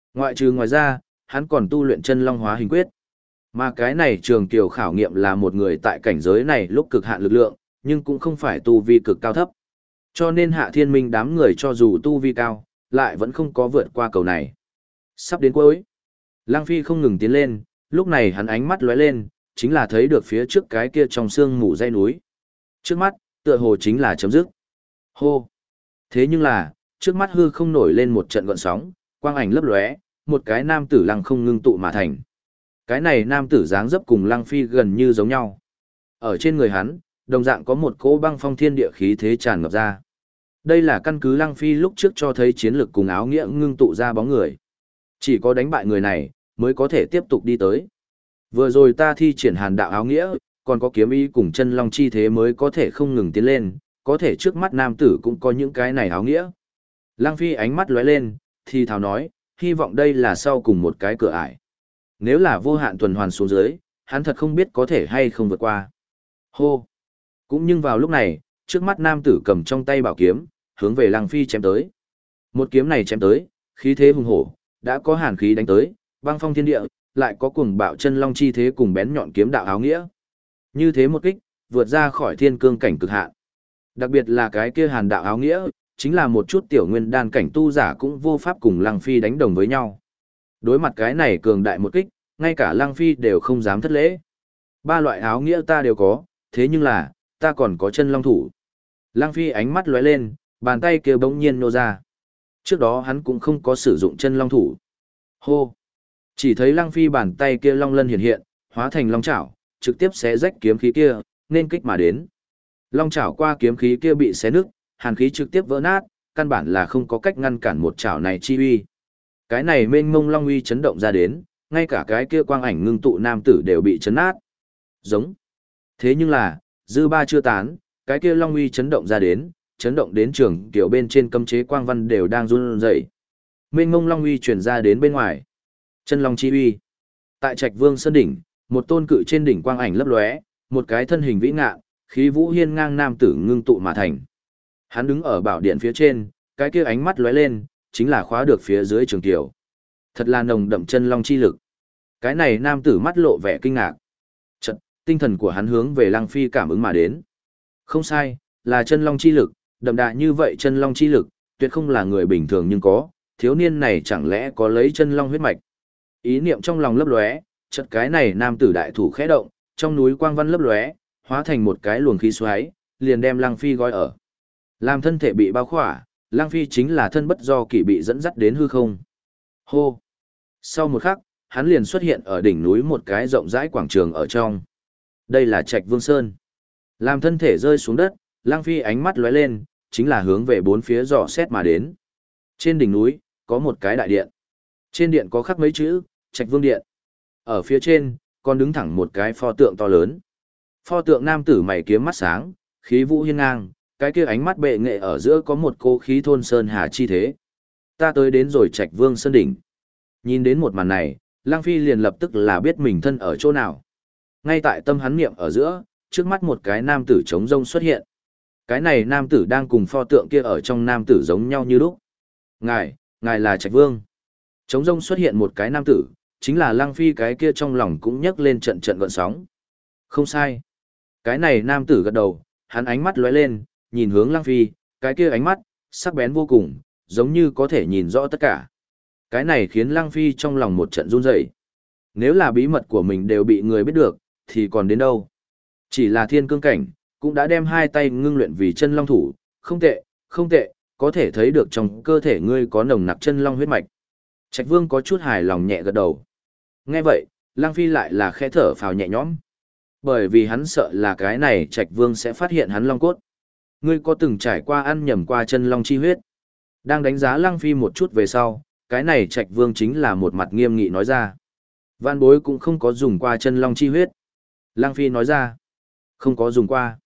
Ngoài ra, hắn còn tu luyện chân long hóa hình quyết. Mà cái này Trường Kiều khảo nghiệm là một người tại cảnh giới này lúc cực hạn lực lượng, nhưng cũng không phải tu vi cực cao thấp. Cho nên Hạ Thiên Minh đám người cho dù tu vi cao, lại vẫn không có vượt qua cầu này. Sắp đến cuối, Lăng Phi không ngừng tiến lên, lúc này hắn ánh mắt lóe lên, chính là thấy được phía trước cái kia trong sương mù dãy núi. Trước mắt, tựa hồ chính là chấm dứt. Hô! Thế nhưng là, trước mắt hư không nổi lên một trận gợn sóng, quang ảnh lấp lóe, một cái nam tử lăng không ngưng tụ mà thành. Cái này nam tử dáng dấp cùng Lăng Phi gần như giống nhau. Ở trên người hắn, đồng dạng có một cỗ băng phong thiên địa khí thế tràn ngập ra. Đây là căn cứ Lăng Phi lúc trước cho thấy chiến lược cùng áo nghĩa ngưng tụ ra bóng người. Chỉ có đánh bại người này, mới có thể tiếp tục đi tới. Vừa rồi ta thi triển hàn đạo áo nghĩa, còn có kiếm ý cùng chân long chi thế mới có thể không ngừng tiến lên, có thể trước mắt nam tử cũng có những cái này áo nghĩa. Lăng Phi ánh mắt lóe lên, thì thào nói, hy vọng đây là sau cùng một cái cửa ải. Nếu là vô hạn tuần hoàn xuống dưới, hắn thật không biết có thể hay không vượt qua. Hô! Cũng nhưng vào lúc này, trước mắt nam tử cầm trong tay bảo kiếm, hướng về Lăng Phi chém tới. Một kiếm này chém tới, khí thế hùng hổ, đã có hàn khí đánh tới, băng phong thiên địa, lại có cuồng bạo chân long chi thế cùng bén nhọn kiếm đạo áo nghĩa. Như thế một kích, vượt ra khỏi thiên cương cảnh cực hạn. Đặc biệt là cái kia hàn đạo áo nghĩa, chính là một chút tiểu nguyên đan cảnh tu giả cũng vô pháp cùng Lăng Phi đánh đồng với nhau. Đối mặt cái này cường đại một kích, ngay cả Lăng Phi đều không dám thất lễ. Ba loại áo nghĩa ta đều có, thế nhưng là, ta còn có chân long thủ. Lăng Phi ánh mắt lóe lên, bàn tay kia bỗng nhiên nô ra. Trước đó hắn cũng không có sử dụng chân long thủ. Hô! Chỉ thấy Lăng Phi bàn tay kia long lân hiện hiện, hóa thành long chảo, trực tiếp xé rách kiếm khí kia, nên kích mà đến. Long chảo qua kiếm khí kia bị xé nứt, hàn khí trực tiếp vỡ nát, căn bản là không có cách ngăn cản một chảo này chi uy. Cái này mênh mông long uy chấn động ra đến, ngay cả cái kia quang ảnh ngưng tụ nam tử đều bị chấn nát. Giống. Thế nhưng là, dư ba chưa tán, cái kia long uy chấn động ra đến, chấn động đến Trường Kiều bên trên cấm chế quang văn đều đang run rẩy. Mênh mông long uy truyền ra đến bên ngoài. Chân long chi uy. Tại Trạch Vương Sơn đỉnh, một tôn cự trên đỉnh quang ảnh lấp lóe, một cái thân hình vĩ ngạn, khí vũ hiên ngang nam tử ngưng tụ mà thành. Hắn đứng ở bảo điện phía trên, cái kia ánh mắt lóe lên, chính là khóa được phía dưới Trường Kiều. Thật là nồng đậm chân long chi lực. Cái này nam tử mắt lộ vẻ kinh ngạc. Chợt, tinh thần của hắn hướng về Lăng Phi cảm ứng mà đến. Không sai, là chân long chi lực, đậm đà như vậy chân long chi lực, tuyệt không là người bình thường nhưng có, thiếu niên này chẳng lẽ có lấy chân long huyết mạch. Ý niệm trong lòng lấp lóe, chợt cái này nam tử đại thủ khẽ động, trong núi quang văn lấp lóe, hóa thành một cái luồng khí xoáy, liền đem Lăng Phi gói ở. Làm thân thể bị bao khỏa, Lăng Phi chính là thân bất do kỷ bị dẫn dắt đến hư không. Hô! Sau một khắc, hắn liền xuất hiện ở đỉnh núi một cái rộng rãi quảng trường ở trong. Đây là Trạch Vương Sơn. Làm thân thể rơi xuống đất, Lăng Phi ánh mắt lóe lên, chính là hướng về bốn phía dò xét mà đến. Trên đỉnh núi, có một cái đại điện. Trên điện có khắc mấy chữ, Trạch Vương Điện. Ở phía trên, còn đứng thẳng một cái pho tượng to lớn. Pho tượng nam tử mày kiếm mắt sáng, khí vũ hiên ngang, cái kia ánh mắt bệ nghệ ở giữa có một cô khí thôn sơn hà chi thế. Ta tới đến rồi Trạch Vương Sơn đỉnh. Nhìn đến một màn này, Lăng Phi liền lập tức là biết mình thân ở chỗ nào. Ngay tại tâm hắn niệm ở giữa, trước mắt một cái nam tử trống rông xuất hiện. Cái này nam tử đang cùng pho tượng kia ở trong nam tử giống nhau như lúc. Ngài là Trạch Vương. Trống rông xuất hiện một cái nam tử, chính là Lăng Phi, cái kia trong lòng cũng nhấc lên trận trận gợn sóng. Không sai. Cái này nam tử gật đầu, hắn ánh mắt lóe lên, nhìn hướng Lăng Phi, cái kia ánh mắt, sắc bén vô cùng, giống như có thể nhìn rõ tất cả. Cái này khiến Lăng Phi trong lòng một trận run rẩy. Nếu là bí mật của mình đều bị người biết được, thì còn đến đâu? Chỉ là thiên cương cảnh, cũng đã đem hai tay ngưng luyện vì chân long thủ, không tệ, không tệ, có thể thấy được trong cơ thể ngươi có nồng nặc chân long huyết mạch. Trạch Vương có chút hài lòng nhẹ gật đầu. Nghe vậy, Lăng Phi lại là khẽ thở phào nhẹ nhõm. Bởi vì hắn sợ là cái này Trạch Vương sẽ phát hiện hắn long cốt. Ngươi có từng trải qua ăn nhầm qua chân long chi huyết? Đang đánh giá Lăng Phi một chút về sau, cái này Trạch Vương chính là một mặt nghiêm nghị nói ra. Vạn bối cũng không có dùng qua chân long chi huyết. Lăng Phi nói ra, không có dùng qua.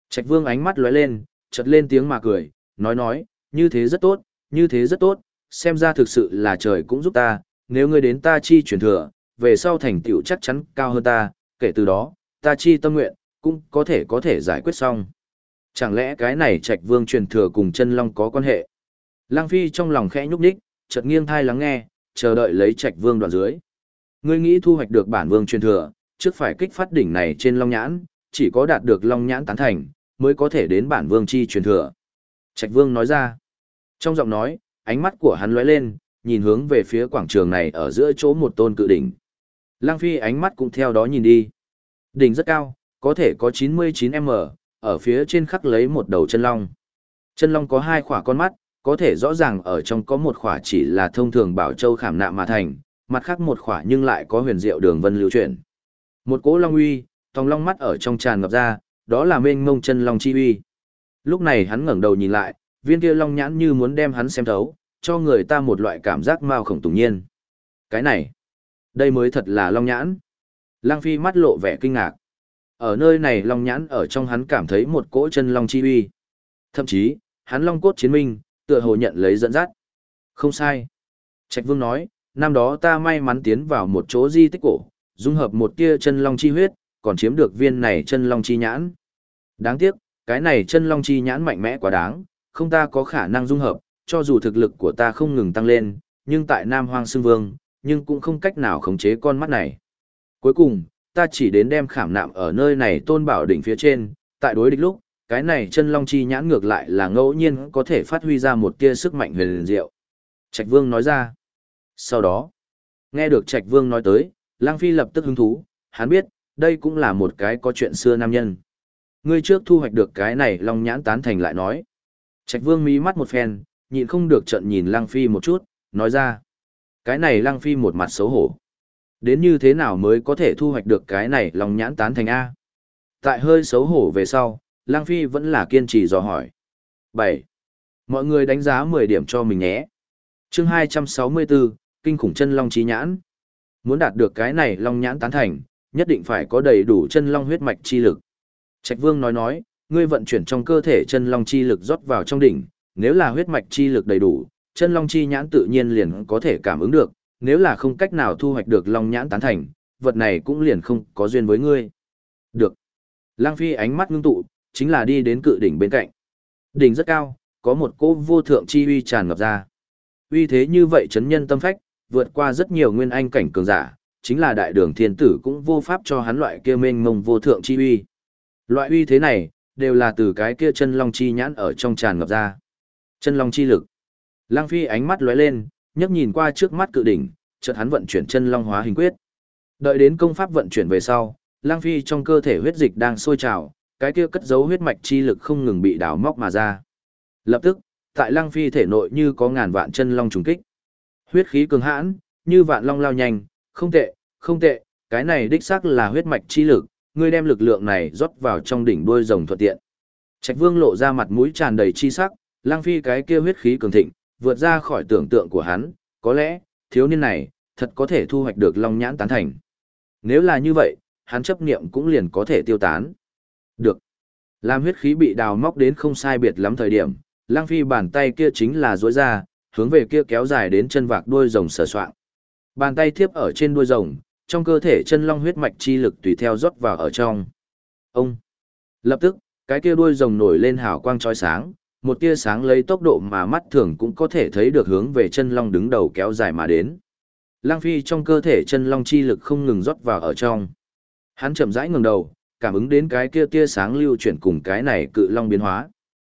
Trạch Vương ánh mắt lóe lên, chợt lên tiếng mà cười, nói, như thế rất tốt, như thế rất tốt, xem ra thực sự là trời cũng giúp ta, nếu ngươi đến ta chi truyền thừa, về sau thành tựu chắc chắn cao hơn ta, kể từ đó, ta chi tâm nguyện, cũng có thể giải quyết xong. Chẳng lẽ cái này Trạch Vương truyền thừa cùng chân long có quan hệ? Lang Phi trong lòng khẽ nhúc nhích, chợt nghiêng thai lắng nghe, chờ đợi lấy Trạch Vương đoạn dưới. Ngươi nghĩ thu hoạch được bản vương truyền thừa, trước phải kích phát đỉnh này trên long nhãn, chỉ có đạt được long nhãn tán thành, mới có thể đến bản vương chi truyền thừa. Trạch Vương nói ra. Trong giọng nói, ánh mắt của hắn lóe lên, nhìn hướng về phía quảng trường này ở giữa chỗ một tôn cự đỉnh. Lang Phi ánh mắt cũng theo đó nhìn đi. Đỉnh rất cao, có thể có 99m, ở phía trên khắc lấy một đầu chân long. Chân long có hai khỏa con mắt, có thể rõ ràng ở trong có một khỏa chỉ là thông thường bảo châu khảm nạm mà thành, mặt khác một khỏa nhưng lại có huyền diệu đường vân lưu chuyển. Một cỗ long uy, tòng long mắt ở trong tràn ngập ra, đó là mênh mông chân long chi uy. Lúc này hắn ngẩng đầu nhìn lại, viên kia long nhãn như muốn đem hắn xem thấu, cho người ta một loại cảm giác mao khổng tùng nhiên. Cái này, đây mới thật là long nhãn. Lang Phi mắt lộ vẻ kinh ngạc. Ở nơi này long nhãn ở trong hắn cảm thấy một cỗ chân long chi uy. Thậm chí, hắn long cốt chiến minh, tựa hồ nhận lấy dẫn dắt. Không sai. Trạch Vương nói, năm đó ta may mắn tiến vào một chỗ di tích cổ, dung hợp một tia chân long chi huyết, còn chiếm được viên này chân long chi nhãn. Đáng tiếc, cái này chân long chi nhãn mạnh mẽ quá đáng, không ta có khả năng dung hợp, cho dù thực lực của ta không ngừng tăng lên, nhưng tại Nam Hoang Xương Vương, nhưng cũng không cách nào khống chế con mắt này. Cuối cùng, ta chỉ đến đem khảm nạm ở nơi này tôn bảo đỉnh phía trên, tại đối địch lúc, cái này chân long chi nhãn ngược lại là ngẫu nhiên có thể phát huy ra một tia sức mạnh huyền diệu. Trạch Vương nói ra. Sau đó, nghe được Trạch Vương nói tới, Lang Phi lập tức hứng thú, hắn biết, đây cũng là một cái có chuyện xưa nam nhân. Ngươi trước thu hoạch được cái này long nhãn tán thành lại nói. Trạch Vương mí mắt một phen, nhịn không được trận nhìn Lang Phi một chút, nói ra. Cái này Lang Phi một mặt xấu hổ. Đến như thế nào mới có thể thu hoạch được cái này long nhãn tán thành A? Tại hơi xấu hổ về sau, Lang Phi vẫn là kiên trì dò hỏi. 7. Mọi người đánh giá 10 điểm cho mình nhé. Chương 264, Kinh khủng chân long chí nhãn. Muốn đạt được cái này long nhãn tán thành, nhất định phải có đầy đủ chân long huyết mạch chi lực. Trạch Vương nói, ngươi vận chuyển trong cơ thể chân long chi lực rót vào trong đỉnh, nếu là huyết mạch chi lực đầy đủ, chân long chi nhãn tự nhiên liền có thể cảm ứng được, nếu là không cách nào thu hoạch được long nhãn tán thành, vật này cũng liền không có duyên với ngươi. Được. Lang Phi ánh mắt ngưng tụ, chính là đi đến cự đỉnh bên cạnh. Đỉnh rất cao, có một cỗ vô thượng chi uy tràn ngập ra. Uy thế như vậy chấn nhân tâm phách, vượt qua rất nhiều nguyên anh cảnh cường giả, chính là đại đường thiên tử cũng vô pháp cho hắn loại kia mênh mông vô thượng chi uy. Loại uy thế này, đều là từ cái kia chân long chi nhãn ở trong tràn ngập ra. Chân long chi lực. Lang Phi ánh mắt lóe lên, nhấc nhìn qua trước mắt cự đỉnh, chợt hắn vận chuyển chân long hóa hình quyết. Đợi đến công pháp vận chuyển về sau, Lang Phi trong cơ thể huyết dịch đang sôi trào, cái kia cất giấu huyết mạch chi lực không ngừng bị đào móc mà ra. Lập tức, tại Lang Phi thể nội như có ngàn vạn chân long trùng kích. Huyết khí cường hãn, như vạn long lao nhanh, không tệ, không tệ, cái này đích xác là huyết mạch chi lực, ngươi đem lực lượng này rót vào trong đỉnh đuôi rồng thuận tiện. Trạch Vương lộ ra mặt mũi tràn đầy chi sắc, Lang Phi cái kia huyết khí cường thịnh, vượt ra khỏi tưởng tượng của hắn, có lẽ, thiếu niên này, thật có thể thu hoạch được long nhãn tán thành. Nếu là như vậy, hắn chấp niệm cũng liền có thể tiêu tán. Được. Làm huyết khí bị đào móc đến không sai biệt lắm thời điểm, Lang Phi bàn tay kia chính là duỗi ra, hướng về kia kéo dài đến chân vạc đuôi rồng sờ soạng. Bàn tay thiếp ở trên đuôi rồng, trong cơ thể chân long huyết mạch chi lực tùy theo rót vào ở trong. Ông. Lập tức, cái kia đuôi rồng nổi lên hào quang chói sáng, một tia sáng lấy tốc độ mà mắt thường cũng có thể thấy được hướng về chân long đứng đầu kéo dài mà đến. Lang Phi trong cơ thể chân long chi lực không ngừng rót vào ở trong. Hắn chậm rãi ngẩng đầu, cảm ứng đến cái kia tia sáng lưu chuyển cùng cái này cự long biến hóa.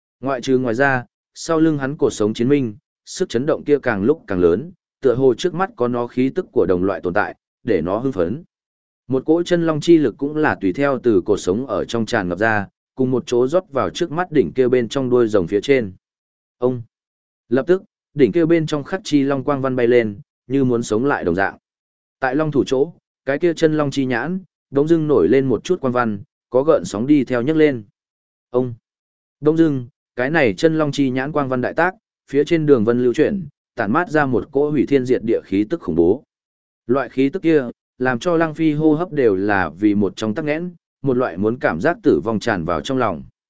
Ngoài ra, sau lưng hắn cột sống chiến minh, sức chấn động kia càng lúc càng lớn, tựa hồ trước mắt có nó khí tức của đồng loại tồn tại, để nó hưng phấn. Một cỗ chân long chi lực cũng là tùy theo từ cột sống ở trong tràn ngập ra, cùng một chỗ rót vào trước mắt đỉnh kia bên trong đuôi rồng phía trên. Ông. Lập tức, đỉnh kia bên trong khắc chi long quang văn bay lên, như muốn sống lại đồng dạng. Tại long thủ chỗ, cái kia chân long chi nhãn, đống dưng nổi lên một chút quang văn, có gợn sóng đi theo nhấc lên. Ông. Đống dưng, cái này chân long chi nhãn quang văn đại tác, phía trên đường vân lưu chuyển, tản mát ra một cỗ hủy thiên diệt địa khí tức khủng bố. Loại khí tức kia, làm cho Lang Phi hô hấp đều là vì một trong tắc nghẽn, một loại muốn cảm giác tử vong tràn vào trong lòng.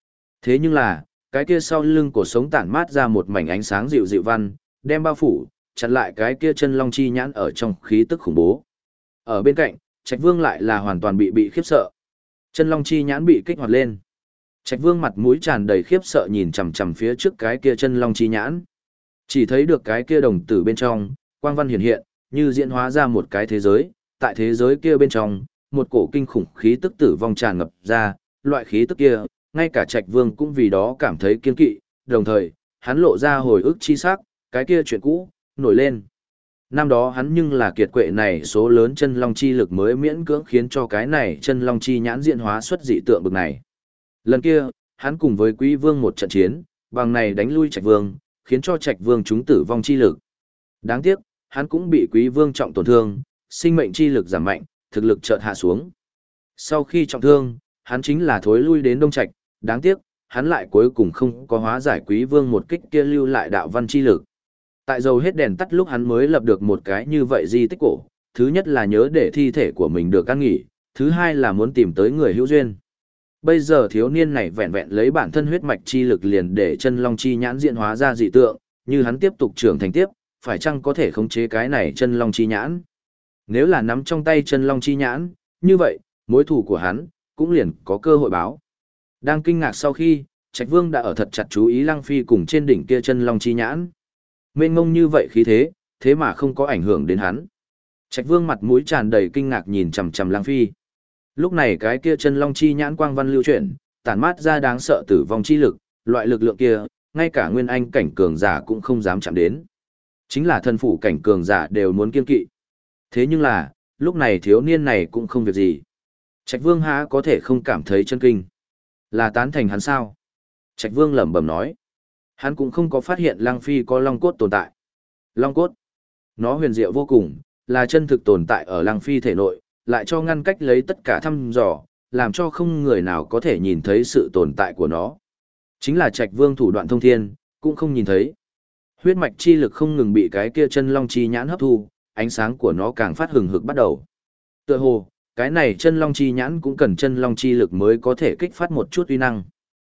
Thế nhưng là, cái kia sau lưng cổ sống tản mát ra một mảnh ánh sáng dịu dịu văn, đem bao phủ, chặn lại cái kia chân long chi nhãn ở trong khí tức khủng bố. Ở bên cạnh, Trạch Vương lại là hoàn toàn bị khiếp sợ. Chân long chi nhãn bị kích hoạt lên. Trạch Vương mặt mũi tràn đầy khiếp sợ nhìn chằm chằm phía trước cái kia chân long chi nhãn. Chỉ thấy được cái kia đồng tử bên trong, quang văn hiện hiện, như diễn hóa ra một cái thế giới, tại thế giới kia bên trong, một cổ kinh khủng khí tức tử vong tràn ngập ra, loại khí tức kia, ngay cả Trạch Vương cũng vì đó cảm thấy kiên kỵ, đồng thời, hắn lộ ra hồi ức chi sắc, cái kia chuyện cũ, nổi lên. Năm đó hắn nhưng là kiệt quệ này số lớn chân long chi lực mới miễn cưỡng khiến cho cái này chân long chi nhãn diễn hóa xuất dị tượng bực này. Lần kia, hắn cùng với Quý Vương một trận chiến, bằng này đánh lui Trạch Vương, khiến cho Trạch Vương chúng tử vong chi lực. Đáng tiếc, hắn cũng bị Quý Vương trọng tổn thương, sinh mệnh chi lực giảm mạnh, thực lực chợt hạ xuống. Sau khi trọng thương, hắn chính là thối lui đến Đông Trạch, đáng tiếc, hắn lại cuối cùng không có hóa giải Quý Vương một kích kia lưu lại đạo văn chi lực. Tại dầu hết đèn tắt lúc hắn mới lập được một cái như vậy di tích cổ, thứ nhất là nhớ để thi thể của mình được an nghỉ, thứ hai là muốn tìm tới người hữu duyên. Bây giờ thiếu niên này vẹn vẹn lấy bản thân huyết mạch chi lực liền để chân long chi nhãn diễn hóa ra dị tượng, như hắn tiếp tục trưởng thành tiếp, phải chăng có thể khống chế cái này chân long chi nhãn? Nếu là nắm trong tay chân long chi nhãn, như vậy, mối thù của hắn cũng liền có cơ hội báo. Đang kinh ngạc sau khi, Trạch Vương đã ở thật chặt chú ý Lăng Phi cùng trên đỉnh kia chân long chi nhãn. Mênh mông như vậy khí thế, thế mà không có ảnh hưởng đến hắn. Trạch Vương mặt mũi tràn đầy kinh ngạc nhìn chằm chằm Lăng Phi. Lúc này cái kia chân long chi nhãn quang văn lưu chuyển, tản mát ra đáng sợ tử vong chi lực, loại lực lượng kia, ngay cả nguyên anh cảnh cường giả cũng không dám chạm đến. Chính là thân phủ cảnh cường giả đều muốn kiên kỵ. Thế nhưng là, lúc này thiếu niên này cũng không việc gì. Trạch Vương há có thể không cảm thấy chân kinh. Là tán thành hắn sao? Trạch Vương lẩm bẩm nói. Hắn cũng không có phát hiện Lăng Phi có long cốt tồn tại. Long cốt, nó huyền diệu vô cùng, là chân thực tồn tại ở Lăng Phi thể nội, lại cho ngăn cách lấy tất cả thăm dò, làm cho không người nào có thể nhìn thấy sự tồn tại của nó. Chính là Trạch Vương thủ đoạn thông thiên, cũng không nhìn thấy. Huyết mạch chi lực không ngừng bị cái kia chân long chi nhãn hấp thu, ánh sáng của nó càng phát hừng hực bắt đầu. Tựa hồ, cái này chân long chi nhãn cũng cần chân long chi lực mới có thể kích phát một chút uy năng.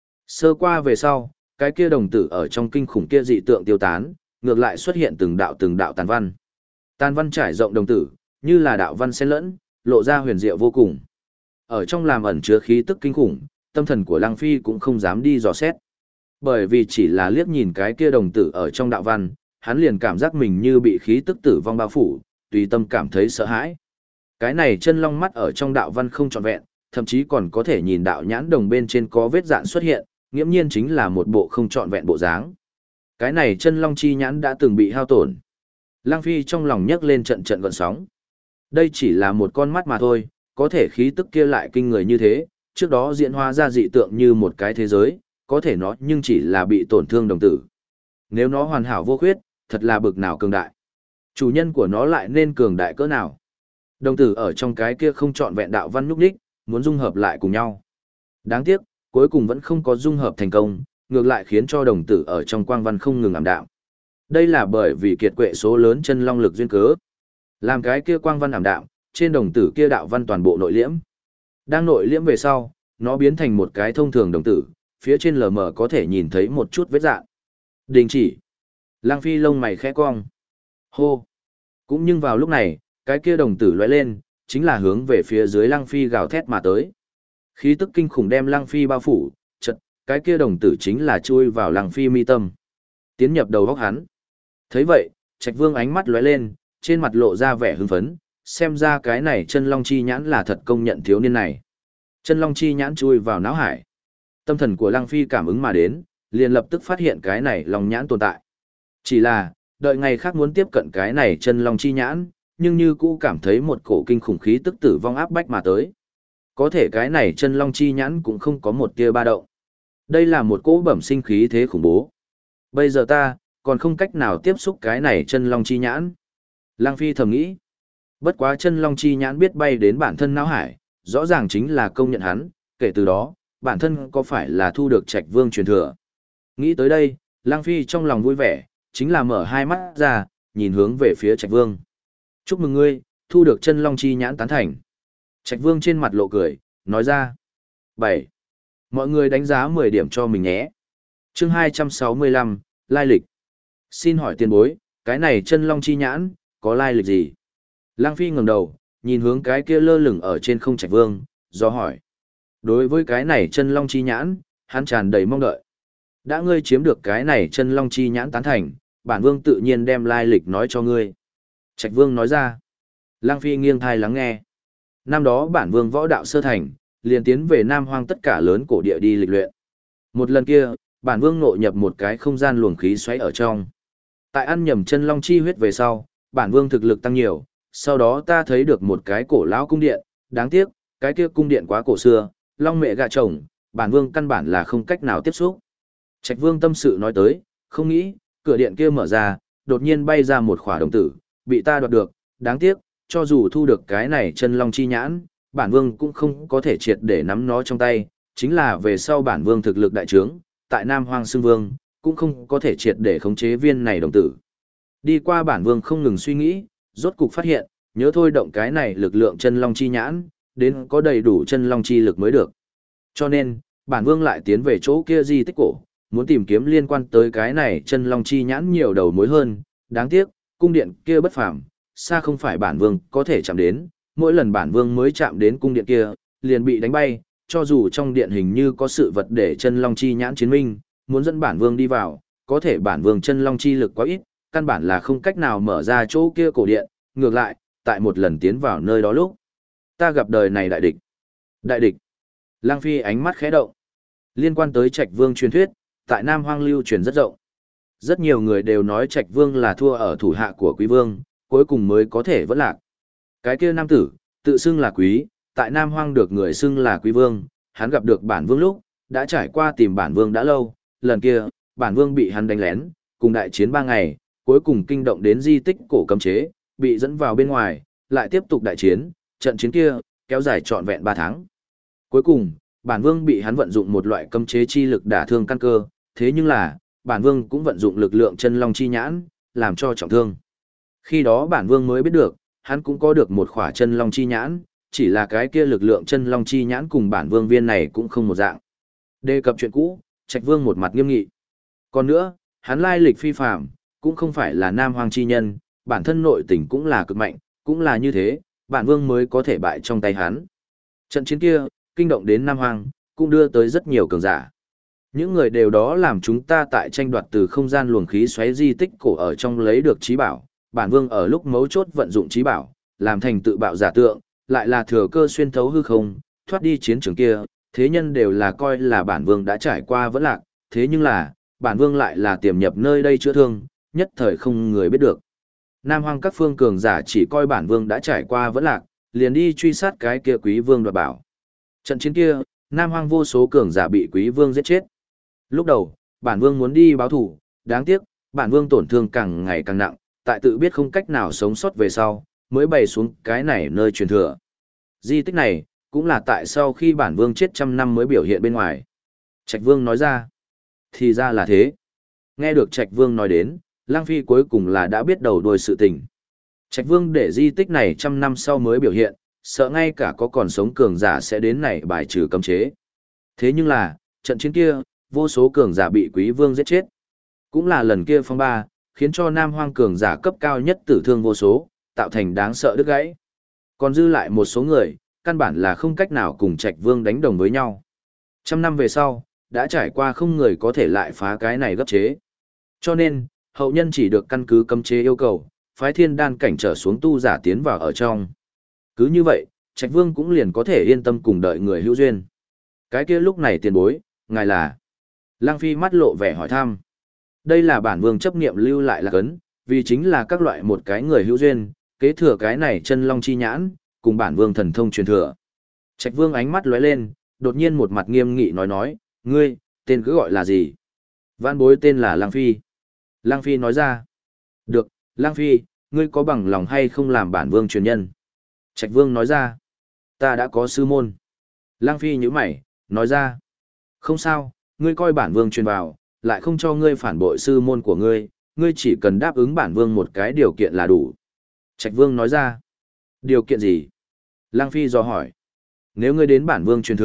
Sơ qua về sau, cái kia đồng tử ở trong kinh khủng kia dị tượng tiêu tán, ngược lại xuất hiện từng đạo tàn văn. Tàn văn trải rộng đồng tử, như là đạo văn xen lẫn, lộ ra huyền diệu vô cùng. Ở trong làm ẩn chứa khí tức kinh khủng, tâm thần của Lăng Phi cũng không dám đi dò xét. Bởi vì chỉ là liếc nhìn cái kia đồng tử ở trong đạo văn, hắn liền cảm giác mình như bị khí tức tử vong bao phủ, tùy tâm cảm thấy sợ hãi. Cái này chân long mắt ở trong đạo văn không trọn vẹn, thậm chí còn có thể nhìn đạo nhãn đồng bên trên có vết dạn xuất hiện, nghiễm nhiên chính là một bộ không trọn vẹn bộ dáng. Cái này chân long chi nhãn đã từng bị hao tổn. Lăng Phi trong lòng nhấc lên trận trận gợn sóng. Đây chỉ là một con mắt mà thôi, có thể khí tức kia lại kinh người như thế, trước đó diễn hóa ra dị tượng như một cái thế giới, có thể nó nhưng chỉ là bị tổn thương đồng tử. Nếu nó hoàn hảo vô khuyết, thật là bực nào cường đại. Chủ nhân của nó lại nên cường đại cỡ nào. Đồng tử ở trong cái kia không trọn vẹn đạo văn nhúc nhích, muốn dung hợp lại cùng nhau. Đáng tiếc, cuối cùng vẫn không có dung hợp thành công, ngược lại khiến cho đồng tử ở trong quang văn không ngừng ảm đạm. Đây là bởi vì kiệt quệ số lớn chân long lực duyên cớ. Làm cái kia quang văn ảm đạm, trên đồng tử kia đạo văn toàn bộ nội liễm. Đang nội liễm về sau, nó biến thành một cái thông thường đồng tử, phía trên lờ mờ có thể nhìn thấy một chút vết dạn. Đình chỉ. Lăng Phi lông mày khẽ cong. Hô. Cũng nhưng vào lúc này, cái kia đồng tử lóe lên, chính là hướng về phía dưới Lăng Phi gào thét mà tới. Khí tức kinh khủng đem Lăng Phi bao phủ, chợt, cái kia đồng tử chính là chui vào Lăng Phi mi tâm, tiến nhập đầu óc hắn. Thấy vậy, Trạch Vương ánh mắt lóe lên, trên mặt lộ ra vẻ hưng phấn, xem ra cái này chân long chi nhãn là thật công nhận thiếu niên này. Chân long chi nhãn chui vào não hải. Tâm thần của Lăng Phi cảm ứng mà đến, liền lập tức phát hiện cái này long nhãn tồn tại. Chỉ là, đợi ngày khác muốn tiếp cận cái này chân long chi nhãn, nhưng như cũ cảm thấy một cổ kinh khủng khí tức tử vong áp bách mà tới. Có thể cái này chân long chi nhãn cũng không có một tia ba động. Đây là một cỗ bẩm sinh khí thế khủng bố. Bây giờ ta, còn không cách nào tiếp xúc cái này chân long chi nhãn. Lăng Phi thầm nghĩ. Bất quá chân long chi nhãn biết bay đến bản thân não hải, rõ ràng chính là công nhận hắn, kể từ đó, bản thân có phải là thu được Trạch Vương truyền thừa. Nghĩ tới đây, Lăng Phi trong lòng vui vẻ, chính là mở hai mắt ra, nhìn hướng về phía Trạch Vương. Chúc mừng ngươi, thu được chân long chi nhãn tán thành. Trạch Vương trên mặt lộ cười, nói ra. 7. Mọi người đánh giá 10 điểm cho mình nhé. Chương 265, lai lịch. Xin hỏi tiền bối, cái này chân long chi nhãn, có lai lịch gì? Lăng Phi ngẩng đầu, nhìn hướng cái kia lơ lửng ở trên không Trạch Vương, do hỏi. Đối với cái này chân long chi nhãn, hắn tràn đầy mong đợi. Đã ngươi chiếm được cái này chân long chi nhãn tán thành, bản vương tự nhiên đem lai lịch nói cho ngươi. Trạch Vương nói ra. Lăng Phi nghiêng thai lắng nghe. Năm đó bản vương võ đạo sơ thành, liền tiến về Nam Hoang tất cả lớn cổ địa đi lịch luyện. Một lần kia, bản vương nội nhập một cái không gian luồng khí xoáy ở trong. Tại ăn nhầm chân long chi huyết về sau, bản vương thực lực tăng nhiều, sau đó ta thấy được một cái cổ lão cung điện, đáng tiếc, cái kia cung điện quá cổ xưa, long mẹ gà chồng, bản vương căn bản là không cách nào tiếp xúc. Trạch Vương tâm sự nói tới, không nghĩ, cửa điện kia mở ra, đột nhiên bay ra một khỏa đồng tử, bị ta đoạt được, đáng tiếc, cho dù thu được cái này chân long chi nhãn, bản vương cũng không có thể triệt để nắm nó trong tay, chính là về sau bản vương thực lực đại trướng, tại Nam Hoang Xưng Vương, cũng không có thể triệt để khống chế viên này đồng tử. Đi qua bản vương không ngừng suy nghĩ, rốt cục phát hiện, nhớ thôi động cái này lực lượng chân long chi nhãn, đến có đầy đủ chân long chi lực mới được. Cho nên, bản vương lại tiến về chỗ kia di tích cổ, muốn tìm kiếm liên quan tới cái này chân long chi nhãn nhiều đầu mối hơn, đáng tiếc, cung điện kia bất phàm, xa không phải bản vương có thể chạm đến, mỗi lần bản vương mới chạm đến cung điện kia, liền bị đánh bay, cho dù trong điện hình như có sự vật để chân long chi nhãn chiến minh, muốn dẫn bản vương đi vào, có thể bản vương chân long chi lực quá ít, căn bản là không cách nào mở ra chỗ kia cổ điện, ngược lại, tại một lần tiến vào nơi đó lúc, ta gặp đời này đại địch. Đại địch. Lang Phi ánh mắt khẽ động. Liên quan tới Trạch Vương truyền thuyết, tại Nam Hoang lưu truyền rất rộng. Rất nhiều người đều nói Trạch Vương là thua ở thủ hạ của Quý Vương, cuối cùng mới có thể vẫn lạc. Cái kia nam tử, tự xưng là Quý, tại Nam Hoang được người xưng là Quý Vương, hắn gặp được bản vương lúc, đã trải qua tìm bản vương đã lâu, lần kia, bản vương bị hắn đánh lén, cùng đại chiến 3 ngày, cuối cùng kinh động đến di tích cổ cấm chế, bị dẫn vào bên ngoài, lại tiếp tục đại chiến, trận chiến kia, kéo dài trọn vẹn 3 tháng. Cuối cùng, bản vương bị hắn vận dụng một loại cấm chế chi lực đả thương căn cơ, thế nhưng là, bản vương cũng vận dụng lực lượng chân long chi nhãn, làm cho trọng thương. Khi đó bản vương mới biết được, hắn cũng có được một khỏa chân long chi nhãn, chỉ là cái kia lực lượng chân long chi nhãn cùng bản vương viên này cũng không một dạng. Đề cập chuyện cũ, Trạch Vương một mặt nghiêm nghị. Còn nữa, hắn lai lịch phi phàm, cũng không phải là Nam Hoang chi nhân, bản thân nội tình cũng là cực mạnh, cũng là như thế, bản vương mới có thể bại trong tay hắn. Trận chiến kia, kinh động đến Nam Hoang, cũng đưa tới rất nhiều cường giả. Những người đều đó làm chúng ta tại tranh đoạt từ không gian luồng khí xoáy di tích cổ ở trong lấy được trí bảo, bản vương ở lúc mấu chốt vận dụng trí bảo, làm thành tự bạo giả tượng, lại là thừa cơ xuyên thấu hư không, thoát đi chiến trường kia, thế nhân đều là coi là bản vương đã trải qua vẫn lạc, thế nhưng là, bản vương lại là tiềm nhập nơi đây chữa thương, nhất thời không người biết được. Nam Hoang các phương cường giả chỉ coi bản vương đã trải qua vẫn lạc, liền đi truy sát cái kia Quý Vương đoạt bảo. Trận chiến kia, Nam Hoang vô số cường giả bị Quý Vương giết chết. Lúc đầu, bản vương muốn đi báo thủ, đáng tiếc, bản vương tổn thương càng ngày càng nặng, tại tự biết không cách nào sống sót về sau, mới bày xuống cái này nơi truyền thừa. Di tích này, cũng là tại sau khi bản vương chết 100 năm mới biểu hiện bên ngoài. Trạch Vương nói ra. Thì ra là thế. Nghe được Trạch Vương nói đến, Lang Phi cuối cùng là đã biết đầu đuôi sự tình. Trạch Vương để di tích này 100 năm sau mới biểu hiện, sợ ngay cả có còn sống cường giả sẽ đến này bài trừ cấm chế. Thế nhưng là, trận chiến kia, vô số cường giả bị Quý Vương giết chết. Cũng là lần kia phong ba, khiến cho Nam Hoang cường giả cấp cao nhất tử thương vô số, tạo thành đáng sợ đứt gãy. Còn dư lại một số người, căn bản là không cách nào cùng Trạch Vương đánh đồng với nhau. 100 năm về sau, đã trải qua không người có thể lại phá cái này gấp chế. Cho nên, hậu nhân chỉ được căn cứ cấm chế yêu cầu, phái thiên đan cảnh trở xuống tu giả tiến vào ở trong. Cứ như vậy, Trạch Vương cũng liền có thể yên tâm cùng đợi người hữu duyên. Cái kia lúc này tiền bối, ngài là... Lăng Phi mắt lộ vẻ hỏi thăm. Đây là bản vương chấp niệm lưu lại là cấn, vì chính là các loại một cái người hữu duyên, kế thừa cái này chân long chi nhãn, cùng bản vương thần thông truyền thừa. Trạch Vương ánh mắt lóe lên, đột nhiên một mặt nghiêm nghị nói, ngươi, tên cứ gọi là gì? Vãn bối tên là Lăng Phi. Lăng Phi nói ra. Được, Lăng Phi, ngươi có bằng lòng hay không làm bản vương truyền nhân? Trạch Vương nói ra. Ta đã có sư môn. Lăng Phi nhíu mày, nói ra. Không sao, ngươi coi bản vương truyền vào, lại không cho ngươi phản bội sư môn của ngươi, ngươi chỉ cần đáp ứng bản vương một cái điều kiện là đủ. Trạch Vương nói ra. Điều kiện gì? Lăng Phi dò hỏi. Nếu ngươi đến bản vương truyền thừa,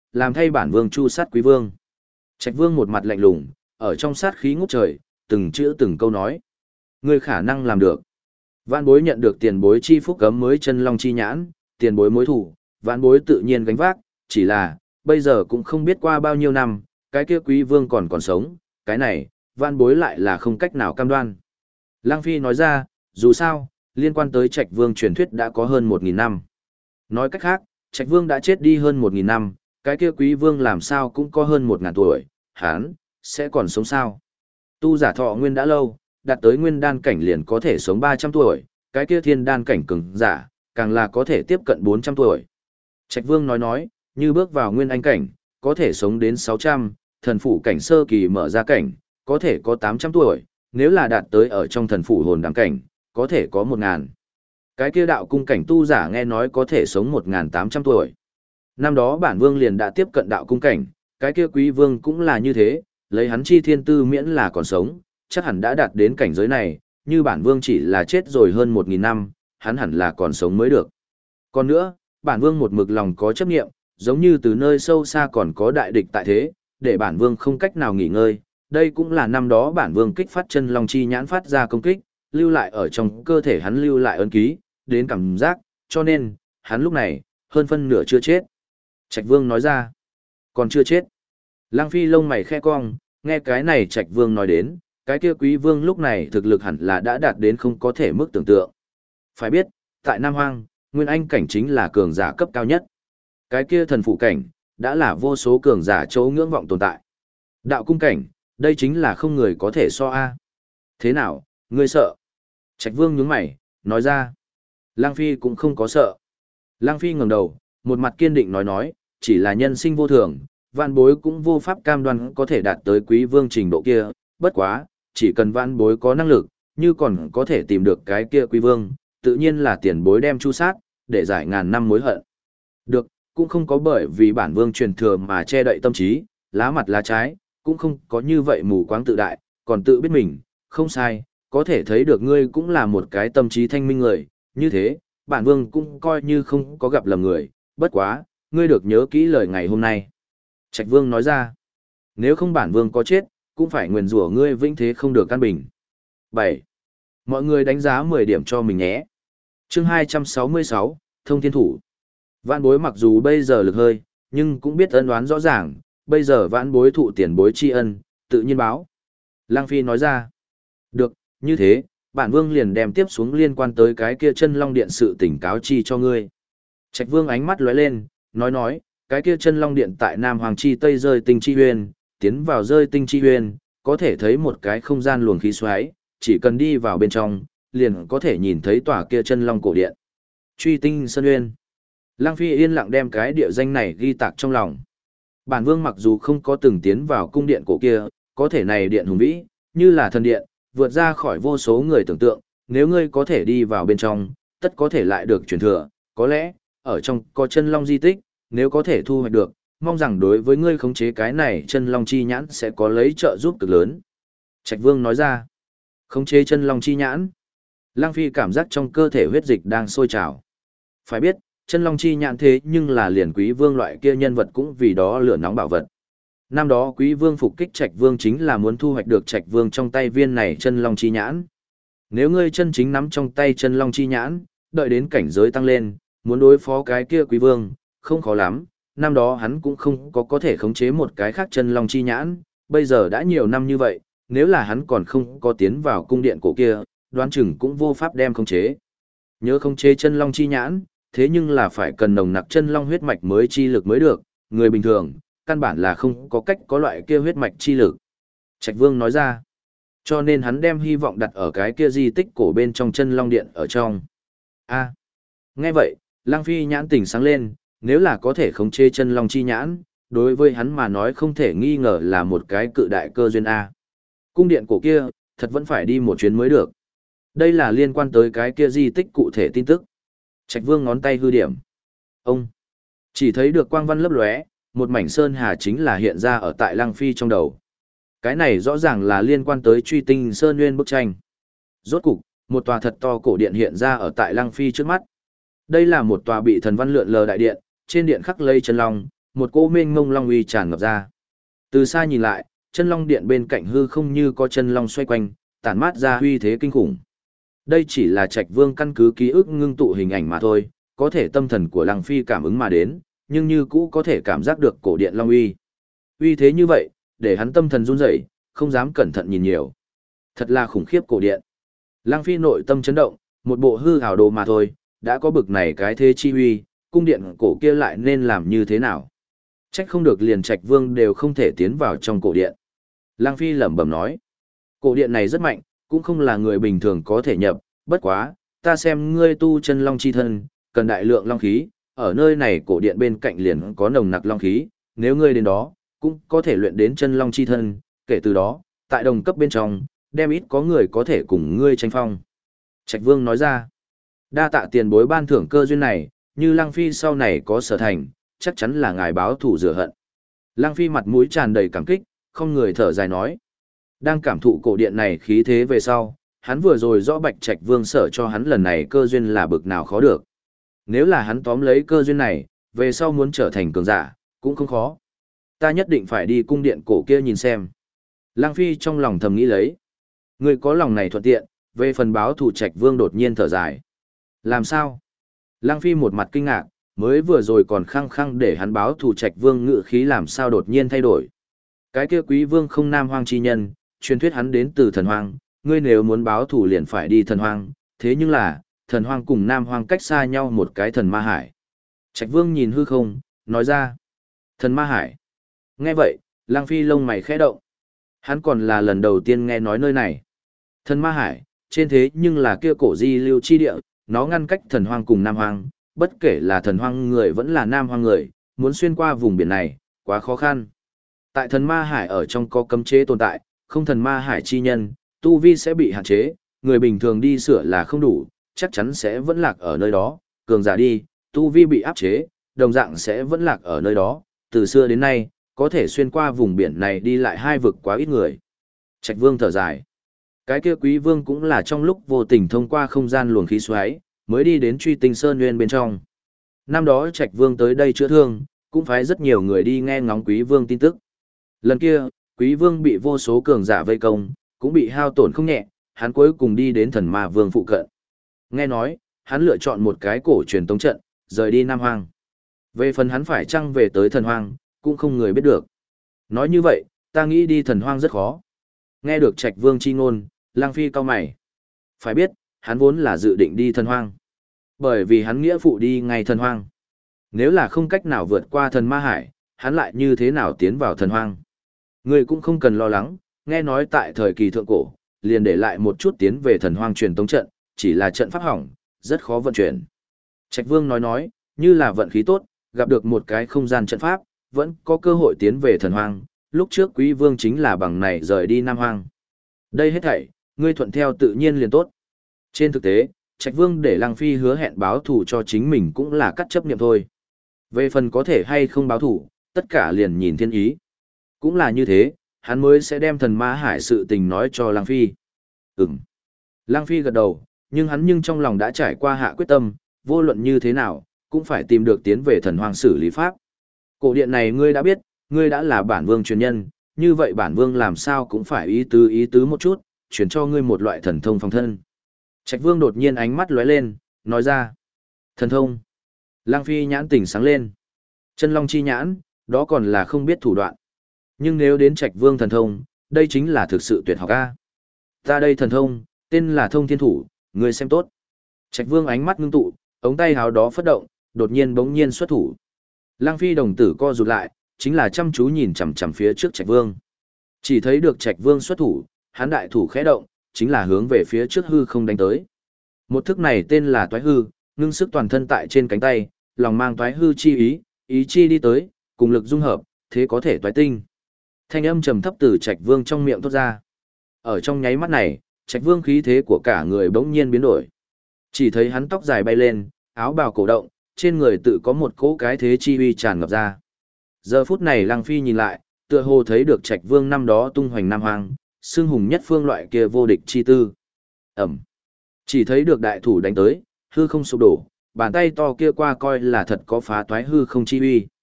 làm thay bản vương chu sát quý vương. Trạch vương một mặt lạnh lùng, ở trong sát khí ngút trời, từng chữ từng câu nói. Ngươi khả năng làm được. Vạn bối nhận được tiền bối chi phúc cấm mới chân long chi nhãn, tiền bối mối thủ, vạn bối tự nhiên gánh vác, chỉ là, bây giờ cũng không biết qua bao nhiêu năm, cái kia quý vương còn sống, cái này, vạn bối lại là không cách nào cam đoan. Lang Phi nói ra, dù sao, liên quan tới Trạch Vương truyền thuyết đã có hơn 1.000 năm. Nói cách khác, Trạch Vương đã chết đi hơn 1.000 năm, cái kia quý vương làm sao cũng có hơn 1.000 tuổi, hắn sẽ còn sống sao? Tu giả thọ nguyên đã lâu, đạt tới nguyên đan cảnh liền có thể sống 300 tuổi, cái kia thiên đan cảnh cường giả, càng là có thể tiếp cận 400 tuổi. Trạch Vương nói, như bước vào nguyên anh cảnh, có thể sống đến 600, thần phủ cảnh sơ kỳ mở ra cảnh, có thể có 800 tuổi, nếu là đạt tới ở trong thần phủ hồn đẳng cảnh, có thể có 1.000. Cái kia đạo cung cảnh tu giả nghe nói có thể sống 1.800 tuổi. Năm đó bản vương liền đã tiếp cận đạo cung cảnh, cái kia quý vương cũng là như thế, lấy hắn chi thiên tư miễn là còn sống, chắc hẳn đã đạt đến cảnh giới này, như bản vương chỉ là chết rồi hơn 1.000 năm, hắn hẳn là còn sống mới được. Còn nữa, bản vương một mực lòng có chấp nghiệm, giống như từ nơi sâu xa còn có đại địch tại thế, để bản vương không cách nào nghỉ ngơi. Đây cũng là năm đó bản vương kích phát chân long chi nhãn phát ra công kích, lưu lại ở trong cơ thể hắn lưu lại ấn ký, đến cảm giác, cho nên, hắn lúc này, hơn phân nửa chưa chết. Trạch Vương nói ra, còn chưa chết. Lang Phi lông mày khe cong, nghe cái này Trạch Vương nói đến, cái kia quý vương lúc này thực lực hẳn là đã đạt đến không có thể mức tưởng tượng. Phải biết, tại Nam Hoang, Nguyên Anh cảnh chính là cường giả cấp cao nhất. Cái kia thần phụ cảnh, đã là vô số cường giả chỗ ngưỡng vọng tồn tại. Đạo cung cảnh, đây chính là không người có thể so a. Thế nào, ngươi sợ? Trạch Vương nhướng mày, nói ra. Lang Phi cũng không có sợ. Lang Phi ngẩng đầu, một mặt kiên định nói, chỉ là nhân sinh vô thường, vạn bối cũng vô pháp cam đoan có thể đạt tới quý vương trình độ kia, bất quá, chỉ cần vạn bối có năng lực, như còn có thể tìm được cái kia quý vương, tự nhiên là tiền bối đem chu sát, để giải ngàn năm mối hận. Được, cũng không có bởi vì bản vương truyền thừa mà che đậy tâm trí, lá mặt lá trái, cũng không có như vậy mù quáng tự đại, còn tự biết mình, không sai, có thể thấy được ngươi cũng là một cái tâm trí thanh minh người, như thế, bản vương cũng coi như không có gặp lầm người, bất quá, ngươi được nhớ kỹ lời ngày hôm nay. Trạch Vương nói ra, nếu không bản vương có chết, cũng phải nguyền rủa ngươi vĩnh thế không được căn bình. 7. Mọi người đánh giá 10 điểm cho mình nhé. Chương 266, Thông Thiên Thủ. Vạn bối mặc dù bây giờ lực hơi, nhưng cũng biết ân oán rõ ràng, bây giờ vạn bối thụ tiền bối tri ân, tự nhiên báo. Lang Phi nói ra, được, như thế, bản vương liền đem tiếp xuống liên quan tới cái kia chân long điện sự tỉnh cáo chi cho ngươi. Trạch Vương ánh mắt lóe lên, nói, cái kia chân long điện tại Nam Hoàng Chi Tây rơi tinh chi huyền, tiến vào rơi tinh chi huyền, có thể thấy một cái không gian luồng khí xoáy, chỉ cần đi vào bên trong, liền có thể nhìn thấy tòa kia chân long cổ điện. Truy tinh sơn uyên. Lang Phi yên lặng đem cái địa danh này ghi tạc trong lòng. Bản vương mặc dù không có từng tiến vào cung điện cổ kia, có thể này điện hùng vĩ, như là thần điện, vượt ra khỏi vô số người tưởng tượng, nếu ngươi có thể đi vào bên trong, tất có thể lại được truyền thừa, có lẽ, ở trong có chân long di tích, nếu có thể thu hoạch được, mong rằng đối với ngươi khống chế cái này chân long chi nhãn sẽ có lấy trợ giúp cực lớn. Trạch Vương nói ra, khống chế chân long chi nhãn. Lang Phi cảm giác trong cơ thể huyết dịch đang sôi trào. Phải biết, chân long chi nhãn thế nhưng là liền quý vương loại kia nhân vật cũng vì đó lửa nóng bảo vật. Năm đó quý vương phục kích Trạch Vương chính là muốn thu hoạch được Trạch Vương trong tay viên này chân long chi nhãn. Nếu ngươi chân chính nắm trong tay chân long chi nhãn, đợi đến cảnh giới tăng lên, muốn đối phó cái kia quý vương, không khó lắm. Năm đó hắn cũng không có thể khống chế một cái khác chân long chi nhãn, bây giờ đã nhiều năm như vậy, nếu là hắn còn không có tiến vào cung điện cổ kia, đoán chừng cũng vô pháp đem khống chế. Nhớ khống chế chân long chi nhãn, thế nhưng là phải cần nồng nặc chân long huyết mạch mới chi lực mới được, người bình thường, căn bản là không có cách có loại kia huyết mạch chi lực. Trạch Vương nói ra, cho nên hắn đem hy vọng đặt ở cái kia di tích cổ bên trong chân long điện ở trong. A. Nghe vậy, Lang Phi nhãn tỉnh sáng lên, nếu là có thể khống chế chân long chi nhãn, đối với hắn mà nói không thể nghi ngờ là một cái cự đại cơ duyên A. Cung điện cổ kia, thật vẫn phải đi một chuyến mới được. Đây là liên quan tới cái kia di tích cụ thể tin tức. Trạch Vương ngón tay hư điểm. Ông chỉ thấy được quang văn lấp lóe, một mảnh sơn hà chính là hiện ra ở tại Lang Phi trong đầu. Cái này rõ ràng là liên quan tới truy tinh sơn nguyên bức tranh. Rốt cục, một tòa thật to cổ điện hiện ra ở tại Lang Phi trước mắt. Đây là một tòa bị thần văn lượn lờ đại điện, trên điện khắc lây chân long, một cỗ mênh mông long uy tràn ngập ra. Từ xa nhìn lại, chân long điện bên cạnh hư không như có chân long xoay quanh, tản mát ra uy thế kinh khủng. Đây chỉ là Trạch Vương căn cứ ký ức ngưng tụ hình ảnh mà thôi, có thể tâm thần của Lăng Phi cảm ứng mà đến, nhưng như cũ có thể cảm giác được cổ điện long uy. Uy thế như vậy, để hắn tâm thần run rẩy, không dám cẩn thận nhìn nhiều. Thật là khủng khiếp cổ điện. Lăng Phi nội tâm chấn động, một bộ hư ảo đồ mà thôi, đã có bực này cái thế chi uy, cung điện cổ kia lại nên làm như thế nào? Trách không được liền Trạch Vương đều không thể tiến vào trong cổ điện. Lăng Phi lẩm bẩm nói, cổ điện này rất mạnh, cũng không là người bình thường có thể nhập, bất quá, ta xem ngươi tu chân long chi thân, cần đại lượng long khí, ở nơi này cổ điện bên cạnh liền có nồng nặc long khí, nếu ngươi đến đó, cũng có thể luyện đến chân long chi thân, kể từ đó, tại đồng cấp bên trong, đem ít có người có thể cùng ngươi tranh phong. Trạch Vương nói ra, đa tạ tiền bối ban thưởng cơ duyên này, như Lăng Phi sau này có sở thành, chắc chắn là ngài báo thù rửa hận. Lăng Phi mặt mũi tràn đầy cảm kích, không người thở dài nói. Đang cảm thụ cổ điện này khí thế về sau, hắn vừa rồi rõ Bạch Trạch Vương sở cho hắn lần này cơ duyên là bực nào khó được. Nếu là hắn tóm lấy cơ duyên này, về sau muốn trở thành cường giả, cũng không khó. Ta nhất định phải đi cung điện cổ kia nhìn xem. Lăng Phi trong lòng thầm nghĩ lấy. Người có lòng này thuận tiện, về phần báo thủ Trạch Vương đột nhiên thở dài. Làm sao? Lăng Phi một mặt kinh ngạc, mới vừa rồi còn khăng khăng để hắn báo thủ Trạch Vương ngự khí làm sao đột nhiên thay đổi. Cái kia Quý Vương không nam hoang chi nhân, truyền thuyết hắn đến từ thần hoang, ngươi nếu muốn báo thủ liền phải đi thần hoang, thế nhưng là, thần hoang cùng nam hoang cách xa nhau một cái thần ma hải. Trạch Vương nhìn hư không, nói ra, thần ma hải. Nghe vậy, Lăng Phi lông mày khẽ động. Hắn còn là lần đầu tiên nghe nói nơi này. Thần ma hải, trên thế nhưng là kia cổ di lưu chi địa, nó ngăn cách thần hoang cùng nam hoang, bất kể là thần hoang người vẫn là nam hoang người, muốn xuyên qua vùng biển này, quá khó khăn. Tại thần ma hải ở trong có cấm chế tồn tại, không thần ma hải chi nhân, tu vi sẽ bị hạn chế, người bình thường đi sửa là không đủ, chắc chắn sẽ vẫn lạc ở nơi đó, cường giả đi, tu vi bị áp chế, đồng dạng sẽ vẫn lạc ở nơi đó, từ xưa đến nay, có thể xuyên qua vùng biển này đi lại hai vực quá ít người. Trạch Vương thở dài. Cái kia Quý Vương cũng là trong lúc vô tình thông qua không gian luồng khí xoáy, mới đi đến Truy Tinh Sơn Nguyên bên trong. Năm đó Trạch Vương tới đây chữa thương, cũng phải rất nhiều người đi nghe ngóng Quý Vương tin tức. Lần kia, Quý Vương bị vô số cường giả vây công, cũng bị hao tổn không nhẹ, hắn cuối cùng đi đến Thần Ma Vương phụ cận. Nghe nói, hắn lựa chọn một cái cổ truyền tống trận, rời đi Nam Hoang. Về phần hắn phải chăng về tới Thần Hoang, cũng không người biết được. Nói như vậy, ta nghĩ đi Thần Hoang rất khó. Nghe được Trạch Vương chi ngôn, Lăng Phi cau mày. Phải biết, hắn vốn là dự định đi Thần Hoang. Bởi vì hắn nghĩa phụ đi ngay Thần Hoang. Nếu là không cách nào vượt qua Thần Ma Hải, hắn lại như thế nào tiến vào Thần Hoang? Người cũng không cần lo lắng, nghe nói tại thời kỳ thượng cổ, liền để lại một chút tiến về Thần Hoang truyền tống trận, chỉ là trận pháp hỏng, rất khó vận chuyển. Trạch Vương nói, như là vận khí tốt, gặp được một cái không gian trận pháp, vẫn có cơ hội tiến về Thần Hoang, lúc trước Quý Vương chính là bằng này rời đi Nam Hoang. Đây hết thảy, ngươi thuận theo tự nhiên liền tốt. Trên thực tế, Trạch Vương để Lăng Phi hứa hẹn báo thù cho chính mình cũng là cắt chấp niệm thôi. Về phần có thể hay không báo thù, tất cả liền nhìn thiên ý. Cũng là như thế, hắn mới sẽ đem thần ma hải sự tình nói cho Lăng Phi. Lăng Phi gật đầu, nhưng trong lòng đã trải qua hạ quyết tâm, vô luận như thế nào, cũng phải tìm được tiến về thần hoàng xử lý pháp. Cổ điện này ngươi đã biết, ngươi đã là bản vương truyền nhân, như vậy bản vương làm sao cũng phải ý tứ một chút, truyền cho ngươi một loại thần thông phòng thân. Trạch Vương đột nhiên ánh mắt lóe lên, nói ra. Thần thông. Lăng Phi nhãn tỉnh sáng lên. Chân long chi nhãn, đó còn là không biết thủ đoạn. Nhưng nếu đến Trạch Vương thần thông, đây chính là thực sự tuyệt học a. Ta đây thần thông, tên là Thông Thiên Thủ, ngươi xem tốt. Trạch Vương ánh mắt ngưng tụ, ống tay háo đó phất động, đột nhiên bỗng nhiên xuất thủ. Lăng Phi đồng tử co rụt lại, chính là chăm chú nhìn chằm chằm phía trước Trạch Vương. Chỉ thấy được Trạch Vương xuất thủ, hắn đại thủ khẽ động, chính là hướng về phía trước hư không đánh tới. Một thức này tên là Toái Hư, ngưng sức toàn thân tại trên cánh tay, lòng mang Toái Hư chi ý chi đi tới, cùng lực dung hợp, thế có thể toái tinh. Thanh âm trầm thấp từ Trạch Vương trong miệng thoát ra. Ở trong nháy mắt này, Trạch Vương khí thế của cả người bỗng nhiên biến đổi. Chỉ thấy hắn tóc dài bay lên, áo bào cổ động, trên người tự có một cỗ cái thế chi uy tràn ngập ra. Giờ phút này Lăng Phi nhìn lại, tựa hồ thấy được Trạch Vương năm đó tung hoành Nam Hoang, xưng hùng nhất phương loại kia vô địch chi tư. Ẩm. Chỉ thấy được đại thủ đánh tới, hư không sụp đổ, bàn tay to kia qua coi là thật có phá toái hư không chi uy.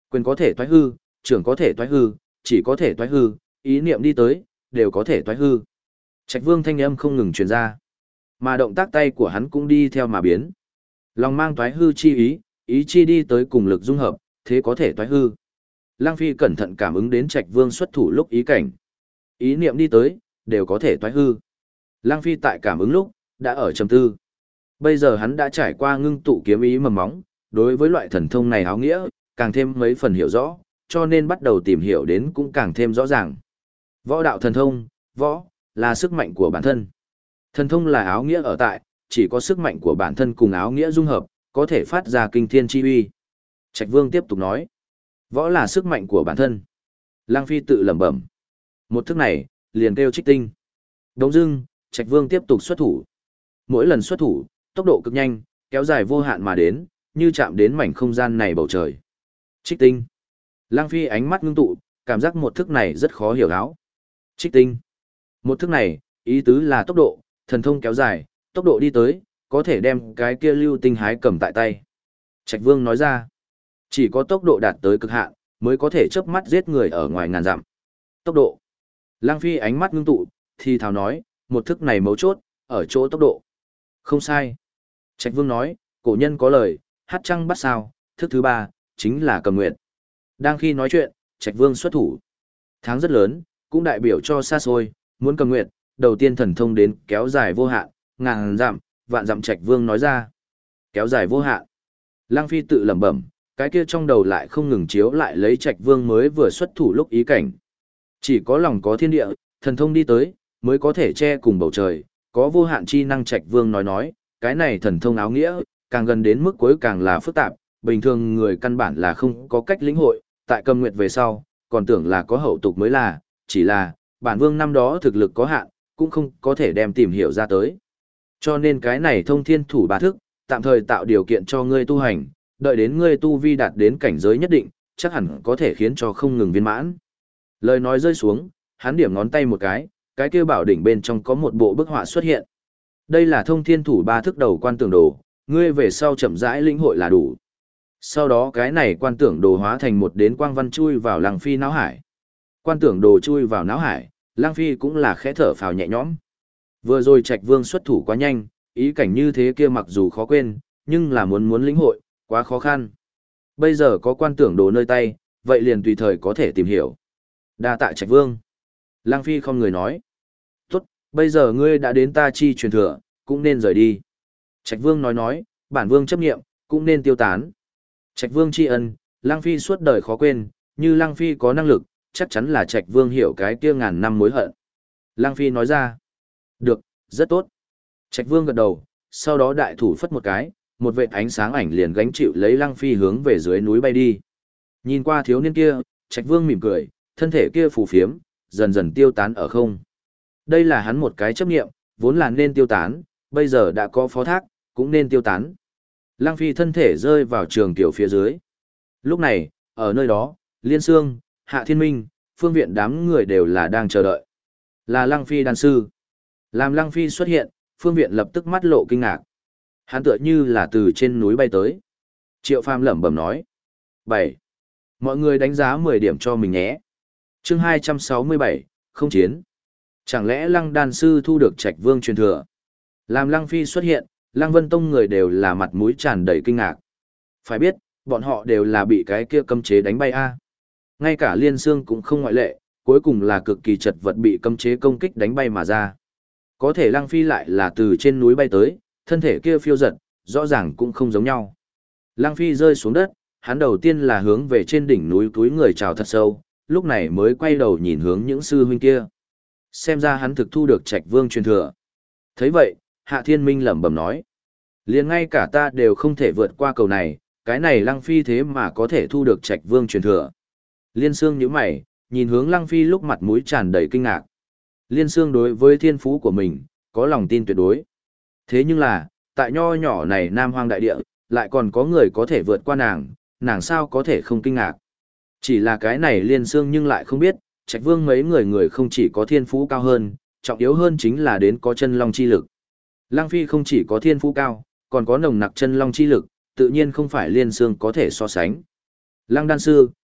Quyền có thể toái hư, trưởng có thể toái hư, chỉ có thể toái hư, ý niệm đi tới, đều có thể toái hư. Trạch Vương thanh âm không ngừng truyền ra, mà động tác tay của hắn cũng đi theo mà biến. Lòng mang toái hư chi ý, ý chi đi tới cùng lực dung hợp, thế có thể toái hư. Lăng Phi cẩn thận cảm ứng đến Trạch Vương xuất thủ lúc ý cảnh. Ý niệm đi tới, đều có thể toái hư. Lăng Phi tại cảm ứng lúc, đã ở trầm tư. Bây giờ hắn đã trải qua ngưng tụ kiếm ý mầm móng, đối với loại thần thông này áo nghĩa, càng thêm mấy phần hiểu rõ, cho nên bắt đầu tìm hiểu đến cũng càng thêm rõ ràng. Võ đạo thần thông, võ, là sức mạnh của bản thân. Thần thông là áo nghĩa ở tại, chỉ có sức mạnh của bản thân cùng áo nghĩa dung hợp, có thể phát ra kinh thiên chi uy. Trạch Vương tiếp tục nói, võ là sức mạnh của bản thân. Lăng Phi tự lẩm bẩm. Một thức này, liền kêu trích tinh. Đống dưng, Trạch Vương tiếp tục xuất thủ. Mỗi lần xuất thủ, tốc độ cực nhanh, kéo dài vô hạn mà đến, như chạm đến mảnh không gian này bầu trời. Trích tinh. Lăng Phi ánh mắt ngưng tụ, cảm giác một thức này rất khó hiểu áo. Trích tinh. Một thức này, ý tứ là tốc độ, thần thông kéo dài, tốc độ đi tới, có thể đem cái kia lưu tinh hái cầm tại tay. Trạch Vương nói ra, chỉ có tốc độ đạt tới cực hạn, mới có thể chớp mắt giết người ở ngoài ngàn dặm. Tốc độ. Lăng Phi ánh mắt ngưng tụ, thì thào nói, một thức này mấu chốt, ở chỗ tốc độ. Không sai. Trạch Vương nói, cổ nhân có lời, hát trăng bắt sao, thức thứ ba, chính là cầm nguyện. Đang khi nói chuyện, Trạch Vương xuất thủ. Tháng rất lớn, cũng đại biểu cho xa xôi, muốn cầm nguyện, đầu tiên thần thông đến kéo dài vô hạn, ngàn dặm, vạn dặm. Trạch Vương nói ra. Kéo dài vô hạn. Lăng Phi tự lẩm bẩm, cái kia trong đầu lại không ngừng chiếu lại lấy Trạch Vương mới vừa xuất thủ lúc ý cảnh. Chỉ có lòng có thiên địa, thần thông đi tới, mới có thể che cùng bầu trời, có vô hạn chi năng. Trạch Vương nói, cái này thần thông áo nghĩa, càng gần đến mức cuối càng là phức tạp, bình thường người căn bản là không có cách lĩnh hội, tại cầm nguyệt về sau, còn tưởng là có hậu tục mới là, chỉ là, bản vương năm đó thực lực có hạn, cũng không có thể đem tìm hiểu ra tới. Cho nên cái này thông thiên thủ ba thức, tạm thời tạo điều kiện cho ngươi tu hành, đợi đến ngươi tu vi đạt đến cảnh giới nhất định, chắc hẳn có thể khiến cho không ngừng viên mãn. Lời nói rơi xuống, hắn điểm ngón tay một cái kia bảo đỉnh bên trong có một bộ bức họa xuất hiện. Đây là thông thiên thủ ba thức đầu quan tưởng đồ, ngươi về sau chậm rãi lĩnh hội là đủ. Sau đó cái này quan tưởng đồ hóa thành một đến quang văn chui vào Lăng Phi não hải. Quan tưởng đồ chui vào não hải, Lăng Phi cũng là khẽ thở phào nhẹ nhõm. Vừa rồi Trạch Vương xuất thủ quá nhanh, ý cảnh như thế kia mặc dù khó quên, nhưng là muốn lĩnh hội, quá khó khăn. Bây giờ có quan tưởng đồ nơi tay, vậy liền tùy thời có thể tìm hiểu. Đa tạ Trạch Vương. Lăng Phi không người nói. Tốt, bây giờ ngươi đã đến ta chi truyền thừa, cũng nên rời đi. Trạch Vương nói, bản vương chấp nghiệm, cũng nên tiêu tán. Trạch Vương tri ân, Lăng Phi suốt đời khó quên, như Lăng Phi có năng lực, chắc chắn là Trạch Vương hiểu cái kia ngàn năm mối hận. Lăng Phi nói ra. Được, rất tốt. Trạch Vương gật đầu, sau đó đại thủ phất một cái, một vệt ánh sáng ảnh liền gánh chịu lấy Lăng Phi hướng về dưới núi bay đi. Nhìn qua thiếu niên kia, Trạch Vương mỉm cười, thân thể kia phù phiếm, dần dần tiêu tán ở không. Đây là hắn một cái chấp nghiệm, vốn là nên tiêu tán, bây giờ đã có phó thác, cũng nên tiêu tán. Lăng Phi thân thể rơi vào trường tiểu phía dưới. Lúc này, ở nơi đó, Liên Sương, Hạ Thiên Minh, Phương Viện đám người đều là đang chờ đợi. Là Lăng Phi đan sư. Làm Lăng Phi xuất hiện, Phương Viện lập tức mắt lộ kinh ngạc. Hắn tựa như là từ trên núi bay tới. Triệu Phàm lẩm bẩm nói. 7. Mọi người đánh giá 10 điểm cho mình nhé. Chương 267, không chiến. Chẳng lẽ Lăng đan sư thu được Trạch Vương truyền thừa? Làm Lăng Phi xuất hiện, Lăng Vân Tông người đều là mặt mũi tràn đầy kinh ngạc. Phải biết, bọn họ đều là bị cái kia cấm chế đánh bay a. Ngay cả Liên Sương cũng không ngoại lệ, cuối cùng là cực kỳ chật vật bị cấm chế công kích đánh bay mà ra. Có thể Lăng Phi lại là từ trên núi bay tới, thân thể kia phiêu giật, rõ ràng cũng không giống nhau. Lăng Phi rơi xuống đất, hắn đầu tiên là hướng về trên đỉnh núi túi người chào thật sâu, lúc này mới quay đầu nhìn hướng những sư huynh kia. Xem ra hắn thực thu được Trạch Vương truyền thừa. Thấy vậy, Hạ Thiên Minh lẩm bẩm nói. Liền ngay cả ta đều không thể vượt qua cầu này, cái này Lăng Phi thế mà có thể thu được Trạch Vương truyền thừa. Liên Sương nhíu mày, nhìn hướng Lăng Phi lúc mặt mũi tràn đầy kinh ngạc. Liên Sương đối với thiên phú của mình, có lòng tin tuyệt đối. Thế nhưng là, tại nho nhỏ này Nam Hoang đại địa, lại còn có người có thể vượt qua nàng sao có thể không kinh ngạc. Chỉ là cái này Liên Sương nhưng lại không biết, Trạch Vương mấy người không chỉ có thiên phú cao hơn, trọng yếu hơn chính là đến có chân long chi lực. Lăng Phi không chỉ có thiên phú cao, còn có nồng nặc chân long chi lực, tự nhiên không phải Liên Sương có thể so sánh. Lăng đan sư,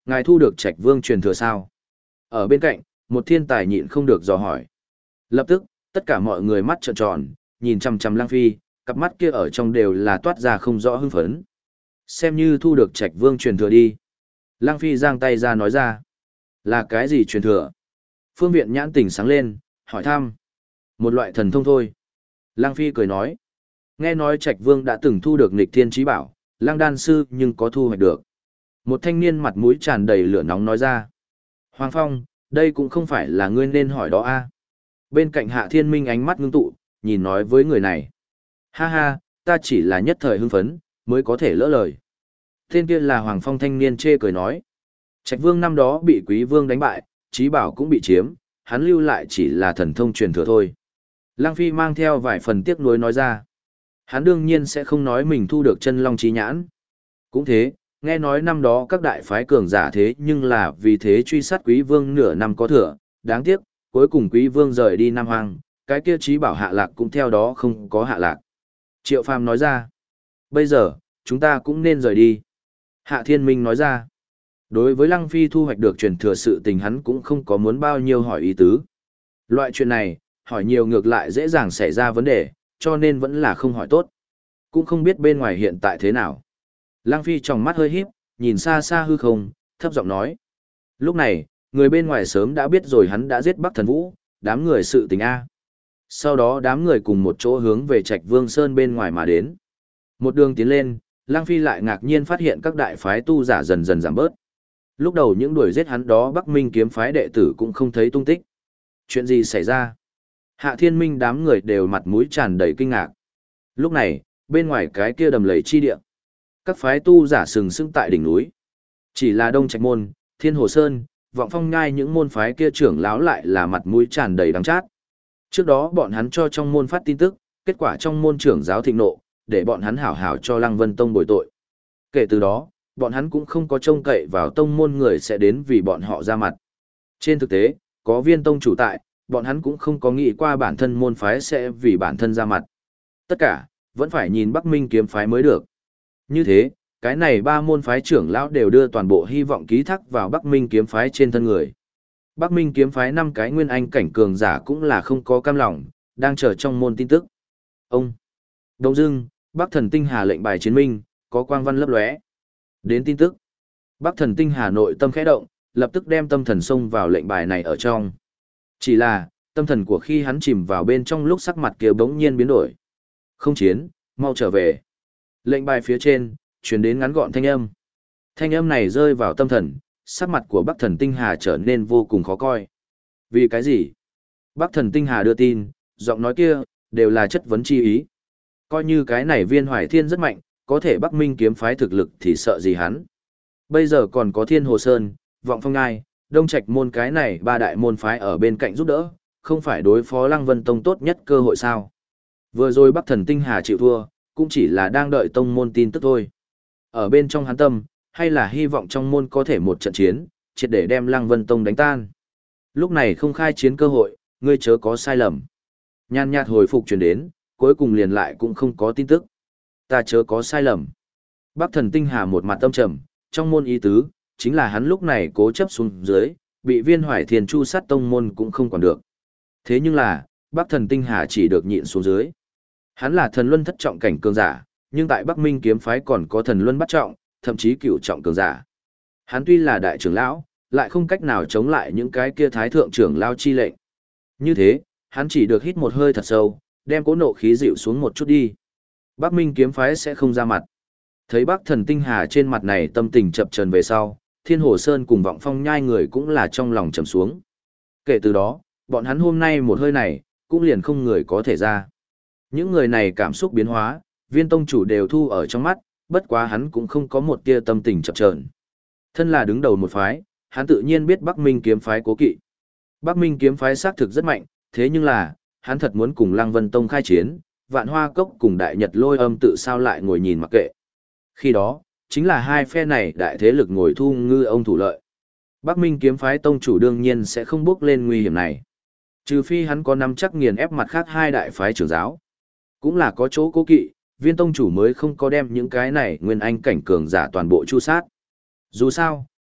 Ngài thu được Trạch Vương truyền thừa sao? Ở bên cạnh, một thiên tài nhịn không được dò hỏi. Lập tức, tất cả mọi người mắt trợn tròn, nhìn chằm chằm Lăng Phi, cặp mắt kia ở trong đều là toát ra không rõ hưng phấn. Xem như thu được Trạch Vương truyền thừa đi. Lăng Phi giang tay ra nói ra. Là cái gì truyền thừa? Phương Viện nhãn tỉnh sáng lên, hỏi thăm. Một loại thần thông thôi. Lăng Phi cười nói. Nghe nói Trạch Vương đã từng thu được nghịch thiên trí bảo, Lăng đan sư nhưng có thu hoạch được. Một thanh niên mặt mũi tràn đầy lửa nóng nói ra. Hoàng Phong, đây cũng không phải là ngươi nên hỏi đó a. Bên cạnh Hạ Thiên Minh ánh mắt ngưng tụ, nhìn nói với người này. Ha ha, ta chỉ là nhất thời hưng phấn, mới có thể lỡ lời. Tên kia là Hoàng Phong thanh niên chê cười nói. Trạch Vương năm đó bị Quý Vương đánh bại, trí bảo cũng bị chiếm, hắn lưu lại chỉ là thần thông truyền thừa thôi. Lăng Phi mang theo vài phần tiếc nuối nói ra. Hắn đương nhiên sẽ không nói mình thu được chân long trí nhãn. Cũng thế, nghe nói năm đó các đại phái cường giả thế nhưng là vì thế truy sát Quý Vương nửa năm có thừa, đáng tiếc, cuối cùng Quý Vương rời đi Nam Hoang, cái kia trí bảo hạ lạc cũng theo đó không có hạ lạc. Triệu Phàm nói ra, bây giờ, chúng ta cũng nên rời đi. Hạ Thiên Minh nói ra, đối với Lăng Phi thu hoạch được truyền thừa sự tình hắn cũng không có muốn bao nhiêu hỏi ý tứ. Loại chuyện này, hỏi nhiều ngược lại dễ dàng xảy ra vấn đề, cho nên vẫn là không hỏi tốt. Cũng không biết bên ngoài hiện tại thế nào. Lăng Phi trong mắt hơi híp, nhìn xa xa hư không, thấp giọng nói. Lúc này, người bên ngoài sớm đã biết rồi hắn đã giết Bắc Thần Vũ, đám người sự tình A. Sau đó đám người cùng một chỗ hướng về Trạch Vương Sơn bên ngoài mà đến. Một đường tiến lên, Lăng Phi lại ngạc nhiên phát hiện các đại phái tu giả dần dần giảm bớt. Lúc đầu những đuổi giết hắn đó Bắc Minh kiếm phái đệ tử cũng không thấy tung tích. Chuyện gì xảy ra? Hạ Thiên Minh đám người đều mặt mũi tràn đầy kinh ngạc. Lúc này, bên ngoài cái kia đầm lầy chi địa, các phái tu giả sừng sững tại đỉnh núi. Chỉ là Đông Trạch Môn, Thiên Hồ Sơn, Vọng Phong Nhai những môn phái kia trưởng lão lại là mặt mũi tràn đầy đắng chát. Trước đó bọn hắn cho trong môn phát tin tức, kết quả trong môn trưởng giáo thịnh nộ, để bọn hắn hảo hảo cho Lăng Vân Tông bồi tội. Kể từ đó, bọn hắn cũng không có trông cậy vào tông môn người sẽ đến vì bọn họ ra mặt. Trên thực tế, có Viên Tông chủ tại, bọn hắn cũng không có nghĩ qua bản thân môn phái sẽ vì bản thân ra mặt. Tất cả, vẫn phải nhìn Bắc Minh kiếm phái mới được. Như thế, cái này ba môn phái trưởng lão đều đưa toàn bộ hy vọng ký thác vào Bắc Minh kiếm phái trên thân người. Bắc Minh kiếm phái 5 cái nguyên anh cảnh cường giả cũng là không có cam lòng, đang chờ trong môn tin tức. Ông Đông Dương, Bắc Thần Tinh Hà lệnh bài chiến minh, có quang văn lấp lóe. Đến tin tức. Bắc Thần Tinh Hà nội tâm khẽ động, lập tức đem tâm thần xông vào lệnh bài này ở trong. Chỉ là, tâm thần của khi hắn chìm vào bên trong lúc sắc mặt kia bỗng nhiên biến đổi. Không chiến, mau trở về. Lệnh bài phía trên, truyền đến ngắn gọn thanh âm. Thanh âm này rơi vào tâm thần, sắc mặt của Bắc Thần Tinh Hà trở nên vô cùng khó coi. Vì cái gì? Bắc Thần Tinh Hà đưa tin, giọng nói kia, đều là chất vấn chi ý. Coi như cái này Viên Hoài Thiên rất mạnh, có thể Bắc Minh kiếm phái thực lực thì sợ gì hắn. Bây giờ còn có Thiên Hồ Sơn, Vọng Phong Ngai, Đông Trạch môn cái này ba đại môn phái ở bên cạnh giúp đỡ, không phải đối phó Lăng Vân Tông tốt nhất cơ hội sao. Vừa rồi Bắc Thần Tinh Hà chịu thua, cũng chỉ là đang đợi tông môn tin tức thôi. Ở bên trong hắn tâm, hay là hy vọng trong môn có thể một trận chiến, triệt để đem Lăng Vân Tông đánh tan. Lúc này không khai chiến cơ hội, ngươi chớ có sai lầm. Nhàn nhạt hồi phục truyền đến, cuối cùng liền lại cũng không có tin tức. Ta chớ có sai lầm. Bắc Thần Tinh Hà một mặt tâm trầm, trong môn ý tứ, chính là hắn lúc này cố chấp xuống dưới, bị Viên Hoài Thiên chu sát tông môn cũng không còn được. Thế nhưng là, Bắc Thần Tinh Hà chỉ được nhịn xuống dưới. Hắn là thần luân thất trọng cảnh cường giả, nhưng tại Bắc Minh kiếm phái còn có thần luân bắt trọng, thậm chí cửu trọng cường giả. Hắn tuy là đại trưởng lão, lại không cách nào chống lại những cái kia thái thượng trưởng lao chi lệnh. Như thế, hắn chỉ được hít một hơi thật sâu, đem cố nộ khí dịu xuống một chút đi. Bắc Minh kiếm phái sẽ không ra mặt. Thấy Bắc Thần Tinh Hà trên mặt này tâm tình chập chờn về sau, Thiên Hồ Sơn cùng Vọng Phong Nhai người cũng là trong lòng trầm xuống. Kể từ đó, bọn hắn hôm nay một hơi này, cũng liền không người có thể ra. Những người này cảm xúc biến hóa, Viên tông chủ đều thu ở trong mắt, bất quá hắn cũng không có một tia tâm tình chập chờn. Thân là đứng đầu một phái, hắn tự nhiên biết Bắc Minh kiếm phái cố kỵ. Bắc Minh kiếm phái xác thực rất mạnh, thế nhưng là, hắn thật muốn cùng Lăng Vân Tông khai chiến, Vạn Hoa Cốc cùng Đại Nhật Lôi Âm tự sao lại ngồi nhìn mặc kệ. Khi đó, chính là hai phe này đại thế lực ngồi thu ngư ông thủ lợi. Bắc Minh kiếm phái tông chủ đương nhiên sẽ không bước lên nguy hiểm này. Trừ phi hắn có nắm chắc nghiền ép mặt khác hai đại phái trưởng giáo. Cũng là có chỗ cố kỵ, Viên tông chủ mới không có đem những cái này nguyên anh cảnh cường giả toàn bộ chu sát. Dù sao,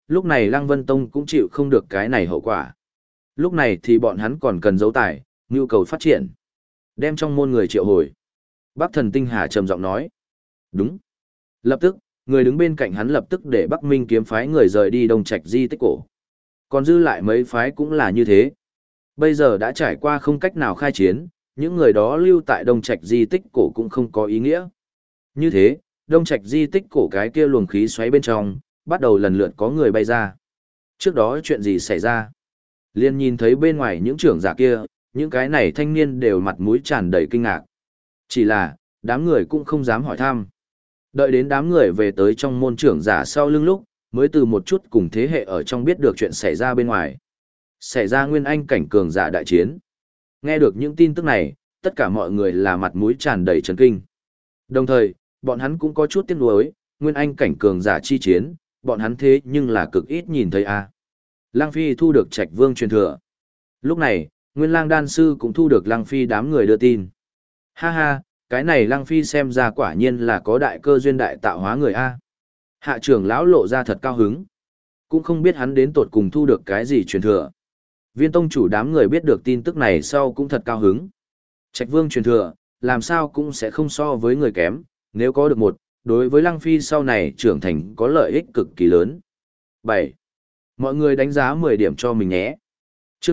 Lúc này Lăng Vân Tông cũng chịu không được cái này hậu quả. Lúc này thì bọn hắn còn cần dấu tài, nhu cầu phát triển. Đem trong môn người triệu hồi. Bắc Thần Tinh Hà trầm giọng nói. Đúng. Lập tức, người đứng bên cạnh hắn lập tức để Bắc Minh kiếm phái người rời đi Đông Trạch di tích cổ. Còn dư lại mấy phái cũng là như thế. Bây giờ đã trải qua không cách nào khai chiến, những người đó lưu tại Đông Trạch di tích cổ cũng không có ý nghĩa. Như thế, Đông Trạch di tích cổ cái kia luồng khí xoáy bên trong, bắt đầu lần lượt có người bay ra. Trước đó chuyện gì xảy ra? Liên nhìn thấy bên ngoài những trưởng giả kia, những cái này thanh niên đều mặt mũi tràn đầy kinh ngạc. Chỉ là, đám người cũng không dám hỏi thăm. Đợi đến đám người về tới trong môn trưởng giả sau lưng lúc, mới từ một chút cùng thế hệ ở trong biết được chuyện xảy ra bên ngoài. Xảy ra nguyên anh cảnh cường giả đại chiến. Nghe được những tin tức này, tất cả mọi người là mặt mũi tràn đầy chấn kinh. Đồng thời, bọn hắn cũng có chút tiếc nuối, nguyên anh cảnh cường giả chi chiến, bọn hắn thế nhưng là cực ít nhìn thấy a. Lăng Phi thu được Trạch Vương truyền thừa. Lúc này, Nguyên Lang đan sư cũng thu được Lăng Phi đám người đưa tin. Ha ha, cái này Lăng Phi xem ra quả nhiên là có đại cơ duyên đại tạo hóa người a. Hạ trưởng lão lộ ra thật cao hứng. Cũng không biết hắn đến tột cùng thu được cái gì truyền thừa. Viên tông chủ đám người biết được tin tức này sau cũng thật cao hứng. Trạch Vương truyền thừa, làm sao cũng sẽ không so với người kém, nếu có được một, đối với Lăng Phi sau này trưởng thành có lợi ích cực kỳ lớn. 7. Mọi người đánh giá 10 điểm cho mình nhé. Chương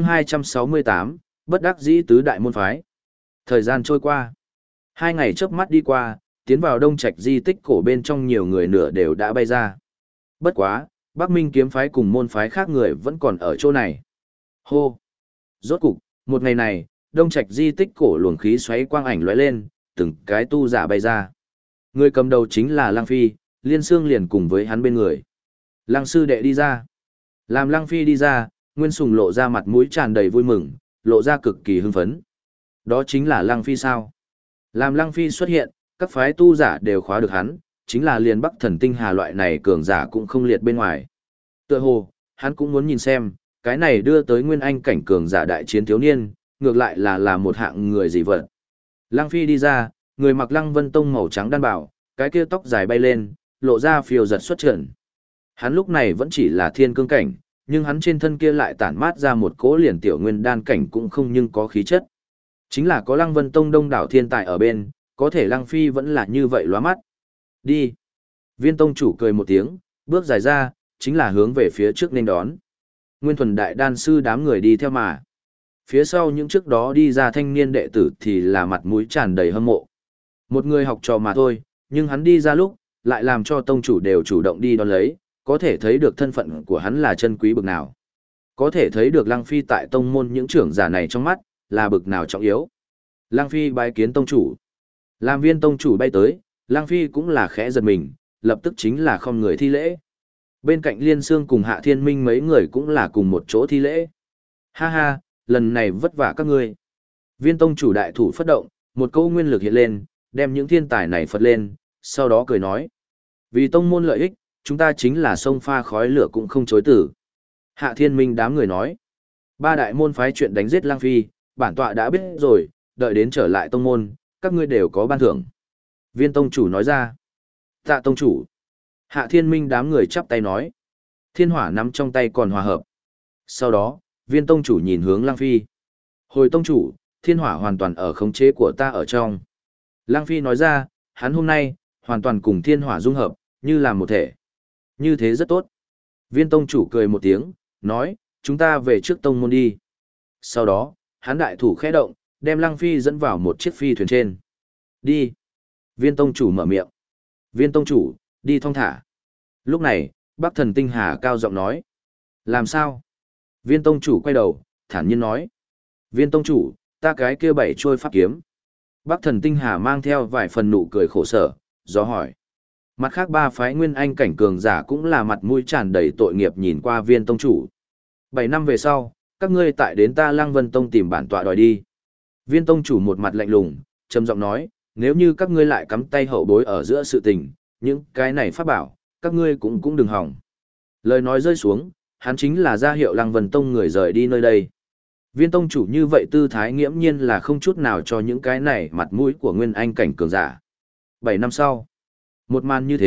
268, bất đắc dĩ tứ đại môn phái. Thời gian trôi qua. 2 ngày chớp mắt đi qua, tiến vào Đông Trạch di tích cổ bên trong nhiều người nửa đều đã bay ra. Bất quá, Bắc Minh kiếm phái cùng môn phái khác người vẫn còn ở chỗ này. Hô! Rốt cục, một ngày này, Đông Trạch di tích cổ luồng khí xoáy quang ảnh lóe lên, từng cái tu giả bay ra. Người cầm đầu chính là Lăng Phi, Liên Xương liền cùng với hắn bên người. Lăng sư đệ đi ra. Làm Lăng Phi đi ra, Nguyên Sùng lộ ra mặt mũi tràn đầy vui mừng, lộ ra cực kỳ hưng phấn. Đó chính là Lăng Phi sao? Làm Lăng Phi xuất hiện, các phái tu giả đều khóa được hắn, chính là liền Bắc Thần Tinh Hà loại này cường giả cũng không liệt bên ngoài. Tựa hồ, hắn cũng muốn nhìn xem, cái này đưa tới nguyên anh cảnh cường giả đại chiến thiếu niên, ngược lại là một hạng người gì vật. Lăng Phi đi ra, người mặc Lăng Vân Tông màu trắng đan bảo, cái kia tóc dài bay lên, lộ ra phiêu giật xuất trận. Hắn lúc này vẫn chỉ là thiên cương cảnh, nhưng hắn trên thân kia lại tản mát ra một cỗ liền tiểu nguyên đan cảnh cũng không nhưng có khí chất. Chính là có Lăng Vân Tông đông đảo thiên tài ở bên, có thể Lăng Phi vẫn là như vậy lóa mắt. Đi. Viên tông chủ cười một tiếng, bước dài ra, chính là hướng về phía trước nên đón. Nguyên thuần đại đan sư đám người đi theo mà. Phía sau những trước đó đi ra thanh niên đệ tử thì là mặt mũi tràn đầy hâm mộ. Một người học trò mà thôi, nhưng hắn đi ra lúc, lại làm cho tông chủ đều chủ động đi đón lấy, có thể thấy được thân phận của hắn là chân quý bực nào. Có thể thấy được Lăng Phi tại tông môn những trưởng giả này trong mắt, là bực nào trọng yếu. Lăng Phi bái kiến tông chủ. Làm viên tông chủ bay tới, Lăng Phi cũng là khẽ giật mình, lập tức chính là không người thi lễ. Bên cạnh Liên Xương cùng Hạ Thiên Minh mấy người cũng là cùng một chỗ thi lễ. Ha ha, lần này vất vả các ngươi. Viên tông chủ đại thủ phất động, một câu nguyên lực hiện lên, đem những thiên tài này phật lên, sau đó cười nói. Vì tông môn lợi ích, chúng ta chính là sông pha khói lửa cũng không chối tử. Hạ Thiên Minh đám người nói. Ba đại môn phái chuyện đánh giết Lăng Phi, bản tọa đã biết rồi, đợi đến trở lại tông môn, các ngươi đều có ban thưởng. Viên tông chủ nói ra. Tạ tông chủ. Hạ Thiên Minh đám người chắp tay nói. Thiên hỏa nắm trong tay còn hòa hợp. Sau đó, viên tông chủ nhìn hướng Lăng Phi. Hồi tông chủ, thiên hỏa hoàn toàn ở khống chế của ta ở trong. Lăng Phi nói ra, hắn hôm nay, hoàn toàn cùng thiên hỏa dung hợp, như là một thể. Như thế rất tốt. Viên tông chủ cười một tiếng, nói, chúng ta về trước tông môn đi. Sau đó, hắn đại thủ khẽ động, đem Lăng Phi dẫn vào một chiếc phi thuyền trên. Đi. Viên tông chủ mở miệng. Viên tông chủ, đi thong thả. Lúc này, Bắc Thần Tinh Hà cao giọng nói. Làm sao? Viên tông chủ quay đầu, thản nhiên nói. Viên tông chủ, ta cái kia bảy trôi pháp kiếm. Bắc Thần Tinh Hà mang theo vài phần nụ cười khổ sở, do hỏi. Mặt khác ba phái nguyên anh cảnh cường giả cũng là mặt mũi tràn đầy tội nghiệp nhìn qua viên tông chủ. 7 năm về sau, các ngươi tại đến ta Lăng Vân Tông tìm bản tọa đòi đi. Viên tông chủ một mặt lạnh lùng, trầm giọng nói, nếu như các ngươi lại cắm tay hậu bối ở giữa sự tình, những cái này pháp bảo, các ngươi cũng đừng hỏng. Lời nói rơi xuống, hắn chính là ra hiệu Lăng Vân Tông người rời đi nơi đây. Viên tông chủ như vậy tư thái nghiễm nhiên là không chút nào cho những cái này mặt mũi của nguyên anh cảnh cường giả. 7 năm sau, một màn như thế,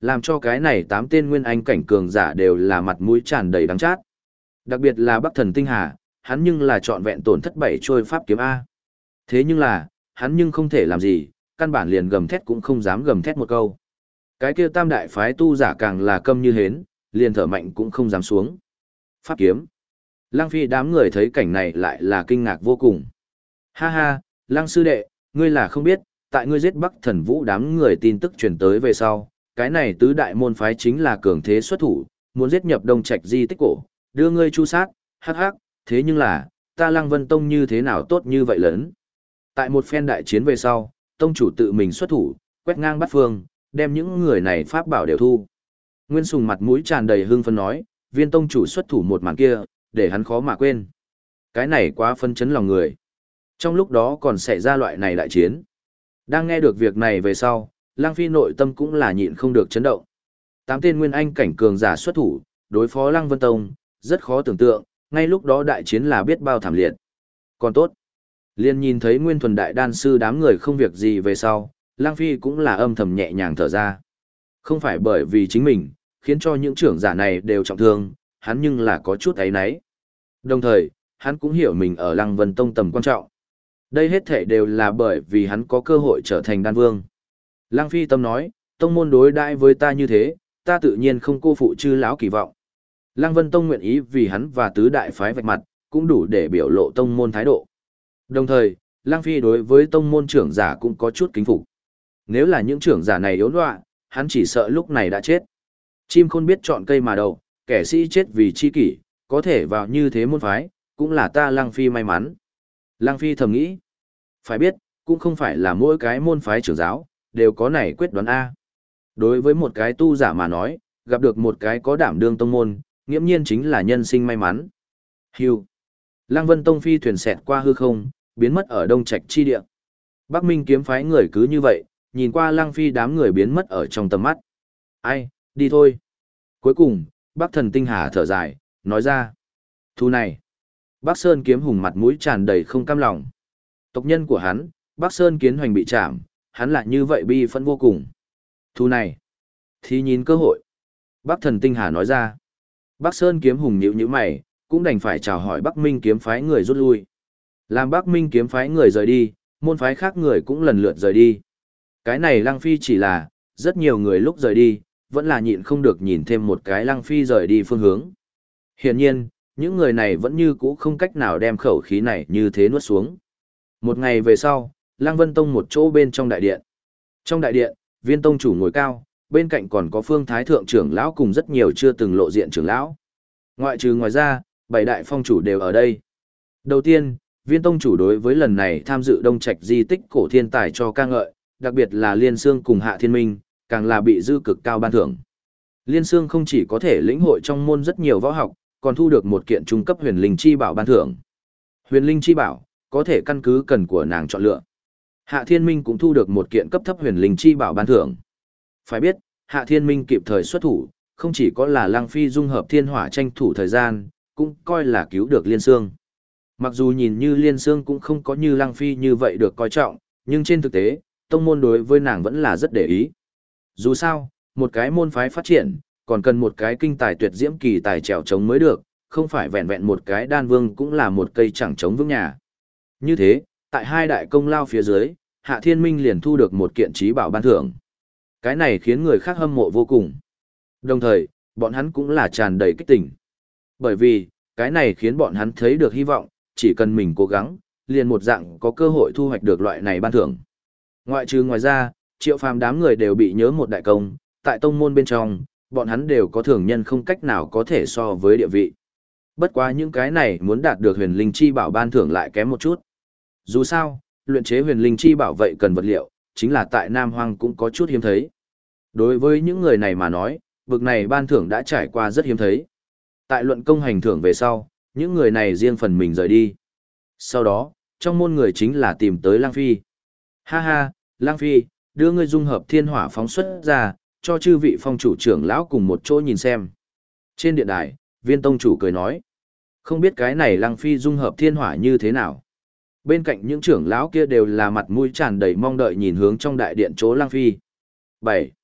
làm cho cái này 8 tên nguyên anh cảnh cường giả đều là mặt mũi tràn đầy đắng chát. Đặc biệt là Bắc Thần Tinh Hà, hắn nhưng là trọn vẹn tổn thất 7 trôi pháp kiếm A. Thế nhưng là, hắn nhưng không thể làm gì, căn bản liền gầm thét cũng không dám gầm thét một câu. Cái kia tam đại phái tu giả càng là câm như hến, liền thở mạnh cũng không dám xuống. Pháp kiếm. Lăng Phi đám người thấy cảnh này lại là kinh ngạc vô cùng. Ha ha, Lăng sư đệ, ngươi là không biết, tại ngươi giết Bắc Thần Vũ đám người tin tức truyền tới về sau, cái này tứ đại môn phái chính là cường thế xuất thủ, muốn giết nhập Đông Trạch di tích cổ, đưa ngươi chu sát, hắc hắc, thế nhưng là, ta Lăng Vân Tông như thế nào tốt như vậy lớn. Tại một phen đại chiến về sau, tông chủ tự mình xuất thủ, quét ngang bắt phương, đem những người này pháp bảo đều thu. Nguyên Sùng mặt mũi tràn đầy hưng phấn nói, viên tông chủ xuất thủ một màn kia, để hắn khó mà quên. Cái này quá phân chấn lòng người. Trong lúc đó còn xảy ra loại này đại chiến. Đang nghe được việc này về sau, Lăng Phi nội tâm cũng là nhịn không được chấn động. 8 tên nguyên anh cảnh cường giả xuất thủ, đối phó Lăng Vân Tông, rất khó tưởng tượng, ngay lúc đó đại chiến là biết bao thảm liệt. Còn tốt, liền nhìn thấy Nguyên Thuần đại đan sư đám người không việc gì về sau, Lăng Phi cũng là âm thầm nhẹ nhàng thở ra. Không phải bởi vì chính mình, khiến cho những trưởng giả này đều trọng thương, hắn nhưng là có chút áy náy. Đồng thời, hắn cũng hiểu mình ở Lăng Vân Tông tầm quan trọng. Đây hết thể đều là bởi vì hắn có cơ hội trở thành đan vương. Lăng Phi tâm nói, tông môn đối đãi với ta như thế, ta tự nhiên không cô phụ chư lão kỳ vọng. Lăng Vân Tông nguyện ý vì hắn và tứ đại phái vạch mặt, cũng đủ để biểu lộ tông môn thái độ. Đồng thời, Lăng Phi đối với tông môn trưởng giả cũng có chút kính phục. Nếu là những trưởng giả này yếu đọa, hắn chỉ sợ lúc này đã chết. Chim khôn biết chọn cây mà đậu, kẻ sĩ chết vì chi kỷ, có thể vào như thế môn phái, cũng là ta Lăng Phi may mắn. Lăng Phi thầm nghĩ, phải biết, cũng không phải là mỗi cái môn phái trưởng giáo, đều có này quyết đoán A. Đối với một cái tu giả mà nói, gặp được một cái có đảm đương tông môn, nghiễm nhiên chính là nhân sinh may mắn. Hưu. Lăng Vân Tông phi thuyền xẹt qua hư không, biến mất ở Đông Trạch chi địa. Bắc Minh kiếm phái người cứ như vậy, nhìn qua Lăng Phi đám người biến mất ở trong tầm mắt. Ai, đi thôi. Cuối cùng, Bắc Thần Tinh Hà thở dài, nói ra. Thu này. Bắc Sơn kiếm hùng mặt mũi tràn đầy không cam lòng. Tộc nhân của hắn, Bắc Sơn kiến hoành bị chạm, hắn lại như vậy bi phẫn vô cùng. Thu này. Thì nhìn cơ hội. Bắc Thần Tinh Hà nói ra. Bắc Sơn kiếm hùng nhíu nhíu mày, cũng đành phải chào hỏi Bắc Minh kiếm phái người rút lui. Làm Bắc Minh kiếm phái người rời đi, môn phái khác người cũng lần lượt rời đi. Cái này Lăng Phi chỉ là, rất nhiều người lúc rời đi, vẫn là nhịn không được nhìn thêm một cái Lăng Phi rời đi phương hướng. Hiển nhiên, những người này vẫn như cũ không cách nào đem khẩu khí này như thế nuốt xuống. Một ngày về sau, Lăng Vân Tông một chỗ bên trong đại điện. Trong đại điện, Viên tông chủ ngồi cao, bên cạnh còn có Phương Thái thượng trưởng lão cùng rất nhiều chưa từng lộ diện trưởng lão. Ngoài ra, 7 đại phong chủ đều ở đây. Đầu tiên, Viên tông chủ đối với lần này tham dự Đông Trạch di tích cổ thiên tài cho ca ngợi, đặc biệt là Liên Xương cùng Hạ Thiên Minh, càng là bị dư cực cao ban thưởng. Liên Xương không chỉ có thể lĩnh hội trong môn rất nhiều võ học, còn thu được một kiện trung cấp huyền linh chi bảo ban thưởng. Huyền linh chi bảo, có thể căn cứ cần của nàng chọn lựa. Hạ Thiên Minh cũng thu được một kiện cấp thấp huyền linh chi bảo ban thưởng. Phải biết, Hạ Thiên Minh kịp thời xuất thủ, không chỉ có là Lăng Phi dung hợp thiên hỏa tranh thủ thời gian, cũng coi là cứu được Liên Xương. Mặc dù nhìn như Liên Xương cũng không có như Lăng Phi như vậy được coi trọng, nhưng trên thực tế, tông môn đối với nàng vẫn là rất để ý. Dù sao, một cái môn phái phát triển, còn cần một cái kinh tài tuyệt diễm kỳ tài trèo trống mới được, không phải vẹn vẹn một cái đan vương cũng là một cây chẳng trống vững nhà. Như thế, tại hai đại công lao phía dưới, Hạ Thiên Minh liền thu được một kiện trí bảo ban thưởng. Cái này khiến người khác hâm mộ vô cùng. Đồng thời, bọn hắn cũng là tràn đầy kích tỉnh. Bởi vì, cái này khiến bọn hắn thấy được hy vọng, chỉ cần mình cố gắng, liền một dạng có cơ hội thu hoạch được loại này ban thưởng. Ngoài ra, Triệu Phàm đám người đều bị nhớ một đại công, tại tông môn bên trong, bọn hắn đều có thường nhân không cách nào có thể so với địa vị. Bất quá những cái này muốn đạt được huyền linh chi bảo ban thưởng lại kém một chút. Dù sao, luyện chế huyền linh chi bảo vậy cần vật liệu, chính là tại Nam Hoang cũng có chút hiếm thấy. Đối với những người này mà nói, bực này ban thưởng đã trải qua rất hiếm thấy. Tại luận công hành thưởng về sau, những người này riêng phần mình rời đi. Sau đó, trong môn người chính là tìm tới Lăng Phi. Ha ha, Lăng Phi, đưa ngươi dung hợp thiên hỏa phóng xuất ra, cho chư vị phong chủ trưởng lão cùng một chỗ nhìn xem. Trên điện đài, Viên tông chủ cười nói. Không biết cái này Lăng Phi dung hợp thiên hỏa như thế nào. Bên cạnh những trưởng lão kia đều là mặt mũi tràn đầy mong đợi nhìn hướng trong đại điện chỗ Lăng Phi. 7.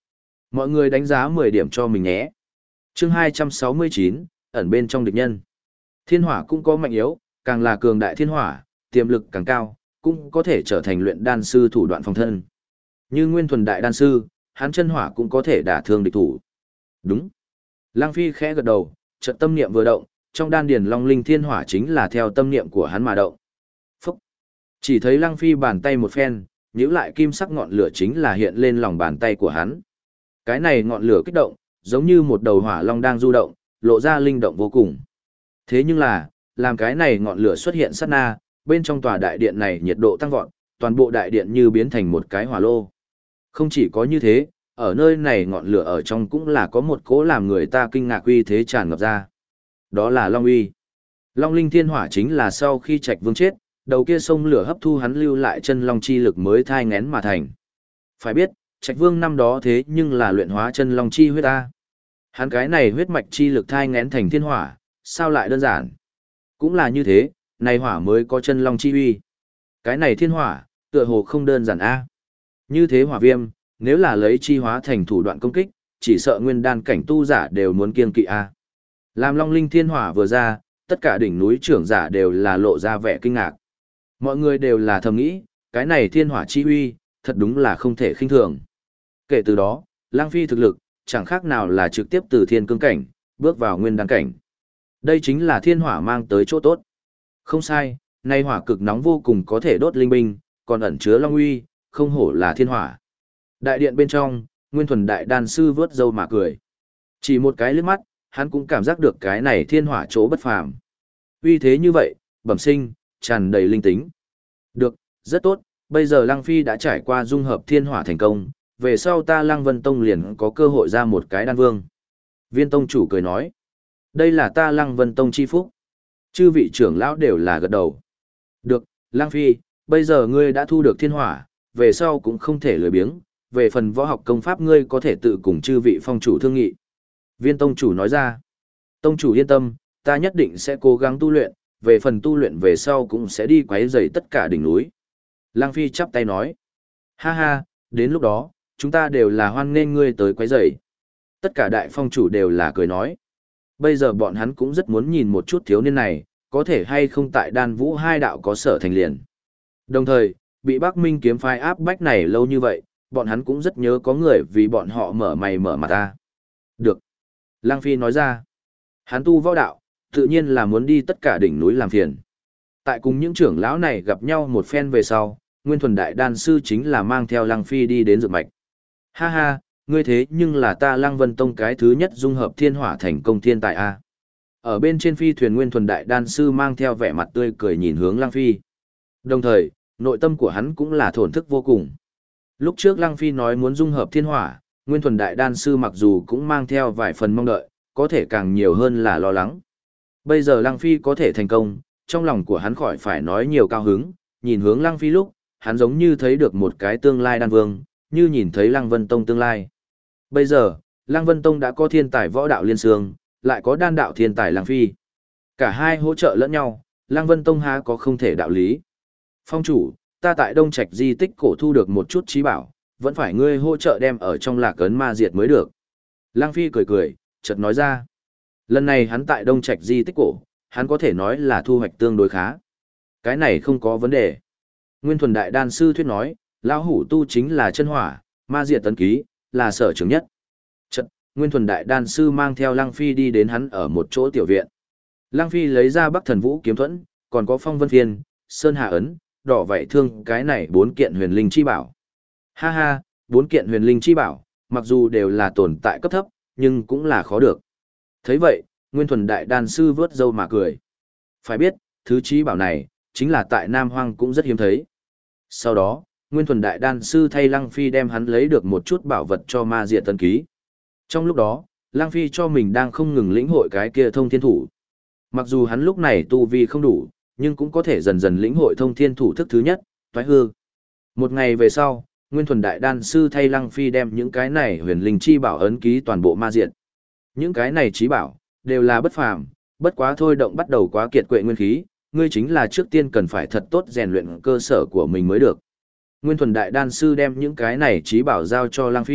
Mọi người đánh giá 10 điểm cho mình nhé. Chương 269, ẩn bên trong địch nhân. Thiên hỏa cũng có mạnh yếu, càng là cường đại thiên hỏa, tiềm lực càng cao, cũng có thể trở thành luyện đan sư thủ đoạn phòng thân. Như Nguyên Thuần đại đan sư, hắn chân hỏa cũng có thể đả thương địch thủ. Đúng. Lăng Phi khẽ gật đầu, chợt tâm niệm vừa động, trong đan điền long linh thiên hỏa chính là theo tâm niệm của hắn mà động. Phúc. Chỉ thấy Lăng Phi bàn tay một phen, nhíu lại kim sắc ngọn lửa chính là hiện lên lòng bàn tay của hắn. Cái này ngọn lửa kích động, giống như một đầu hỏa long đang du động, lộ ra linh động vô cùng. Thế nhưng là, làm cái này ngọn lửa xuất hiện sát na, bên trong tòa đại điện này nhiệt độ tăng vọt, toàn bộ đại điện như biến thành một cái hỏa lô. Không chỉ có như thế, ở nơi này ngọn lửa ở trong cũng là có một cỗ làm người ta kinh ngạc uy thế tràn ngập ra. Đó là Long uy. Long linh thiên hỏa chính là sau khi Trạch Vương chết, đầu kia sông lửa hấp thu hắn lưu lại chân long chi lực mới thai ngén mà thành. Phải biết, Trạch Vương năm đó thế nhưng là luyện hóa chân long chi huyết ta. Hắn cái này huyết mạch chi lực thai ngén thành thiên hỏa, sao lại đơn giản? Cũng là như thế, này hỏa mới có chân long chi uy. Cái này thiên hỏa, tựa hồ không đơn giản a. Như thế hỏa viêm, nếu là lấy chi hóa thành thủ đoạn công kích, chỉ sợ nguyên đan cảnh tu giả đều muốn kiêng kỵ a. Làm long linh thiên hỏa vừa ra, tất cả đỉnh núi trưởng giả đều là lộ ra vẻ kinh ngạc. Mọi người đều là thầm nghĩ, cái này thiên hỏa chi uy, thật đúng là không thể khinh thường. Kể từ đó, Lăng Phi thực lực, chẳng khác nào là trực tiếp từ thiên cương cảnh, bước vào nguyên đan cảnh. Đây chính là thiên hỏa mang tới chỗ tốt. Không sai, nay hỏa cực nóng vô cùng có thể đốt linh binh, còn ẩn chứa long uy, không hổ là thiên hỏa. Đại điện bên trong, Nguyên Thuần đại đan sư vớt râu mà cười. Chỉ một cái liếc mắt, hắn cũng cảm giác được cái này thiên hỏa chỗ bất phàm. Uy thế như vậy, bẩm sinh, tràn đầy linh tính. Được, rất tốt, bây giờ Lăng Phi đã trải qua dung hợp thiên hỏa thành công, về sau ta Lăng Vân Tông liền có cơ hội ra một cái đan vương. Viên tông chủ cười nói, đây là ta Lăng Vân Tông chi phúc. Chư vị trưởng lão đều là gật đầu. Được, Lăng Phi, bây giờ ngươi đã thu được thiên hỏa, về sau cũng không thể lười biếng, về phần võ học công pháp ngươi có thể tự cùng chư vị phong chủ thương nghị. Viên tông chủ nói ra, tông chủ yên tâm, ta nhất định sẽ cố gắng tu luyện, về phần tu luyện về sau cũng sẽ đi quấy rầy tất cả đỉnh núi. Lăng Phi chắp tay nói, ha ha, đến lúc đó, chúng ta đều là hoan nghênh ngươi tới quấy rầy. Tất cả đại phong chủ đều là cười nói. Bây giờ bọn hắn cũng rất muốn nhìn một chút thiếu niên này, có thể hay không tại đan vũ hai đạo có sở thành liền. Đồng thời, bị Bắc Minh kiếm phái áp bách này lâu như vậy, bọn hắn cũng rất nhớ có người vì bọn họ mở mày mở mặt ta. Được. Lăng Phi nói ra. Hắn tu võ đạo, tự nhiên là muốn đi tất cả đỉnh núi làm phiền. Tại cùng những trưởng lão này gặp nhau một phen về sau, Nguyên Thuần đại đan sư chính là mang theo Lăng Phi đi đến dược mạch. Ha ha, ngươi thế nhưng là ta Lăng Vân Tông cái thứ nhất dung hợp thiên hỏa thành công thiên tài a. Ở bên trên phi thuyền Nguyên Thuần đại đan sư mang theo vẻ mặt tươi cười nhìn hướng Lăng Phi. Đồng thời, nội tâm của hắn cũng là thổn thức vô cùng. Lúc trước Lăng Phi nói muốn dung hợp thiên hỏa, Nguyên Thuần đại đan sư mặc dù cũng mang theo vài phần mong đợi, có thể càng nhiều hơn là lo lắng. Bây giờ Lăng Phi có thể thành công, trong lòng của hắn khỏi phải nói nhiều cao hứng, nhìn hướng Lăng Phi lúc, hắn giống như thấy được một cái tương lai đan vương, như nhìn thấy Lăng Vân Tông tương lai. Bây giờ, Lăng Vân Tông đã có thiên tài võ đạo liên xương, lại có đan đạo thiên tài Lăng Phi. Cả hai hỗ trợ lẫn nhau, Lăng Vân Tông há có không thể đạo lý. Phong chủ, ta tại Đông Trạch di tích cổ thu được một chút trí bảo, vẫn phải ngươi hỗ trợ đem ở trong lạc ấn ma diệt mới được. Lăng Phi cười cười, chợt nói ra. Lần này hắn tại Đông Trạch di tích cổ, hắn có thể nói là thu hoạch tương đối khá. Cái này không có vấn đề. Nguyên Thuần đại đan sư thuyết nói, lão hủ tu chính là chân hỏa, ma diệt tấn ký, là sở trường nhất. Chợt, Nguyên Thuần đại đan sư mang theo Lăng Phi đi đến hắn ở một chỗ tiểu viện. Lăng Phi lấy ra Bắc Thần Vũ kiếm thuẫn, còn có Phong Vân Phiên, Sơn Hà ấn, đỏ vảy thương, cái này 4 kiện huyền linh chi bảo. Ha ha, 4 kiện huyền linh chi bảo, mặc dù đều là tồn tại cấp thấp, nhưng cũng là khó được. Thấy vậy, Nguyên Thuần đại đan sư vớt râu mà cười. Phải biết, thứ trí bảo này, chính là tại Nam Hoang cũng rất hiếm thấy. Sau đó, Nguyên Thuần đại đan sư thay Lăng Phi đem hắn lấy được một chút bảo vật cho ma diệt tân ký. Trong lúc đó, Lăng Phi cho mình đang không ngừng lĩnh hội cái kia thông thiên thủ. Mặc dù hắn lúc này tu vi không đủ, nhưng cũng có thể dần dần lĩnh hội thông thiên thủ thức thứ nhất, toái hư. Một ngày về sau, Nguyên Thuần đại đan sư thay Lăng Phi đem những cái này huyền linh chi bảo ấn ký toàn bộ ma diệt. Những cái này trí bảo đều là bất phàm, bất quá thôi động bắt đầu quá kiệt quệ nguyên khí, ngươi chính là trước tiên cần phải thật tốt rèn luyện cơ sở của mình mới được. Nguyên Thuần đại đan sư đem những cái này trí bảo giao cho Lăng Phi,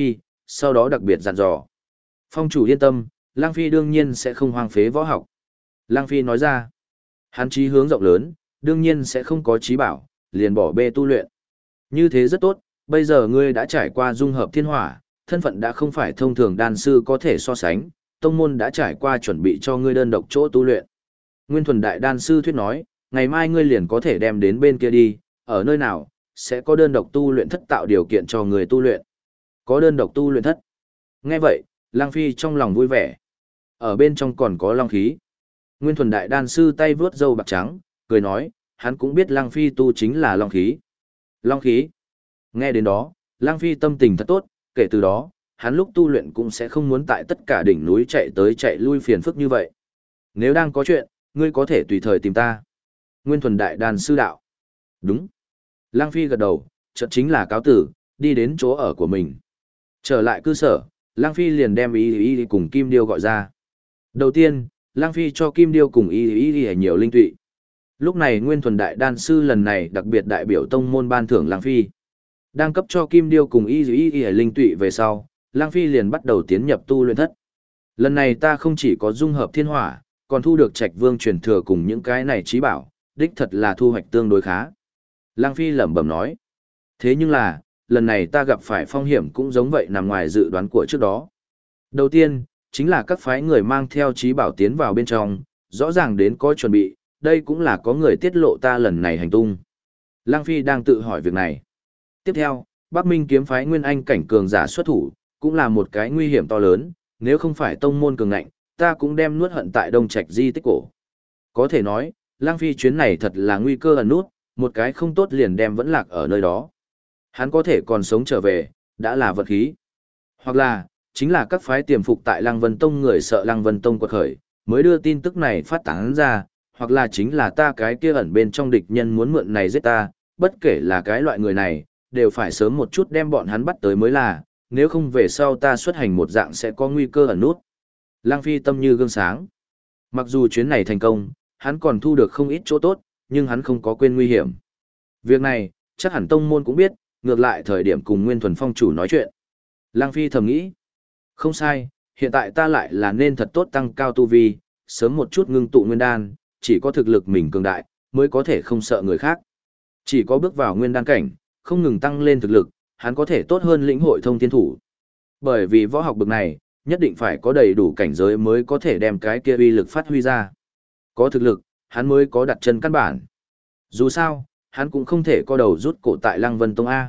sau đó đặc biệt dặn dò. Phong chủ yên tâm, Lăng Phi đương nhiên sẽ không hoang phế võ học. Lăng Phi nói ra, hắn chí hướng rộng lớn, đương nhiên sẽ không có trí bảo, liền bỏ bê tu luyện. Như thế rất tốt, bây giờ ngươi đã trải qua dung hợp thiên hỏa, thân phận đã không phải thông thường đan sư có thể so sánh, tông môn đã trải qua chuẩn bị cho ngươi đơn độc chỗ tu luyện. Nguyên Thuần Đại Đan Sư thuyết nói, ngày mai ngươi liền có thể đem đến bên kia đi, ở nơi nào, sẽ có đơn độc tu luyện thất tạo điều kiện cho người tu luyện. Có đơn độc tu luyện thất. Nghe vậy, Lăng Phi trong lòng vui vẻ. Ở bên trong còn có long khí. Nguyên Thuần Đại Đan Sư tay vướt râu bạc trắng, cười nói, hắn cũng biết Lăng Phi tu chính là long khí. Long khí. Nghe đến đó, Lăng Phi tâm tình thật tốt, kể từ đó, hắn lúc tu luyện cũng sẽ không muốn tại tất cả đỉnh núi chạy tới chạy lui phiền phức như vậy. Nếu đang có chuyện, ngươi có thể tùy thời tìm ta. Nguyên Thuần Đại Đan Sư đạo. Đúng. Lăng Phi gật đầu, chợt chính là cáo tử, đi đến chỗ ở của mình. Trở lại cư sở, Lăng Phi liền đem Y cùng Kim Điêu gọi ra. Đầu tiên, Lăng Phi cho Kim Điêu cùng Y nhiều linh tụy. Lúc này Nguyên Thuần Đại Đan Sư lần này đặc biệt đại biểu tông môn ban thưởng Lăng Phi. Đang cấp cho Kim Điêu cùng Y linh tụy về sau, Lăng Phi liền bắt đầu tiến nhập tu luyện thất. Lần này ta không chỉ có dung hợp thiên hỏa, còn thu được Trạch Vương truyền thừa cùng những cái này trí bảo, đích thật là thu hoạch tương đối khá. Lăng Phi lẩm bẩm nói. Thế nhưng là, lần này ta gặp phải phong hiểm cũng giống vậy nằm ngoài dự đoán của trước đó. Đầu tiên, chính là các phái người mang theo trí bảo tiến vào bên trong, rõ ràng đến có chuẩn bị, đây cũng là có người tiết lộ ta lần này hành tung. Lăng Phi đang tự hỏi việc này. Tiếp theo, Bắc Minh kiếm phái Nguyên Anh cảnh cường giả xuất thủ, cũng là một cái nguy hiểm to lớn, nếu không phải tông môn cường ngạnh, ta cũng đem nuốt hận tại Đông Trạch di tích cổ. Có thể nói, Lăng Phi chuyến này thật là nguy cơ ẩn nút, một cái không tốt liền đem vẫn lạc ở nơi đó. Hắn có thể còn sống trở về, đã là vật khí. Hoặc là, chính là các phái tiềm phục tại Lăng Vân Tông người sợ Lăng Vân Tông quật khởi, mới đưa tin tức này phát tán ra, hoặc là chính là ta cái kia ẩn bên trong địch nhân muốn mượn này giết ta, bất kể là cái loại người này, đều phải sớm một chút đem bọn hắn bắt tới mới là, nếu không về sau ta xuất hành một dạng sẽ có nguy cơ ẩn nút. Lăng Phi tâm như gương sáng. Mặc dù chuyến này thành công, hắn còn thu được không ít chỗ tốt, nhưng hắn không có quên nguy hiểm. Việc này, chắc hẳn tông môn cũng biết, ngược lại thời điểm cùng Nguyên Thuần Phong chủ nói chuyện. Lăng Phi thầm nghĩ, không sai, hiện tại ta lại là nên thật tốt tăng cao tu vi, sớm một chút ngưng tụ nguyên đan, chỉ có thực lực mình cường đại, mới có thể không sợ người khác. Chỉ có bước vào nguyên đan cảnh, không ngừng tăng lên thực lực, hắn có thể tốt hơn lĩnh hội thông thiên thủ. Bởi vì võ học bậc này, nhất định phải có đầy đủ cảnh giới mới có thể đem cái kia uy lực phát huy ra. Có thực lực, hắn mới có đặt chân căn bản. Dù sao, hắn cũng không thể co đầu rút cổ tại Lăng Vân Tông A.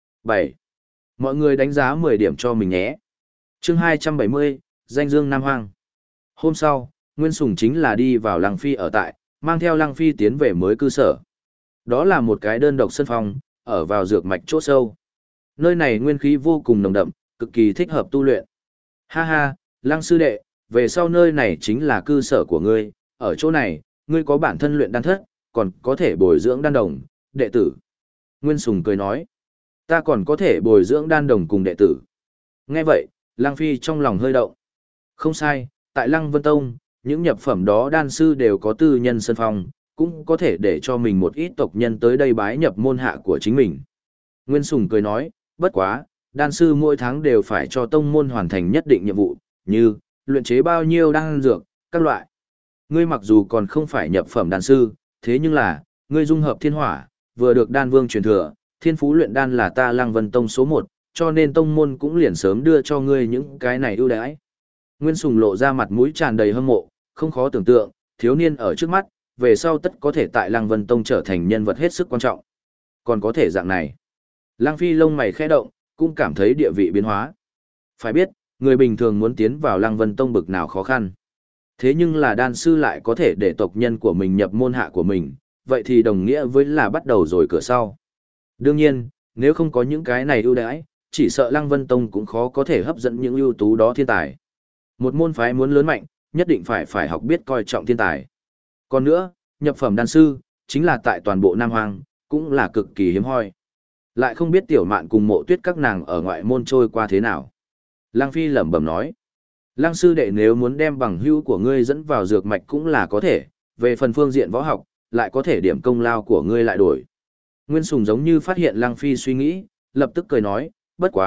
7. Mọi người đánh giá 10 điểm cho mình nhé. Chương 270, Danh Dương Nam Hoang. Hôm sau, Nguyên Sùng chính là đi vào Lăng Phi ở tại, mang theo Lăng Phi tiến về mới cư sở. Đó là một cái đơn độc sân phòng, ở vào dược mạch chỗ sâu. Nơi này nguyên khí vô cùng nồng đậm, cực kỳ thích hợp tu luyện. Ha ha, Lăng sư đệ, về sau nơi này chính là cư sở của ngươi, ở chỗ này, ngươi có bản thân luyện đan thất, còn có thể bồi dưỡng đan đồng, đệ tử. Nguyên Sùng cười nói, ta còn có thể bồi dưỡng đan đồng cùng đệ tử. Nghe vậy, Lăng Phi trong lòng hơi động. Không sai, tại Lăng Vân Tông, những nhập phẩm đó đan sư đều có tư nhân sân phòng, cũng có thể để cho mình một ít tộc nhân tới đây bái nhập môn hạ của chính mình. Nguyên Sùng cười nói, bất quá, đan sư mỗi tháng đều phải cho tông môn hoàn thành nhất định nhiệm vụ, như luyện chế bao nhiêu đan dược, các loại. Ngươi mặc dù còn không phải nhập phẩm đan sư, thế nhưng là, ngươi dung hợp thiên hỏa, vừa được đan vương truyền thừa, thiên phú luyện đan là ta Lăng Vân Tông số 1, cho nên tông môn cũng liền sớm đưa cho ngươi những cái này ưu đãi. Nguyên Sùng lộ ra mặt mũi tràn đầy hâm mộ, không khó tưởng tượng, thiếu niên ở trước mắt, về sau tất có thể tại Lăng Vân Tông trở thành nhân vật hết sức quan trọng. Còn có thể dạng này. Lăng Phi lông mày khẽ động, cũng cảm thấy địa vị biến hóa. Phải biết, người bình thường muốn tiến vào Lăng Vân Tông bực nào khó khăn. Thế nhưng là đan sư lại có thể để tộc nhân của mình nhập môn hạ của mình, vậy thì đồng nghĩa với là bắt đầu rồi cửa sau. Đương nhiên, nếu không có những cái này ưu đãi, chỉ sợ Lăng Vân Tông cũng khó có thể hấp dẫn những ưu tú đó thiên tài. Một môn phái muốn lớn mạnh, nhất định phải học biết coi trọng thiên tài. Còn nữa, nhập phẩm đan sư, chính là tại toàn bộ Nam Hoang, cũng là cực kỳ hiếm hoi. Lại không biết Tiểu Mạn cùng Mộ Tuyết các nàng ở ngoại môn trôi qua thế nào. Lăng Phi lẩm bẩm nói, Lăng sư đệ nếu muốn đem bằng hữu của ngươi dẫn vào dược mạch cũng là có thể, về phần phương diện võ học, lại có thể điểm công lao của ngươi lại đổi. Nguyên Sùng giống như phát hiện Lăng Phi suy nghĩ, lập tức cười nói, bất quá,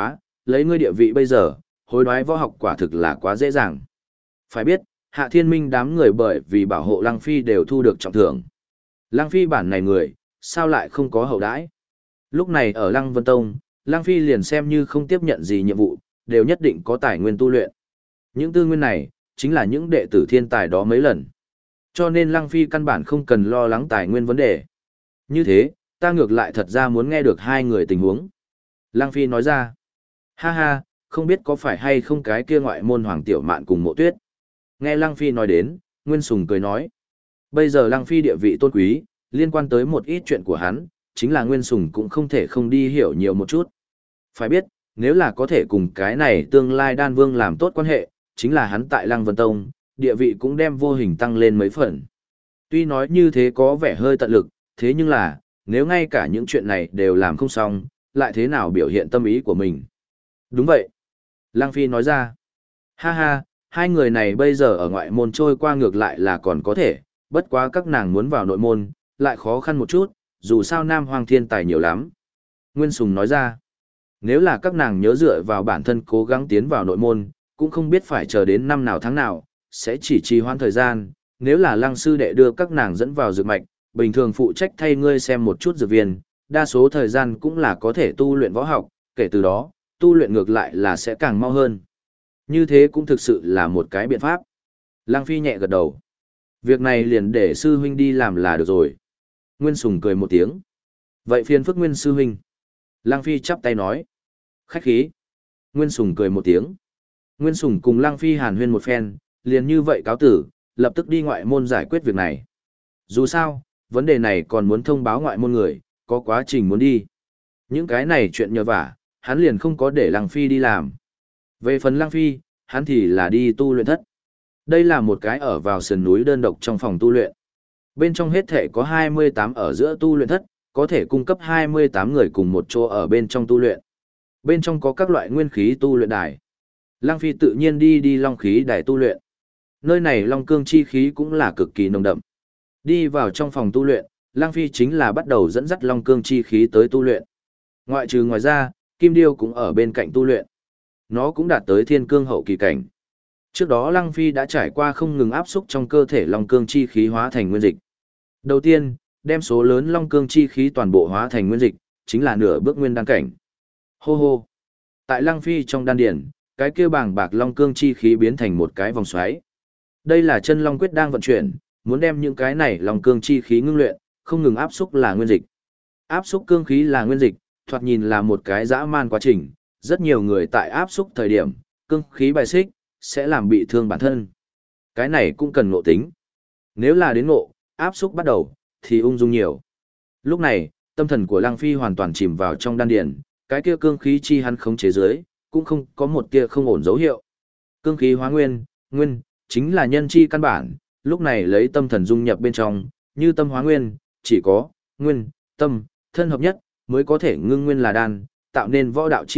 lấy ngươi địa vị bây giờ, hối đoái võ học quả thực là quá dễ dàng. Phải biết, Hạ Thiên Minh đám người bởi vì bảo hộ Lăng Phi đều thu được trọng thưởng. Lăng Phi bản này người, sao lại không có hậu đãi? Lúc này ở Lăng Vân Tông, Lăng Phi liền xem như không tiếp nhận gì nhiệm vụ, đều nhất định có tài nguyên tu luyện. Những tư nguyên này, chính là những đệ tử thiên tài đó mấy lần. Cho nên Lăng Phi căn bản không cần lo lắng tài nguyên vấn đề. Như thế, ta ngược lại thật ra muốn nghe được hai người tình huống. Lăng Phi nói ra, ha ha, không biết có phải hay không cái kia ngoại môn Hoàng Tiểu Mạn cùng Mộ Tuyết. Nghe Lăng Phi nói đến, Nguyên Sùng cười nói, bây giờ Lăng Phi địa vị tôn quý, liên quan tới một ít chuyện của hắn, chính là Nguyên Sùng cũng không thể không đi hiểu nhiều một chút. Phải biết, nếu là có thể cùng cái này tương lai đan vương làm tốt quan hệ, chính là hắn tại Lăng Vân Tông, địa vị cũng đem vô hình tăng lên mấy phần. Tuy nói như thế có vẻ hơi tận lực, thế nhưng là, nếu ngay cả những chuyện này đều làm không xong, lại thế nào biểu hiện tâm ý của mình? Đúng vậy. Lăng Phi nói ra, ha ha, hai người này bây giờ ở ngoại môn trôi qua ngược lại là còn có thể, bất quá các nàng muốn vào nội môn, lại khó khăn một chút, dù sao Nam Hoang thiên tài nhiều lắm. Nguyên Sùng nói ra, nếu là các nàng nhớ dựa vào bản thân cố gắng tiến vào nội môn, cũng không biết phải chờ đến năm nào tháng nào, sẽ chỉ trì hoãn thời gian, nếu là Lăng sư đệ đưa các nàng dẫn vào dược mạch, bình thường phụ trách thay ngươi xem một chút dược viên, đa số thời gian cũng là có thể tu luyện võ học, kể từ đó, tu luyện ngược lại là sẽ càng mau hơn. Như thế cũng thực sự là một cái biện pháp. Lăng Phi nhẹ gật đầu. Việc này liền để sư huynh đi làm là được rồi. Nguyên Sùng cười một tiếng. Vậy phiền phức Nguyên sư huynh. Lăng Phi chắp tay nói. Khách khí. Nguyên Sùng cười một tiếng. Nguyên Sùng cùng Lăng Phi hàn huyên một phen, liền như vậy cáo tử, lập tức đi ngoại môn giải quyết việc này. Dù sao, vấn đề này còn muốn thông báo ngoại môn người, có quá trình muốn đi. Những cái này chuyện nhờ vả, hắn liền không có để Lăng Phi đi làm. Về phần Lăng Phi, hắn thì là đi tu luyện thất. Đây là một cái ở vào sườn núi đơn độc trong phòng tu luyện. Bên trong hết thể có 28 ở giữa tu luyện thất, có thể cung cấp 28 người cùng một chỗ ở bên trong tu luyện. Bên trong có các loại nguyên khí tu luyện đài. Lăng Phi tự nhiên đi long khí đài tu luyện. Nơi này long cương chi khí cũng là cực kỳ nồng đậm. Đi vào trong phòng tu luyện, Lăng Phi chính là bắt đầu dẫn dắt long cương chi khí tới tu luyện. Ngoài ra, Kim Điêu cũng ở bên cạnh tu luyện. Nó cũng đạt tới thiên cương hậu kỳ cảnh. Trước đó Lăng Phi đã trải qua không ngừng áp xúc trong cơ thể long cương chi khí hóa thành nguyên dịch. Đầu tiên, đem số lớn long cương chi khí toàn bộ hóa thành nguyên dịch, chính là nửa bước nguyên đan cảnh. Hô hô. Tại Lăng Phi trong đan điển, cái kia bàng bạc long cương chi khí biến thành một cái vòng xoáy. Đây là chân long quyết đang vận chuyển, muốn đem những cái này long cương chi khí ngưng luyện, không ngừng áp xúc là nguyên dịch. Áp xúc cương khí là nguyên dịch, thoạt nhìn là một cái dã man quá trình, rất nhiều người tại áp xúc thời điểm, cương khí bài xích, sẽ làm bị thương bản thân. Cái này cũng cần ngộ tính. Nếu là đến ngộ, áp xúc bắt đầu, thì ung dung nhiều. Lúc này, tâm thần của Lăng Phi hoàn toàn chìm vào trong đan điền, cái kia cương khí chi hắn khống chế dưới, cũng không có một tia không ổn dấu hiệu. Cương khí hóa nguyên, nguyên, chính là nhân chi căn bản, lúc này lấy tâm thần dung nhập bên trong, như tâm hóa nguyên, chỉ có, nguyên, tâm, thân hợp nhất, mới có thể ngưng nguyên là đan, tạo nên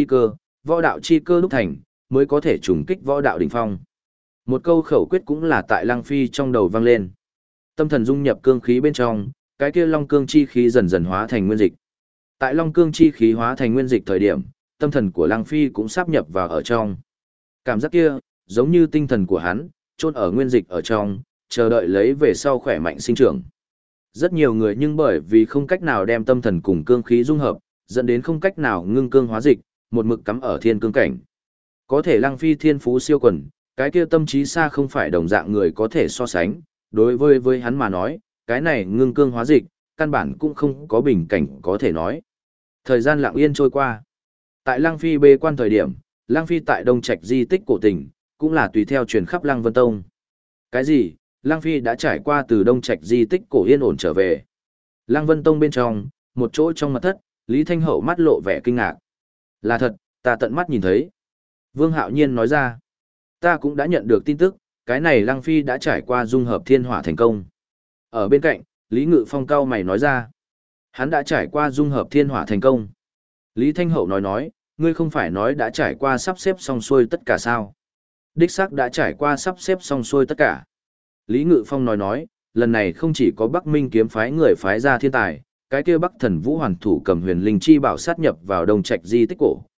võ đạo chi cơ lúc thành, mới có thể trùng kích võ đạo đỉnh phong. Một câu khẩu quyết cũng là tại Lăng Phi trong đầu vang lên. Tâm thần dung nhập cương khí bên trong, cái kia long cương chi khí dần dần hóa thành nguyên dịch. Tại long cương chi khí hóa thành nguyên dịch thời điểm, tâm thần của Lăng Phi cũng sáp nhập vào ở trong. Cảm giác kia, giống như tinh thần của hắn, chôn ở nguyên dịch ở trong, chờ đợi lấy về sau khỏe mạnh sinh trưởng. Rất nhiều người nhưng bởi vì không cách nào đem tâm thần cùng cương khí dung hợp, dẫn đến không cách nào ngưng cương hóa dịch, một mực cắm ở thiên cương cảnh. Có thể Lăng Phi thiên phú siêu quần, cái kia tâm trí xa không phải đồng dạng người có thể so sánh, đối với hắn mà nói, cái này ngưng cương hóa dịch, căn bản cũng không có bình cảnh có thể nói. Thời gian lặng yên trôi qua. Tại Lăng Phi bế quan thời điểm, Lăng Phi tại Đông Trạch di tích cổ tình, cũng là tùy theo truyền khắp Lăng Vân Tông. Cái gì? Lăng Phi đã trải qua từ Đông Trạch di tích cổ yên ổn trở về. Lăng Vân Tông bên trong, một chỗ trong mật thất, Lý Thanh Hậu mắt lộ vẻ kinh ngạc. Là thật, ta tận mắt nhìn thấy. Vương Hạo Nhiên nói ra, ta cũng đã nhận được tin tức, cái này Lăng Phi đã trải qua dung hợp thiên hỏa thành công. Ở bên cạnh, Lý Ngự Phong cao mày nói ra, hắn đã trải qua dung hợp thiên hỏa thành công. Lý Thanh Hậu nói, ngươi không phải nói đã trải qua sắp xếp xong xuôi tất cả sao? Đích xác đã trải qua sắp xếp xong xuôi tất cả. Lý Ngự Phong nói, lần này không chỉ có Bắc Minh kiếm phái người phái ra thiên tài, cái kia Bắc Thần Vũ Hoàn thủ cầm huyền linh chi bảo sát nhập vào Đông Trạch di tích cổ,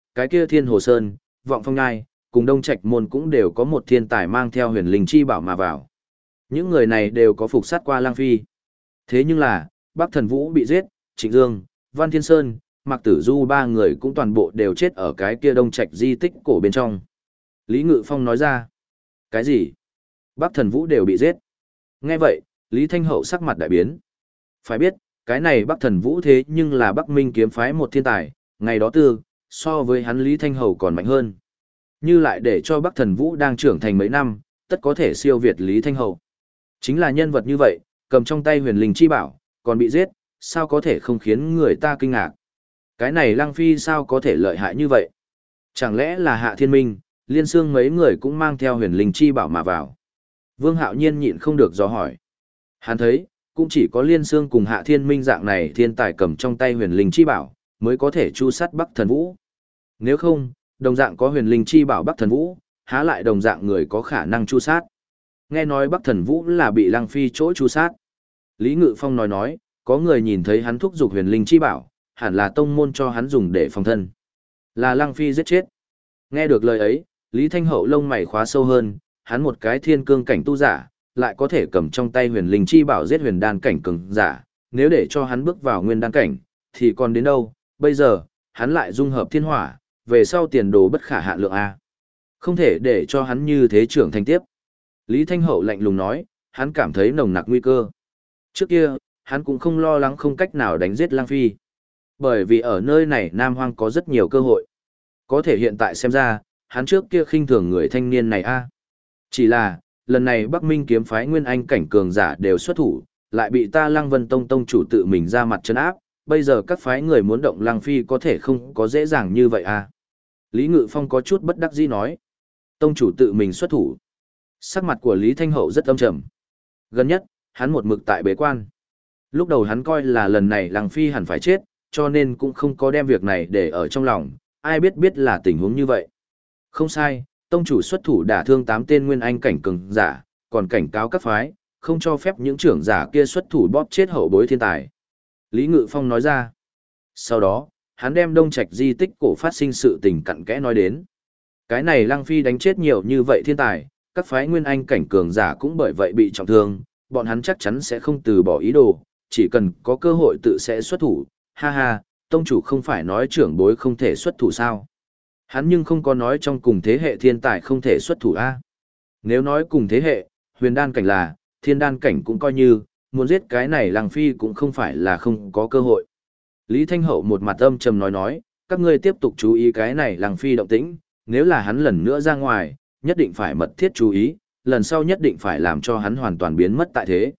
cái kia Thiên Hồ Sơn, Vọng Phong Nhai, cùng Đông Trạch Môn cũng đều có một thiên tài mang theo huyền linh chi bảo mà vào. Những người này đều có phục sát qua Lang Phi. Thế nhưng là, Bắc Thần Vũ bị giết, Trịnh Dương, Văn Thiên Sơn, Mạc Tử Du ba người cũng toàn bộ đều chết ở cái kia Đông Trạch di tích cổ bên trong. Lý Ngự Phong nói ra. Cái gì? Bắc Thần Vũ đều bị giết. Nghe vậy, Lý Thanh Hậu sắc mặt đại biến. Phải biết, cái này Bắc Thần Vũ thế nhưng là Bắc Minh kiếm phái một thiên tài, ngày đó so với hắn Lý Thanh Hậu còn mạnh hơn. Như lại để cho Bắc Thần Vũ đang trưởng thành mấy năm, tất có thể siêu việt Lý Thanh Hậu. Chính là nhân vật như vậy, cầm trong tay huyền linh chi bảo, còn bị giết, sao có thể không khiến người ta kinh ngạc. Cái này Lăng Phi sao có thể lợi hại như vậy? Chẳng lẽ là Hạ Thiên Minh, Liên Xương mấy người cũng mang theo huyền linh chi bảo mà vào? Vương Hạo Nhiên nhịn không được dò hỏi. Hắn thấy, cũng chỉ có Liên Xương cùng Hạ Thiên Minh dạng này thiên tài cầm trong tay huyền linh chi bảo, mới có thể chu sát Bắc Thần Vũ. Nếu không, đồng dạng có huyền linh chi bảo Bắc Thần Vũ, há lại đồng dạng người có khả năng chu sát. Nghe nói Bắc Thần Vũ là bị Lăng Phi chỗ chu sát. Lý Ngự Phong nói, có người nhìn thấy hắn thúc giục huyền linh chi bảo, hẳn là tông môn cho hắn dùng để phòng thân. Là Lăng Phi giết chết. Nghe được lời ấy, Lý Thanh Hậu lông mày khóa sâu hơn, hắn một cái thiên cương cảnh tu giả, lại có thể cầm trong tay huyền linh chi bảo giết huyền đan cảnh cường giả, nếu để cho hắn bước vào nguyên đan cảnh, thì còn đến đâu, bây giờ, hắn lại dung hợp thiên hỏa, về sau tiền đồ bất khả hạn lượng A. Không thể để cho hắn như thế trưởng thành tiếp. Lý Thanh Hậu lạnh lùng nói, hắn cảm thấy nồng nặc nguy cơ. Trước kia, hắn cũng không lo lắng không cách nào đánh giết Lang Phi. Bởi vì ở nơi này Nam Hoang có rất nhiều cơ hội. Có thể hiện tại xem ra, hắn trước kia khinh thường người thanh niên này a. Chỉ là, lần này Bắc Minh kiếm phái nguyên anh cảnh cường giả đều xuất thủ, lại bị ta Lăng Vân Tông tông chủ tự mình ra mặt trấn áp, bây giờ các phái người muốn động Lăng Phi có thể không có dễ dàng như vậy a. Lý Ngự Phong có chút bất đắc dĩ nói. Tông chủ tự mình xuất thủ. Sắc mặt của Lý Thanh Hậu rất âm trầm. Gần nhất, hắn một mực tại bế quan. Lúc đầu hắn coi là lần này Lăng Phi hẳn phải chết, cho nên cũng không có đem việc này để ở trong lòng, ai biết là tình huống như vậy. Không sai, tông chủ xuất thủ đả thương 8 tên nguyên anh cảnh cường giả, còn cảnh cáo các phái, không cho phép những trưởng giả kia xuất thủ bóp chết hậu bối thiên tài. Lý Ngự Phong nói ra. Sau đó, hắn đem Đông Trạch di tích cổ phát sinh sự tình cặn kẽ nói đến. Cái này Lăng Phi đánh chết nhiều như vậy thiên tài, các phái nguyên anh cảnh cường giả cũng bởi vậy bị trọng thương, bọn hắn chắc chắn sẽ không từ bỏ ý đồ, chỉ cần có cơ hội tự sẽ xuất thủ. Ha ha, tông chủ không phải nói trưởng bối không thể xuất thủ sao? Hắn nhưng không có nói trong cùng thế hệ thiên tài không thể xuất thủ a. Nếu nói cùng thế hệ, huyền đan cảnh là, thiên đan cảnh cũng coi như, muốn giết cái này Lăng Phi cũng không phải là không có cơ hội. Lý Thanh Hậu một mặt âm trầm nói, các ngươi tiếp tục chú ý cái này Lăng Phi động tĩnh, nếu là hắn lần nữa ra ngoài, nhất định phải mật thiết chú ý, lần sau nhất định phải làm cho hắn hoàn toàn biến mất tại thế.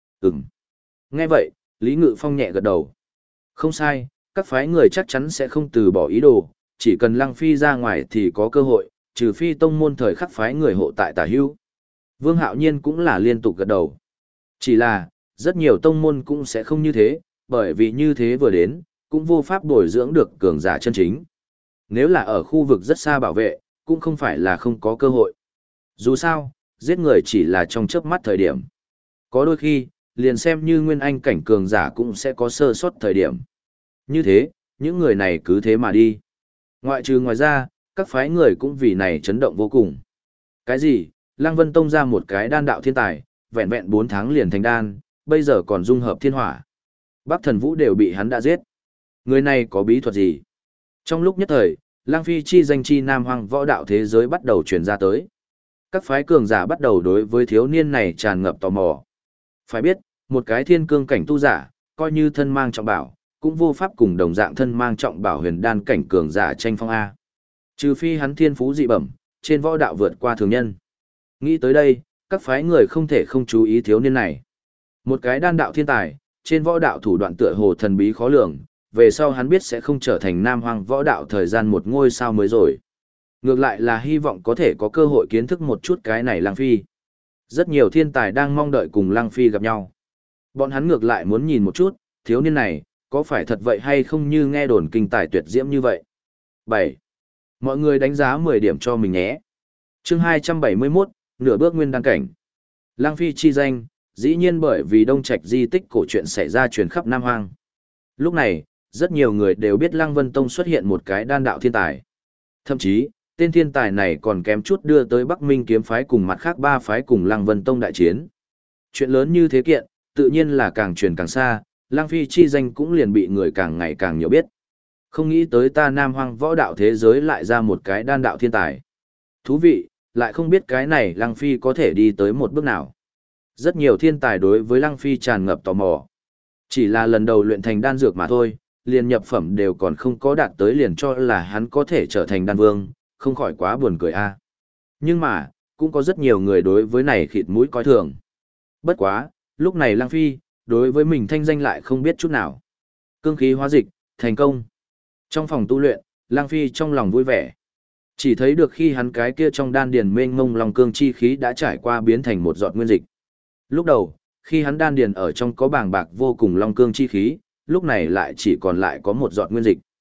Nghe vậy, Lý Ngự Phong nhẹ gật đầu. Không sai, các phái người chắc chắn sẽ không từ bỏ ý đồ, chỉ cần Lăng Phi ra ngoài thì có cơ hội, trừ phi tông môn thời khắc phái người hộ tại tả hữu. Vương Hạo Nhiên cũng là liên tục gật đầu. Chỉ là, rất nhiều tông môn cũng sẽ không như thế, bởi vì như thế vừa đến, cũng vô pháp bồi dưỡng được cường giả chân chính. Nếu là ở khu vực rất xa bảo vệ, cũng không phải là không có cơ hội. Dù sao, giết người chỉ là trong chớp mắt thời điểm. Có đôi khi, liền xem như nguyên anh cảnh cường giả cũng sẽ có sơ sót thời điểm. Như thế, những người này cứ thế mà đi. Ngoài ra, các phái người cũng vì này chấn động vô cùng. Cái gì? Lăng Vân Tông ra một cái đan đạo thiên tài, vẹn vẹn 4 tháng liền thành đan, bây giờ còn dung hợp thiên hỏa. Bắc Thần Vũ đều bị hắn đã giết. Người này có bí thuật gì? Trong lúc nhất thời, Lăng Phi chi danh chi Nam Hoang võ đạo thế giới bắt đầu truyền ra tới. Các phái cường giả bắt đầu đối với thiếu niên này tràn ngập tò mò. Phải biết, một cái thiên cương cảnh tu giả, coi như thân mang trọng bảo, cũng vô pháp cùng đồng dạng thân mang trọng bảo huyền đan cảnh cường giả tranh phong A. Trừ phi hắn thiên phú dị bẩm, trên võ đạo vượt qua thường nhân. Nghĩ tới đây, các phái người không thể không chú ý thiếu niên này. Một cái đan đạo thiên tài, trên võ đạo thủ đoạn tựa hồ thần bí khó lường, về sau hắn biết sẽ không trở thành Nam Hoang võ đạo thời gian một ngôi sao mới rồi. Ngược lại là hy vọng có thể có cơ hội kiến thức một chút cái này Lăng Phi. Rất nhiều thiên tài đang mong đợi cùng Lăng Phi gặp nhau. Bọn hắn ngược lại muốn nhìn một chút, thiếu niên này, có phải thật vậy hay không như nghe đồn kinh tài tuyệt diễm như vậy. 7. Mọi người đánh giá 10 điểm cho mình nhé. Chương 271, nửa bước nguyên đan cảnh. Lăng Phi chi danh, dĩ nhiên bởi vì Đông Trạch di tích cổ truyện xảy ra truyền khắp Nam Hoang. Lúc này, rất nhiều người đều biết Lăng Vân Tông xuất hiện một cái đan đạo thiên tài. Thậm chí, tên thiên tài này còn kém chút đưa tới Bắc Minh kiếm phái cùng mặt khác ba phái cùng Lăng Vân Tông đại chiến. Chuyện lớn như thế kiện, tự nhiên là càng truyền càng xa, Lăng Phi chi danh cũng liền bị người càng ngày càng nhiều biết. Không nghĩ tới ta Nam Hoang võ đạo thế giới lại ra một cái đan đạo thiên tài. Thú vị, lại không biết cái này Lăng Phi có thể đi tới một bước nào. Rất nhiều thiên tài đối với Lăng Phi tràn ngập tò mò. Chỉ là lần đầu luyện thành đan dược mà thôi, liền nhập phẩm đều còn không có đạt tới liền cho là hắn có thể trở thành đan vương, không khỏi quá buồn cười a. Nhưng mà, cũng có rất nhiều người đối với này khịt mũi coi thường. Bất quá, lúc này Lăng Phi, đối với mình thanh danh lại không biết chút nào. Cương khí hóa dịch, thành công. Trong phòng tu luyện, Lăng Phi trong lòng vui vẻ. Chỉ thấy được khi hắn cái kia trong đan điền mênh mông long cương chi khí đã trải qua biến thành một giọt nguyên dịch. Lúc đầu, khi hắn đan điền ở trong có bàng bạc vô cùng long cương chi khí, lúc này lại chỉ còn lại có một giọt nguyên dịch.